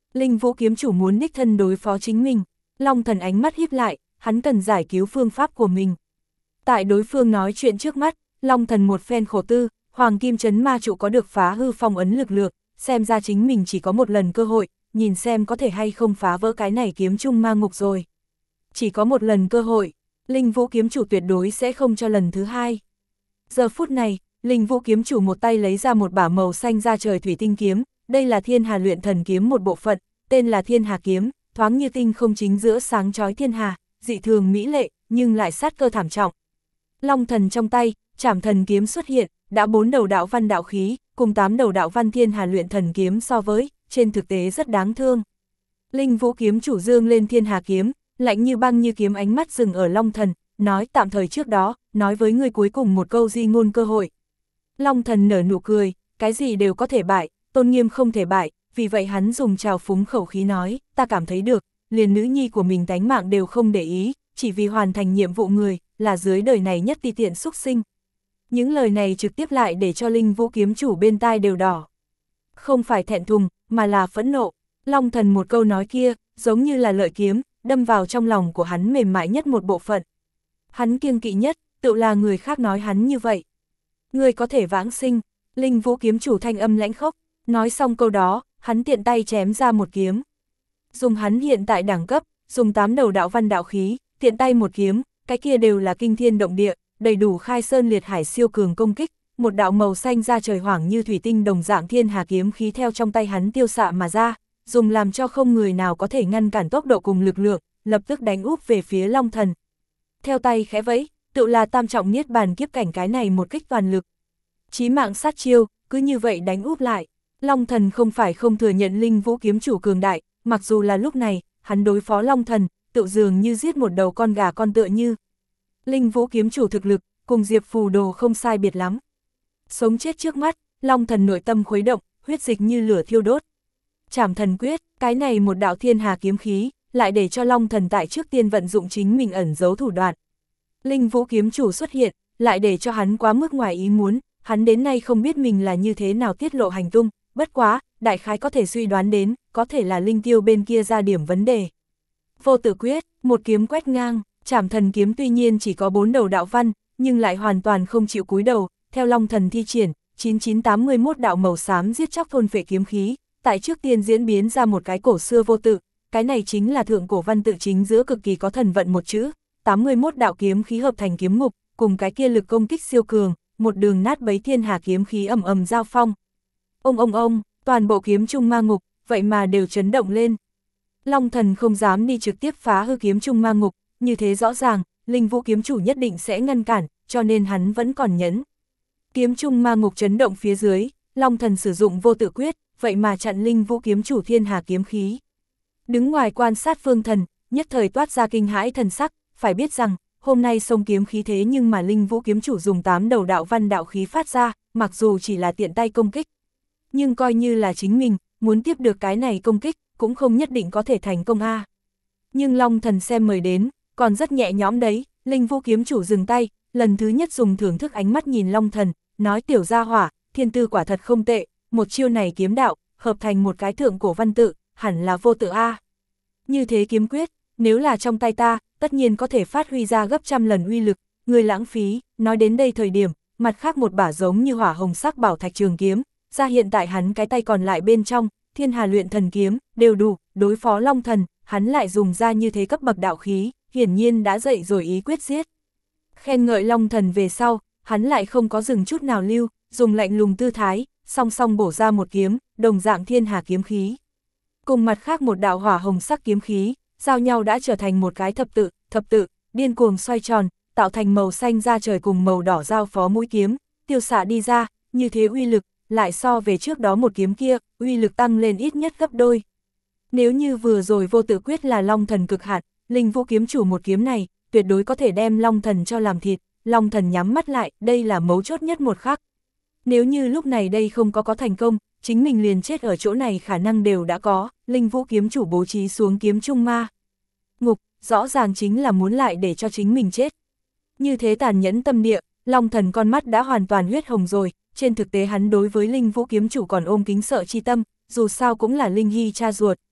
Linh Vũ kiếm chủ muốn đích thân đối phó chính mình. Long Thần ánh mắt híp lại, hắn cần giải cứu phương pháp của mình. Tại đối phương nói chuyện trước mắt, Long Thần một phen khổ tư, Hoàng Kim Trấn Ma Trụ có được phá hư phong ấn lực lượng, xem ra chính mình chỉ có một lần cơ hội, nhìn xem có thể hay không phá vỡ cái này kiếm chung ma ngục rồi. Chỉ có một lần cơ hội, Linh Vũ kiếm chủ tuyệt đối sẽ không cho lần thứ hai. Giờ phút này, Linh Vũ kiếm chủ một tay lấy ra một bả màu xanh ra trời thủy tinh kiếm, đây là Thiên Hà luyện thần kiếm một bộ phận, tên là Thiên Hà kiếm, thoáng như tinh không chính giữa sáng chói thiên hà, dị thường mỹ lệ, nhưng lại sát cơ thảm trọng. Long Thần trong tay, Trảm Thần kiếm xuất hiện, đã bốn đầu đạo văn đạo khí, cùng tám đầu đạo văn Thiên Hà luyện thần kiếm so với, trên thực tế rất đáng thương. Linh Vũ kiếm chủ dương lên Thiên Hà kiếm, lạnh như băng như kiếm ánh mắt dừng ở Long Thần, nói tạm thời trước đó, nói với người cuối cùng một câu di ngôn cơ hội. Long Thần nở nụ cười, cái gì đều có thể bại, tôn nghiêm không thể bại, vì vậy hắn dùng trào phúng khẩu khí nói, ta cảm thấy được, liền nữ nhi của mình tánh mạng đều không để ý, chỉ vì hoàn thành nhiệm vụ người, là dưới đời này nhất ti tiện xúc sinh. Những lời này trực tiếp lại để cho Linh Vũ kiếm chủ bên tai đều đỏ. Không phải thẹn thùng, mà là phẫn nộ. Long Thần một câu nói kia, giống như là lợi kiếm, đâm vào trong lòng của hắn mềm mại nhất một bộ phận. Hắn kiêng kỵ nhất, tự là người khác nói hắn như vậy. Người có thể vãng sinh, Linh Vũ kiếm chủ thanh âm lãnh khốc, nói xong câu đó, hắn tiện tay chém ra một kiếm. Dùng hắn hiện tại đẳng cấp, dùng tám đầu đạo văn đạo khí, tiện tay một kiếm, cái kia đều là kinh thiên động địa, đầy đủ khai sơn liệt hải siêu cường công kích, một đạo màu xanh ra trời hoảng như thủy tinh đồng dạng Thiên Hà kiếm khí theo trong tay hắn tiêu xạ mà ra, dùng làm cho không người nào có thể ngăn cản tốc độ cùng lực lượng, lập tức đánh úp về phía Long Thần. Theo tay khẽ vẫy, tự là tam trọng niết bàn kiếp cảnh cái này một kích toàn lực. Chí mạng sát chiêu, cứ như vậy đánh úp lại. Long Thần không phải không thừa nhận Linh Vũ kiếm chủ cường đại, mặc dù là lúc này, hắn đối phó Long Thần, tự dường như giết một đầu con gà con tựa như. Linh Vũ kiếm chủ thực lực, cùng Diệp Phù Đồ không sai biệt lắm. Sống chết trước mắt, Long Thần nội tâm khuấy động, huyết dịch như lửa thiêu đốt. Trảm Thần quyết, cái này một đạo Thiên Hà kiếm khí, lại để cho Long Thần tại trước tiên vận dụng chính mình ẩn giấu thủ đoạn. Linh Vũ kiếm chủ xuất hiện, lại để cho hắn quá mức ngoài ý muốn, hắn đến nay không biết mình là như thế nào tiết lộ hành tung, bất quá, đại khái có thể suy đoán đến, có thể là Linh Tiêu bên kia ra điểm vấn đề. Vô Tử quyết, một kiếm quét ngang, Trảm Thần kiếm tuy nhiên chỉ có bốn đầu đạo văn, nhưng lại hoàn toàn không chịu cúi đầu, theo Long Thần thi triển, chín chín tám mươi mốt đạo màu xám giết chóc thôn phệ kiếm khí, tại trước tiên diễn biến ra một cái cổ xưa vô tự, cái này chính là thượng cổ văn tự chính giữa cực kỳ có thần vận một chữ, tám mươi mốt đạo kiếm khí hợp thành kiếm ngục, cùng cái kia lực công kích siêu cường, một đường nát bấy Thiên Hà kiếm khí ầm ầm giao phong. Ông ông ông, toàn bộ kiếm trung ma ngục, vậy mà đều chấn động lên. Long Thần không dám đi trực tiếp phá hư kiếm trung ma ngục, như thế rõ ràng, Linh Vũ kiếm chủ nhất định sẽ ngăn cản, cho nên hắn vẫn còn nhẫn. Kiếm trung ma ngục chấn động phía dưới, Long Thần sử dụng vô tự quyết, vậy mà chặn Linh Vũ kiếm chủ Thiên Hà kiếm khí. Đứng ngoài quan sát Phương Thần, nhất thời toát ra kinh hãi thần sắc, phải biết rằng, hôm nay xông kiếm khí thế nhưng mà Linh Vũ kiếm chủ dùng tám đầu đạo văn đạo khí phát ra, mặc dù chỉ là tiện tay công kích. Nhưng coi như là chính mình, muốn tiếp được cái này công kích, cũng không nhất định có thể thành công a. Nhưng Long Thần xem mời đến, còn rất nhẹ nhõm đấy, Linh Vũ kiếm chủ dừng tay, lần thứ nhất dùng thưởng thức ánh mắt nhìn Long Thần, nói tiểu gia hỏa, thiên tư quả thật không tệ, một chiêu này kiếm đạo, hợp thành một cái thượng cổ văn tự, hẳn là vô tự a. Như thế kiếm quyết, nếu là trong tay ta, tất nhiên có thể phát huy ra gấp trăm lần uy lực, người lãng phí, nói đến đây thời điểm, mặt khác một bả giống như hỏa hồng sắc bảo thạch trường kiếm, ra hiện tại hắn cái tay còn lại bên trong, Thiên Hà luyện thần kiếm, đều đủ, đối phó Long Thần, hắn lại dùng ra như thế cấp bậc đạo khí, hiển nhiên đã dậy rồi ý quyết giết. Khen ngợi Long Thần về sau, hắn lại không có dừng chút nào lưu, dùng lạnh lùng tư thái, song song bổ ra một kiếm, đồng dạng Thiên Hà kiếm khí. Cùng mặt khác một đạo hỏa hồng sắc kiếm khí, giao nhau đã trở thành một cái thập tự, thập tự, điên cuồng xoay tròn, tạo thành màu xanh ra trời cùng màu đỏ giao phó mũi kiếm, tiêu xạ đi ra, như thế uy lực, lại so về trước đó một kiếm kia, uy lực tăng lên ít nhất gấp đôi. Nếu như vừa rồi vô tự quyết là Long Thần cực hạn, Linh Vũ kiếm chủ một kiếm này, tuyệt đối có thể đem Long Thần cho làm thịt, Long Thần nhắm mắt lại, đây là mấu chốt nhất một khắc. Nếu như lúc này đây không có có thành công, chính mình liền chết ở chỗ này khả năng đều đã có, Linh Vũ kiếm chủ bố trí xuống kiếm trung ma ngục, rõ ràng chính là muốn lại để cho chính mình chết. Như thế tàn nhẫn tâm địa, Long Thần con mắt đã hoàn toàn huyết hồng rồi, trên thực tế hắn đối với Linh Vũ kiếm chủ còn ôm kính sợ chi tâm, dù sao cũng là Linh Hy cha ruột,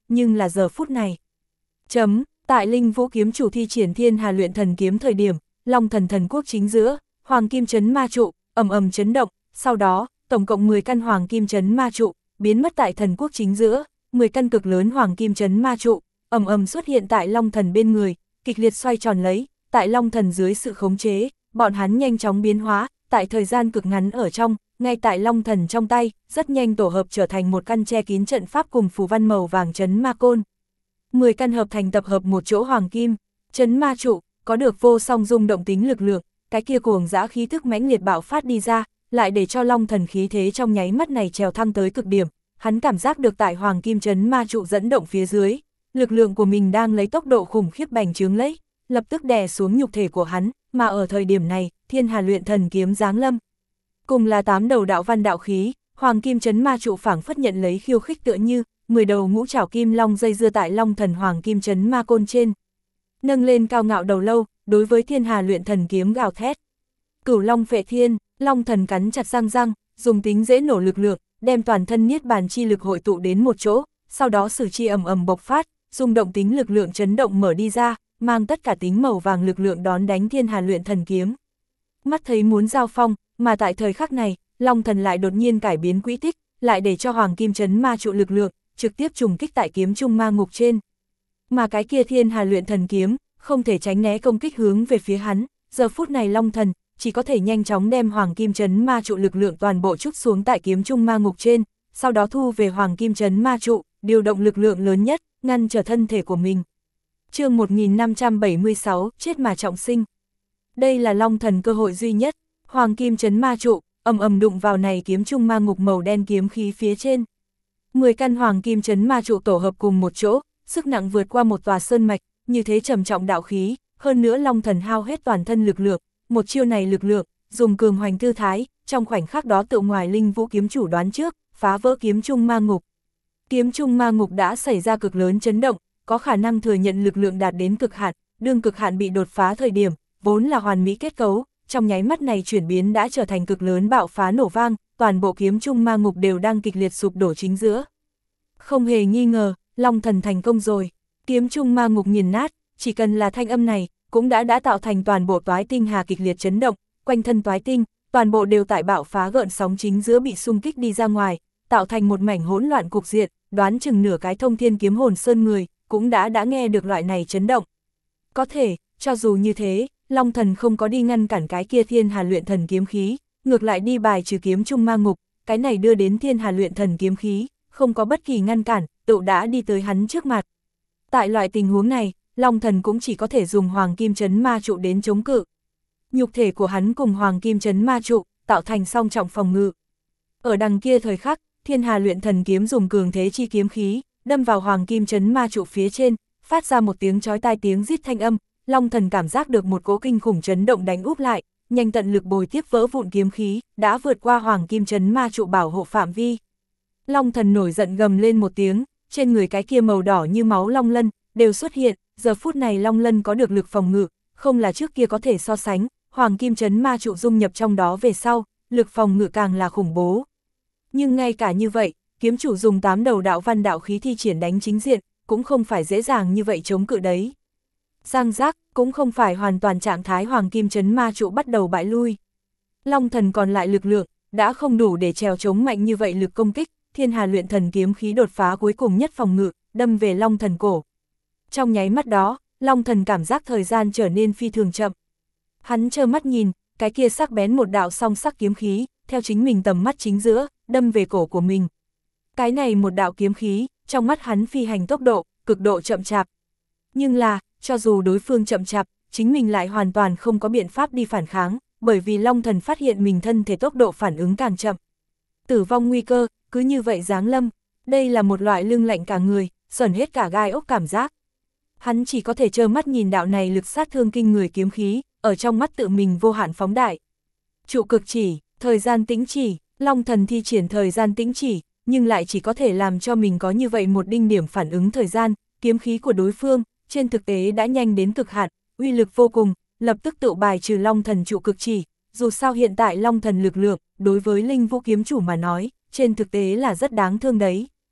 nhưng là giờ phút này. Chấm, tại Linh Vũ kiếm chủ thi triển Thiên Hà luyện thần kiếm thời điểm, Long Thần thần quốc chính giữa, Hoàng Kim Chấn Ma trụ, ầm ầm chấn động, sau đó, tổng cộng mười căn Hoàng Kim Chấn Ma trụ, biến mất tại thần quốc chính giữa, mười căn cực lớn Hoàng Kim Chấn Ma trụ, ầm ầm xuất hiện tại Long Thần bên người, kịch liệt xoay tròn lấy, tại Long Thần dưới sự khống chế, bọn hắn nhanh chóng biến hóa, tại thời gian cực ngắn ở trong, ngay tại Long Thần trong tay, rất nhanh tổ hợp trở thành một căn che kín trận pháp cùng phù văn màu vàng chấn ma côn. mười căn hợp thành tập hợp một chỗ Hoàng Kim Chấn Ma trụ, có được vô song rung động tính lực lượng, cái kia cuồng dã khí thức mãnh liệt bạo phát đi ra, lại để cho Long Thần khí thế trong nháy mắt này trèo thăng tới cực điểm, hắn cảm giác được tại Hoàng Kim Chấn Ma trụ dẫn động phía dưới, lực lượng của mình đang lấy tốc độ khủng khiếp bành trướng lấy, lập tức đè xuống nhục thể của hắn, mà ở thời điểm này, Thiên Hà luyện thần kiếm giáng lâm. Cùng là tám đầu đạo văn đạo khí, Hoàng Kim Chấn Ma trụ phảng phất nhận lấy khiêu khích tựa như mười đầu ngũ trảo kim long dây dưa tại Long Thần Hoàng Kim Chấn Ma côn trên. Nâng lên cao ngạo đầu lâu, đối với Thiên Hà luyện thần kiếm gào thét. Cửu Long phệ thiên, Long Thần cắn chặt răng răng, dùng tính dễ nổ lực lượng, đem toàn thân niết bàn chi lực hội tụ đến một chỗ, sau đó sử chi ầm ầm bộc phát, dùng động tính lực lượng chấn động mở đi ra, mang tất cả tính màu vàng lực lượng đón đánh Thiên Hà luyện thần kiếm. Mắt thấy muốn giao phong, mà tại thời khắc này, Long Thần lại đột nhiên cải biến quỹ tích, lại để cho Hoàng Kim Chấn Ma trụ lực lượng trực tiếp trùng kích tại kiếm trung ma ngục trên. Mà cái kia Thiên Hà luyện thần kiếm không thể tránh né công kích hướng về phía hắn, giờ phút này Long Thần chỉ có thể nhanh chóng đem Hoàng Kim Chấn Ma trụ lực lượng toàn bộ trút xuống tại kiếm trung ma ngục trên, sau đó thu về Hoàng Kim Chấn Ma trụ, điều động lực lượng lớn nhất, ngăn trở thân thể của mình. Chương một nghìn năm trăm bảy mươi sáu, chết mà trọng sinh. Đây là Long Thần cơ hội duy nhất, Hoàng Kim Chấn Ma trụ ầm ầm đụng vào này kiếm trung ma ngục màu đen kiếm khí phía trên. mười căn Hoàng Kim Chấn Ma trụ tổ hợp cùng một chỗ, sức nặng vượt qua một tòa sơn mạch, như thế trầm trọng đạo khí, hơn nữa Long Thần hao hết toàn thân lực lượng, một chiêu này lực lượng, dùng cường hoành tư thái, trong khoảnh khắc đó tự ngoài Linh Vũ kiếm chủ đoán trước, phá vỡ kiếm trung ma ngục. Kiếm trung ma ngục đã xảy ra cực lớn chấn động, có khả năng thừa nhận lực lượng đạt đến cực hạn, đương cực hạn bị đột phá thời điểm, vốn là hoàn mỹ kết cấu, trong nháy mắt này chuyển biến đã trở thành cực lớn bạo phá nổ vang, toàn bộ kiếm trung ma ngục đều đang kịch liệt sụp đổ chính giữa. Không hề nghi ngờ, Long Thần thành công rồi, kiếm trung ma ngục nghiền nát, chỉ cần là thanh âm này, cũng đã đã tạo thành toàn bộ toái tinh hà kịch liệt chấn động, quanh thân toái tinh, toàn bộ đều tại bạo phá gợn sóng chính giữa bị xung kích đi ra ngoài, tạo thành một mảnh hỗn loạn cục diện, đoán chừng nửa cái thông thiên kiếm hồn sơn người, cũng đã đã nghe được loại này chấn động. Có thể, cho dù như thế, Long Thần không có đi ngăn cản cái kia Thiên Hà luyện thần kiếm khí, ngược lại đi bài trừ kiếm trung ma ngục, cái này đưa đến Thiên Hà luyện thần kiếm khí, không có bất kỳ ngăn cản, tự đã đi tới hắn trước mặt. Tại loại tình huống này, Long Thần cũng chỉ có thể dùng Hoàng Kim Chấn Ma trụ đến chống cự. Nhục thể của hắn cùng Hoàng Kim Chấn Ma trụ, tạo thành song trọng phòng ngự. Ở đằng kia thời khắc, Thiên Hà luyện thần kiếm dùng cường thế chi kiếm khí, đâm vào Hoàng Kim Chấn Ma trụ phía trên, phát ra một tiếng chói tai tiếng rít thanh âm, Long Thần cảm giác được một cỗ kinh khủng chấn động đánh úp lại, nhanh tận lực bồi tiếp vỡ vụn kiếm khí, đã vượt qua Hoàng Kim Chấn Ma trụ bảo hộ phạm vi. Long Thần nổi giận gầm lên một tiếng, trên người cái kia màu đỏ như máu long lân đều xuất hiện, giờ phút này long lân có được lực phòng ngự, không là trước kia có thể so sánh, Hoàng Kim Chấn Ma trụ dung nhập trong đó về sau, lực phòng ngự càng là khủng bố. Nhưng ngay cả như vậy, kiếm chủ dùng tám đầu đạo văn đạo khí thi triển đánh chính diện, cũng không phải dễ dàng như vậy chống cự đấy. Giang giác, cũng không phải hoàn toàn trạng thái Hoàng Kim Chấn Ma trụ bắt đầu bại lui. Long Thần còn lại lực lượng, đã không đủ để trèo chống mạnh như vậy lực công kích, Thiên Hà luyện thần kiếm khí đột phá cuối cùng nhất phòng ngự, đâm về Long Thần cổ. Trong nháy mắt đó, Long Thần cảm giác thời gian trở nên phi thường chậm. Hắn trơ mắt nhìn, cái kia sắc bén một đạo song sắc kiếm khí, theo chính mình tầm mắt chính giữa, đâm về cổ của mình. Cái này một đạo kiếm khí, trong mắt hắn phi hành tốc độ, cực độ chậm chạp. Nhưng là, cho dù đối phương chậm chạp, chính mình lại hoàn toàn không có biện pháp đi phản kháng, bởi vì Long Thần phát hiện mình thân thể tốc độ phản ứng càng chậm. Tử vong nguy cơ, cứ như vậy giáng lâm, đây là một loại lưng lạnh cả người, sởn hết cả gai ốc cảm giác. Hắn chỉ có thể trơ mắt nhìn đạo này lực sát thương kinh người kiếm khí, ở trong mắt tự mình vô hạn phóng đại. Trụ cực chỉ, thời gian tĩnh chỉ, Long Thần thi triển thời gian tĩnh chỉ, nhưng lại chỉ có thể làm cho mình có như vậy một đinh điểm phản ứng thời gian, kiếm khí của đối phương, trên thực tế đã nhanh đến cực hạn, uy lực vô cùng, lập tức tự bài trừ Long Thần trụ cực chỉ, dù sao hiện tại Long Thần lực lượng, đối với Linh Vũ kiếm chủ mà nói, trên thực tế là rất đáng thương đấy.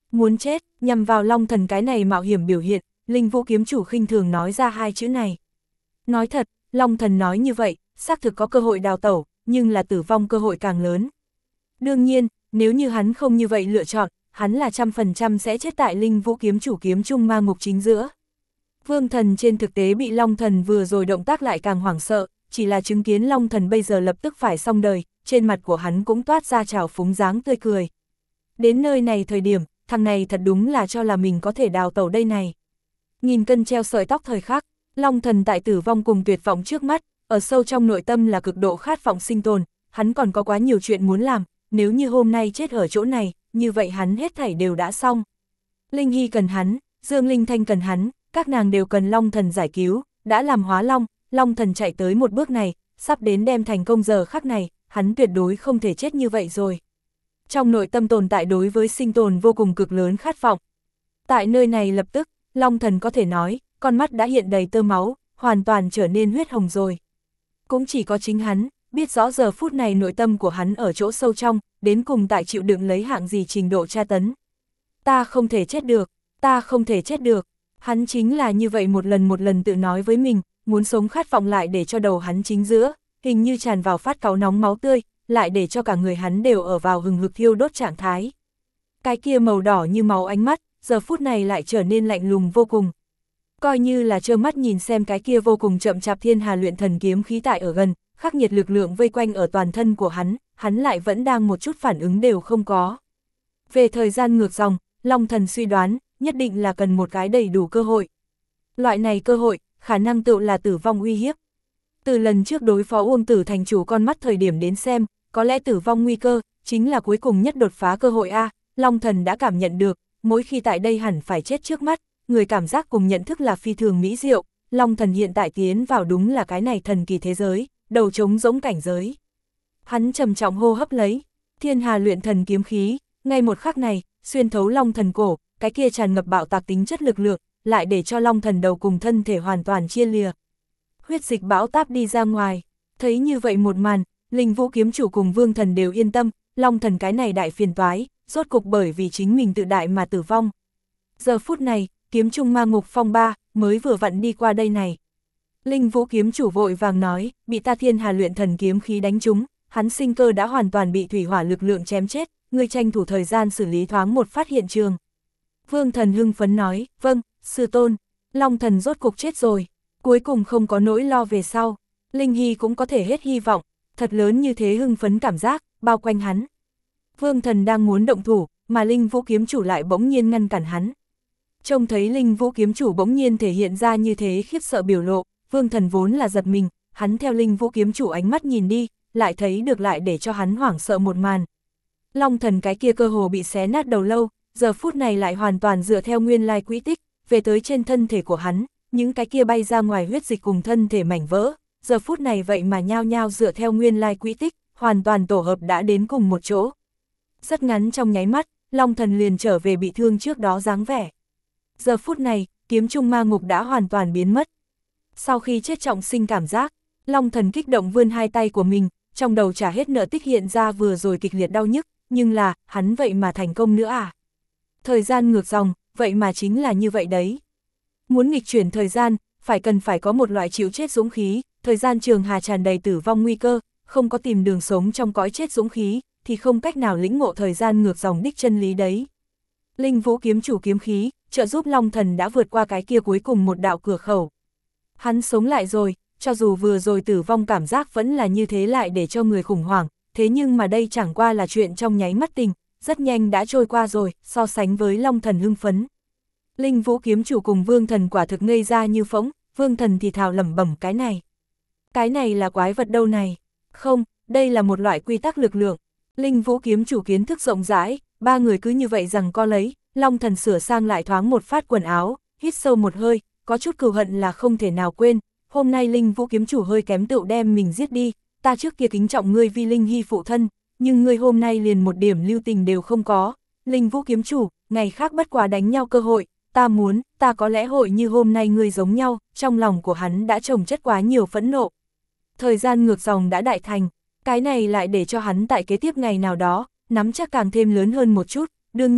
Muốn chết, nhằm vào Long Thần cái này mạo hiểm biểu hiện, Linh Vũ kiếm chủ khinh thường nói ra hai chữ này. Nói thật, Long Thần nói như vậy, xác thực có cơ hội đào tẩu, nhưng là tử vong cơ hội càng lớn. Đương nhiên, nếu như hắn không như vậy lựa chọn, hắn là trăm phần trăm sẽ chết tại Linh Vũ kiếm chủ kiếm trung ma ngục chính giữa. Vương Thần trên thực tế bị Long Thần vừa rồi động tác lại càng hoảng sợ, chỉ là chứng kiến Long Thần bây giờ lập tức phải xong đời, trên mặt của hắn cũng toát ra trào phúng dáng tươi cười. Đến nơi này thời điểm, thằng này thật đúng là cho là mình có thể đào tẩu đây này. Nghìn cân treo sợi tóc thời khắc, Long Thần tại tử vong cùng tuyệt vọng trước mắt, ở sâu trong nội tâm là cực độ khát vọng sinh tồn, hắn còn có quá nhiều chuyện muốn làm, nếu như hôm nay chết ở chỗ này, như vậy hắn hết thảy đều đã xong. Linh Hy cần hắn, Dương Linh Thanh cần hắn, các nàng đều cần Long Thần giải cứu, đã làm hóa long, Long Thần chạy tới một bước này, sắp đến đem thành công giờ khắc này, hắn tuyệt đối không thể chết như vậy rồi. Trong nội tâm tồn tại đối với sinh tồn vô cùng cực lớn khát vọng. Tại nơi này lập tức, Long Thần có thể nói, con mắt đã hiện đầy tơ máu, hoàn toàn trở nên huyết hồng rồi. Cũng chỉ có chính hắn, biết rõ giờ phút này nội tâm của hắn ở chỗ sâu trong, đến cùng tại chịu đựng lấy hạng gì trình độ tra tấn. Ta không thể chết được, ta không thể chết được. Hắn chính là như vậy một lần một lần tự nói với mình, muốn sống khát vọng lại để cho đầu hắn chính giữa, hình như tràn vào phát cáu nóng máu tươi, lại để cho cả người hắn đều ở vào hừng hực thiêu đốt trạng thái. Cái kia màu đỏ như máu ánh mắt, giờ phút này lại trở nên lạnh lùng vô cùng. Coi như là trơ mắt nhìn xem cái kia vô cùng chậm chạp thiên hà luyện thần kiếm khí tại ở gần, khắc nghiệt lực lượng vây quanh ở toàn thân của hắn, hắn lại vẫn đang một chút phản ứng đều không có. Về thời gian ngược dòng, Long Thần suy đoán, nhất định là cần một cái đầy đủ cơ hội. Loại này cơ hội, khả năng tựu là tử vong uy hiếp. Từ lần trước đối phó Uông Tử thành chủ con mắt thời điểm đến xem, có lẽ tử vong nguy cơ, chính là cuối cùng nhất đột phá cơ hội A, Long Thần đã cảm nhận được, mỗi khi tại đây hẳn phải chết trước mắt, người cảm giác cùng nhận thức là phi thường mỹ diệu, Long Thần hiện tại tiến vào đúng là cái này thần kỳ thế giới, đầu trống rỗng cảnh giới. Hắn trầm trọng hô hấp lấy, thiên hà luyện thần kiếm khí, ngay một khắc này, xuyên thấu Long Thần cổ, cái kia tràn ngập bạo tạc tính chất lực lượng, lại để cho Long Thần đầu cùng thân thể hoàn toàn chia lìa. Huyết dịch bão táp đi ra ngoài, thấy như vậy một màn, Linh Vũ kiếm chủ cùng Vương Thần đều yên tâm, Long Thần cái này đại phiền toái, rốt cục bởi vì chính mình tự đại mà tử vong. Giờ phút này, kiếm trung ma ngục phong ba, mới vừa vặn đi qua đây này. Linh Vũ kiếm chủ vội vàng nói, bị ta thiên hà luyện thần kiếm khí đánh trúng, hắn sinh cơ đã hoàn toàn bị thủy hỏa lực lượng chém chết, ngươi tranh thủ thời gian xử lý thoáng một phát hiện trường. Vương Thần hưng phấn nói, vâng, sư tôn, Long Thần rốt cục chết rồi, cuối cùng không có nỗi lo về sau, Linh Hy cũng có thể hết hy vọng, thật lớn như thế hưng phấn cảm giác, bao quanh hắn. Vương Thần đang muốn động thủ, mà Linh Vũ kiếm chủ lại bỗng nhiên ngăn cản hắn. Trông thấy Linh Vũ kiếm chủ bỗng nhiên thể hiện ra như thế khiếp sợ biểu lộ, Vương Thần vốn là giật mình, hắn theo Linh Vũ kiếm chủ ánh mắt nhìn đi, lại thấy được lại để cho hắn hoảng sợ một màn. Long Thần cái kia cơ hồ bị xé nát đầu lâu, giờ phút này lại hoàn toàn dựa theo nguyên lai quỹ tích, về tới trên thân thể của hắn, những cái kia bay ra ngoài huyết dịch cùng thân thể mảnh vỡ, giờ phút này vậy mà nhao nhao dựa theo nguyên lai quỹ tích, hoàn toàn tổ hợp đã đến cùng một chỗ. Rất ngắn trong nháy mắt, Long Thần liền trở về bị thương trước đó dáng vẻ. Giờ phút này, kiếm trung ma ngục đã hoàn toàn biến mất. Sau khi chết trọng sinh cảm giác, Long Thần kích động vươn hai tay của mình, trong đầu trả hết nợ tích hiện ra vừa rồi kịch liệt đau nhức, nhưng là, hắn vậy mà thành công nữa à? Thời gian ngược dòng, vậy mà chính là như vậy đấy. Muốn nghịch chuyển thời gian, phải cần phải có một loại chịu chết dũng khí, thời gian trường hà tràn đầy tử vong nguy cơ, không có tìm đường sống trong cõi chết dũng khí, thì không cách nào lĩnh ngộ thời gian ngược dòng đích chân lý đấy. Linh Vũ kiếm chủ kiếm khí, trợ giúp Long Thần đã vượt qua cái kia cuối cùng một đạo cửa khẩu. Hắn sống lại rồi, cho dù vừa rồi tử vong cảm giác vẫn là như thế lại để cho người khủng hoảng, thế nhưng mà đây chẳng qua là chuyện trong nháy mắt tình, rất nhanh đã trôi qua rồi, so sánh với Long Thần hưng phấn. Linh Vũ kiếm chủ cùng Vương Thần quả thực ngây ra như phỗng, Vương Thần thì thào lẩm bẩm cái này. Cái này là quái vật đâu này? Không, đây là một loại quy tắc lực lượng. Linh Vũ kiếm chủ kiến thức rộng rãi, ba người cứ như vậy rằng co lấy, Long Thần sửa sang lại thoáng một phát quần áo, hít sâu một hơi, có chút cừu hận là không thể nào quên, hôm nay Linh Vũ kiếm chủ hơi kém tựu đem mình giết đi, ta trước kia kính trọng ngươi vì Linh Hy phụ thân, nhưng ngươi hôm nay liền một điểm lưu tình đều không có. Linh Vũ kiếm chủ, ngày khác bất quá đánh nhau cơ hội, ta muốn, ta có lẽ hội như hôm nay ngươi giống nhau, trong lòng của hắn đã trồng chất quá nhiều phẫn nộ. Thời gian ngược dòng đã đại thành, cái này lại để cho hắn tại kế tiếp ngày nào đó, nắm chắc càng thêm lớn hơn một chút, đương nhiên,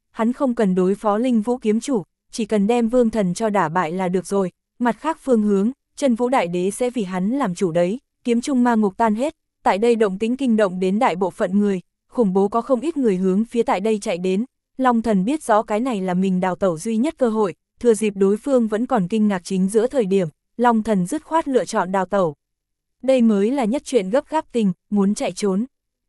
hắn không cần đối phó Linh Vũ kiếm chủ, chỉ cần đem Vương Thần cho đả bại là được rồi, mặt khác phương hướng, Chân Vũ Đại Đế sẽ vì hắn làm chủ đấy, kiếm trung ma ngục tan hết, tại đây động tĩnh kinh động đến đại bộ phận người, khủng bố có không ít người hướng phía tại đây chạy đến, Long Thần biết rõ cái này là mình đào tẩu duy nhất cơ hội, thừa dịp đối phương vẫn còn kinh ngạc chính giữa thời điểm, Long Thần dứt khoát lựa chọn đào tẩu. Đây mới là nhất chuyện gấp gáp tình, muốn chạy trốn.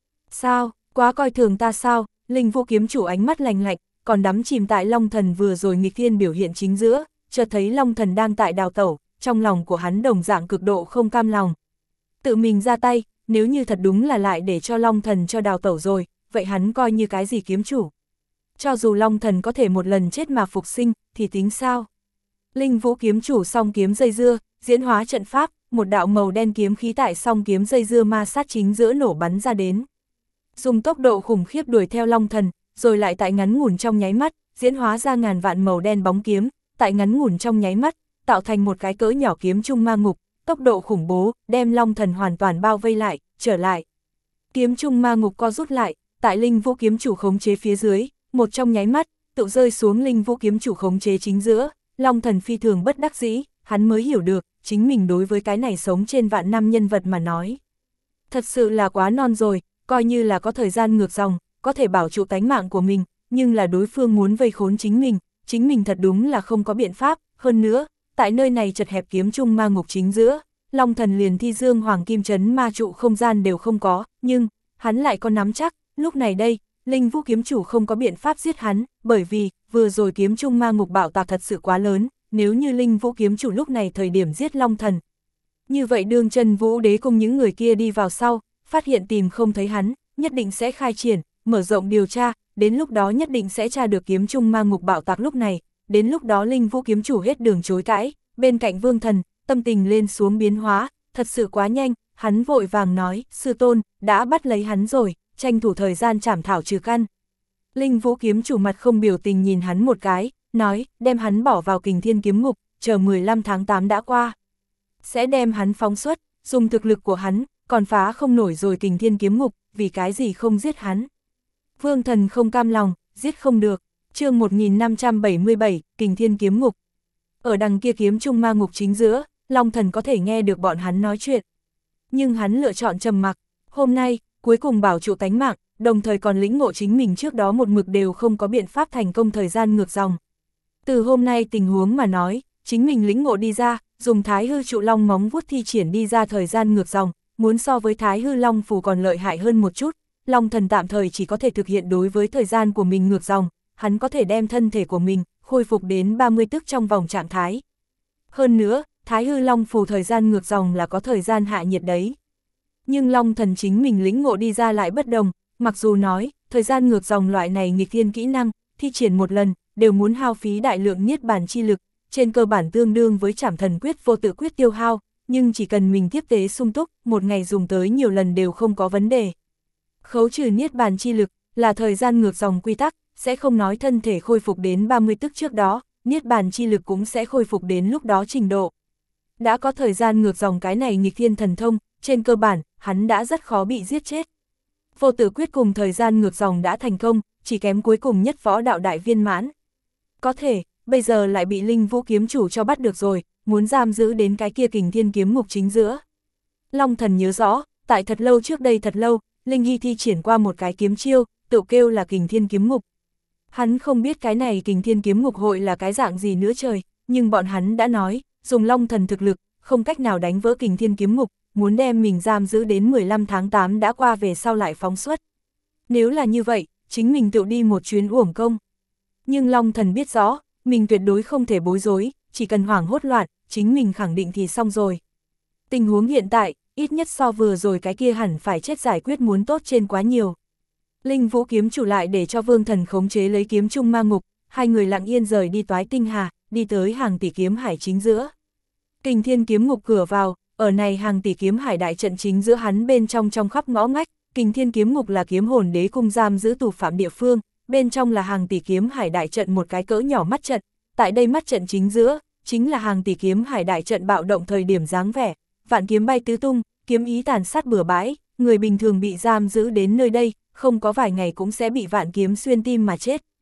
Sao, quá coi thường ta sao, Linh Vũ kiếm chủ ánh mắt lạnh lạnh, còn đắm chìm tại Long Thần vừa rồi nghịch thiên biểu hiện chính giữa, chợt thấy Long Thần đang tại đào tẩu, trong lòng của hắn đồng dạng cực độ không cam lòng. Tự mình ra tay, nếu như thật đúng là lại để cho Long Thần cho đào tẩu rồi, vậy hắn coi như cái gì kiếm chủ. Cho dù Long Thần có thể một lần chết mà phục sinh, thì tính sao? Linh Vũ kiếm chủ song kiếm dây dưa, diễn hóa trận pháp, một đạo màu đen kiếm khí tại song kiếm dây dưa ma sát chính giữa nổ bắn ra đến. Dùng tốc độ khủng khiếp đuổi theo Long Thần, rồi lại tại ngắn ngủn trong nháy mắt, diễn hóa ra ngàn vạn màu đen bóng kiếm, tại ngắn ngủn trong nháy mắt, tạo thành một cái cỡ nhỏ kiếm trung ma ngục, tốc độ khủng bố, đem Long Thần hoàn toàn bao vây lại, trở lại. Kiếm trung ma ngục co rút lại, tại Linh Vũ kiếm chủ khống chế phía dưới, một trong nháy mắt, tự rơi xuống Linh Vũ kiếm chủ khống chế chính giữa, Long Thần phi thường bất đắc dĩ, hắn mới hiểu được, chính mình đối với cái này sống trên vạn năm nhân vật mà nói. Thật sự là quá non rồi, coi như là có thời gian ngược dòng, có thể bảo trụ tánh mạng của mình, nhưng là đối phương muốn vây khốn chính mình, chính mình thật đúng là không có biện pháp, hơn nữa, tại nơi này chật hẹp kiếm trung ma ngục chính giữa, Long Thần liền thi dương hoàng kim trấn ma trụ không gian đều không có, nhưng, hắn lại có nắm chắc, lúc này đây, Linh Vũ kiếm chủ không có biện pháp giết hắn, bởi vì, vừa rồi kiếm trung ma ngục bạo tạc thật sự quá lớn, nếu như Linh Vũ kiếm chủ lúc này thời điểm giết Long Thần. Như vậy đương Chân Vũ Đế cùng những người kia đi vào sau, phát hiện tìm không thấy hắn, nhất định sẽ khai triển, mở rộng điều tra, đến lúc đó nhất định sẽ tra được kiếm trung ma ngục bạo tạc lúc này, đến lúc đó Linh Vũ kiếm chủ hết đường chối cãi, bên cạnh Vương Thần, tâm tình lên xuống biến hóa, thật sự quá nhanh, hắn vội vàng nói, sư tôn, đã bắt lấy hắn rồi, tranh thủ thời gian trảm thảo trừ căn. Linh Vũ kiếm chủ mặt không biểu tình nhìn hắn một cái, nói, đem hắn bỏ vào Kình Thiên kiếm ngục, chờ mười lăm tháng tám đã qua. Sẽ đem hắn phóng xuất, dùng thực lực của hắn, còn phá không nổi rồi Kình Thiên kiếm ngục, vì cái gì không giết hắn. Vương Thần không cam lòng, giết không được, chương một nghìn năm trăm bảy mươi bảy, Kình Thiên kiếm ngục. Ở đằng kia kiếm trung ma ngục chính giữa, Long Thần có thể nghe được bọn hắn nói chuyện. Nhưng hắn lựa chọn trầm mặc, hôm nay, cuối cùng bảo trụ tánh mạng, đồng thời còn lĩnh ngộ chính mình trước đó một mực đều không có biện pháp thành công thời gian ngược dòng. Từ hôm nay tình huống mà nói, chính mình lĩnh ngộ đi ra, dùng Thái Hư trụ long móng vuốt thi triển đi ra thời gian ngược dòng, muốn so với Thái Hư long phù còn lợi hại hơn một chút, Long Thần tạm thời chỉ có thể thực hiện đối với thời gian của mình ngược dòng, hắn có thể đem thân thể của mình khôi phục đến ba mươi tức trong vòng trạng thái. Hơn nữa, Thái Hư long phù thời gian ngược dòng là có thời gian hạ nhiệt đấy. Nhưng Long Thần chính mình lĩnh ngộ đi ra lại bất đồng, mặc dù nói, thời gian ngược dòng loại này nghịch thiên kỹ năng, thi triển một lần, đều muốn hao phí đại lượng niết bàn chi lực, trên cơ bản tương đương với Trảm Thần quyết vô tự quyết tiêu hao, nhưng chỉ cần mình tiếp tế sung túc, một ngày dùng tới nhiều lần đều không có vấn đề. Khấu trừ niết bàn chi lực, là thời gian ngược dòng quy tắc, sẽ không nói thân thể khôi phục đến ba mươi tức trước đó, niết bàn chi lực cũng sẽ khôi phục đến lúc đó trình độ. Đã có thời gian ngược dòng cái này nghịch thiên thần thông, trên cơ bản, hắn đã rất khó bị giết chết. Vô tử quyết cùng thời gian ngược dòng đã thành công, chỉ kém cuối cùng nhất võ đạo đại viên mãn. Có thể, bây giờ lại bị Linh Vũ kiếm chủ cho bắt được rồi, muốn giam giữ đến cái kia Kình Thiên kiếm ngục chính giữa. Long Thần nhớ rõ, tại thật lâu trước đây thật lâu, Linh Hy thi triển qua một cái kiếm chiêu, tự kêu là Kình Thiên kiếm ngục. Hắn không biết cái này Kình Thiên kiếm ngục hội là cái dạng gì nữa trời, nhưng bọn hắn đã nói, dùng Long Thần thực lực, không cách nào đánh vỡ Kình Thiên kiếm ngục, muốn đem mình giam giữ đến mười lăm tháng tám đã qua về sau lại phóng xuất. Nếu là như vậy, chính mình tự đi một chuyến uổng công. Nhưng Long Thần biết rõ, mình tuyệt đối không thể bối rối, chỉ cần hoảng hốt loạn, chính mình khẳng định thì xong rồi. Tình huống hiện tại, ít nhất so vừa rồi cái kia hẳn phải chết giải quyết muốn tốt trên quá nhiều. Linh Vũ kiếm chủ lại để cho Vương Thần khống chế lấy kiếm trung ma ngục, hai người lặng yên rời đi Toái Tinh Hà, đi tới hàng tỷ kiếm hải chính giữa. Kình Thiên kiếm ngục cửa vào, ở này hàng tỷ kiếm hải đại trận chính giữa hắn bên trong trong khắp ngõ ngách, Kình Thiên kiếm ngục là kiếm hồn đế cung giam giữ tù phạm địa phương, bên trong là hàng tỷ kiếm hải đại trận một cái cỡ nhỏ mắt trận, tại đây mắt trận chính giữa, chính là hàng tỷ kiếm hải đại trận bạo động thời điểm dáng vẻ, vạn kiếm bay tứ tung, kiếm ý tàn sát bừa bãi, người bình thường bị giam giữ đến nơi đây, không có vài ngày cũng sẽ bị vạn kiếm xuyên tim mà chết.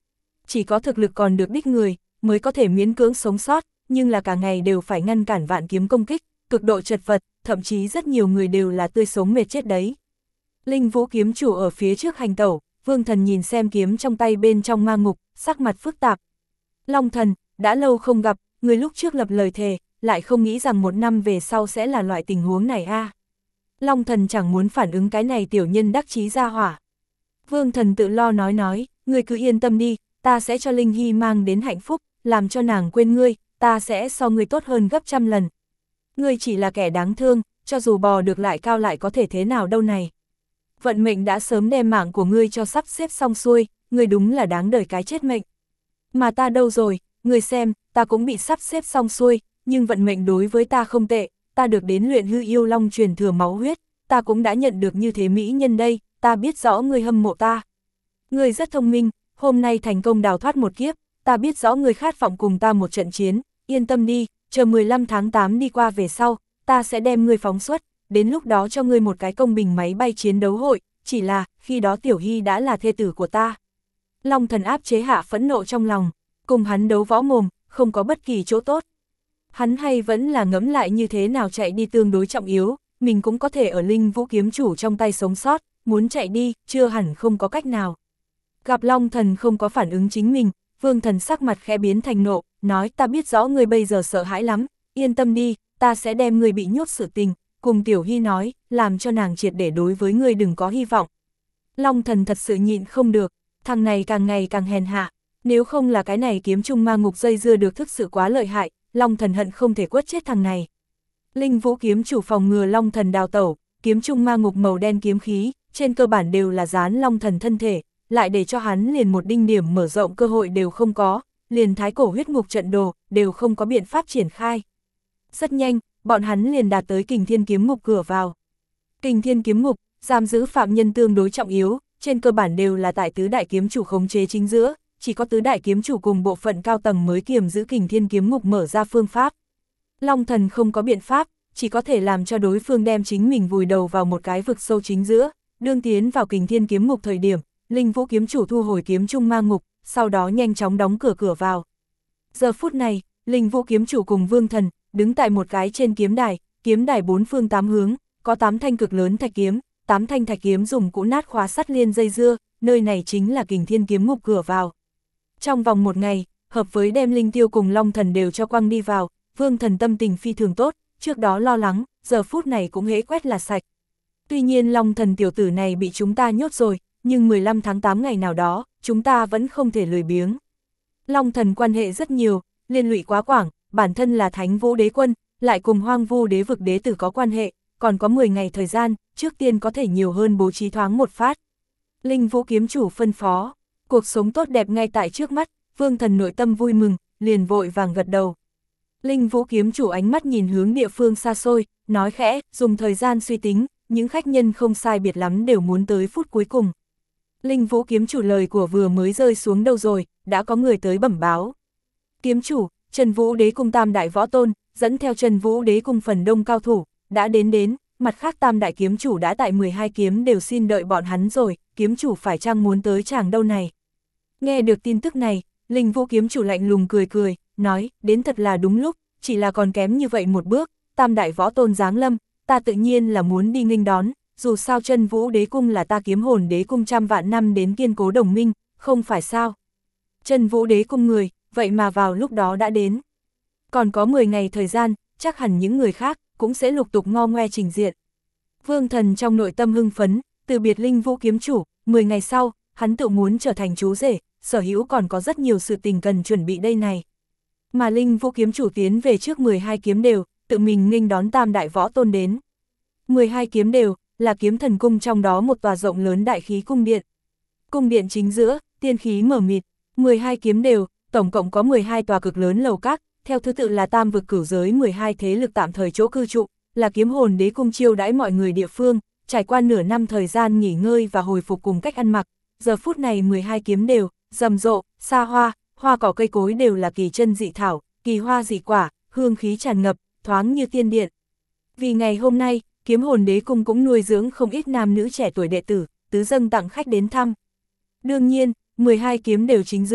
chỉ có thực lực còn được đích người, mới có thể miễn cưỡng sống sót, nhưng là cả ngày đều phải ngăn cản vạn kiếm công kích, cực độ chật vật, thậm chí rất nhiều người đều là tươi sống mệt chết đấy. Linh Vũ kiếm chủ ở phía trước hành tẩu, Vương Thần nhìn xem kiếm trong tay bên trong ma ngục, sắc mặt phức tạp. Long Thần, đã lâu không gặp, người lúc trước lập lời thề, lại không nghĩ rằng một năm về sau sẽ là loại tình huống này a. À. Long Thần chẳng muốn phản ứng cái này tiểu nhân đắc chí ra hỏa. Vương Thần tự lo nói nói, ngươi cứ yên tâm đi, ta sẽ cho Linh Hy mang đến hạnh phúc, làm cho nàng quên ngươi, ta sẽ so ngươi tốt hơn gấp trăm lần. Ngươi chỉ là kẻ đáng thương, cho dù bò được lại cao lại có thể thế nào đâu này. Vận mệnh đã sớm đem mạng của ngươi cho sắp xếp xong xuôi, ngươi đúng là đáng đời cái chết mệnh. Mà ta đâu rồi, ngươi xem, ta cũng bị sắp xếp xong xuôi, nhưng vận mệnh đối với ta không tệ, ta được đến luyện hư yêu long truyền thừa máu huyết, ta cũng đã nhận được như thế mỹ nhân đây, ta biết rõ ngươi hâm mộ ta. Ngươi rất thông minh, hôm nay thành công đào thoát một kiếp, ta biết rõ ngươi khát vọng cùng ta một trận chiến, yên tâm đi, chờ mười lăm tháng tám đi qua về sau, ta sẽ đem ngươi phóng xuất, đến lúc đó cho ngươi một cái công bình máy bay chiến đấu hội, chỉ là, khi đó Tiểu Hy đã là thê tử của ta. Long Thần áp chế hạ phẫn nộ trong lòng, cùng hắn đấu võ mồm, không có bất kỳ chỗ tốt. Hắn hay vẫn là ngẫm lại như thế nào chạy đi tương đối trọng yếu, mình cũng có thể ở Linh Vũ kiếm chủ trong tay sống sót, muốn chạy đi, chưa hẳn không có cách nào. Gặp Long Thần không có phản ứng chính mình, Vương Thần sắc mặt khẽ biến thành nộ, nói ta biết rõ ngươi bây giờ sợ hãi lắm, yên tâm đi, ta sẽ đem ngươi bị nhốt sự tình, cùng Tiểu Hy nói, làm cho nàng triệt để đối với ngươi đừng có hy vọng. Long Thần thật sự nhịn không được, thằng này càng ngày càng hèn hạ, nếu không là cái này kiếm trung ma ngục dây dưa được thực sự quá lợi hại, Long Thần hận không thể quất chết thằng này. Linh Vũ kiếm chủ phòng ngừa Long Thần đào tẩu, kiếm trung ma ngục màu đen kiếm khí, trên cơ bản đều là dán Long Thần thân thể, lại để cho hắn liền một đinh điểm mở rộng cơ hội đều không có, liền thái cổ huyết ngục trận đồ, đều không có biện pháp triển khai. Rất nhanh, bọn hắn liền đạt tới Kình Thiên kiếm ngục cửa vào. Kình Thiên kiếm ngục, giam giữ phạm nhân tương đối trọng yếu, trên cơ bản đều là tại tứ đại kiếm chủ khống chế chính giữa, chỉ có tứ đại kiếm chủ cùng bộ phận cao tầng mới kiềm giữ Kình Thiên kiếm ngục mở ra phương pháp. Long Thần không có biện pháp, chỉ có thể làm cho đối phương đem chính mình vùi đầu vào một cái vực sâu chính giữa, đương tiến vào Kình Thiên kiếm ngục thời điểm, Linh Vũ kiếm chủ thu hồi kiếm trung ma ngục, sau đó nhanh chóng đóng cửa cửa vào. Giờ phút này, Linh Vũ kiếm chủ cùng Vương Thần đứng tại một cái trên kiếm đài, kiếm đài bốn phương tám hướng, có tám thanh cực lớn thạch kiếm, tám thanh thạch kiếm dùng cũ nát khóa sắt liên dây dưa, nơi này chính là Kình Thiên kiếm ngục cửa vào. Trong vòng một ngày, hợp với đem Linh Tiêu cùng Long Thần đều cho quăng đi vào, Vương Thần tâm tình phi thường tốt, trước đó lo lắng, giờ phút này cũng hễ quét là sạch. Tuy nhiên Long Thần tiểu tử này bị chúng ta nhốt rồi, nhưng mười lăm tháng tám ngày nào đó, chúng ta vẫn không thể lười biếng. Long Thần quan hệ rất nhiều, liên lụy quá quảng, bản thân là Thánh Vũ Đế Quân, lại cùng Hoang Vu Đế vực đế tử có quan hệ, còn có mười ngày thời gian, trước tiên có thể nhiều hơn bố trí thoáng một phát. Linh Vũ kiếm chủ phân phó, cuộc sống tốt đẹp ngay tại trước mắt, Vương Thần nội tâm vui mừng, liền vội vàng gật đầu. Linh Vũ kiếm chủ ánh mắt nhìn hướng địa phương xa xôi, nói khẽ, dùng thời gian suy tính, những khách nhân không sai biệt lắm đều muốn tới phút cuối cùng. Linh Vũ kiếm chủ lời của vừa mới rơi xuống đâu rồi, đã có người tới bẩm báo. Kiếm chủ, Trần Vũ Đế cung tam đại võ tôn, dẫn theo Trần Vũ Đế cung phần đông cao thủ, đã đến đến, mặt khác tam đại kiếm chủ đã tại mười hai kiếm đều xin đợi bọn hắn rồi, kiếm chủ phải chăng muốn tới chàng đâu này. Nghe được tin tức này, Linh Vũ kiếm chủ lạnh lùng cười cười, nói, đến thật là đúng lúc, chỉ là còn kém như vậy một bước, tam đại võ tôn giáng lâm, ta tự nhiên là muốn đi nghênh đón, dù sao Trần Vũ Đế cung là ta Kiếm Hồn Đế cung trăm vạn năm đến kiên cố đồng minh, không phải sao. Trần Vũ Đế cung người, vậy mà vào lúc đó đã đến. Còn có mười ngày thời gian, chắc hẳn những người khác cũng sẽ lục tục ngo ngoe trình diện. Vương Thần trong nội tâm hưng phấn, từ biệt Linh Vũ kiếm chủ, mười ngày sau, hắn tự muốn trở thành chú rể, sở hữu còn có rất nhiều sự tình cần chuẩn bị đây này. Mà Linh Vũ kiếm chủ tiến về trước mười hai kiếm đều, tự mình nghênh đón tam đại võ tôn đến. mười hai kiếm đều, là kiếm thần cung trong đó một tòa rộng lớn đại khí cung điện. Cung điện chính giữa, tiên khí mở mịt, mười hai kiếm đều, tổng cộng có mười hai tòa cực lớn lầu các, theo thứ tự là tam vực cửu giới mười hai thế lực tạm thời chỗ cư trụ, là Kiếm Hồn Đế cung chiêu đãi mọi người địa phương, trải qua nửa năm thời gian nghỉ ngơi và hồi phục cùng cách ăn mặc, giờ phút này mười hai kiếm đều, rầm rộ, xa hoa, hoa cỏ cây cối đều là kỳ chân dị thảo, kỳ hoa dị quả, hương khí tràn ngập, thoáng như tiên điện. Vì ngày hôm nay, Kiếm Hồn Đế cung cũng nuôi dưỡng không ít nam nữ trẻ tuổi đệ tử, tứ dâng tặng khách đến thăm. Đương nhiên, mười hai kiếm đều chính giữa,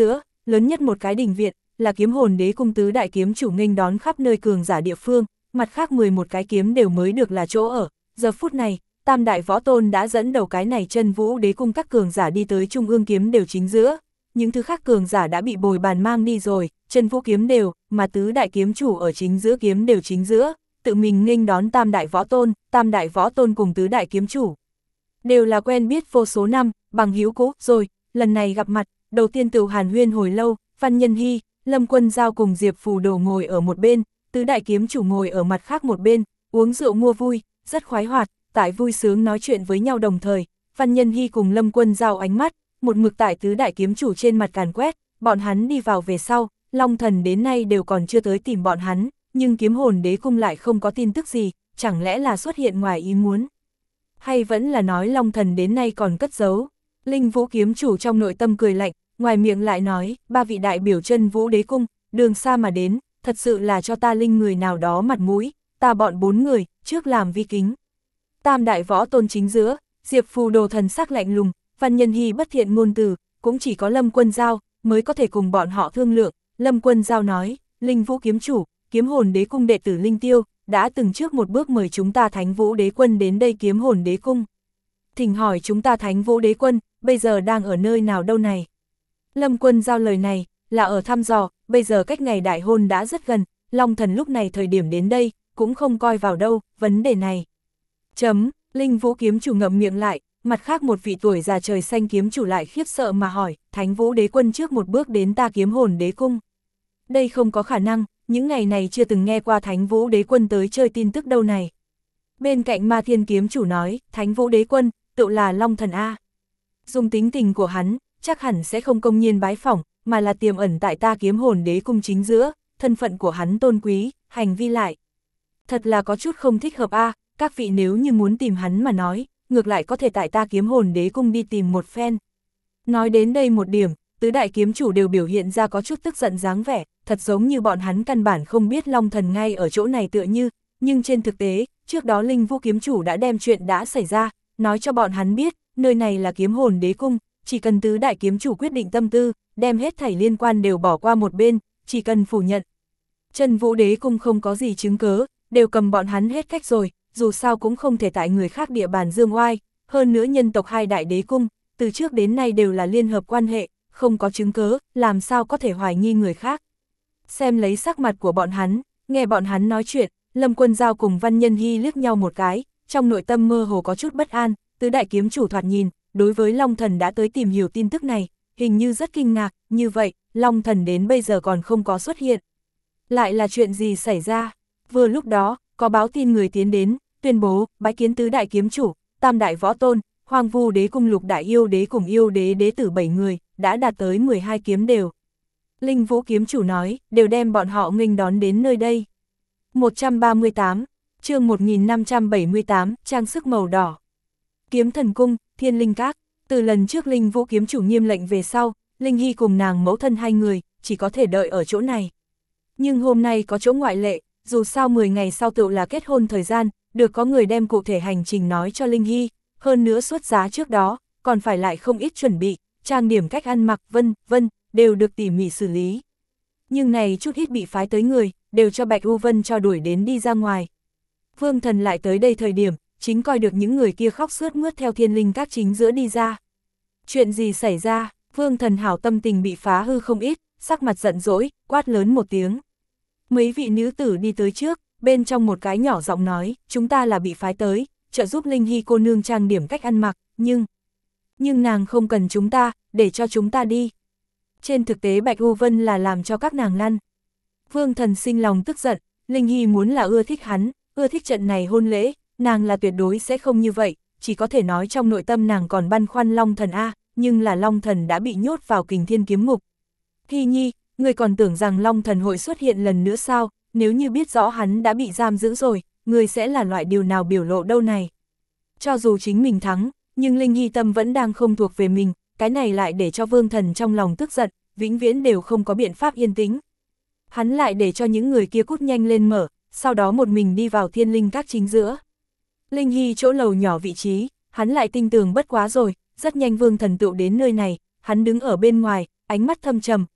lớn nhất một cái đình viện, là kiếm hồn đế cung tứ đại kiếm chủ nghênh đón khắp nơi cường giả địa phương, mặt khác mười một cái kiếm đều mới được là chỗ ở. Giờ phút này, tam đại võ tôn đã dẫn đầu cái này chân vũ đế cung các cường giả đi tới trung ương kiếm đều chính giữa. Những thứ khác cường giả đã bị bồi bàn mang đi rồi, chân vũ kiếm đều, mà tứ đại kiếm chủ ở chính giữa kiếm đều chính giữa, tự mình nghênh đón tam đại võ tôn, tam đại võ tôn cùng tứ đại kiếm chủ. Đều là quen biết vô số năm, bằng hữu cũ, rồi, lần này gặp mặt, đầu tiên tự hàn huyên hồi lâu, Văn Nhân Hy, Lâm Quân Giao cùng Diệp Phù Đồ ngồi ở một bên, tứ đại kiếm chủ ngồi ở mặt khác một bên, uống rượu mua vui, rất khoái hoạt, tại vui sướng nói chuyện với nhau đồng thời, Văn Nhân Hy cùng Lâm Quân Giao ánh mắt, một mực tại tứ đại kiếm chủ trên mặt càn quét, bọn hắn đi vào về sau, Long Thần đến nay đều còn chưa tới tìm bọn hắn, nhưng kiếm hồn đế cung lại không có tin tức gì, chẳng lẽ là xuất hiện ngoài ý muốn. Hay vẫn là nói Long Thần đến nay còn cất giấu. Linh Vũ kiếm chủ trong nội tâm cười lạnh, ngoài miệng lại nói, ba vị đại biểu chân vũ đế cung, đường xa mà đến, thật sự là cho ta Linh người nào đó mặt mũi, ta bọn bốn người, trước làm vi kính. Tam đại võ tôn chính giữa, Diệp Phù Đồ thần sắc lạnh lùng, Văn Nhân Hy bất thiện ngôn từ, cũng chỉ có Lâm Quân Giao mới có thể cùng bọn họ thương lượng. Lâm Quân Giao nói, Linh Vũ kiếm chủ, kiếm hồn đế cung đệ tử Linh Tiêu, đã từng trước một bước mời chúng ta Thánh Vũ đế quân đến đây kiếm hồn đế cung. Thỉnh hỏi chúng ta Thánh Vũ đế quân, bây giờ đang ở nơi nào đâu này? Lâm Quân Giao lời này, là ở thăm dò, bây giờ cách ngày đại hôn đã rất gần, Long Thần lúc này thời điểm đến đây, cũng không coi vào đâu, vấn đề này. Chấm, Linh Vũ kiếm chủ ngậm miệng lại, mặt khác một vị tuổi già trời xanh kiếm chủ lại khiếp sợ mà hỏi, Thánh Vũ đế quân trước một bước đến ta kiếm hồn đế cung. Đây không có khả năng, những ngày này chưa từng nghe qua Thánh Vũ đế quân tới chơi tin tức đâu này. Bên cạnh Ma Thiên kiếm chủ nói, Thánh Vũ đế quân, tự là Long Thần A. Dùng tính tình của hắn, chắc hẳn sẽ không công nhiên bái phỏng, mà là tiềm ẩn tại ta kiếm hồn đế cung chính giữa, thân phận của hắn tôn quý, hành vi lại. Thật là có chút không thích hợp A, các vị nếu như muốn tìm hắn mà nói, ngược lại có thể tại ta kiếm hồn đế cung đi tìm một phen. Nói đến đây một điểm, tứ đại kiếm chủ đều biểu hiện ra có chút tức giận dáng vẻ, thật giống như bọn hắn căn bản không biết Long Thần ngay ở chỗ này tựa như, nhưng trên thực tế, trước đó Linh Vũ kiếm chủ đã đem chuyện đã xảy ra, nói cho bọn hắn biết, nơi này là kiếm hồn đế cung, chỉ cần tứ đại kiếm chủ quyết định tâm tư, đem hết thảy liên quan đều bỏ qua một bên, chỉ cần phủ nhận. Chân Vũ đế cung không có gì chứng cớ, đều cầm bọn hắn hết cách rồi, dù sao cũng không thể tại người khác địa bàn dương oai, hơn nữa nhân tộc hai đại đế cung, từ trước đến nay đều là liên hợp quan hệ, không có chứng cớ, làm sao có thể hoài nghi người khác. Xem lấy sắc mặt của bọn hắn, nghe bọn hắn nói chuyện, Lâm Quân Giao cùng Văn Nhân Hy liếc nhau một cái, trong nội tâm mơ hồ có chút bất an, tứ đại kiếm chủ thoạt nhìn, đối với Long Thần đã tới tìm hiểu tin tức này, hình như rất kinh ngạc, như vậy, Long Thần đến bây giờ còn không có xuất hiện. Lại là chuyện gì xảy ra? Vừa lúc đó, có báo tin người tiến đến, tuyên bố, bái kiến tứ đại kiếm chủ, tam đại võ tôn, Hoang Vu đế cung lục đại yêu đế cùng yêu đế đế tử bảy người, đã đạt tới mười hai kiếm đều. Linh Vũ kiếm chủ nói, đều đem bọn họ nghênh đón đến nơi đây. một trăm ba mươi tám, chương một nghìn năm trăm bảy mươi tám, trang sức màu đỏ. Kiếm thần cung, Thiên Linh Các, từ lần trước Linh Vũ kiếm chủ nghiêm lệnh về sau, Linh Hy cùng nàng mẫu thân hai người, chỉ có thể đợi ở chỗ này. Nhưng hôm nay có chỗ ngoại lệ, dù sao mười ngày sau tự là kết hôn thời gian, được có người đem cụ thể hành trình nói cho Linh Hy, hơn nữa xuất giá trước đó, còn phải lại không ít chuẩn bị, trang điểm cách ăn mặc vân vân, đều được tỉ mỉ xử lý. Nhưng này chút ít bị phái tới người, đều cho Bạch U Vân cho đuổi đến đi ra ngoài. Vương Thần lại tới đây thời điểm, chính coi được những người kia khóc sướt mướt theo Thiên Linh Các chính giữa đi ra. Chuyện gì xảy ra? Vương Thần hảo tâm tình bị phá hư không ít, sắc mặt giận dỗi, quát lớn một tiếng. Mấy vị nữ tử đi tới trước, bên trong một cái nhỏ giọng nói, chúng ta là bị phái tới, trợ giúp Linh Hy cô nương trang điểm cách ăn mặc, nhưng... Nhưng nàng không cần chúng ta, để cho chúng ta đi. Trên thực tế Bạch U Vân là làm cho các nàng lăn. Vương Thần sinh lòng tức giận, Linh Hy muốn là ưa thích hắn, ưa thích trận này hôn lễ, nàng là tuyệt đối sẽ không như vậy, chỉ có thể nói trong nội tâm nàng còn băn khoăn Long Thần A, nhưng là Long Thần đã bị nhốt vào Kình Thiên kiếm ngục. Hy Nhi, người còn tưởng rằng Long Thần hội xuất hiện lần nữa sao, nếu như biết rõ hắn đã bị giam giữ rồi, người sẽ là loại điều nào biểu lộ đâu này. Cho dù chính mình thắng, nhưng Linh Hy tâm vẫn đang không thuộc về mình, cái này lại để cho Vương Thần trong lòng tức giận, vĩnh viễn đều không có biện pháp yên tĩnh. Hắn lại để cho những người kia cút nhanh lên mở, sau đó một mình đi vào Thiên Linh Các chính giữa. Linh Hy chỗ lầu nhỏ vị trí, hắn lại tinh tường bất quá rồi, rất nhanh Vương Thần tựu đến nơi này, hắn đứng ở bên ngoài, ánh mắt thâm trầm,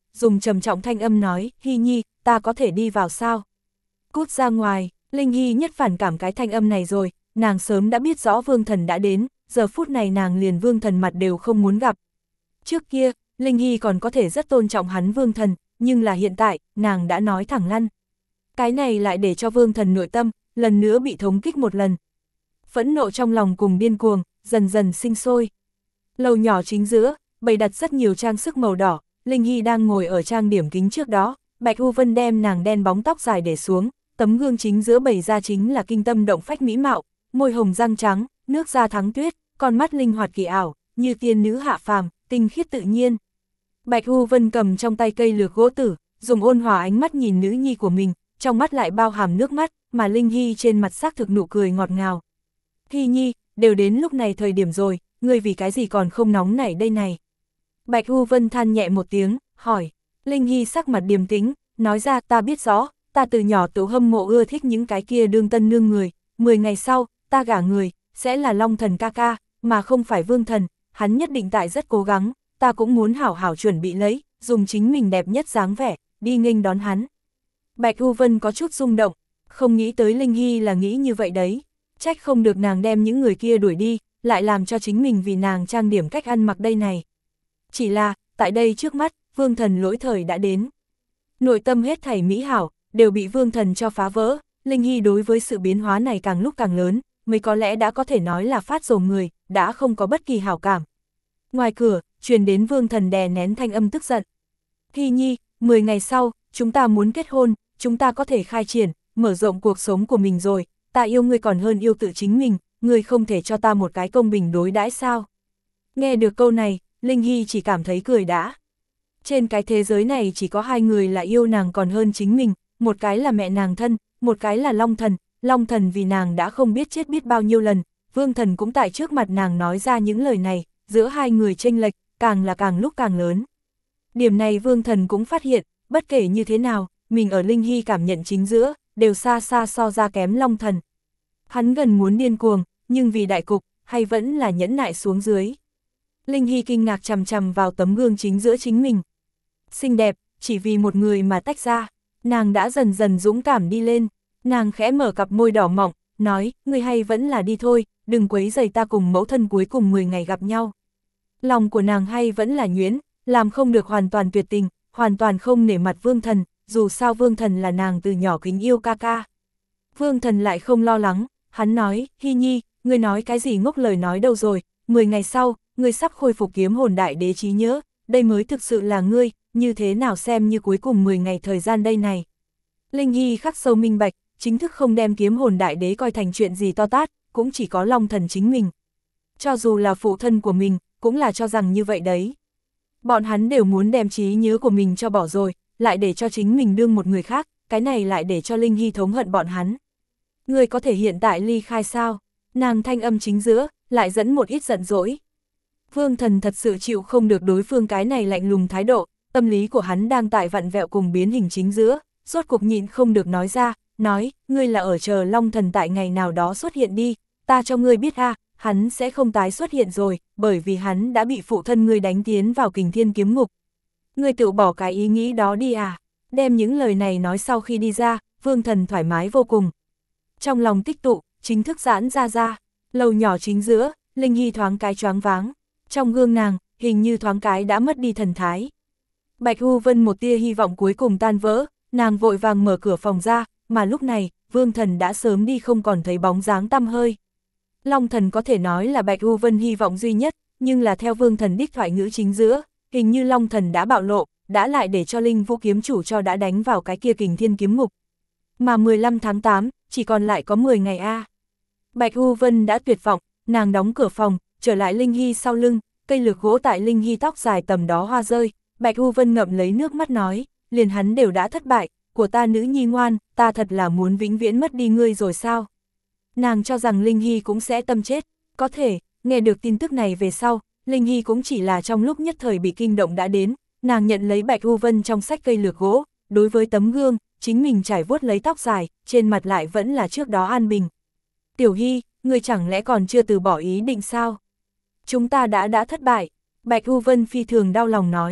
dùng trầm trọng thanh âm nói, Hy Nhi, ta có thể đi vào sao? Cút ra ngoài, Linh Hy nhất phản cảm cái thanh âm này rồi, nàng sớm đã biết rõ Vương Thần đã đến, giờ phút này nàng liền Vương Thần mặt đều không muốn gặp. Trước kia, Linh Hy còn có thể rất tôn trọng hắn Vương Thần, nhưng là hiện tại, nàng đã nói thẳng lăn. Cái này lại để cho Vương Thần nội tâm, lần nữa bị thống kích một lần. Phẫn nộ trong lòng cùng điên cuồng, dần dần sinh sôi. Lầu nhỏ chính giữa, bày đặt rất nhiều trang sức màu đỏ, Linh Hy đang ngồi ở trang điểm kính trước đó, Bạch U Vân đem nàng đen bóng tóc dài để xuống, tấm gương chính giữa bày ra chính là kinh tâm động phách mỹ mạo, môi hồng răng trắng, nước da thắng tuyết, con mắt linh hoạt kỳ ảo, như tiên nữ hạ phàm, tinh khiết tự nhiên. Bạch U Vân cầm trong tay cây lược gỗ tử, dùng ôn hòa ánh mắt nhìn nữ nhi của mình, trong mắt lại bao hàm nước mắt, mà Linh Hy trên mặt xác thực nụ cười ngọt ngào. Hy Nhi, đều đến lúc này thời điểm rồi, ngươi vì cái gì còn không nóng nảy đây này? Bạch U Vân than nhẹ một tiếng, hỏi. Linh Hy sắc mặt điềm tĩnh, nói ra ta biết rõ, ta từ nhỏ tự hâm mộ ưa thích những cái kia đương tân nương người, mười ngày sau, ta gả người, sẽ là Long Thần ca ca, mà không phải Vương Thần, hắn nhất định tại rất cố gắng, ta cũng muốn hảo hảo chuẩn bị lấy, dùng chính mình đẹp nhất dáng vẻ, đi nghênh đón hắn. Bạch U Vân có chút rung động, không nghĩ tới Linh Hy là nghĩ như vậy đấy, trách không được nàng đem những người kia đuổi đi, lại làm cho chính mình vì nàng trang điểm cách ăn mặc đây này. Chỉ là, tại đây trước mắt, Vương Thần lỗi thời đã đến. Nội tâm hết thảy mỹ hảo, đều bị Vương Thần cho phá vỡ, Linh Hy đối với sự biến hóa này càng lúc càng lớn, mới có lẽ đã có thể nói là phát rồ người, đã không có bất kỳ hảo cảm. Ngoài cửa, truyền đến Vương Thần đè nén thanh âm tức giận. Hy Nhi, mười ngày sau, chúng ta muốn kết hôn, chúng ta có thể khai triển, mở rộng cuộc sống của mình rồi, ta yêu ngươi còn hơn yêu tự chính mình, ngươi không thể cho ta một cái công bình đối đãi sao? Nghe được câu này, Linh Hy chỉ cảm thấy cười đã. Trên cái thế giới này chỉ có hai người là yêu nàng còn hơn chính mình, một cái là mẹ nàng thân, một cái là Long Thần, Long Thần vì nàng đã không biết chết biết bao nhiêu lần, Vương Thần cũng tại trước mặt nàng nói ra những lời này, giữa hai người chênh lệch, càng là càng lúc càng lớn. Điểm này Vương Thần cũng phát hiện, bất kể như thế nào, mình ở Linh Hy cảm nhận chính giữa, đều xa xa so ra kém Long Thần. Hắn gần muốn điên cuồng, nhưng vì đại cục, hay vẫn là nhẫn nại xuống dưới. Linh Hy kinh ngạc chằm chằm vào tấm gương chính giữa chính mình. Xinh đẹp, chỉ vì một người mà tách ra, nàng đã dần dần dũng cảm đi lên, nàng khẽ mở cặp môi đỏ mọng, nói, ngươi hay vẫn là đi thôi, đừng quấy rầy ta cùng mẫu thân cuối cùng mười ngày gặp nhau. Lòng của nàng hay vẫn là nhuyễn, làm không được hoàn toàn tuyệt tình, hoàn toàn không nể mặt Vương Thần, dù sao Vương Thần là nàng từ nhỏ kính yêu ca ca. Vương Thần lại không lo lắng, hắn nói, Hy Nhi, ngươi nói cái gì ngốc lời nói đâu rồi, mười ngày sau, ngươi sắp khôi phục kiếm hồn đại đế trí nhớ, đây mới thực sự là ngươi, như thế nào xem như cuối cùng mười ngày thời gian đây này. Linh Hy khắc sâu minh bạch, chính thức không đem kiếm hồn đại đế coi thành chuyện gì to tát, cũng chỉ có Long Thần chính mình. Cho dù là phụ thân của mình, cũng là cho rằng như vậy đấy. Bọn hắn đều muốn đem trí nhớ của mình cho bỏ rồi, lại để cho chính mình đương một người khác, cái này lại để cho Linh Hy thống hận bọn hắn. Người có thể hiện tại ly khai sao? Nàng thanh âm chính giữa, lại dẫn một ít giận dỗi. Vương Thần thật sự chịu không được đối phương cái này lạnh lùng thái độ, tâm lý của hắn đang tại vặn vẹo cùng biến hình chính giữa, rốt cuộc nhịn không được nói ra, nói, ngươi là ở chờ Long Thần tại ngày nào đó xuất hiện đi, ta cho ngươi biết a, hắn sẽ không tái xuất hiện rồi, bởi vì hắn đã bị phụ thân ngươi đánh tiến vào Kình Thiên Kiếm Ngục. Ngươi tự bỏ cái ý nghĩ đó đi à? Đem những lời này nói sau khi đi ra, Vương Thần thoải mái vô cùng. Trong lòng tích tụ, chính thức giãn ra ra, lầu nhỏ chính giữa, Linh Hy thoáng cái choáng váng. Trong gương nàng, hình như thoáng cái đã mất đi thần thái. Bạch U Vân một tia hy vọng cuối cùng tan vỡ, nàng vội vàng mở cửa phòng ra, mà lúc này, Vương Thần đã sớm đi không còn thấy bóng dáng tăm hơi. Long Thần có thể nói là Bạch U Vân hy vọng duy nhất, nhưng là theo Vương Thần đích thoại ngữ chính giữa, hình như Long Thần đã bạo lộ, đã lại để cho Linh Vũ kiếm chủ cho đã đánh vào cái kia Kình Thiên Kiếm Ngục. Mà mười lăm tháng tám, chỉ còn lại có mười ngày a. Bạch U Vân đã tuyệt vọng, nàng đóng cửa phòng, trở lại Linh Hy sau lưng, cây lược gỗ tại Linh Hy tóc dài tầm đó hoa rơi, Bạch U Vân ngậm lấy nước mắt nói, liền hắn đều đã thất bại, của ta nữ nhi ngoan, ta thật là muốn vĩnh viễn mất đi ngươi rồi sao? Nàng cho rằng Linh Hy cũng sẽ tâm chết, có thể, nghe được tin tức này về sau, Linh Hy cũng chỉ là trong lúc nhất thời bị kinh động đã đến, nàng nhận lấy Bạch U Vân trong sách cây lược gỗ, đối với tấm gương, chính mình trải vuốt lấy tóc dài, trên mặt lại vẫn là trước đó an bình. Tiểu Hy, ngươi chẳng lẽ còn chưa từ bỏ ý định sao? Chúng ta đã đã thất bại, Bạch U Vân phi thường đau lòng nói.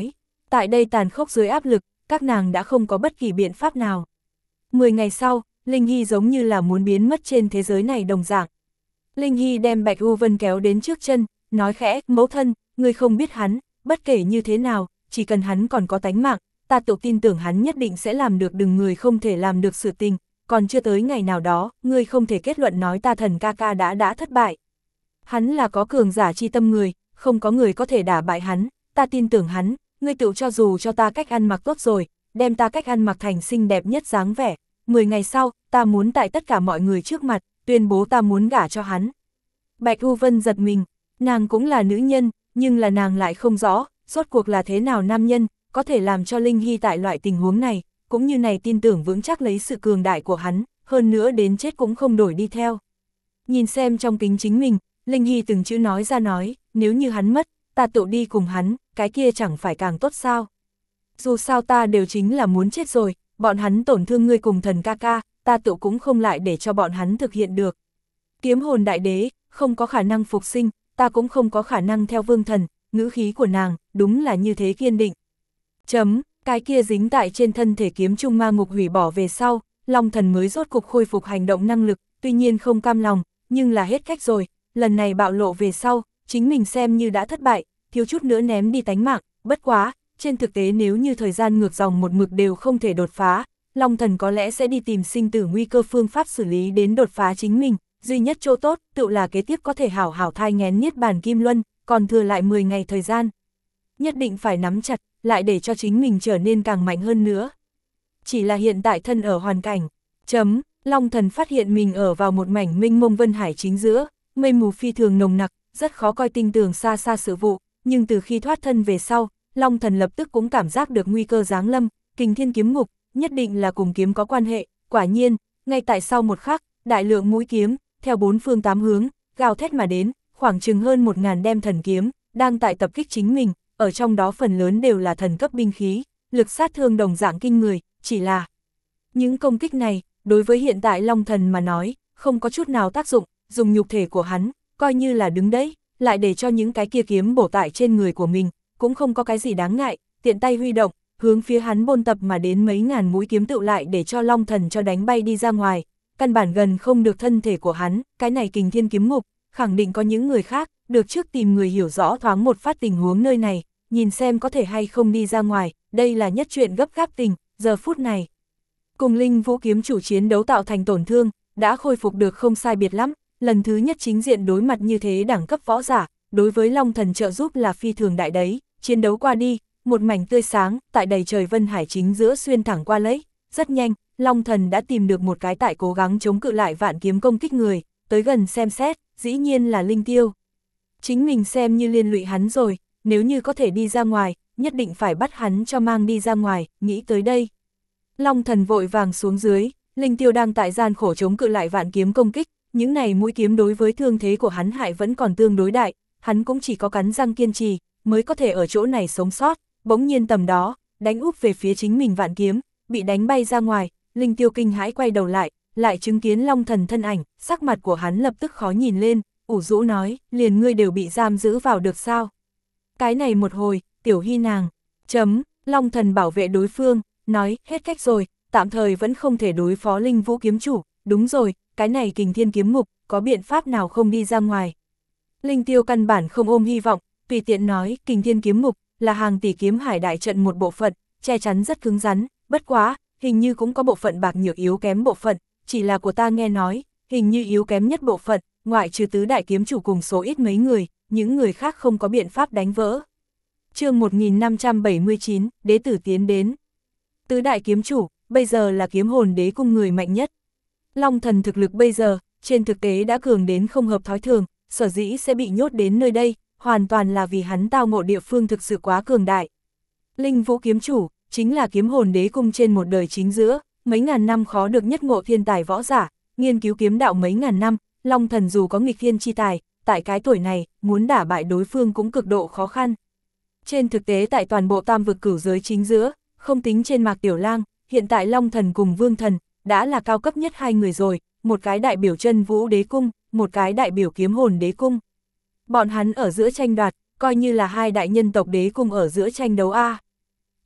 Tại đây tàn khốc dưới áp lực, các nàng đã không có bất kỳ biện pháp nào. Mười ngày sau, Linh Hy giống như là muốn biến mất trên thế giới này đồng dạng. Linh Hy đem Bạch U Vân kéo đến trước chân, nói khẽ, mẫu thân, ngươi không biết hắn, bất kể như thế nào, chỉ cần hắn còn có tánh mạng, ta tự tin tưởng hắn nhất định sẽ làm được đừng người không thể làm được sự tình, còn chưa tới ngày nào đó, ngươi không thể kết luận nói ta thần ca ca đã đã thất bại. Hắn là có cường giả chi tâm người, không có người có thể đả bại hắn, ta tin tưởng hắn, ngươi tự cho dù cho ta cách ăn mặc tốt rồi, đem ta cách ăn mặc thành xinh đẹp nhất dáng vẻ, mười ngày sau, ta muốn tại tất cả mọi người trước mặt, tuyên bố ta muốn gả cho hắn. Bạch U Vân giật mình, nàng cũng là nữ nhân, nhưng là nàng lại không rõ, rốt cuộc là thế nào nam nhân, có thể làm cho Linh Hy tại loại tình huống này, cũng như này tin tưởng vững chắc lấy sự cường đại của hắn, hơn nữa đến chết cũng không đổi đi theo. Nhìn xem trong kính chính mình, Linh Hy từng chữ nói ra nói, nếu như hắn mất, ta tự đi cùng hắn, cái kia chẳng phải càng tốt sao. Dù sao ta đều chính là muốn chết rồi, bọn hắn tổn thương ngươi cùng thần ca ca, ta tự cũng không lại để cho bọn hắn thực hiện được. Kiếm hồn đại đế, không có khả năng phục sinh, ta cũng không có khả năng theo vương thần, ngữ khí của nàng, đúng là như thế kiên định. Chấm, cái kia dính tại trên thân thể kiếm trung ma ngục hủy bỏ về sau, Long thần mới rốt cục khôi phục hành động năng lực, tuy nhiên không cam lòng, nhưng là hết cách rồi, lần này bạo lộ về sau, chính mình xem như đã thất bại, thiếu chút nữa ném đi tánh mạng, bất quá, trên thực tế nếu như thời gian ngược dòng một mực đều không thể đột phá, Long thần có lẽ sẽ đi tìm sinh tử nguy cơ phương pháp xử lý đến đột phá chính mình, duy nhất chỗ tốt, tự là kế tiếp có thể hảo hảo thai nghén niết bàn kim luân, còn thừa lại mười ngày thời gian. Nhất định phải nắm chặt, lại để cho chính mình trở nên càng mạnh hơn nữa. Chỉ là hiện tại thân ở hoàn cảnh, chấm, Long thần phát hiện mình ở vào một mảnh mênh mông vân hải chính giữa, mây mù phi thường nồng nặc, rất khó coi tinh tường xa xa sự vụ, nhưng từ khi thoát thân về sau, Long thần lập tức cũng cảm giác được nguy cơ giáng lâm, kình thiên kiếm ngục, nhất định là cùng kiếm có quan hệ, quả nhiên, ngay tại sau một khắc, đại lượng mũi kiếm, theo bốn phương tám hướng, gào thét mà đến, khoảng chừng hơn một ngàn đem thần kiếm, đang tại tập kích chính mình, ở trong đó phần lớn đều là thần cấp binh khí, lực sát thương đồng dạng kinh người, chỉ là những công kích này, đối với hiện tại Long thần mà nói, không có chút nào tác dụng, dùng nhục thể của hắn, coi như là đứng đấy, lại để cho những cái kia kiếm bổ tại trên người của mình, cũng không có cái gì đáng ngại, tiện tay huy động, hướng phía hắn bôn tập mà đến mấy ngàn mũi kiếm tựu lại để cho Long thần cho đánh bay đi ra ngoài, căn bản gần không được thân thể của hắn, cái này kình thiên kiếm ngục, khẳng định có những người khác, được trước tìm người hiểu rõ thoáng một phát tình huống nơi này, nhìn xem có thể hay không đi ra ngoài, đây là nhất chuyện gấp gáp tình, giờ phút này. Cùng Linh Vũ kiếm chủ chiến đấu tạo thành tổn thương, đã khôi phục được không sai biệt lắm, lần thứ nhất chính diện đối mặt như thế đẳng cấp võ giả, đối với Long thần trợ giúp là phi thường đại đấy, chiến đấu qua đi, một mảnh tươi sáng, tại đầy trời vân hải chính giữa xuyên thẳng qua lấy, rất nhanh, Long thần đã tìm được một cái tại cố gắng chống cự lại vạn kiếm công kích người, tới gần xem xét, dĩ nhiên là Linh Tiêu. Chính mình xem như liên lụy hắn rồi, nếu như có thể đi ra ngoài, nhất định phải bắt hắn cho mang đi ra ngoài, nghĩ tới đây. Long thần vội vàng xuống dưới, Linh Tiêu đang tại gian khổ chống cự lại vạn kiếm công kích, những này mũi kiếm đối với thương thế của hắn hại vẫn còn tương đối đại, hắn cũng chỉ có cắn răng kiên trì, mới có thể ở chỗ này sống sót, bỗng nhiên tầm đó, đánh úp về phía chính mình vạn kiếm, bị đánh bay ra ngoài, Linh Tiêu kinh hãi quay đầu lại, lại chứng kiến Long thần thân ảnh, sắc mặt của hắn lập tức khó nhìn lên, ủ rũ nói, liền ngươi đều bị giam giữ vào được sao? Cái này một hồi, tiểu hy nàng, chấm, Long thần bảo vệ đối phương, nói, hết cách rồi, tạm thời vẫn không thể đối phó Linh Vũ kiếm chủ, đúng rồi, cái này kình thiên kiếm ngục, có biện pháp nào không đi ra ngoài? Linh Tiêu căn bản không ôm hy vọng, tùy tiện nói, kình thiên kiếm ngục, là hàng tỷ kiếm hải đại trận một bộ phận, che chắn rất cứng rắn, bất quá, hình như cũng có bộ phận bạc nhược yếu kém bộ phận, chỉ là của ta nghe nói, hình như yếu kém nhất bộ phận, ngoại trừ tứ đại kiếm chủ cùng số ít mấy người, những người khác không có biện pháp đánh vỡ. Chương một nghìn năm trăm bảy mươi chín, đế tử tiến đến. Tứ đại kiếm chủ, bây giờ là kiếm hồn đế cung người mạnh nhất. Long thần thực lực bây giờ, trên thực tế đã cường đến không hợp thói thường, sở dĩ sẽ bị nhốt đến nơi đây, hoàn toàn là vì hắn tao ngộ địa phương thực sự quá cường đại. Linh Vũ kiếm chủ, chính là kiếm hồn đế cung trên một đời chính giữa, mấy ngàn năm khó được nhất ngộ thiên tài võ giả, nghiên cứu kiếm đạo mấy ngàn năm, Long thần dù có nghịch thiên chi tài, tại cái tuổi này, muốn đả bại đối phương cũng cực độ khó khăn. Trên thực tế tại toàn bộ tam vực cửu giới chính giữa, không tính trên Mạc Tiểu Lang, hiện tại Long thần cùng Vương thần, đã là cao cấp nhất hai người rồi, một cái đại biểu chân vũ đế cung, một cái đại biểu kiếm hồn đế cung. Bọn hắn ở giữa tranh đoạt, coi như là hai đại nhân tộc đế cung ở giữa tranh đấu A.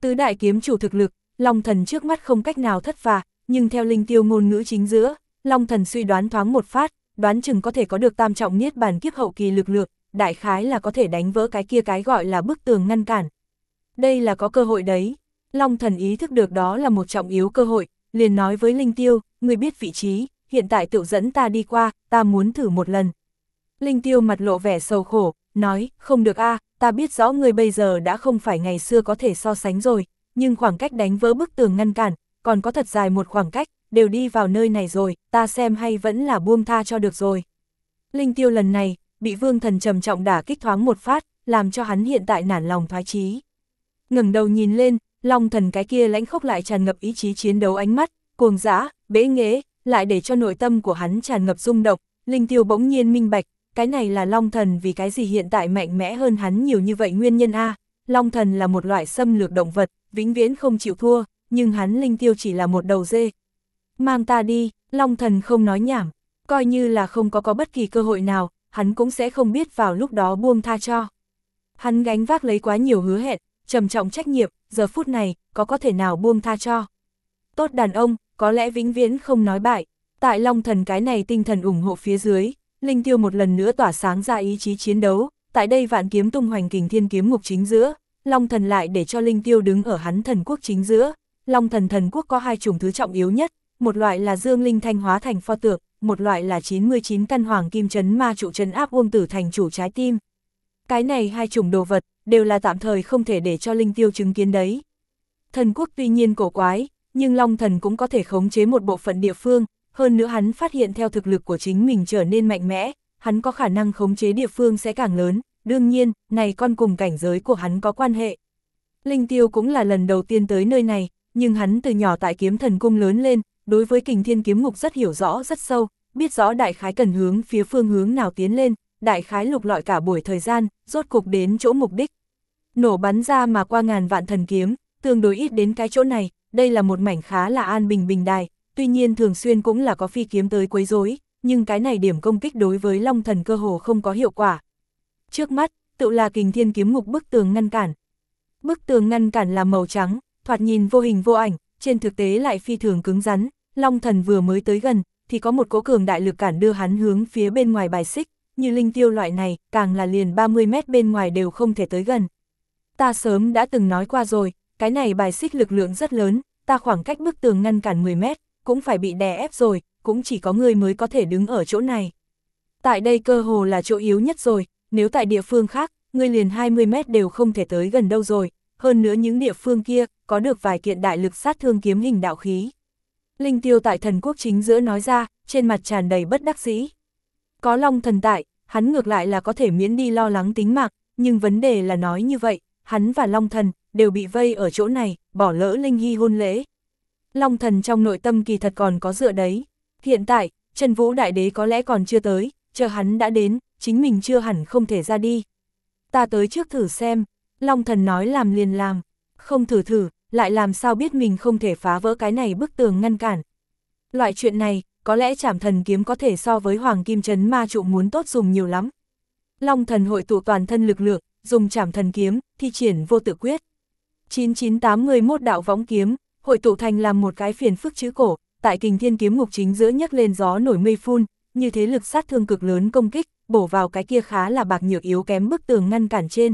Tứ đại kiếm chủ thực lực, Long Thần trước mắt không cách nào thất phà, nhưng theo Linh Tiêu ngôn ngữ chính giữa, Long Thần suy đoán thoáng một phát, đoán chừng có thể có được tam trọng niết bàn kiếp hậu kỳ lực lượng, đại khái là có thể đánh vỡ cái kia cái gọi là bức tường ngăn cản. Đây là có cơ hội đấy. Long Thần ý thức được đó là một trọng yếu cơ hội, liền nói với Linh Tiêu, người biết vị trí, hiện tại tự dẫn ta đi qua, ta muốn thử một lần. Linh Tiêu mặt lộ vẻ sầu khổ, nói, không được a, ta biết rõ người bây giờ đã không phải ngày xưa có thể so sánh rồi, nhưng khoảng cách đánh vỡ bức tường ngăn cản, còn có thật dài một khoảng cách, đều đi vào nơi này rồi, ta xem hay vẫn là buông tha cho được rồi. Linh Tiêu lần này, bị Vương Thần trầm trọng đả kích thoáng một phát, làm cho hắn hiện tại nản lòng thoái chí. Ngẩng đầu nhìn lên, Long Thần cái kia lãnh khốc lại tràn ngập ý chí chiến đấu ánh mắt, cuồng dã, bẽ nghễ, lại để cho nội tâm của hắn tràn ngập rung động. Linh Tiêu bỗng nhiên minh bạch, cái này là Long Thần vì cái gì hiện tại mạnh mẽ hơn hắn nhiều như vậy nguyên nhân a. Long Thần là một loại xâm lược động vật, vĩnh viễn không chịu thua, nhưng hắn Linh Tiêu chỉ là một đầu dê. Mang ta đi, Long Thần không nói nhảm, coi như là không có có bất kỳ cơ hội nào, hắn cũng sẽ không biết vào lúc đó buông tha cho. Hắn gánh vác lấy quá nhiều hứa hẹn, trầm trọng trách nhiệm, giờ phút này, có có thể nào buông tha cho. Tốt đàn ông, có lẽ vĩnh viễn không nói bại. Tại Long Thần cái này tinh thần ủng hộ phía dưới, Linh Tiêu một lần nữa tỏa sáng ra ý chí chiến đấu, tại đây vạn kiếm tung hoành kình thiên kiếm ngục chính giữa, Long Thần lại để cho Linh Tiêu đứng ở hắn thần quốc chính giữa. Long Thần thần quốc có hai chủng thứ trọng yếu nhất, một loại là dương linh thanh hóa thành pho tượng, một loại là chín mươi chín căn hoàng kim trấn ma trụ trấn áp Uông Tử thành chủ trái tim. Cái này hai chủng đồ vật, đều là tạm thời không thể để cho Linh Tiêu chứng kiến đấy. Thần quốc tuy nhiên cổ quái, nhưng Long Thần cũng có thể khống chế một bộ phận địa phương, hơn nữa hắn phát hiện theo thực lực của chính mình trở nên mạnh mẽ, hắn có khả năng khống chế địa phương sẽ càng lớn, đương nhiên, này con cùng cảnh giới của hắn có quan hệ. Linh Tiêu cũng là lần đầu tiên tới nơi này, nhưng hắn từ nhỏ tại kiếm thần cung lớn lên, đối với kình thiên kiếm ngục rất hiểu rõ rất sâu, biết rõ đại khái cần hướng phía phương hướng nào tiến lên, đại khái lục lọi cả buổi thời gian, rốt cục đến chỗ mục đích. Nổ bắn ra mà qua ngàn vạn thần kiếm, tương đối ít đến cái chỗ này, đây là một mảnh khá là an bình bình đài, tuy nhiên thường xuyên cũng là có phi kiếm tới quấy rối, nhưng cái này điểm công kích đối với Long Thần cơ hồ không có hiệu quả. Trước mắt, tự là kình thiên kiếm ngục bức tường ngăn cản. Bức tường ngăn cản là màu trắng, thoạt nhìn vô hình vô ảnh, trên thực tế lại phi thường cứng rắn, Long Thần vừa mới tới gần, thì có một cỗ cường đại lực cản đưa hắn hướng phía bên ngoài bài xích, như Linh Tiêu loại này, càng là liền ba mươi mét bên ngoài đều không thể tới gần. Ta sớm đã từng nói qua rồi, cái này bài xích lực lượng rất lớn, ta khoảng cách bức tường ngăn cản mười mét, cũng phải bị đè ép rồi, cũng chỉ có ngươi mới có thể đứng ở chỗ này. Tại đây cơ hồ là chỗ yếu nhất rồi, nếu tại địa phương khác, ngươi liền hai mươi mét đều không thể tới gần đâu rồi, hơn nữa những địa phương kia, có được vài kiện đại lực sát thương kiếm hình đạo khí. Linh Tiêu tại thần quốc chính giữa nói ra, trên mặt tràn đầy bất đắc dĩ. Có Long Thần tại, hắn ngược lại là có thể miễn đi lo lắng tính mạng, nhưng vấn đề là nói như vậy, hắn và Long Thần đều bị vây ở chỗ này, bỏ lỡ Linh Hy hôn lễ. Long Thần trong nội tâm kỳ thật còn có dựa đấy. Hiện tại, Chân Vũ Đại Đế có lẽ còn chưa tới, chờ hắn đã đến, chính mình chưa hẳn không thể ra đi. Ta tới trước thử xem, Long Thần nói làm liền làm, không thử thử, lại làm sao biết mình không thể phá vỡ cái này bức tường ngăn cản. Loại chuyện này, có lẽ Trảm Thần kiếm có thể so với Hoàng Kim Trấn Ma Trụ muốn tốt dùng nhiều lắm. Long Thần hội tụ toàn thân lực lượng, dùng Trảm Thần kiếm, thi triển vô tự quyết. chín chín tám mươi mốt đạo võng kiếm, hội tụ thành làm một cái phiền phức chữ cổ, tại kình thiên kiếm ngục chính giữa nhấc lên gió nổi mây phun, như thế lực sát thương cực lớn công kích, bổ vào cái kia khá là bạc nhược yếu kém bức tường ngăn cản trên.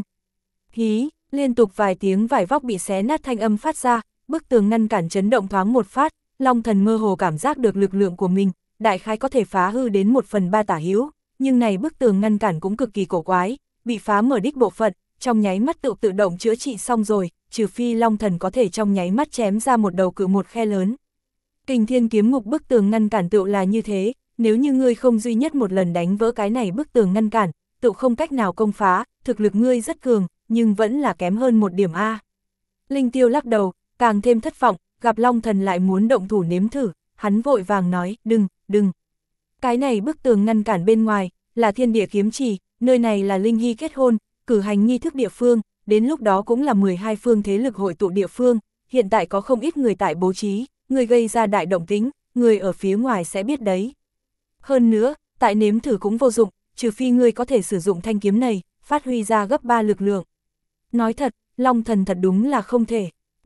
Hí, liên tục vài tiếng vải vóc bị xé nát thanh âm phát ra, bức tường ngăn cản chấn động thoáng một phát, Long Thần mơ hồ cảm giác được lực lượng của mình, đại khái có thể phá hư đến một phần ba tả hữu, nhưng này bức tường ngăn cản cũng cực kỳ cổ quái, bị phá mở đích bộ phận, trong nháy mắt tự tự động chữa trị xong rồi, trừ phi Long Thần có thể trong nháy mắt chém ra một đầu cự một khe lớn. Kình thiên kiếm ngục bức tường ngăn cản tựu là như thế, nếu như ngươi không duy nhất một lần đánh vỡ cái này bức tường ngăn cản, tựu không cách nào công phá, thực lực ngươi rất cường, nhưng vẫn là kém hơn một điểm A. Linh Tiêu lắc đầu, càng thêm thất vọng, gặp Long Thần lại muốn động thủ nếm thử, hắn vội vàng nói, đừng, đừng. Cái này bức tường ngăn cản bên ngoài, là thiên địa kiếm trì, nơi này là Linh Hy kết hôn, cử hành nghi thức địa phương, đến lúc đó cũng là mười hai phương thế lực hội tụ địa phương, hiện tại có không ít người tại bố trí, người gây ra đại động tính, người ở phía ngoài sẽ biết đấy. Hơn nữa, tại nếm thử cũng vô dụng, trừ phi ngươi có thể sử dụng thanh kiếm này, phát huy ra gấp ba lực lượng. Nói thật, Long Thần thật đúng là không thể.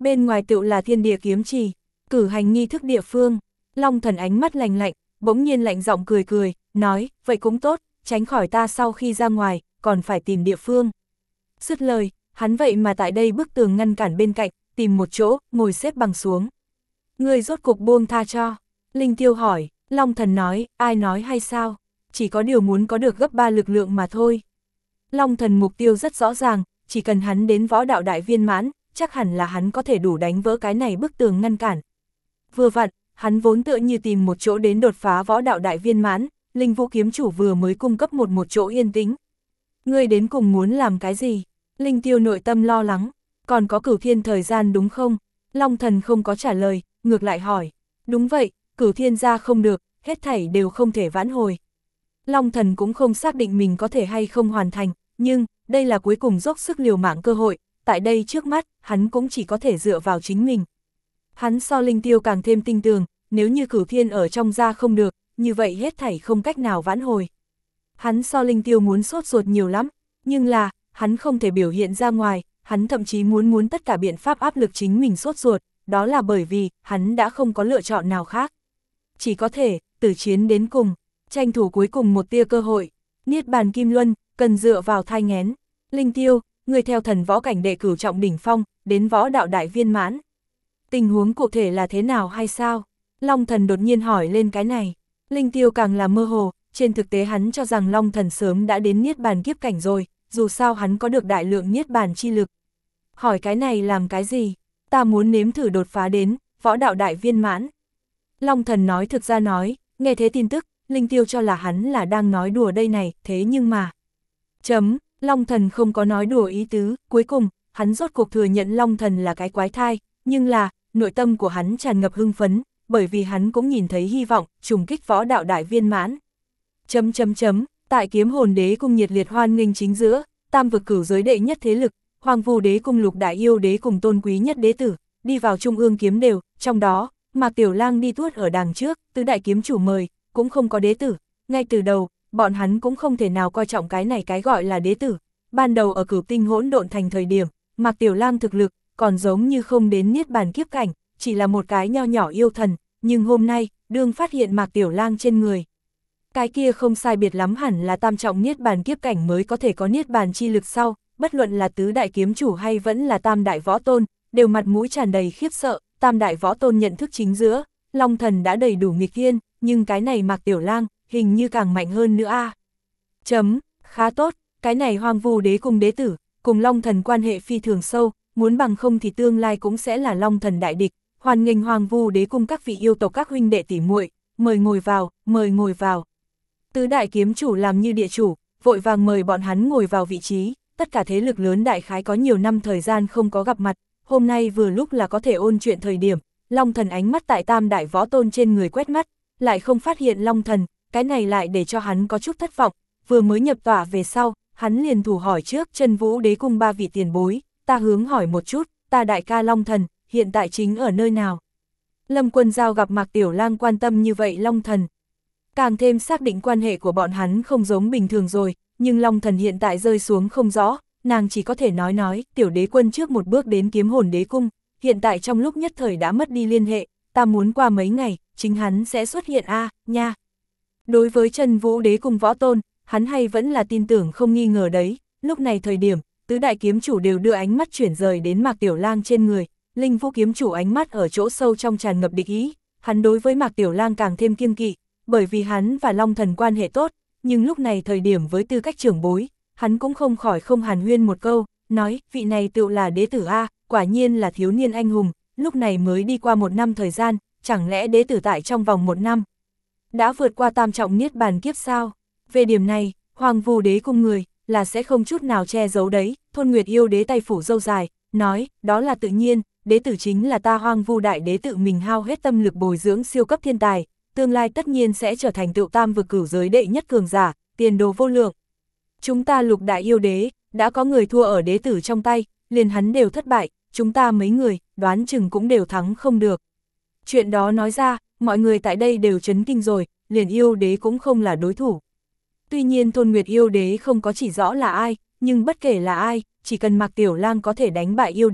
Bên ngoài tựu là thiên địa kiếm trì, cử hành nghi thức địa phương. Long Thần ánh mắt lạnh lạnh, bỗng nhiên lạnh giọng cười cười, nói, vậy cũng tốt, tránh khỏi ta sau khi ra ngoài, còn phải tìm địa phương. Dứt lời, hắn vậy mà tại đây bức tường ngăn cản bên cạnh, tìm một chỗ, ngồi xếp bằng xuống. Người rốt cục buông tha cho. Linh Tiêu hỏi, Long Thần nói, ai nói hay sao? Chỉ có điều muốn có được gấp ba lực lượng mà thôi. Long Thần mục tiêu rất rõ ràng, chỉ cần hắn đến võ đạo đại viên mãn, chắc hẳn là hắn có thể đủ đánh vỡ cái này bức tường ngăn cản. Vừa vặn, hắn vốn tựa như tìm một chỗ đến đột phá võ đạo đại viên mãn, Linh Vũ kiếm chủ vừa mới cung cấp một một chỗ yên tĩnh. Ngươi đến cùng muốn làm cái gì? Linh Tiêu nội tâm lo lắng, còn có Cửu Thiên thời gian đúng không? Long Thần không có trả lời, ngược lại hỏi. Đúng vậy, Cửu Thiên ra không được, hết thảy đều không thể vãn hồi. Long Thần cũng không xác định mình có thể hay không hoàn thành, nhưng, đây là cuối cùng dốc sức liều mạng cơ hội, tại đây trước mắt, hắn cũng chỉ có thể dựa vào chính mình. Hắn so Linh Tiêu càng thêm tinh tường, nếu như Cửu Thiên ở trong ra không được, như vậy hết thảy không cách nào vãn hồi. Hắn so Linh Tiêu muốn sốt ruột nhiều lắm, nhưng là, hắn không thể biểu hiện ra ngoài, hắn thậm chí muốn muốn tất cả biện pháp áp lực chính mình sốt ruột, đó là bởi vì, hắn đã không có lựa chọn nào khác. Chỉ có thể, tử chiến đến cùng, tranh thủ cuối cùng một tia cơ hội. Niết bàn kim luân, cần dựa vào thai nghén. Linh Tiêu, người theo thần võ cảnh đệ cửu trọng đỉnh phong, đến võ đạo đại viên mãn. Tình huống cụ thể là thế nào hay sao? Long Thần đột nhiên hỏi lên cái này. Linh Tiêu càng là mơ hồ, trên thực tế hắn cho rằng Long Thần sớm đã đến niết bàn kiếp cảnh rồi, dù sao hắn có được đại lượng niết bàn chi lực. Hỏi cái này làm cái gì? Ta muốn nếm thử đột phá đến võ đạo đại viên mãn. Long Thần nói thực ra nói, nghe thế tin tức, Linh Tiêu cho là hắn là đang nói đùa đây này, thế nhưng mà... Chấm, Long Thần không có nói đùa ý tứ, cuối cùng, hắn rốt cuộc thừa nhận Long Thần là cái quái thai, nhưng là, nội tâm của hắn tràn ngập hưng phấn, bởi vì hắn cũng nhìn thấy hy vọng, trùng kích võ đạo đại viên mãn. Chấm chấm chấm, tại Kiếm Hồn Đế cung nhiệt liệt hoan nghênh chính giữa, tam vực cửu giới đệ nhất thế lực, Hoàng Vu Đế cung Lục Đại Yêu Đế cùng tôn quý nhất đế tử, đi vào trung ương kiếm đều, trong đó, Mạc Tiểu Lang đi tuốt ở đằng trước, tứ đại kiếm chủ mời, cũng không có đế tử, ngay từ đầu, bọn hắn cũng không thể nào coi trọng cái này cái gọi là đế tử. Ban đầu ở Cửu Tinh Hỗn Độn Thành thời điểm, Mạc Tiểu Lang thực lực, còn giống như không đến niết bàn kiếp cảnh, chỉ là một cái nho nhỏ yêu thần, nhưng hôm nay, đương phát hiện Mạc Tiểu Lang trên người. Cái kia không sai biệt lắm hẳn là tam trọng niết bàn kiếp cảnh mới có thể có niết bàn chi lực sau, bất luận là tứ đại kiếm chủ hay vẫn là tam đại võ tôn, đều mặt mũi tràn đầy khiếp sợ, tam đại võ tôn nhận thức chính giữa, Long Thần đã đầy đủ nghịch thiên, nhưng cái này Mạc Tiểu Lang, hình như càng mạnh hơn nữa a. À. Chấm, khá tốt, cái này Hoàng Vu Đế cung đế tử, cùng Long Thần quan hệ phi thường sâu, muốn bằng không thì tương lai cũng sẽ là Long Thần đại địch, hoan nghênh Hoàng Vu Đế cung các vị yêu tộc các huynh đệ tỷ muội, mời ngồi vào, mời ngồi vào. Tứ đại kiếm chủ làm như địa chủ, vội vàng mời bọn hắn ngồi vào vị trí, tất cả thế lực lớn đại khái có nhiều năm thời gian không có gặp mặt, hôm nay vừa lúc là có thể ôn chuyện thời điểm, Long Thần ánh mắt tại tam đại võ tôn trên người quét mắt, lại không phát hiện Long Thần, cái này lại để cho hắn có chút thất vọng, vừa mới nhập tỏa về sau, hắn liền thủ hỏi trước Chân Vũ Đế cung ba vị tiền bối, ta hướng hỏi một chút, ta đại ca Long Thần, hiện tại chính ở nơi nào? Lâm Quân Giao gặp Mạc Tiểu Lang quan tâm như vậy Long Thần, càng thêm xác định quan hệ của bọn hắn không giống bình thường rồi, nhưng Long Thần hiện tại rơi xuống không rõ, nàng chỉ có thể nói nói, tiểu đế quân trước một bước đến Kiếm Hồn Đế cung, hiện tại trong lúc nhất thời đã mất đi liên hệ, ta muốn qua mấy ngày, chính hắn sẽ xuất hiện a, à, nha. Đối với Chân Vũ Đế cung võ tôn, hắn hay vẫn là tin tưởng không nghi ngờ đấy, lúc này thời điểm, tứ đại kiếm chủ đều đưa ánh mắt chuyển rời đến Mạc Tiểu Lang trên người, Linh Vũ kiếm chủ ánh mắt ở chỗ sâu trong tràn ngập địch ý, hắn đối với Mạc Tiểu Lang càng thêm kiêng kỵ, bởi vì hắn và Long Thần quan hệ tốt, nhưng lúc này thời điểm với tư cách trưởng bối, hắn cũng không khỏi không hàn huyên một câu, nói, vị này tựu là đế tử A, quả nhiên là thiếu niên anh hùng, lúc này mới đi qua một năm thời gian, chẳng lẽ đế tử tại trong vòng một năm đã vượt qua tam trọng niết bàn kiếp sao? Về điểm này, Hoàng Vu Đế cung người, là sẽ không chút nào che giấu đấy, Thôn Nguyệt Yêu Đế tay phủ râu dài, nói, đó là tự nhiên, đế tử chính là ta Hoàng Vu đại đế tự mình hao hết tâm lực bồi dưỡng siêu cấp thiên tài, tương lai tất nhiên sẽ trở thành tựu tam vực cửu giới đệ nhất cường giả, tiền đồ vô lượng. Chúng ta Lục Đại Yêu Đế, đã có người thua ở đế tử trong tay, liền hắn đều thất bại, chúng ta mấy người, đoán chừng cũng đều thắng không được. Chuyện đó nói ra, mọi người tại đây đều chấn kinh rồi, liền yêu đế cũng không là đối thủ. Tuy nhiên Thôn Nguyệt Yêu Đế không có chỉ rõ là ai, nhưng bất kể là ai, chỉ cần Mạc Tiểu Lang có thể đánh bại yêu đế,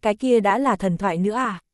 cái kia đã là thần thoại nữa à?